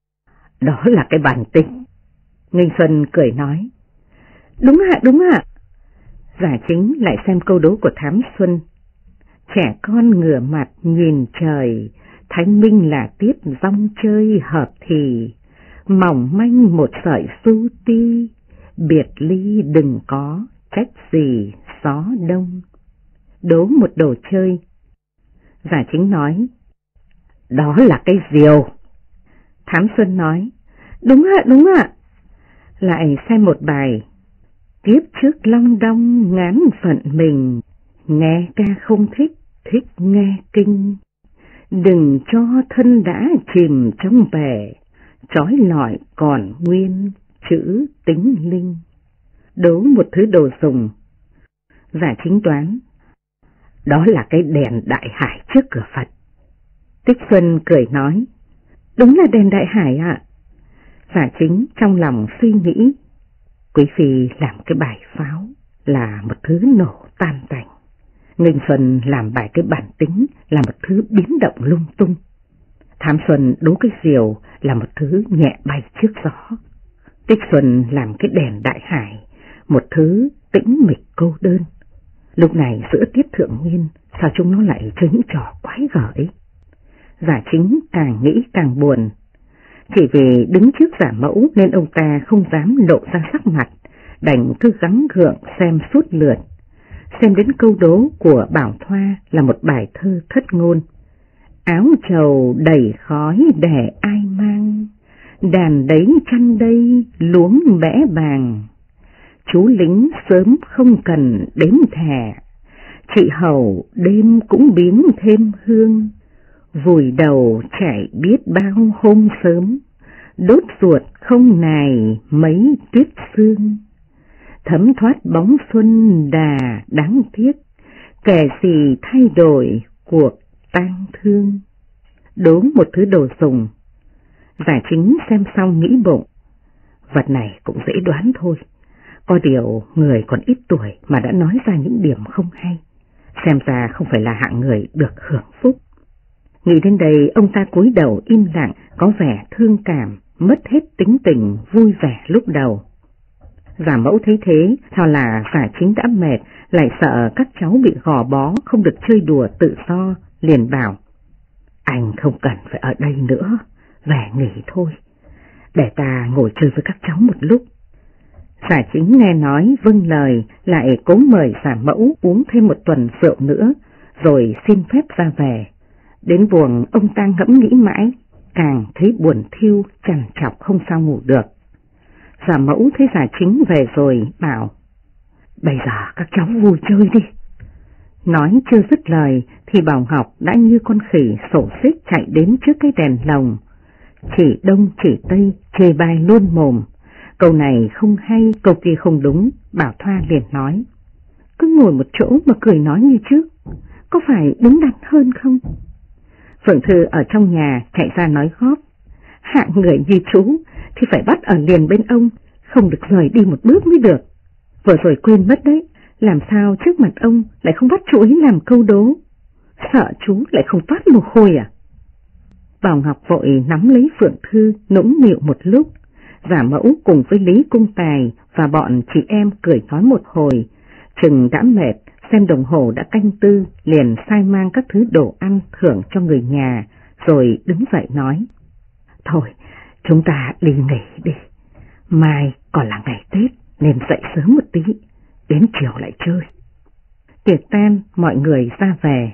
đó là cái bản tính. Nghinh Xuân cười nói, đúng ạ. Giả Chính lại xem câu đố của Thám Xuân. Trẻ con ngửa mặt nhìn trời, thanh minh là tiết rong chơi hợp thì, mỏng manh một sợi su ti, biệt ly đừng có, trách gì gió đông. Đố một đồ chơi. Giả Chính nói, đó là cái diều. Thám Xuân nói, đúng ạ. Lại xem một bài. Kiếp trước long đong ngán phận mình, nghe ca không thích, thích nghe kinh. Đừng cho thân đã chìm trong bể, trói lọi còn nguyên chữ tính linh. Đố một thứ đồ dùng. Giả Chính đoán, đó là cái đèn đại hải trước cửa Phật. Tích Xuân cười nói, đúng là đèn đại hải ạ. Giả Chính trong lòng suy nghĩ, Quý Phi làm cái bài pháo là một thứ nổ tan tành, Nghinh Xuân làm bài cái bản tính là một thứ biến động lung tung, Thám Xuân đố cái diều là một thứ nhẹ bay trước gió, Tích Xuân làm cái đèn đại hải một thứ tĩnh mịch cô đơn. Lúc này giữa tiết thượng nguyên, sao chúng nó lại chơi những trò quái gở ấy? Giả Chính càng nghĩ càng buồn. Chỉ vì đứng trước giả mẫu nên ông ta không dám lộ ra sắc mặt, đành cứ gắng gượng xem suốt lượt. Xem đến câu đố của Bảo Thoa là một bài thơ thất ngôn. Áo trầu đầy khói để ai mang, đàn đấy chăn đây luống bẽ bàng. Chú lính sớm không cần đếm thẻ, chị hầu đêm cũng biếng thêm hương. Vùi đầu chạy biết bao hôm sớm, đốt ruột không nài mấy tuyết sương. Thấm thoát bóng xuân đà đáng tiếc, kẻ gì thay đổi cuộc tang thương. Đố một thứ đồ dùng. Giả Chính xem xong nghĩ bụng, vật này cũng dễ đoán thôi, có điều người còn ít tuổi mà đã nói ra những điểm không hay, xem ra không phải là hạng người được hưởng phúc. Nghĩ đến đây ông ta cúi đầu im lặng, có vẻ thương cảm, mất hết tính tình vui vẻ lúc đầu. Giả mẫu thấy thế, sao là Giả Chính đã mệt, lại sợ các cháu bị gò bó không được chơi đùa tự do, liền bảo, anh không cần phải ở đây nữa, về nghỉ thôi, để ta ngồi chơi với các cháu một lúc. Giả Chính nghe nói vâng lời, lại cố mời giả mẫu uống thêm một tuần rượu nữa, rồi xin phép ra về. Đến buồng ông ta ngẫm nghĩ mãi, càng thấy buồn thiu, trằn trọc không sao ngủ được. Giả mẫu thấy Giả Chính về rồi bảo, bây giờ các cháu vui chơi đi. Nói chưa dứt lời thì Bảo Ngọc đã như con khỉ sổ xích chạy đến trước cái đèn lồng, chỉ đông chỉ tây chê bai luôn mồm. Câu này không hay, câu kia không đúng. Bảo Thoa liền nói, cứ ngồi một chỗ mà cười nói như trước, có phải đúng đắn hơn không? Phượng Thư ở trong nhà chạy ra nói góp, hạng người như chú thì phải bắt ở liền bên ông, không được rời đi một bước mới được. Vừa rồi quên mất đấy, làm sao trước mặt ông lại không bắt chú ấy làm câu đố, sợ chú lại không toát mồ hôi à? Bảo Ngọc vội nắm lấy Phượng Thư nũng nịu một lúc. Giả mẫu cùng với Lý Cung Tài và bọn chị em cười nói một hồi, chừng đã mệt, xem đồng hồ đã canh tư, liền sai mang các thứ đồ ăn thưởng cho người nhà, rồi đứng dậy nói, thôi chúng ta đi nghỉ đi, mai còn là ngày Tết nên dậy sớm một tí, đến chiều lại chơi. Tiệc tan, mọi người ra về.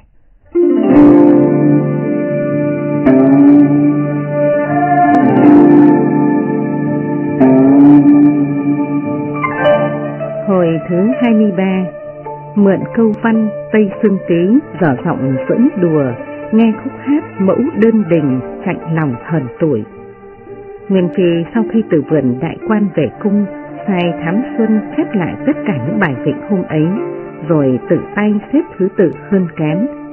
Hồi thứ 23, mượn câu văn Tây Sương Tý dở giọng dẫn đùa, nghe khúc hát mẫu đơn đình chạnh lòng hờn tuổi. Nguyên Phi sau khi từ vườn đại quan về cung, sai Thám Xuân chép lại tất cả những bài vịnh hôm ấy, rồi tự tay xếp thứ tự hơn kém,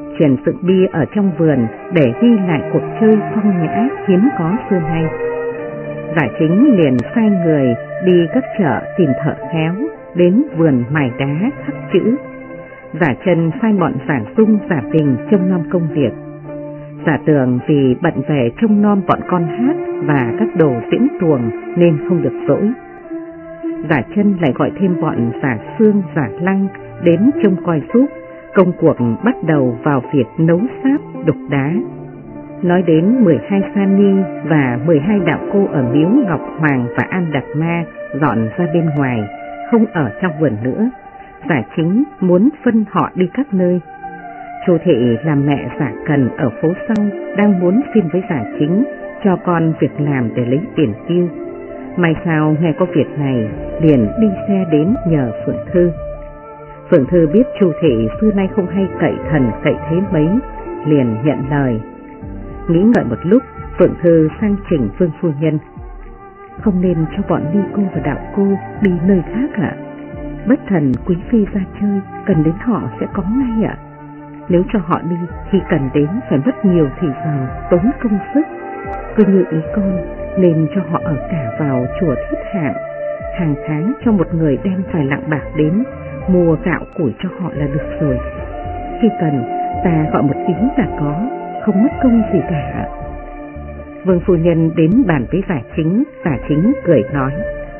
chuyển dựng bia ở trong vườn để ghi lại cuộc chơi phong nhã hiếm có xưa nay. Giả Chính liền sai người đi các chợ tìm thợ khéo đến vườn mài đá khắc chữ. Giả Trân sai bọn Giả Dung, Giả Bình trông nom công việc. Giả Tường vì bận về trông nom bọn con hát và các đồ diễn tuồng nên không được dỗi. Giả Trân lại gọi thêm bọn Giả Sương, Giả Lăng đến trông coi giúp. Công cuộc bắt đầu vào việc nấu sáp, đục đá. Nói đến 12 sa ni và 12 đạo cô ở miếu Ngọc Hoàng và An Đạt Ma dọn ra bên ngoài, không ở trong vườn nữa. Giả Chính muốn phân họ đi các nơi. Chu Thị làm mẹ Giả Cần ở phố sau đang muốn xin với Giả Chính cho con việc làm để lấy tiền tiêu. May sao nghe có việc này liền đi xe đến nhờ Phượng Thư. Phượng Thư biết Chu Thị xưa nay không hay cậy thần cậy thế mấy, liền nhận lời. Nghĩ ngợi một lúc, Phượng Thư sang chỉnh Vương phu nhân. Không nên cho bọn ni cô và đạo cô đi nơi khác ạ. Bất thần quý phi ra chơi, cần đến họ sẽ có ngay ạ. Nếu cho họ đi thì cần đến phải mất nhiều thì giờ, tốn công sức. Cứ như ý con, nên cho họ ở cả vào chùa Thiết Hạng. Hàng tháng cho một người đem vài lạng bạc đến, mua gạo củi cho họ là được rồi. Khi cần, ta gọi một tiếng là có, không mất công gì cả. Vương phu nhân đến bàn với Giả Chính, Giả Chính cười nói.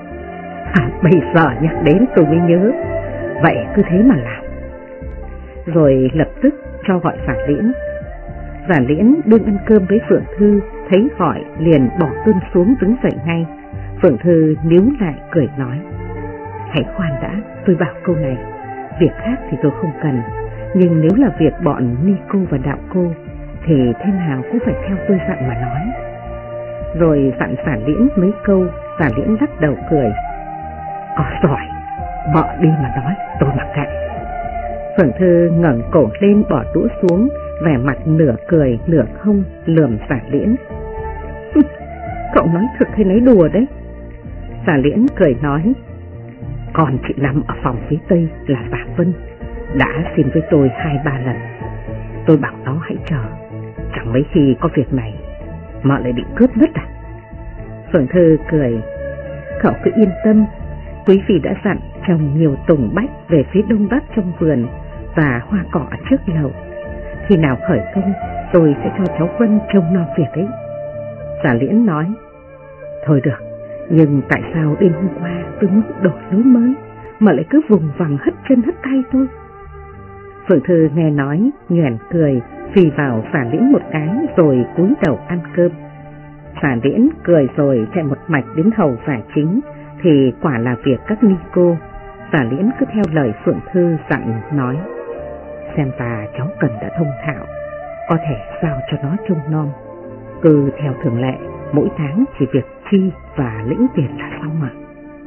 Bây giờ nhắc đến tôi mới nhớ, vậy cứ thế mà làm. Rồi lập tức cho gọi Giả Liễn. Giả Liễn đương ăn cơm với Phượng Thư, thấy gọi liền bỏ cơm xuống đứng dậy ngay. Phượng Thư níu lại cười nói. Hãy khoan đã, tôi bảo câu này, việc khác thì tôi không cần, nhưng nếu là việc bọn ni cô và đạo cô thì thế nào cũng phải theo tôi dặn mà nói. Rồi dặn Giả Liễn mấy câu, Giả Liễn lắc đầu cười. Giỏi, vợ đi mà nói, tôi mặc kệ. Phượng Thư ngẩng cổ lên bỏ đũa xuống, vẻ mặt nửa cười nửa không lườm Giả Liễn. Cậu nói thực hay nói đùa đấy? Giả Liễn cười nói. Còn chị Năm ở phòng phía tây là Giả Vân đã xin với tôi 2-3 lần. Tôi bảo nó hãy chờ, chẳng mấy khi có việc này mà lại định cướp mất à? Phượng Thư cười. Cậu cứ yên tâm, quý phi đã dặn trồng nhiều tùng bách về phía đông bắc trong vườn và hoa cỏ trước lầu. Khi nào khởi công tôi sẽ cho cháu Vân trông nom việc ấy. Giả Liễn nói. Thôi được, nhưng tại sao đêm hôm qua tôi muốn đổi lối mới mà lại cứ vùng vằng hất chân hất tay tôi? Phượng Thư nghe nói nhoẻn cười, phì vào Giả Liễn một cái rồi cúi đầu ăn cơm. Giả Liễn cười rồi chạy một mạch đến hầu Giả Chính, thì quả là việc các ni cô. Giả Liễn cứ theo lời Phượng Thư dặn nói. Xem ta cháu Cần đã thông thạo, có thể giao cho nó trông nom. Cứ theo thường lệ, mỗi tháng chỉ việc chi và lĩnh tiền là xong mà.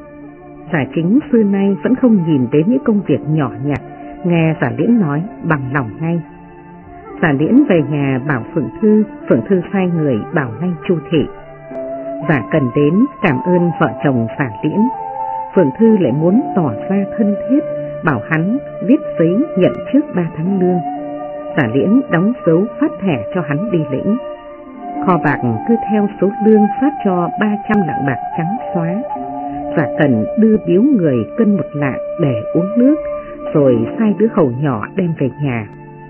Giả Chính xưa nay vẫn không nhìn đến những công việc nhỏ nhặt, nghe Giả Liễn nói bằng lòng ngay. Giả Liễn về nhà bảo Phượng Thư sai người bảo ngay Chu Thị. Giả Cần đến cảm ơn vợ chồng Giả Liễn. Phượng Thư lại muốn tỏ ra thân thiết, bảo hắn viết giấy nhận trước 3 tháng lương. Giả Liễn đóng dấu phát thẻ cho hắn đi lĩnh. Kho bạc cứ theo số lương phát cho 300 lạng bạc trắng xóa. Giả Cần đưa biếu người cân 1 lạng để uống nước, rồi sai đứa hầu nhỏ đem về nhà.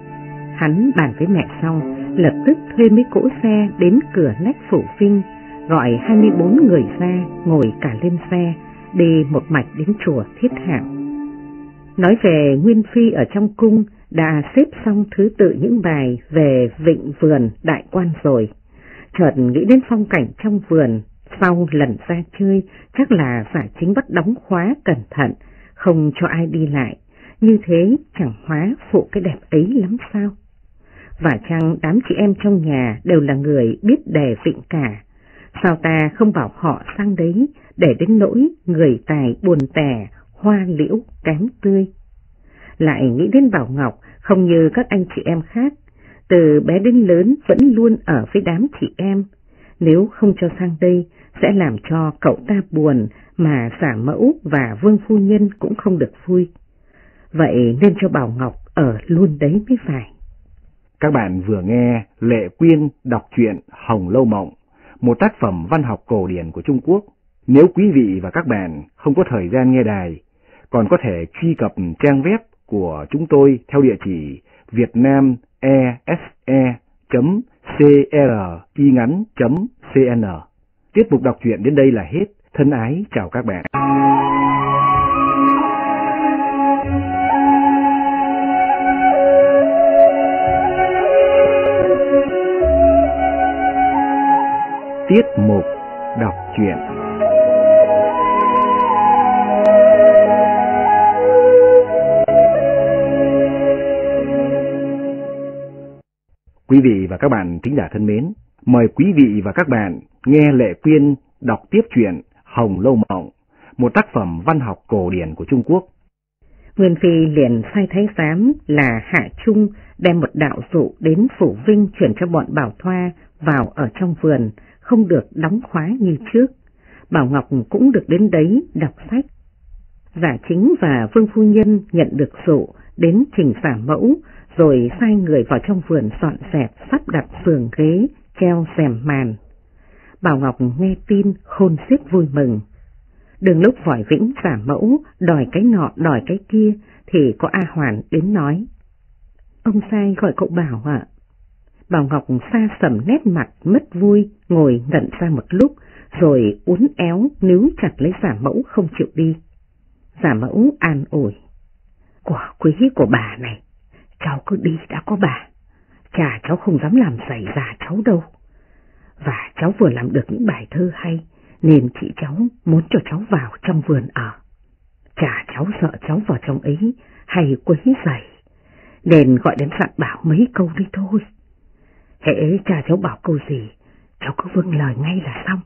Hắn bàn với mẹ xong, lập tức thuê mấy cỗ xe đến cửa nách Phủ Vinh, gọi 24 người ra ngồi cả lên xe, đi một mạch đến chùa Thiết Hạng. Nói về Nguyên Phi ở trong cung đã xếp xong thứ tự những bài về vịnh vườn đại quan rồi. Chợt nghĩ đến phong cảnh trong vườn, sau lần ra chơi chắc là Giả Chính bắt đóng khóa cẩn thận, không cho ai đi lại, như thế chẳng hóa phụ cái đẹp ấy lắm sao? Và chăng đám chị em trong nhà đều là người biết đề vịnh cả, sao ta không bảo họ sang đấy để đến nỗi người tài buồn tẻ, hoa liễu kém tươi. Lại nghĩ đến Bảo Ngọc không như các anh chị em khác, từ bé đến lớn vẫn luôn ở với đám chị em, nếu không cho sang đây sẽ làm cho cậu ta buồn mà Giả Mẫu và Vương phu nhân cũng không được vui. Vậy nên cho Bảo Ngọc ở luôn đấy mới phải. Các bạn vừa nghe Lệ Quyên đọc truyện Hồng Lâu Mộng, một tác phẩm văn học cổ điển của Trung Quốc. Nếu quý vị và các bạn không có thời gian nghe đài, còn có thể truy cập trang web của chúng tôi theo địa chỉ vietnamese.cringắn.cn. Tiết mục đọc truyện đến đây là hết. Thân ái chào các bạn. Tiết mục đọc truyện. Quý vị và các bạn thính giả thân mến, mời quý vị và các bạn nghe Lệ Quyên đọc tiếp truyện Hồng Lâu Mộng, một tác phẩm văn học cổ điển của Trung Quốc. Nguyên Phi liền sai thái giám là Hạ Trung đem một đạo dụ đến Phủ Vinh chuyển cho bọn Bảo Thoa vào ở trong vườn, không được đóng khóa như trước. Bảo Ngọc cũng được đến đấy đọc sách. Giả Chính và Vương Phu Nhân nhận được dụ đến trình giả mẫu, rồi sai người vào trong vườn dọn dẹp, sắp đặt giường ghế, treo rèm màn. Bảo Ngọc nghe tin khôn xiết vui mừng. Đường lúc Vội Vĩnh giả mẫu đòi cái nọ đòi cái kia thì có A Hoàn đến nói: "Ông sai gọi cậu Bảo ạ." Bảo Ngọc xa sầm nét mặt mất vui, ngồi ngẩn ra một lúc, rồi uốn éo níu chặt lấy giả mẫu không chịu đi. Giả mẫu an ủi: "Quả quý của bà này, cháu cứ đi đã có bà, chả cháu không dám làm xảy ra cháu đâu. Và cháu vừa làm được những bài thơ hay, nên chị cháu muốn cho cháu vào trong vườn ở. Chả cháu sợ cháu vào trong ấy hay quấy rầy, nên gọi đến dặn bảo mấy câu đi thôi. Hễ cha cháu bảo câu gì, cháu cứ vâng lời ngay là xong."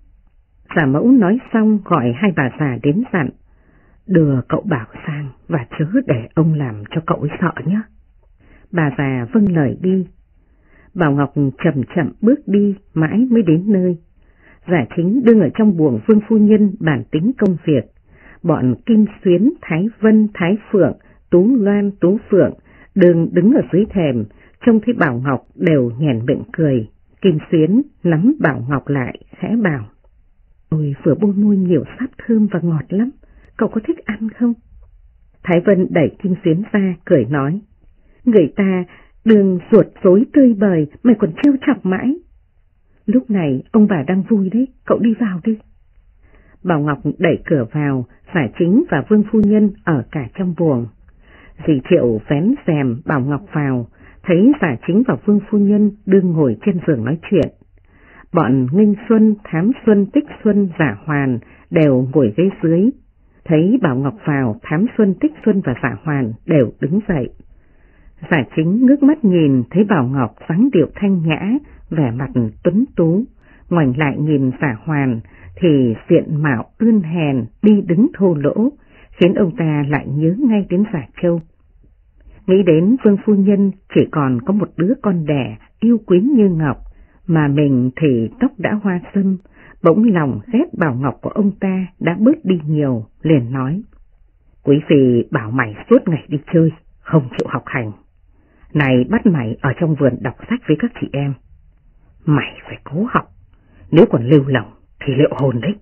Giả mẫu nói xong gọi hai bà già đến dặn: "Đưa cậu Bảo sang và chớ để ông làm cho cậu ấy sợ nhé." Bà già vâng lời đi. Bảo Ngọc chậm chậm bước đi mãi mới đến nơi. Giả Chính đương ở trong buồng Vương Phu Nhân bàn tính công việc. Bọn Kim Xuyến, Thái Vân, Thái Phượng, Tú Loan, Tú Phượng đương đứng ở dưới thềm, trông thấy Bảo Ngọc đều nhoẻn miệng cười. Kim Xuyến nắm Bảo Ngọc lại khẽ bảo: "Tôi vừa bôi môi nhiều sáp thơm và ngọt lắm, cậu có thích ăn không?" Thái Vân đẩy Kim Xuyến ra cười nói: "Người ta đừng ruột rối tươi bời, mày còn trêu chọc mãi. Lúc này ông bà đang vui đấy, cậu đi vào đi." Bảo Ngọc đẩy cửa vào, Giả Chính và Vương Phu Nhân ở cả trong buồng. Dì Triệu vén rèm Bảo Ngọc vào, thấy Giả Chính và Vương Phu Nhân đương ngồi trên giường nói chuyện. Bọn Nghinh Xuân, Thám Xuân, Tích Xuân, Giả Hoàn đều ngồi ghế dưới. Thấy Bảo Ngọc vào, Thám Xuân, Tích Xuân và Giả Hoàn đều đứng dậy. Giả Chính ngước mắt nhìn thấy Bảo Ngọc dáng điệu thanh nhã, vẻ mặt tuấn tú, ngoảnh lại nhìn Giả Hoàn thì diện mạo ươn hèn, đi đứng thô lỗ, khiến ông ta lại nhớ ngay đến Giả Châu. Nghĩ đến Vương Phu Nhân chỉ còn có một đứa con đẻ yêu quý như ngọc, mà mình thì tóc đã hoa sâm, bỗng lòng ghét Bảo Ngọc của ông ta đã bớt đi nhiều, liền nói: "Quý phi bảo mày suốt ngày đi chơi, không chịu học hành. Này bắt mày ở trong vườn đọc sách với các chị em. Mày phải cố học, nếu còn lưu lỏng thì liệu hồn đấy."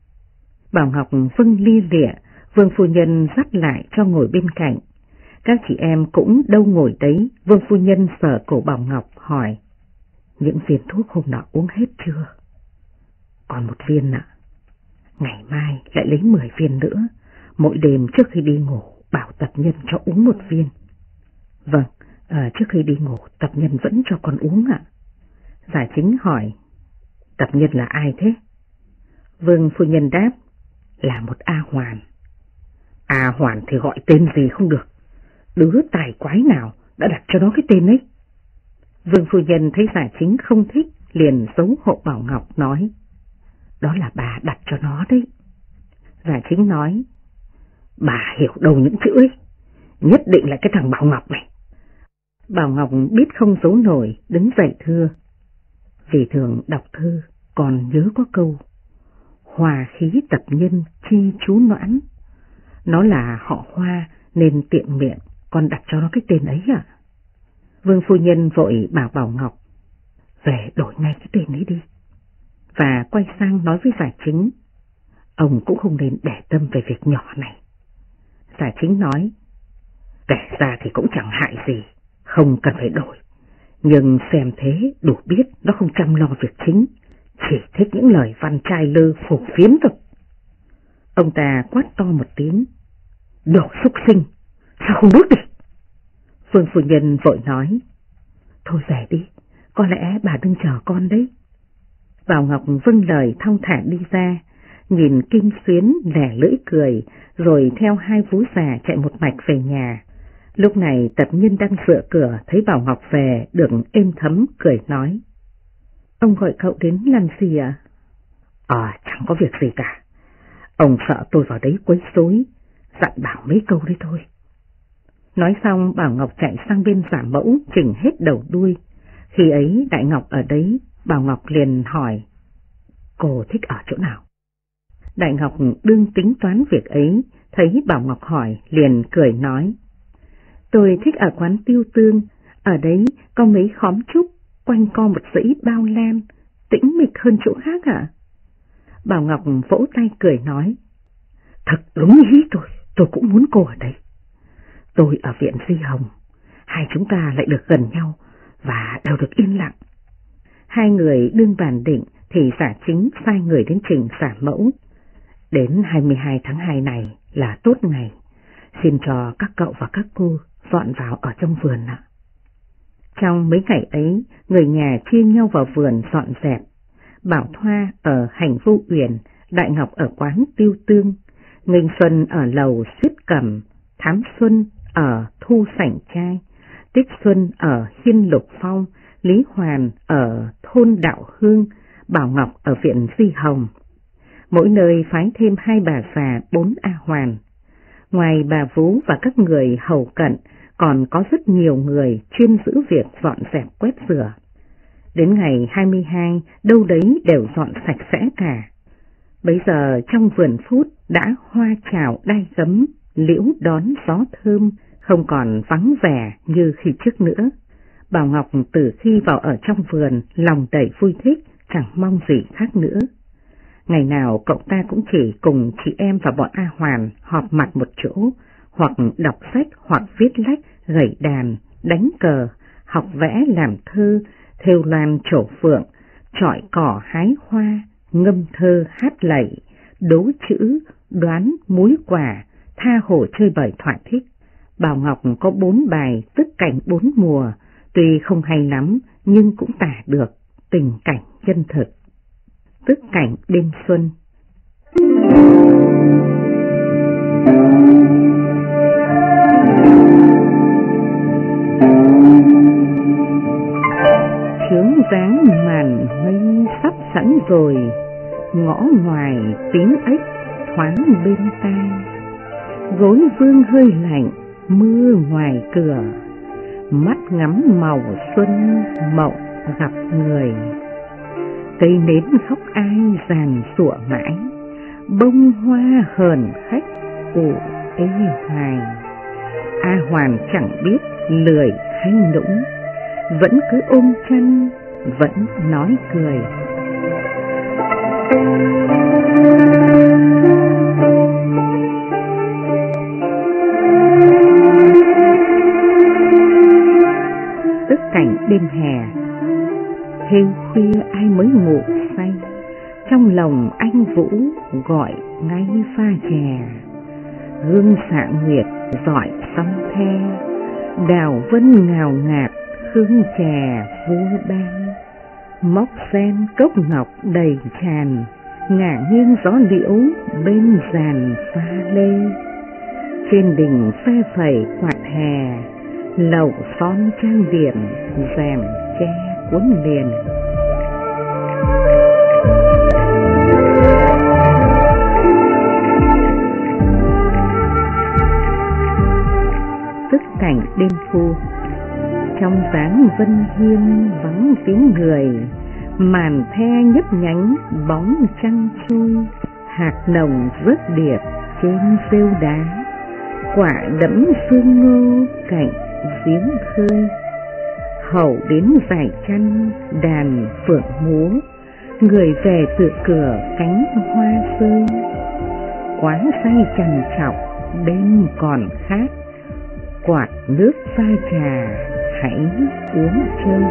Bảo Ngọc vâng lia lịa, Vương Phu Nhân dắt lại cho ngồi bên cạnh. Các chị em cũng đâu ngồi đấy. Vương Phu Nhân sờ cổ Bảo Ngọc hỏi: "Những viên thuốc hôm nọ uống hết chưa?" "Còn một viên ạ." "Ngày mai lại lấy 10 viên nữa, mỗi đêm trước khi đi ngủ bảo tập nhân cho uống 1 viên." "Vâng, trước khi đi ngủ tập nhân vẫn cho con uống ạ." Giả Chính hỏi: "Tập nhân là ai thế?" Vương Phu Nhân đáp: "Là một A Hoàn." "A Hoàn thì gọi tên gì không được, đứa tài quái nào đã đặt cho nó cái tên ấy?" Vương Phu Nhân thấy Giả Chính không thích, liền giấu hộ Bảo Ngọc nói: "Đó là bà đặt cho nó đấy." Giả Chính nói: "Bà hiểu đâu những chữ ấy, nhất định là cái thằng Bảo Ngọc này." Bảo Ngọc biết không giấu nổi, đứng dậy thưa: "Vì thường đọc thư còn nhớ có câu hòa khí tập nhân chi chú noãn, nó là họ Hoa nên tiện miệng con đặt cho nó cái tên ấy ạ." Vương phu nhân vội bảo Bảo Ngọc, về đổi ngay cái tên ấy đi. Và quay sang nói với Giả Chính, ông cũng không nên để tâm về việc nhỏ này. Giả Chính nói, kể ra thì cũng chẳng hại gì, không cần phải đổi. Nhưng xem thế đủ biết nó không chăm lo việc chính, chỉ thích những lời văn trai lơ phổ phiếm thôi. Ông ta quát to một tiếng, đồ súc sinh, sao không bước đi? Vương phu nhân vội nói, thôi về đi, có lẽ bà đừng chờ con đấy. Bảo Ngọc vâng lời thong thả đi ra, nhìn Kim Xuyến lẻ lưỡi cười, rồi theo hai vú già chạy một mạch về nhà. Lúc này Tập Nhân đang dựa cửa thấy Bảo Ngọc về được êm thấm, cười nói, ông gọi cậu đến làm gì ạ? Chẳng có việc gì cả. Ông sợ tôi vào đấy quấy rối, dặn bảo mấy câu đấy thôi. Nói xong Bảo Ngọc chạy sang bên Giả Mẫu chỉnh hết đầu đuôi. Khi ấy Đại Ngọc ở đấy, Bảo Ngọc liền hỏi, cô thích ở chỗ nào? Đại Ngọc đương tính toán việc ấy, thấy Bảo Ngọc hỏi liền cười nói, tôi thích ở quán Tiêu Tương, ở đấy có mấy khóm trúc, quanh co một dãy bao lan, tĩnh mịch hơn chỗ khác ạ. Bảo Ngọc vỗ tay cười nói, thật đúng ý tôi cũng muốn cô ở đây. Tôi ở viện Di Hồng, hai chúng ta lại được gần nhau và đều được yên lặng. Hai người đương bàn định thì Giả Chính sai người đến trình Giả Mẫu. Đến 22 tháng 2 này là tốt ngày, xin cho các cậu và các cô dọn vào ở trong vườn ạ. Trong mấy ngày ấy, người nhà chia nhau vào vườn dọn dẹp. Bảo Thoa ở Hành Vô Uyển, Đại Ngọc ở quán Tiêu Tương, Nghênh Xuân ở lầu Xiết Cẩm, Thám Xuân ở Thu Sảnh Trai, Tích Xuân ở Hiên Lục Phong, Lý Hoàn ở thôn Đạo Hương, Bảo Ngọc ở viện Di Hồng. Mỗi nơi phái thêm 2 bà già 4 A Hoàn. Ngoài bà vú và các người hầu cận, còn có rất nhiều người chuyên giữ việc dọn dẹp quét rửa. Đến ngày 22, đâu đấy đều dọn sạch sẽ cả. Bấy giờ trong vườn phút đã hoa chào đai gấm, liễu đón gió thơm, không còn vắng vẻ như khi trước nữa. Bảo Ngọc từ khi vào ở trong vườn, lòng đầy vui thích, chẳng mong gì khác nữa. Ngày nào cậu ta cũng chỉ cùng chị em và bọn A Hoàn họp mặt một chỗ, hoặc đọc sách, hoặc viết lách, gảy đàn, đánh cờ, học vẽ làm thơ, thêu loan trổ phượng, chọi cỏ hái hoa, ngâm thơ hát lạy, đố chữ, đoán múi quả, tha hồ chơi bời thỏa thích. Bảo Ngọc có 4 bài tức cảnh 4 mùa, tuy không hay lắm nhưng cũng tả được tình cảnh chân thực. Tức cảnh đêm xuân. Chướng dáng màn mây sắp sẵn rồi, ngõ ngoài tiếng ếch thoáng bên tai. Gối vương hơi lạnh, mưa ngoài cửa, mắt ngắm màu xuân mộng gặp người. Cây nến khóc ai giàn sủa mãi, bông hoa hờn khách ủ ê hoài. A Hoàn chẳng biết lười hay nũng, vẫn cứ ôm chăn, vẫn nói cười. Tức cảnh đêm hè. Thêu khuya ai mới ngủ say, trong lòng anh Vũ gọi ngay pha chè. Gương xạ nguyệt dọi song the, đào vân ngào ngạt hương chè vua ban. Móc sen cốc ngọc đầy tràn, ngả nghiêng gió liễu bên giàn pha lê. Trên đỉnh phe phẩy quạt hè, lầu son trang điểm rèm tre cuốn liền. Tức cảnh đêm thu. Trong dáng vân hiên vắng tiếng người, màn the nhấp nhánh bóng trăng trôi. Hạt nồng rớt điệp trên rêu đá, quả đẫm sương ngô cạnh giếng khơi. hầu đến giải chăn đàn phượng múa, người về tựa cửa cánh hoa rơi. Quá say trằn trọc đêm còn khát, quạt nước pha trà hãy uống chơi.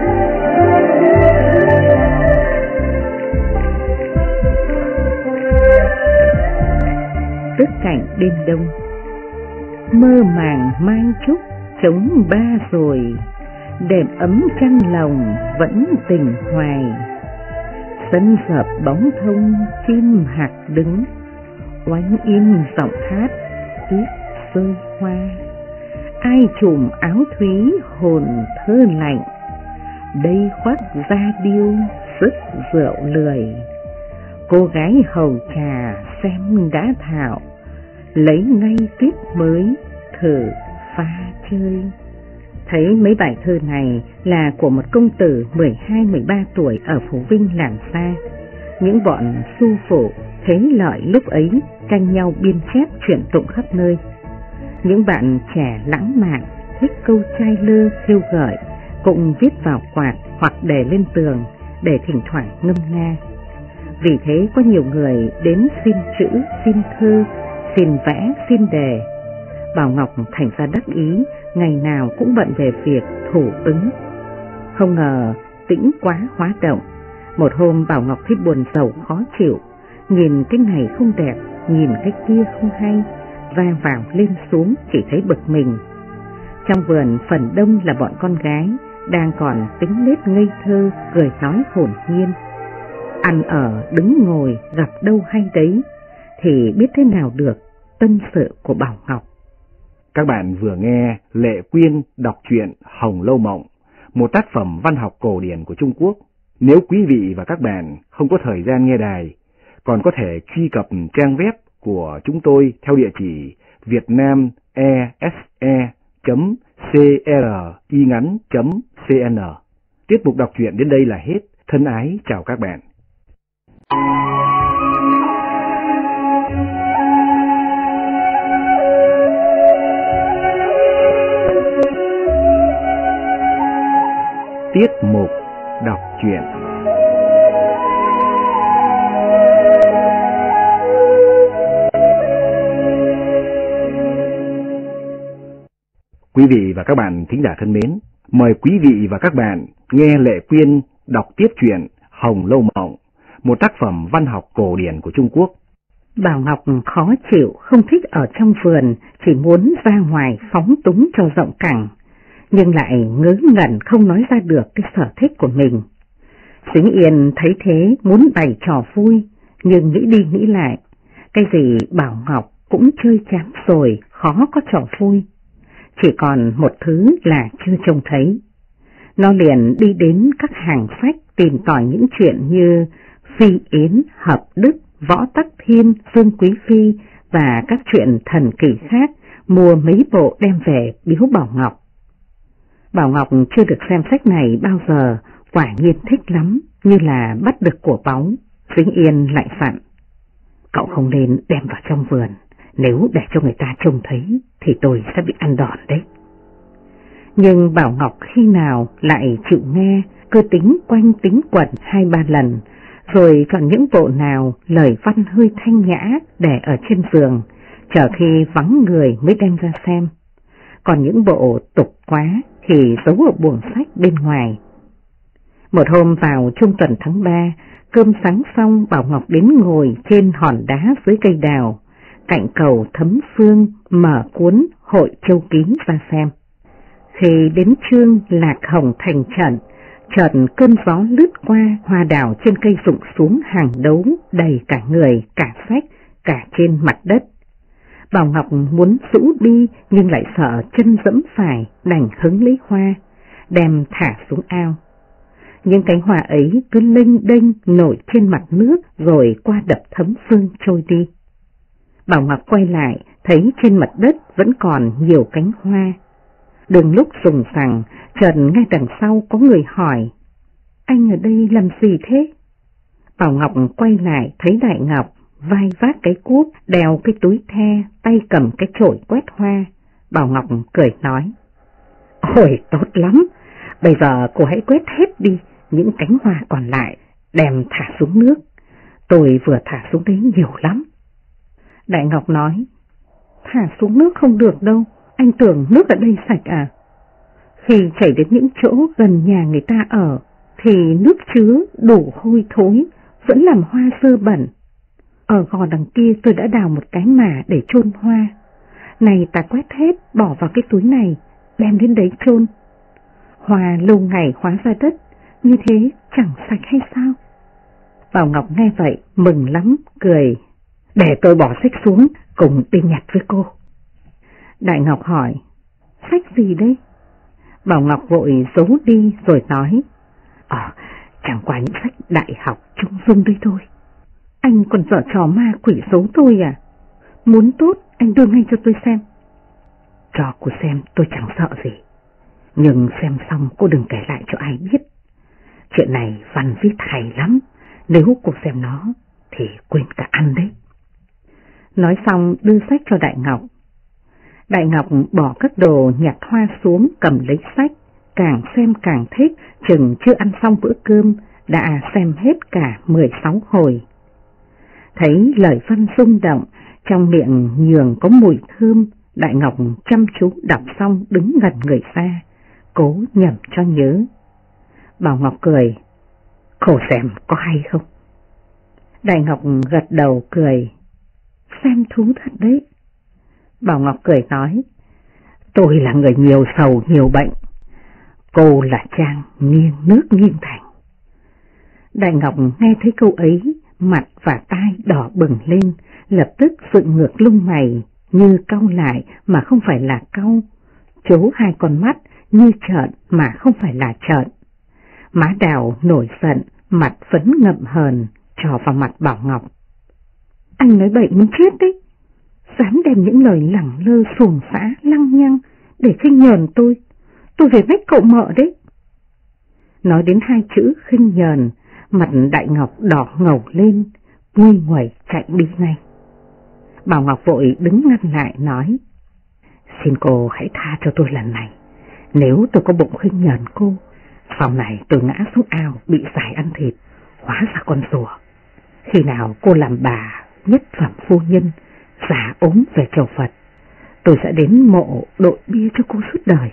Tức cảnh đêm đông, mơ màng mai trúc chống ba rồi, đệm ấm chăn lòng vẫn tình hoài. Sân dợp bóng thông chim hạc đứng, oánh im giọng hát tuyết rơi hoa. Ai trùm áo thúy hồn thơ lạnh, đây khoác da điêu sức rượu lười. Cô gái hầu trà xem đã thạo, lấy ngay tuyết mới thử pha chơi. Thấy mấy bài thơ này là của một công tử 12-13 tuổi ở Phú Vinh làm ra. Những bọn su phụ thế lợi lúc ấy tranh nhau biên chép chuyện tụng khắp nơi. Những bạn trẻ lãng mạn thích câu trai lơ khiêu gợi cũng viết vào quạt hoặc để lên tường để thỉnh thoảng ngâm nga. Vì thế có nhiều người đến xin chữ, xin thơ, xin vẽ, xin đề. Bảo Ngọc thành ra đắc ý, ngày nào cũng bận về việc thủ ứng. Không ngờ tĩnh quá hóa động. Một hôm Bảo Ngọc thấy buồn rầu khó chịu, nhìn cái này không đẹp, nhìn cái kia không hay, va vào lên xuống chỉ thấy bực mình. Trong vườn phần đông là bọn con gái, đang còn tính nết ngây thơ, cười nói hồn nhiên. Ăn ở đứng ngồi gặp đâu hay đấy, thì biết thế nào được tâm sự của Bảo Ngọc. Các bạn vừa nghe Lệ Quyên đọc truyện Hồng Lâu Mộng, một tác phẩm văn học cổ điển của Trung Quốc. Nếu quý vị và các bạn không có thời gian nghe đài, còn có thể truy cập trang web của chúng tôi theo địa chỉ vietnamese.cringắn.cn. Tiết mục đọc truyện đến đây là hết. Thân ái chào các bạn. Tiết mục đọc truyện. Quý vị và các bạn thính giả thân mến, mời quý vị và các bạn nghe Lệ Quyên đọc tiếp truyện Hồng Lâu Mộng, một tác phẩm văn học cổ điển của Trung Quốc. Bảo Ngọc khó chịu, không thích ở trong vườn, chỉ muốn ra ngoài phóng túng cho rộng cẳng, nhưng lại ngớ ngẩn không nói ra được cái sở thích của mình. Sính Yên thấy thế muốn bày trò vui, nhưng nghĩ đi nghĩ lại, cái gì Bảo Ngọc cũng chơi chán rồi, khó có trò vui. Chỉ còn một thứ là chưa trông thấy. Nó liền đi đến các hàng sách tìm tòi những chuyện như Phi Yến, Hợp Đức, Võ Tắc Thiên, Dương Quý Phi và các chuyện thần kỳ khác, mua mấy bộ đem về biếu Bảo Ngọc. Bảo Ngọc chưa được xem sách này bao giờ, quả nhiên thích lắm, như là bắt được của báu. Sính Yên lại dặn: cậu không nên đem vào trong vườn, nếu để cho người ta trông thấy thì tôi sẽ bị ăn đòn đấy. Nhưng Bảo Ngọc khi nào lại chịu nghe, cứ tính quanh tính quẩn 2-3 lần, rồi chọn những bộ nào lời văn hơi thanh nhã để ở trên giường, chờ khi vắng người mới đem ra xem. Còn những bộ tục quá thì giấu ở buồng sách bên ngoài. Một hôm vào trung tuần tháng 3, cơm sáng xong, Bảo Ngọc đến ngồi trên hòn đá dưới cây đào, cạnh cầu Thấm Phương, mở cuốn Hội Châu Kín ra xem. Khi đến chương Lạc Hồng thành trận, chợt cơn gió lướt qua, hoa đào trên cây rụng xuống hàng đấu đầy cả người, cả sách, cả trên mặt đất. Bảo Ngọc muốn rũ đi nhưng lại sợ chân dẫm phải, đành hứng lấy hoa, đem thả xuống ao. Những cánh hoa ấy cứ lênh đênh nổi trên mặt nước rồi qua đập Thấm Phương trôi đi. Bảo Ngọc quay lại, thấy trên mặt đất vẫn còn nhiều cánh hoa. Đường lúc rùng rằng, chợt ngay đằng sau có người hỏi: anh ở đây làm gì thế? Bảo Ngọc quay lại thấy Đại Ngọc vai vác cái cuốc, đeo cái túi the, tay cầm cái chổi quét hoa. Bảo Ngọc cười nói: ôi tốt lắm, Bây giờ cô hãy quét hết đi những cánh hoa còn lại, đem thả xuống nước. Tôi vừa thả xuống đấy nhiều lắm. Đại Ngọc nói, thả xuống nước không được đâu, anh tưởng nước ở đây sạch à? Khi chảy đến những chỗ gần nhà người ta ở, thì nước chứa đủ hôi thối, vẫn làm hoa dơ bẩn. Ở gò đằng kia tôi đã đào một cái mả để chôn hoa. Này ta quét hết, bỏ vào cái túi này, đem đến đấy chôn. Hoa lâu ngày hóa ra đất, như thế chẳng sạch hay sao? Bảo Ngọc nghe vậy, mừng lắm, cười. Để tôi bỏ sách xuống, cùng đi nhặt với cô. Đại Ngọc hỏi, sách gì đấy? Bảo Ngọc vội giấu đi rồi nói, chẳng qua những sách đại học trung dung đây thôi. Anh còn giở trò ma quỷ giấu tôi à? Muốn tốt, anh đưa ngay cho tôi xem. Cho cô xem tôi chẳng sợ gì. Nhưng xem xong cô đừng kể lại cho ai biết. Chuyện này văn viết hay lắm. Nếu cô xem nó thì quên cả ăn đấy. Nói xong đưa sách cho Đại Ngọc. Đại Ngọc bỏ các đồ nhặt hoa xuống, cầm lấy sách, càng xem càng thích, chừng chưa ăn xong bữa cơm, đã xem hết cả 16 hồi. Thấy lời văn rung động, trong miệng nhường có mùi thơm, Đại Ngọc chăm chú đọc xong đứng gần người xa, cố nhẩm cho nhớ. Bảo Ngọc cười, cô xem có hay không? Đại Ngọc gật đầu cười, xem thú thật đấy. Bảo Ngọc cười nói, tôi là người nhiều sầu nhiều bệnh, cô là Trang nghiêng nước nghiêng thành. Đại Ngọc nghe thấy câu ấy, mặt và tai đỏ bừng lên, lập tức dựng ngược lông mày, như cau lại mà không phải là cau, chố hai con mắt như trợn mà không phải là trợn. Má Đào nổi giận, mặt phấn ngậm hờn, trò vào mặt Bảo Ngọc. Anh nói bậy muốn chết đấy, dám đem những lời lẳng lơ xuồng xã lăng nhăng để khinh nhờn tôi về mách cậu mợ đấy. Nói đến hai chữ khinh nhờn, mặt Đại Ngọc đỏ ngầu lên, nguôi nguẩy chạy đi ngay. Bảo Ngọc vội đứng ngăn lại nói, xin cô hãy tha cho tôi lần này, nếu tôi có bụng khinh nhờn cô, sau này tôi ngã xuống ao bị giải ăn thịt, hóa ra con rùa. Khi nào cô làm bà nhất phẩm phu nhân, giả ốm về chầu Phật, tôi sẽ đến mộ đội bia cho cô suốt đời.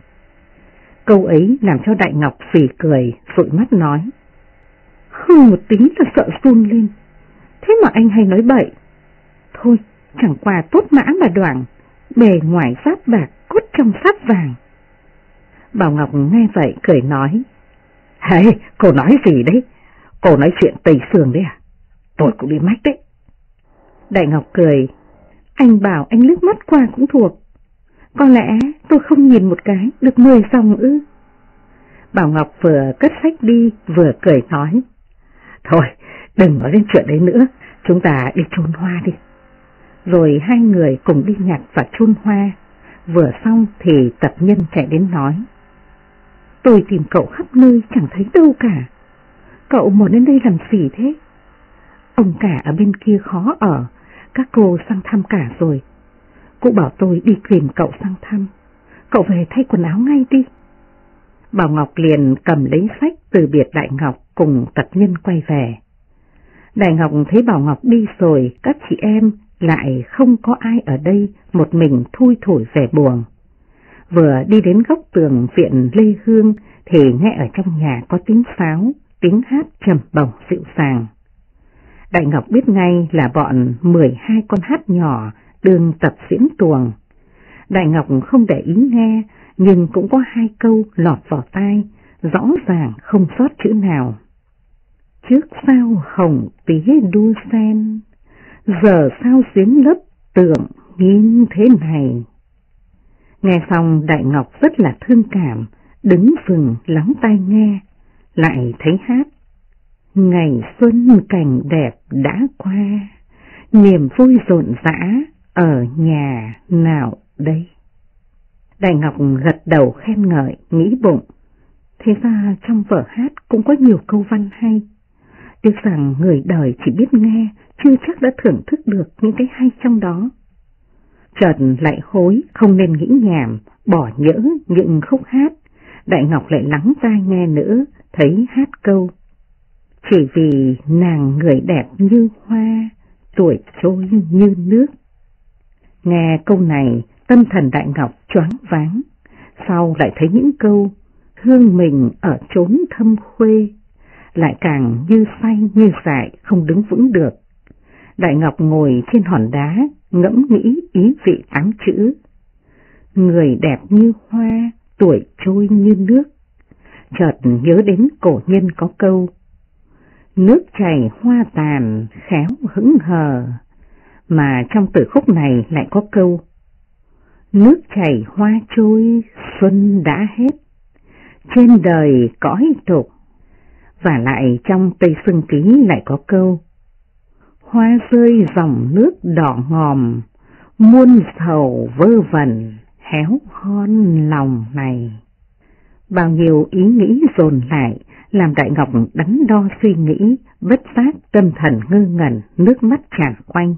Câu ấy làm cho Đại Ngọc phì cười, dụi mắt nói, hừ một tí là sợ run lên, thế mà anh hay nói bậy. Thôi, chẳng qua tốt mã mà đoảng, bề ngoài giáp bạc, cốt trong sáp vàng. Bảo Ngọc nghe vậy cười nói, hey, cô nói gì đấy? Cô nói chuyện Tây Sương đấy à? Tôi cũng bị mách đấy. Đại Ngọc cười, anh bảo anh liếc mắt qua cũng thuộc. Có lẽ tôi không nhìn một cái được 10 dòng ư? Bảo Ngọc vừa cất sách đi vừa cười nói, thôi đừng nói đến chuyện đấy nữa, chúng ta đi chôn hoa đi. Rồi hai người cùng đi nhặt và chôn hoa. Vừa xong thì tập nhân chạy đến nói, tôi tìm cậu khắp nơi chẳng thấy đâu cả. Cậu muốn đến đây làm gì thế? Ông cả ở bên kia khó ở, các cô sang thăm cả rồi. Cụ bảo tôi đi tìm cậu sang thăm, cậu về thay quần áo ngay đi. Bảo Ngọc liền cầm lấy sách từ biệt Đại Ngọc cùng tập nhân quay về. Đại Ngọc thấy Bảo Ngọc đi rồi, các chị em lại không có ai ở đây, một mình thui thủi về buồn. Vừa đi đến góc tường viện Lê Hương thì nghe ở trong nhà có tiếng sáo, tiếng hát trầm bổng dịu dàng. Đại Ngọc biết ngay là bọn 12 con hát nhỏ đương tập diễn tuồng. Đại Ngọc không để ý nghe, nhưng cũng có 2 câu lọt vào tai, rõ ràng không sót chữ nào. Trước sao hồng tía đua sen, giờ sao giếng lấp tượng như thế này. Nghe xong Đại Ngọc rất là thương cảm, đứng vừng lắng tai nghe, lại thấy hát. Ngày xuân cảnh đẹp đã qua, niềm vui rộn rã ở nhà nào đây? Đại Ngọc gật đầu khen ngợi, nghĩ bụng, thế ra trong vở hát cũng có nhiều câu văn hay. Tiếc rằng người đời chỉ biết nghe, chưa chắc đã thưởng thức được những cái hay trong đó. Chợt lại hối không nên nghĩ nhảm, bỏ nhỡ những khúc hát, Đại Ngọc lại lắng tai nghe nữa, thấy hát câu: chỉ vì nàng người đẹp như hoa, tuổi trôi như nước. Nghe câu này, tâm thần Đại Ngọc choáng váng, sau lại thấy những câu hương mình ở chốn thâm khuê, lại càng như say như dại, không đứng vững được. Đại Ngọc ngồi trên hòn đá, ngẫm nghĩ ý vị 8 chữ: người đẹp như hoa, tuổi trôi như nước. Chợt nhớ đến cổ nhân có câu: nước chảy hoa tàn, khéo hững hờ, mà trong từ khúc này lại có câu: nước chảy hoa trôi, xuân đã hết, trên đời cõi tục. Và lại trong Tây Sưng Ký lại có câu: hoa rơi dòng nước đỏ ngòm, muôn sầu vơ vẩn, héo hon lòng này. Bao nhiêu ý nghĩ dồn lại, làm Đại Ngọc đắn đo suy nghĩ, bất giác tâm thần ngơ ngẩn, nước mắt tràn quanh.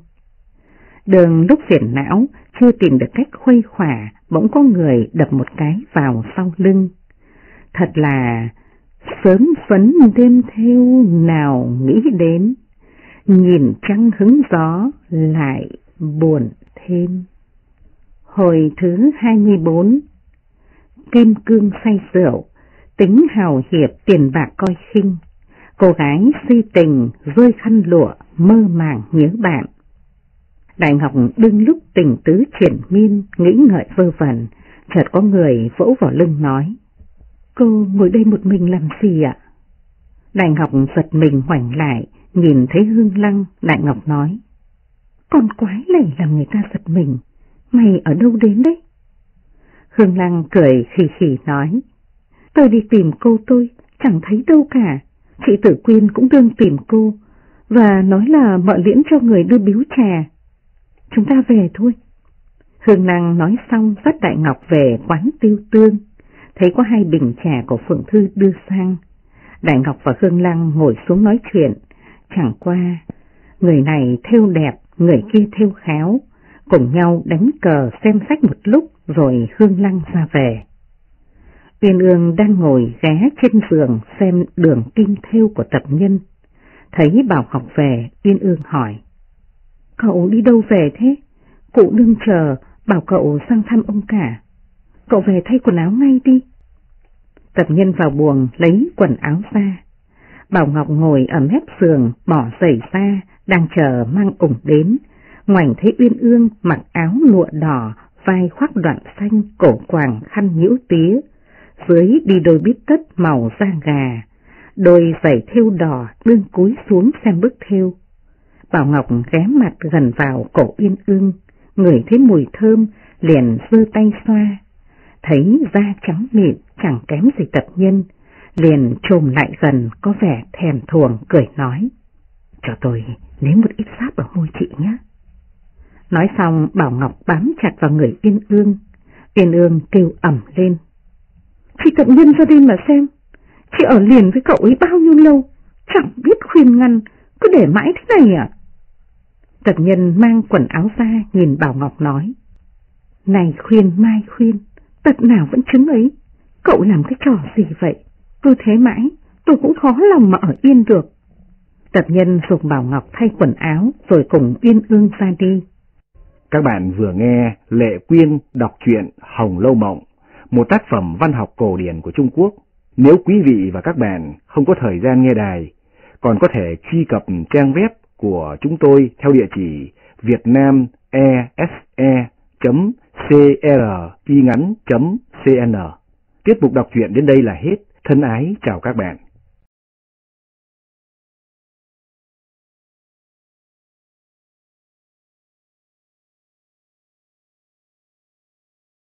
Đường lúc phiền não, chưa tìm được cách khuây khỏa, bỗng có người đập một cái vào sau lưng. Thật là sớm phấn đêm thêu nào nghĩ đến, nhìn trăng hứng gió lại buồn thêm. Hồi thứ 24. Kim cương say rượu, tính hào hiệp tiền bạc coi khinh, cô gái si tình rơi khăn lụa, mơ màng nhớ bạn. Đại Ngọc đương lúc tình tứ triển miên, nghĩ ngợi vơ vẩn, chợt có người vỗ vào lưng nói: cô ngồi đây một mình làm gì ạ? Đại Ngọc giật mình ngoảnh lại, nhìn thấy Hương Lăng. Đại Ngọc nói: con quái này làm người ta giật mình, mày ở đâu đến đấy? Hương Lăng cười khì khì nói: tôi đi tìm cô tôi, chẳng thấy đâu cả. Chị Tử Quyên cũng đương tìm cô, và nói là mợ liễn cho người đưa biếu trà. Chúng ta về thôi. Hương Lăng nói xong dắt Đại Ngọc về quán Tiêu Tương, thấy có 2 bình trà của Phượng Thư đưa sang. Đại Ngọc và Hương Lăng ngồi xuống nói chuyện, chẳng qua người này thêu đẹp, người kia thêu khéo, cùng nhau đánh cờ xem sách một lúc rồi Hương Lăng ra về. Uyên Ương đang ngồi ghé trên giường xem đường kim thêu của Tập Nhân. Thấy Bảo Ngọc về, Uyên Ương hỏi: cậu đi đâu về thế? Cụ đương chờ bảo cậu sang thăm ông cả. Cậu về thay quần áo ngay đi. Tập Nhân vào buồng lấy quần áo ra. Bảo Ngọc ngồi ở mép giường bỏ giày ra, đang chờ mang ủng đến. Ngoảnh thấy Uyên Ương mặc áo lụa đỏ, vai khoác đoạn xanh, cổ quàng khăn nhũ tía, dưới đi đôi bít tất màu da gà, đôi giày thêu đỏ, đương cúi xuống xem bức thêu. Bảo Ngọc ghé mặt gần vào cổ Uyên Ương, ngửi thấy mùi thơm, liền giơ tay xoa. Thấy da trắng mịn, chẳng kém gì Tập Nhân, liền chồm lại gần, có vẻ thèm thuồng, cười nói: cho tôi nếm một ít sáp ở môi chị nhé. Nói xong Bảo Ngọc bám chặt vào người Uyên Ương. Uyên Ương kêu ầm lên: chị Tập Nhân ra đây mà xem, chị ở liền với cậu ấy bao nhiêu lâu, chẳng biết khuyên ngăn, cứ để mãi thế này à? Tập Nhân mang quần áo ra nhìn Bảo Ngọc nói: này khuyên mai khuyên, tật nào vẫn chứng ấy, cậu làm cái trò gì vậy? Cứ thế mãi, tôi cũng khó lòng mà ở yên được. Tập Nhân dục Bảo Ngọc thay quần áo rồi cùng Uyên Ương ra đi. Các bạn vừa nghe Lệ Quyên đọc truyện Hồng Lâu Mộng, một tác phẩm văn học cổ điển của Trung Quốc. Nếu quý vị và các bạn không có thời gian nghe đài, còn có thể truy cập trang web của chúng tôi theo địa chỉ vietnamese.cringắn.cn. Tiết mục đọc truyện đến đây là hết. Thân ái chào các bạn.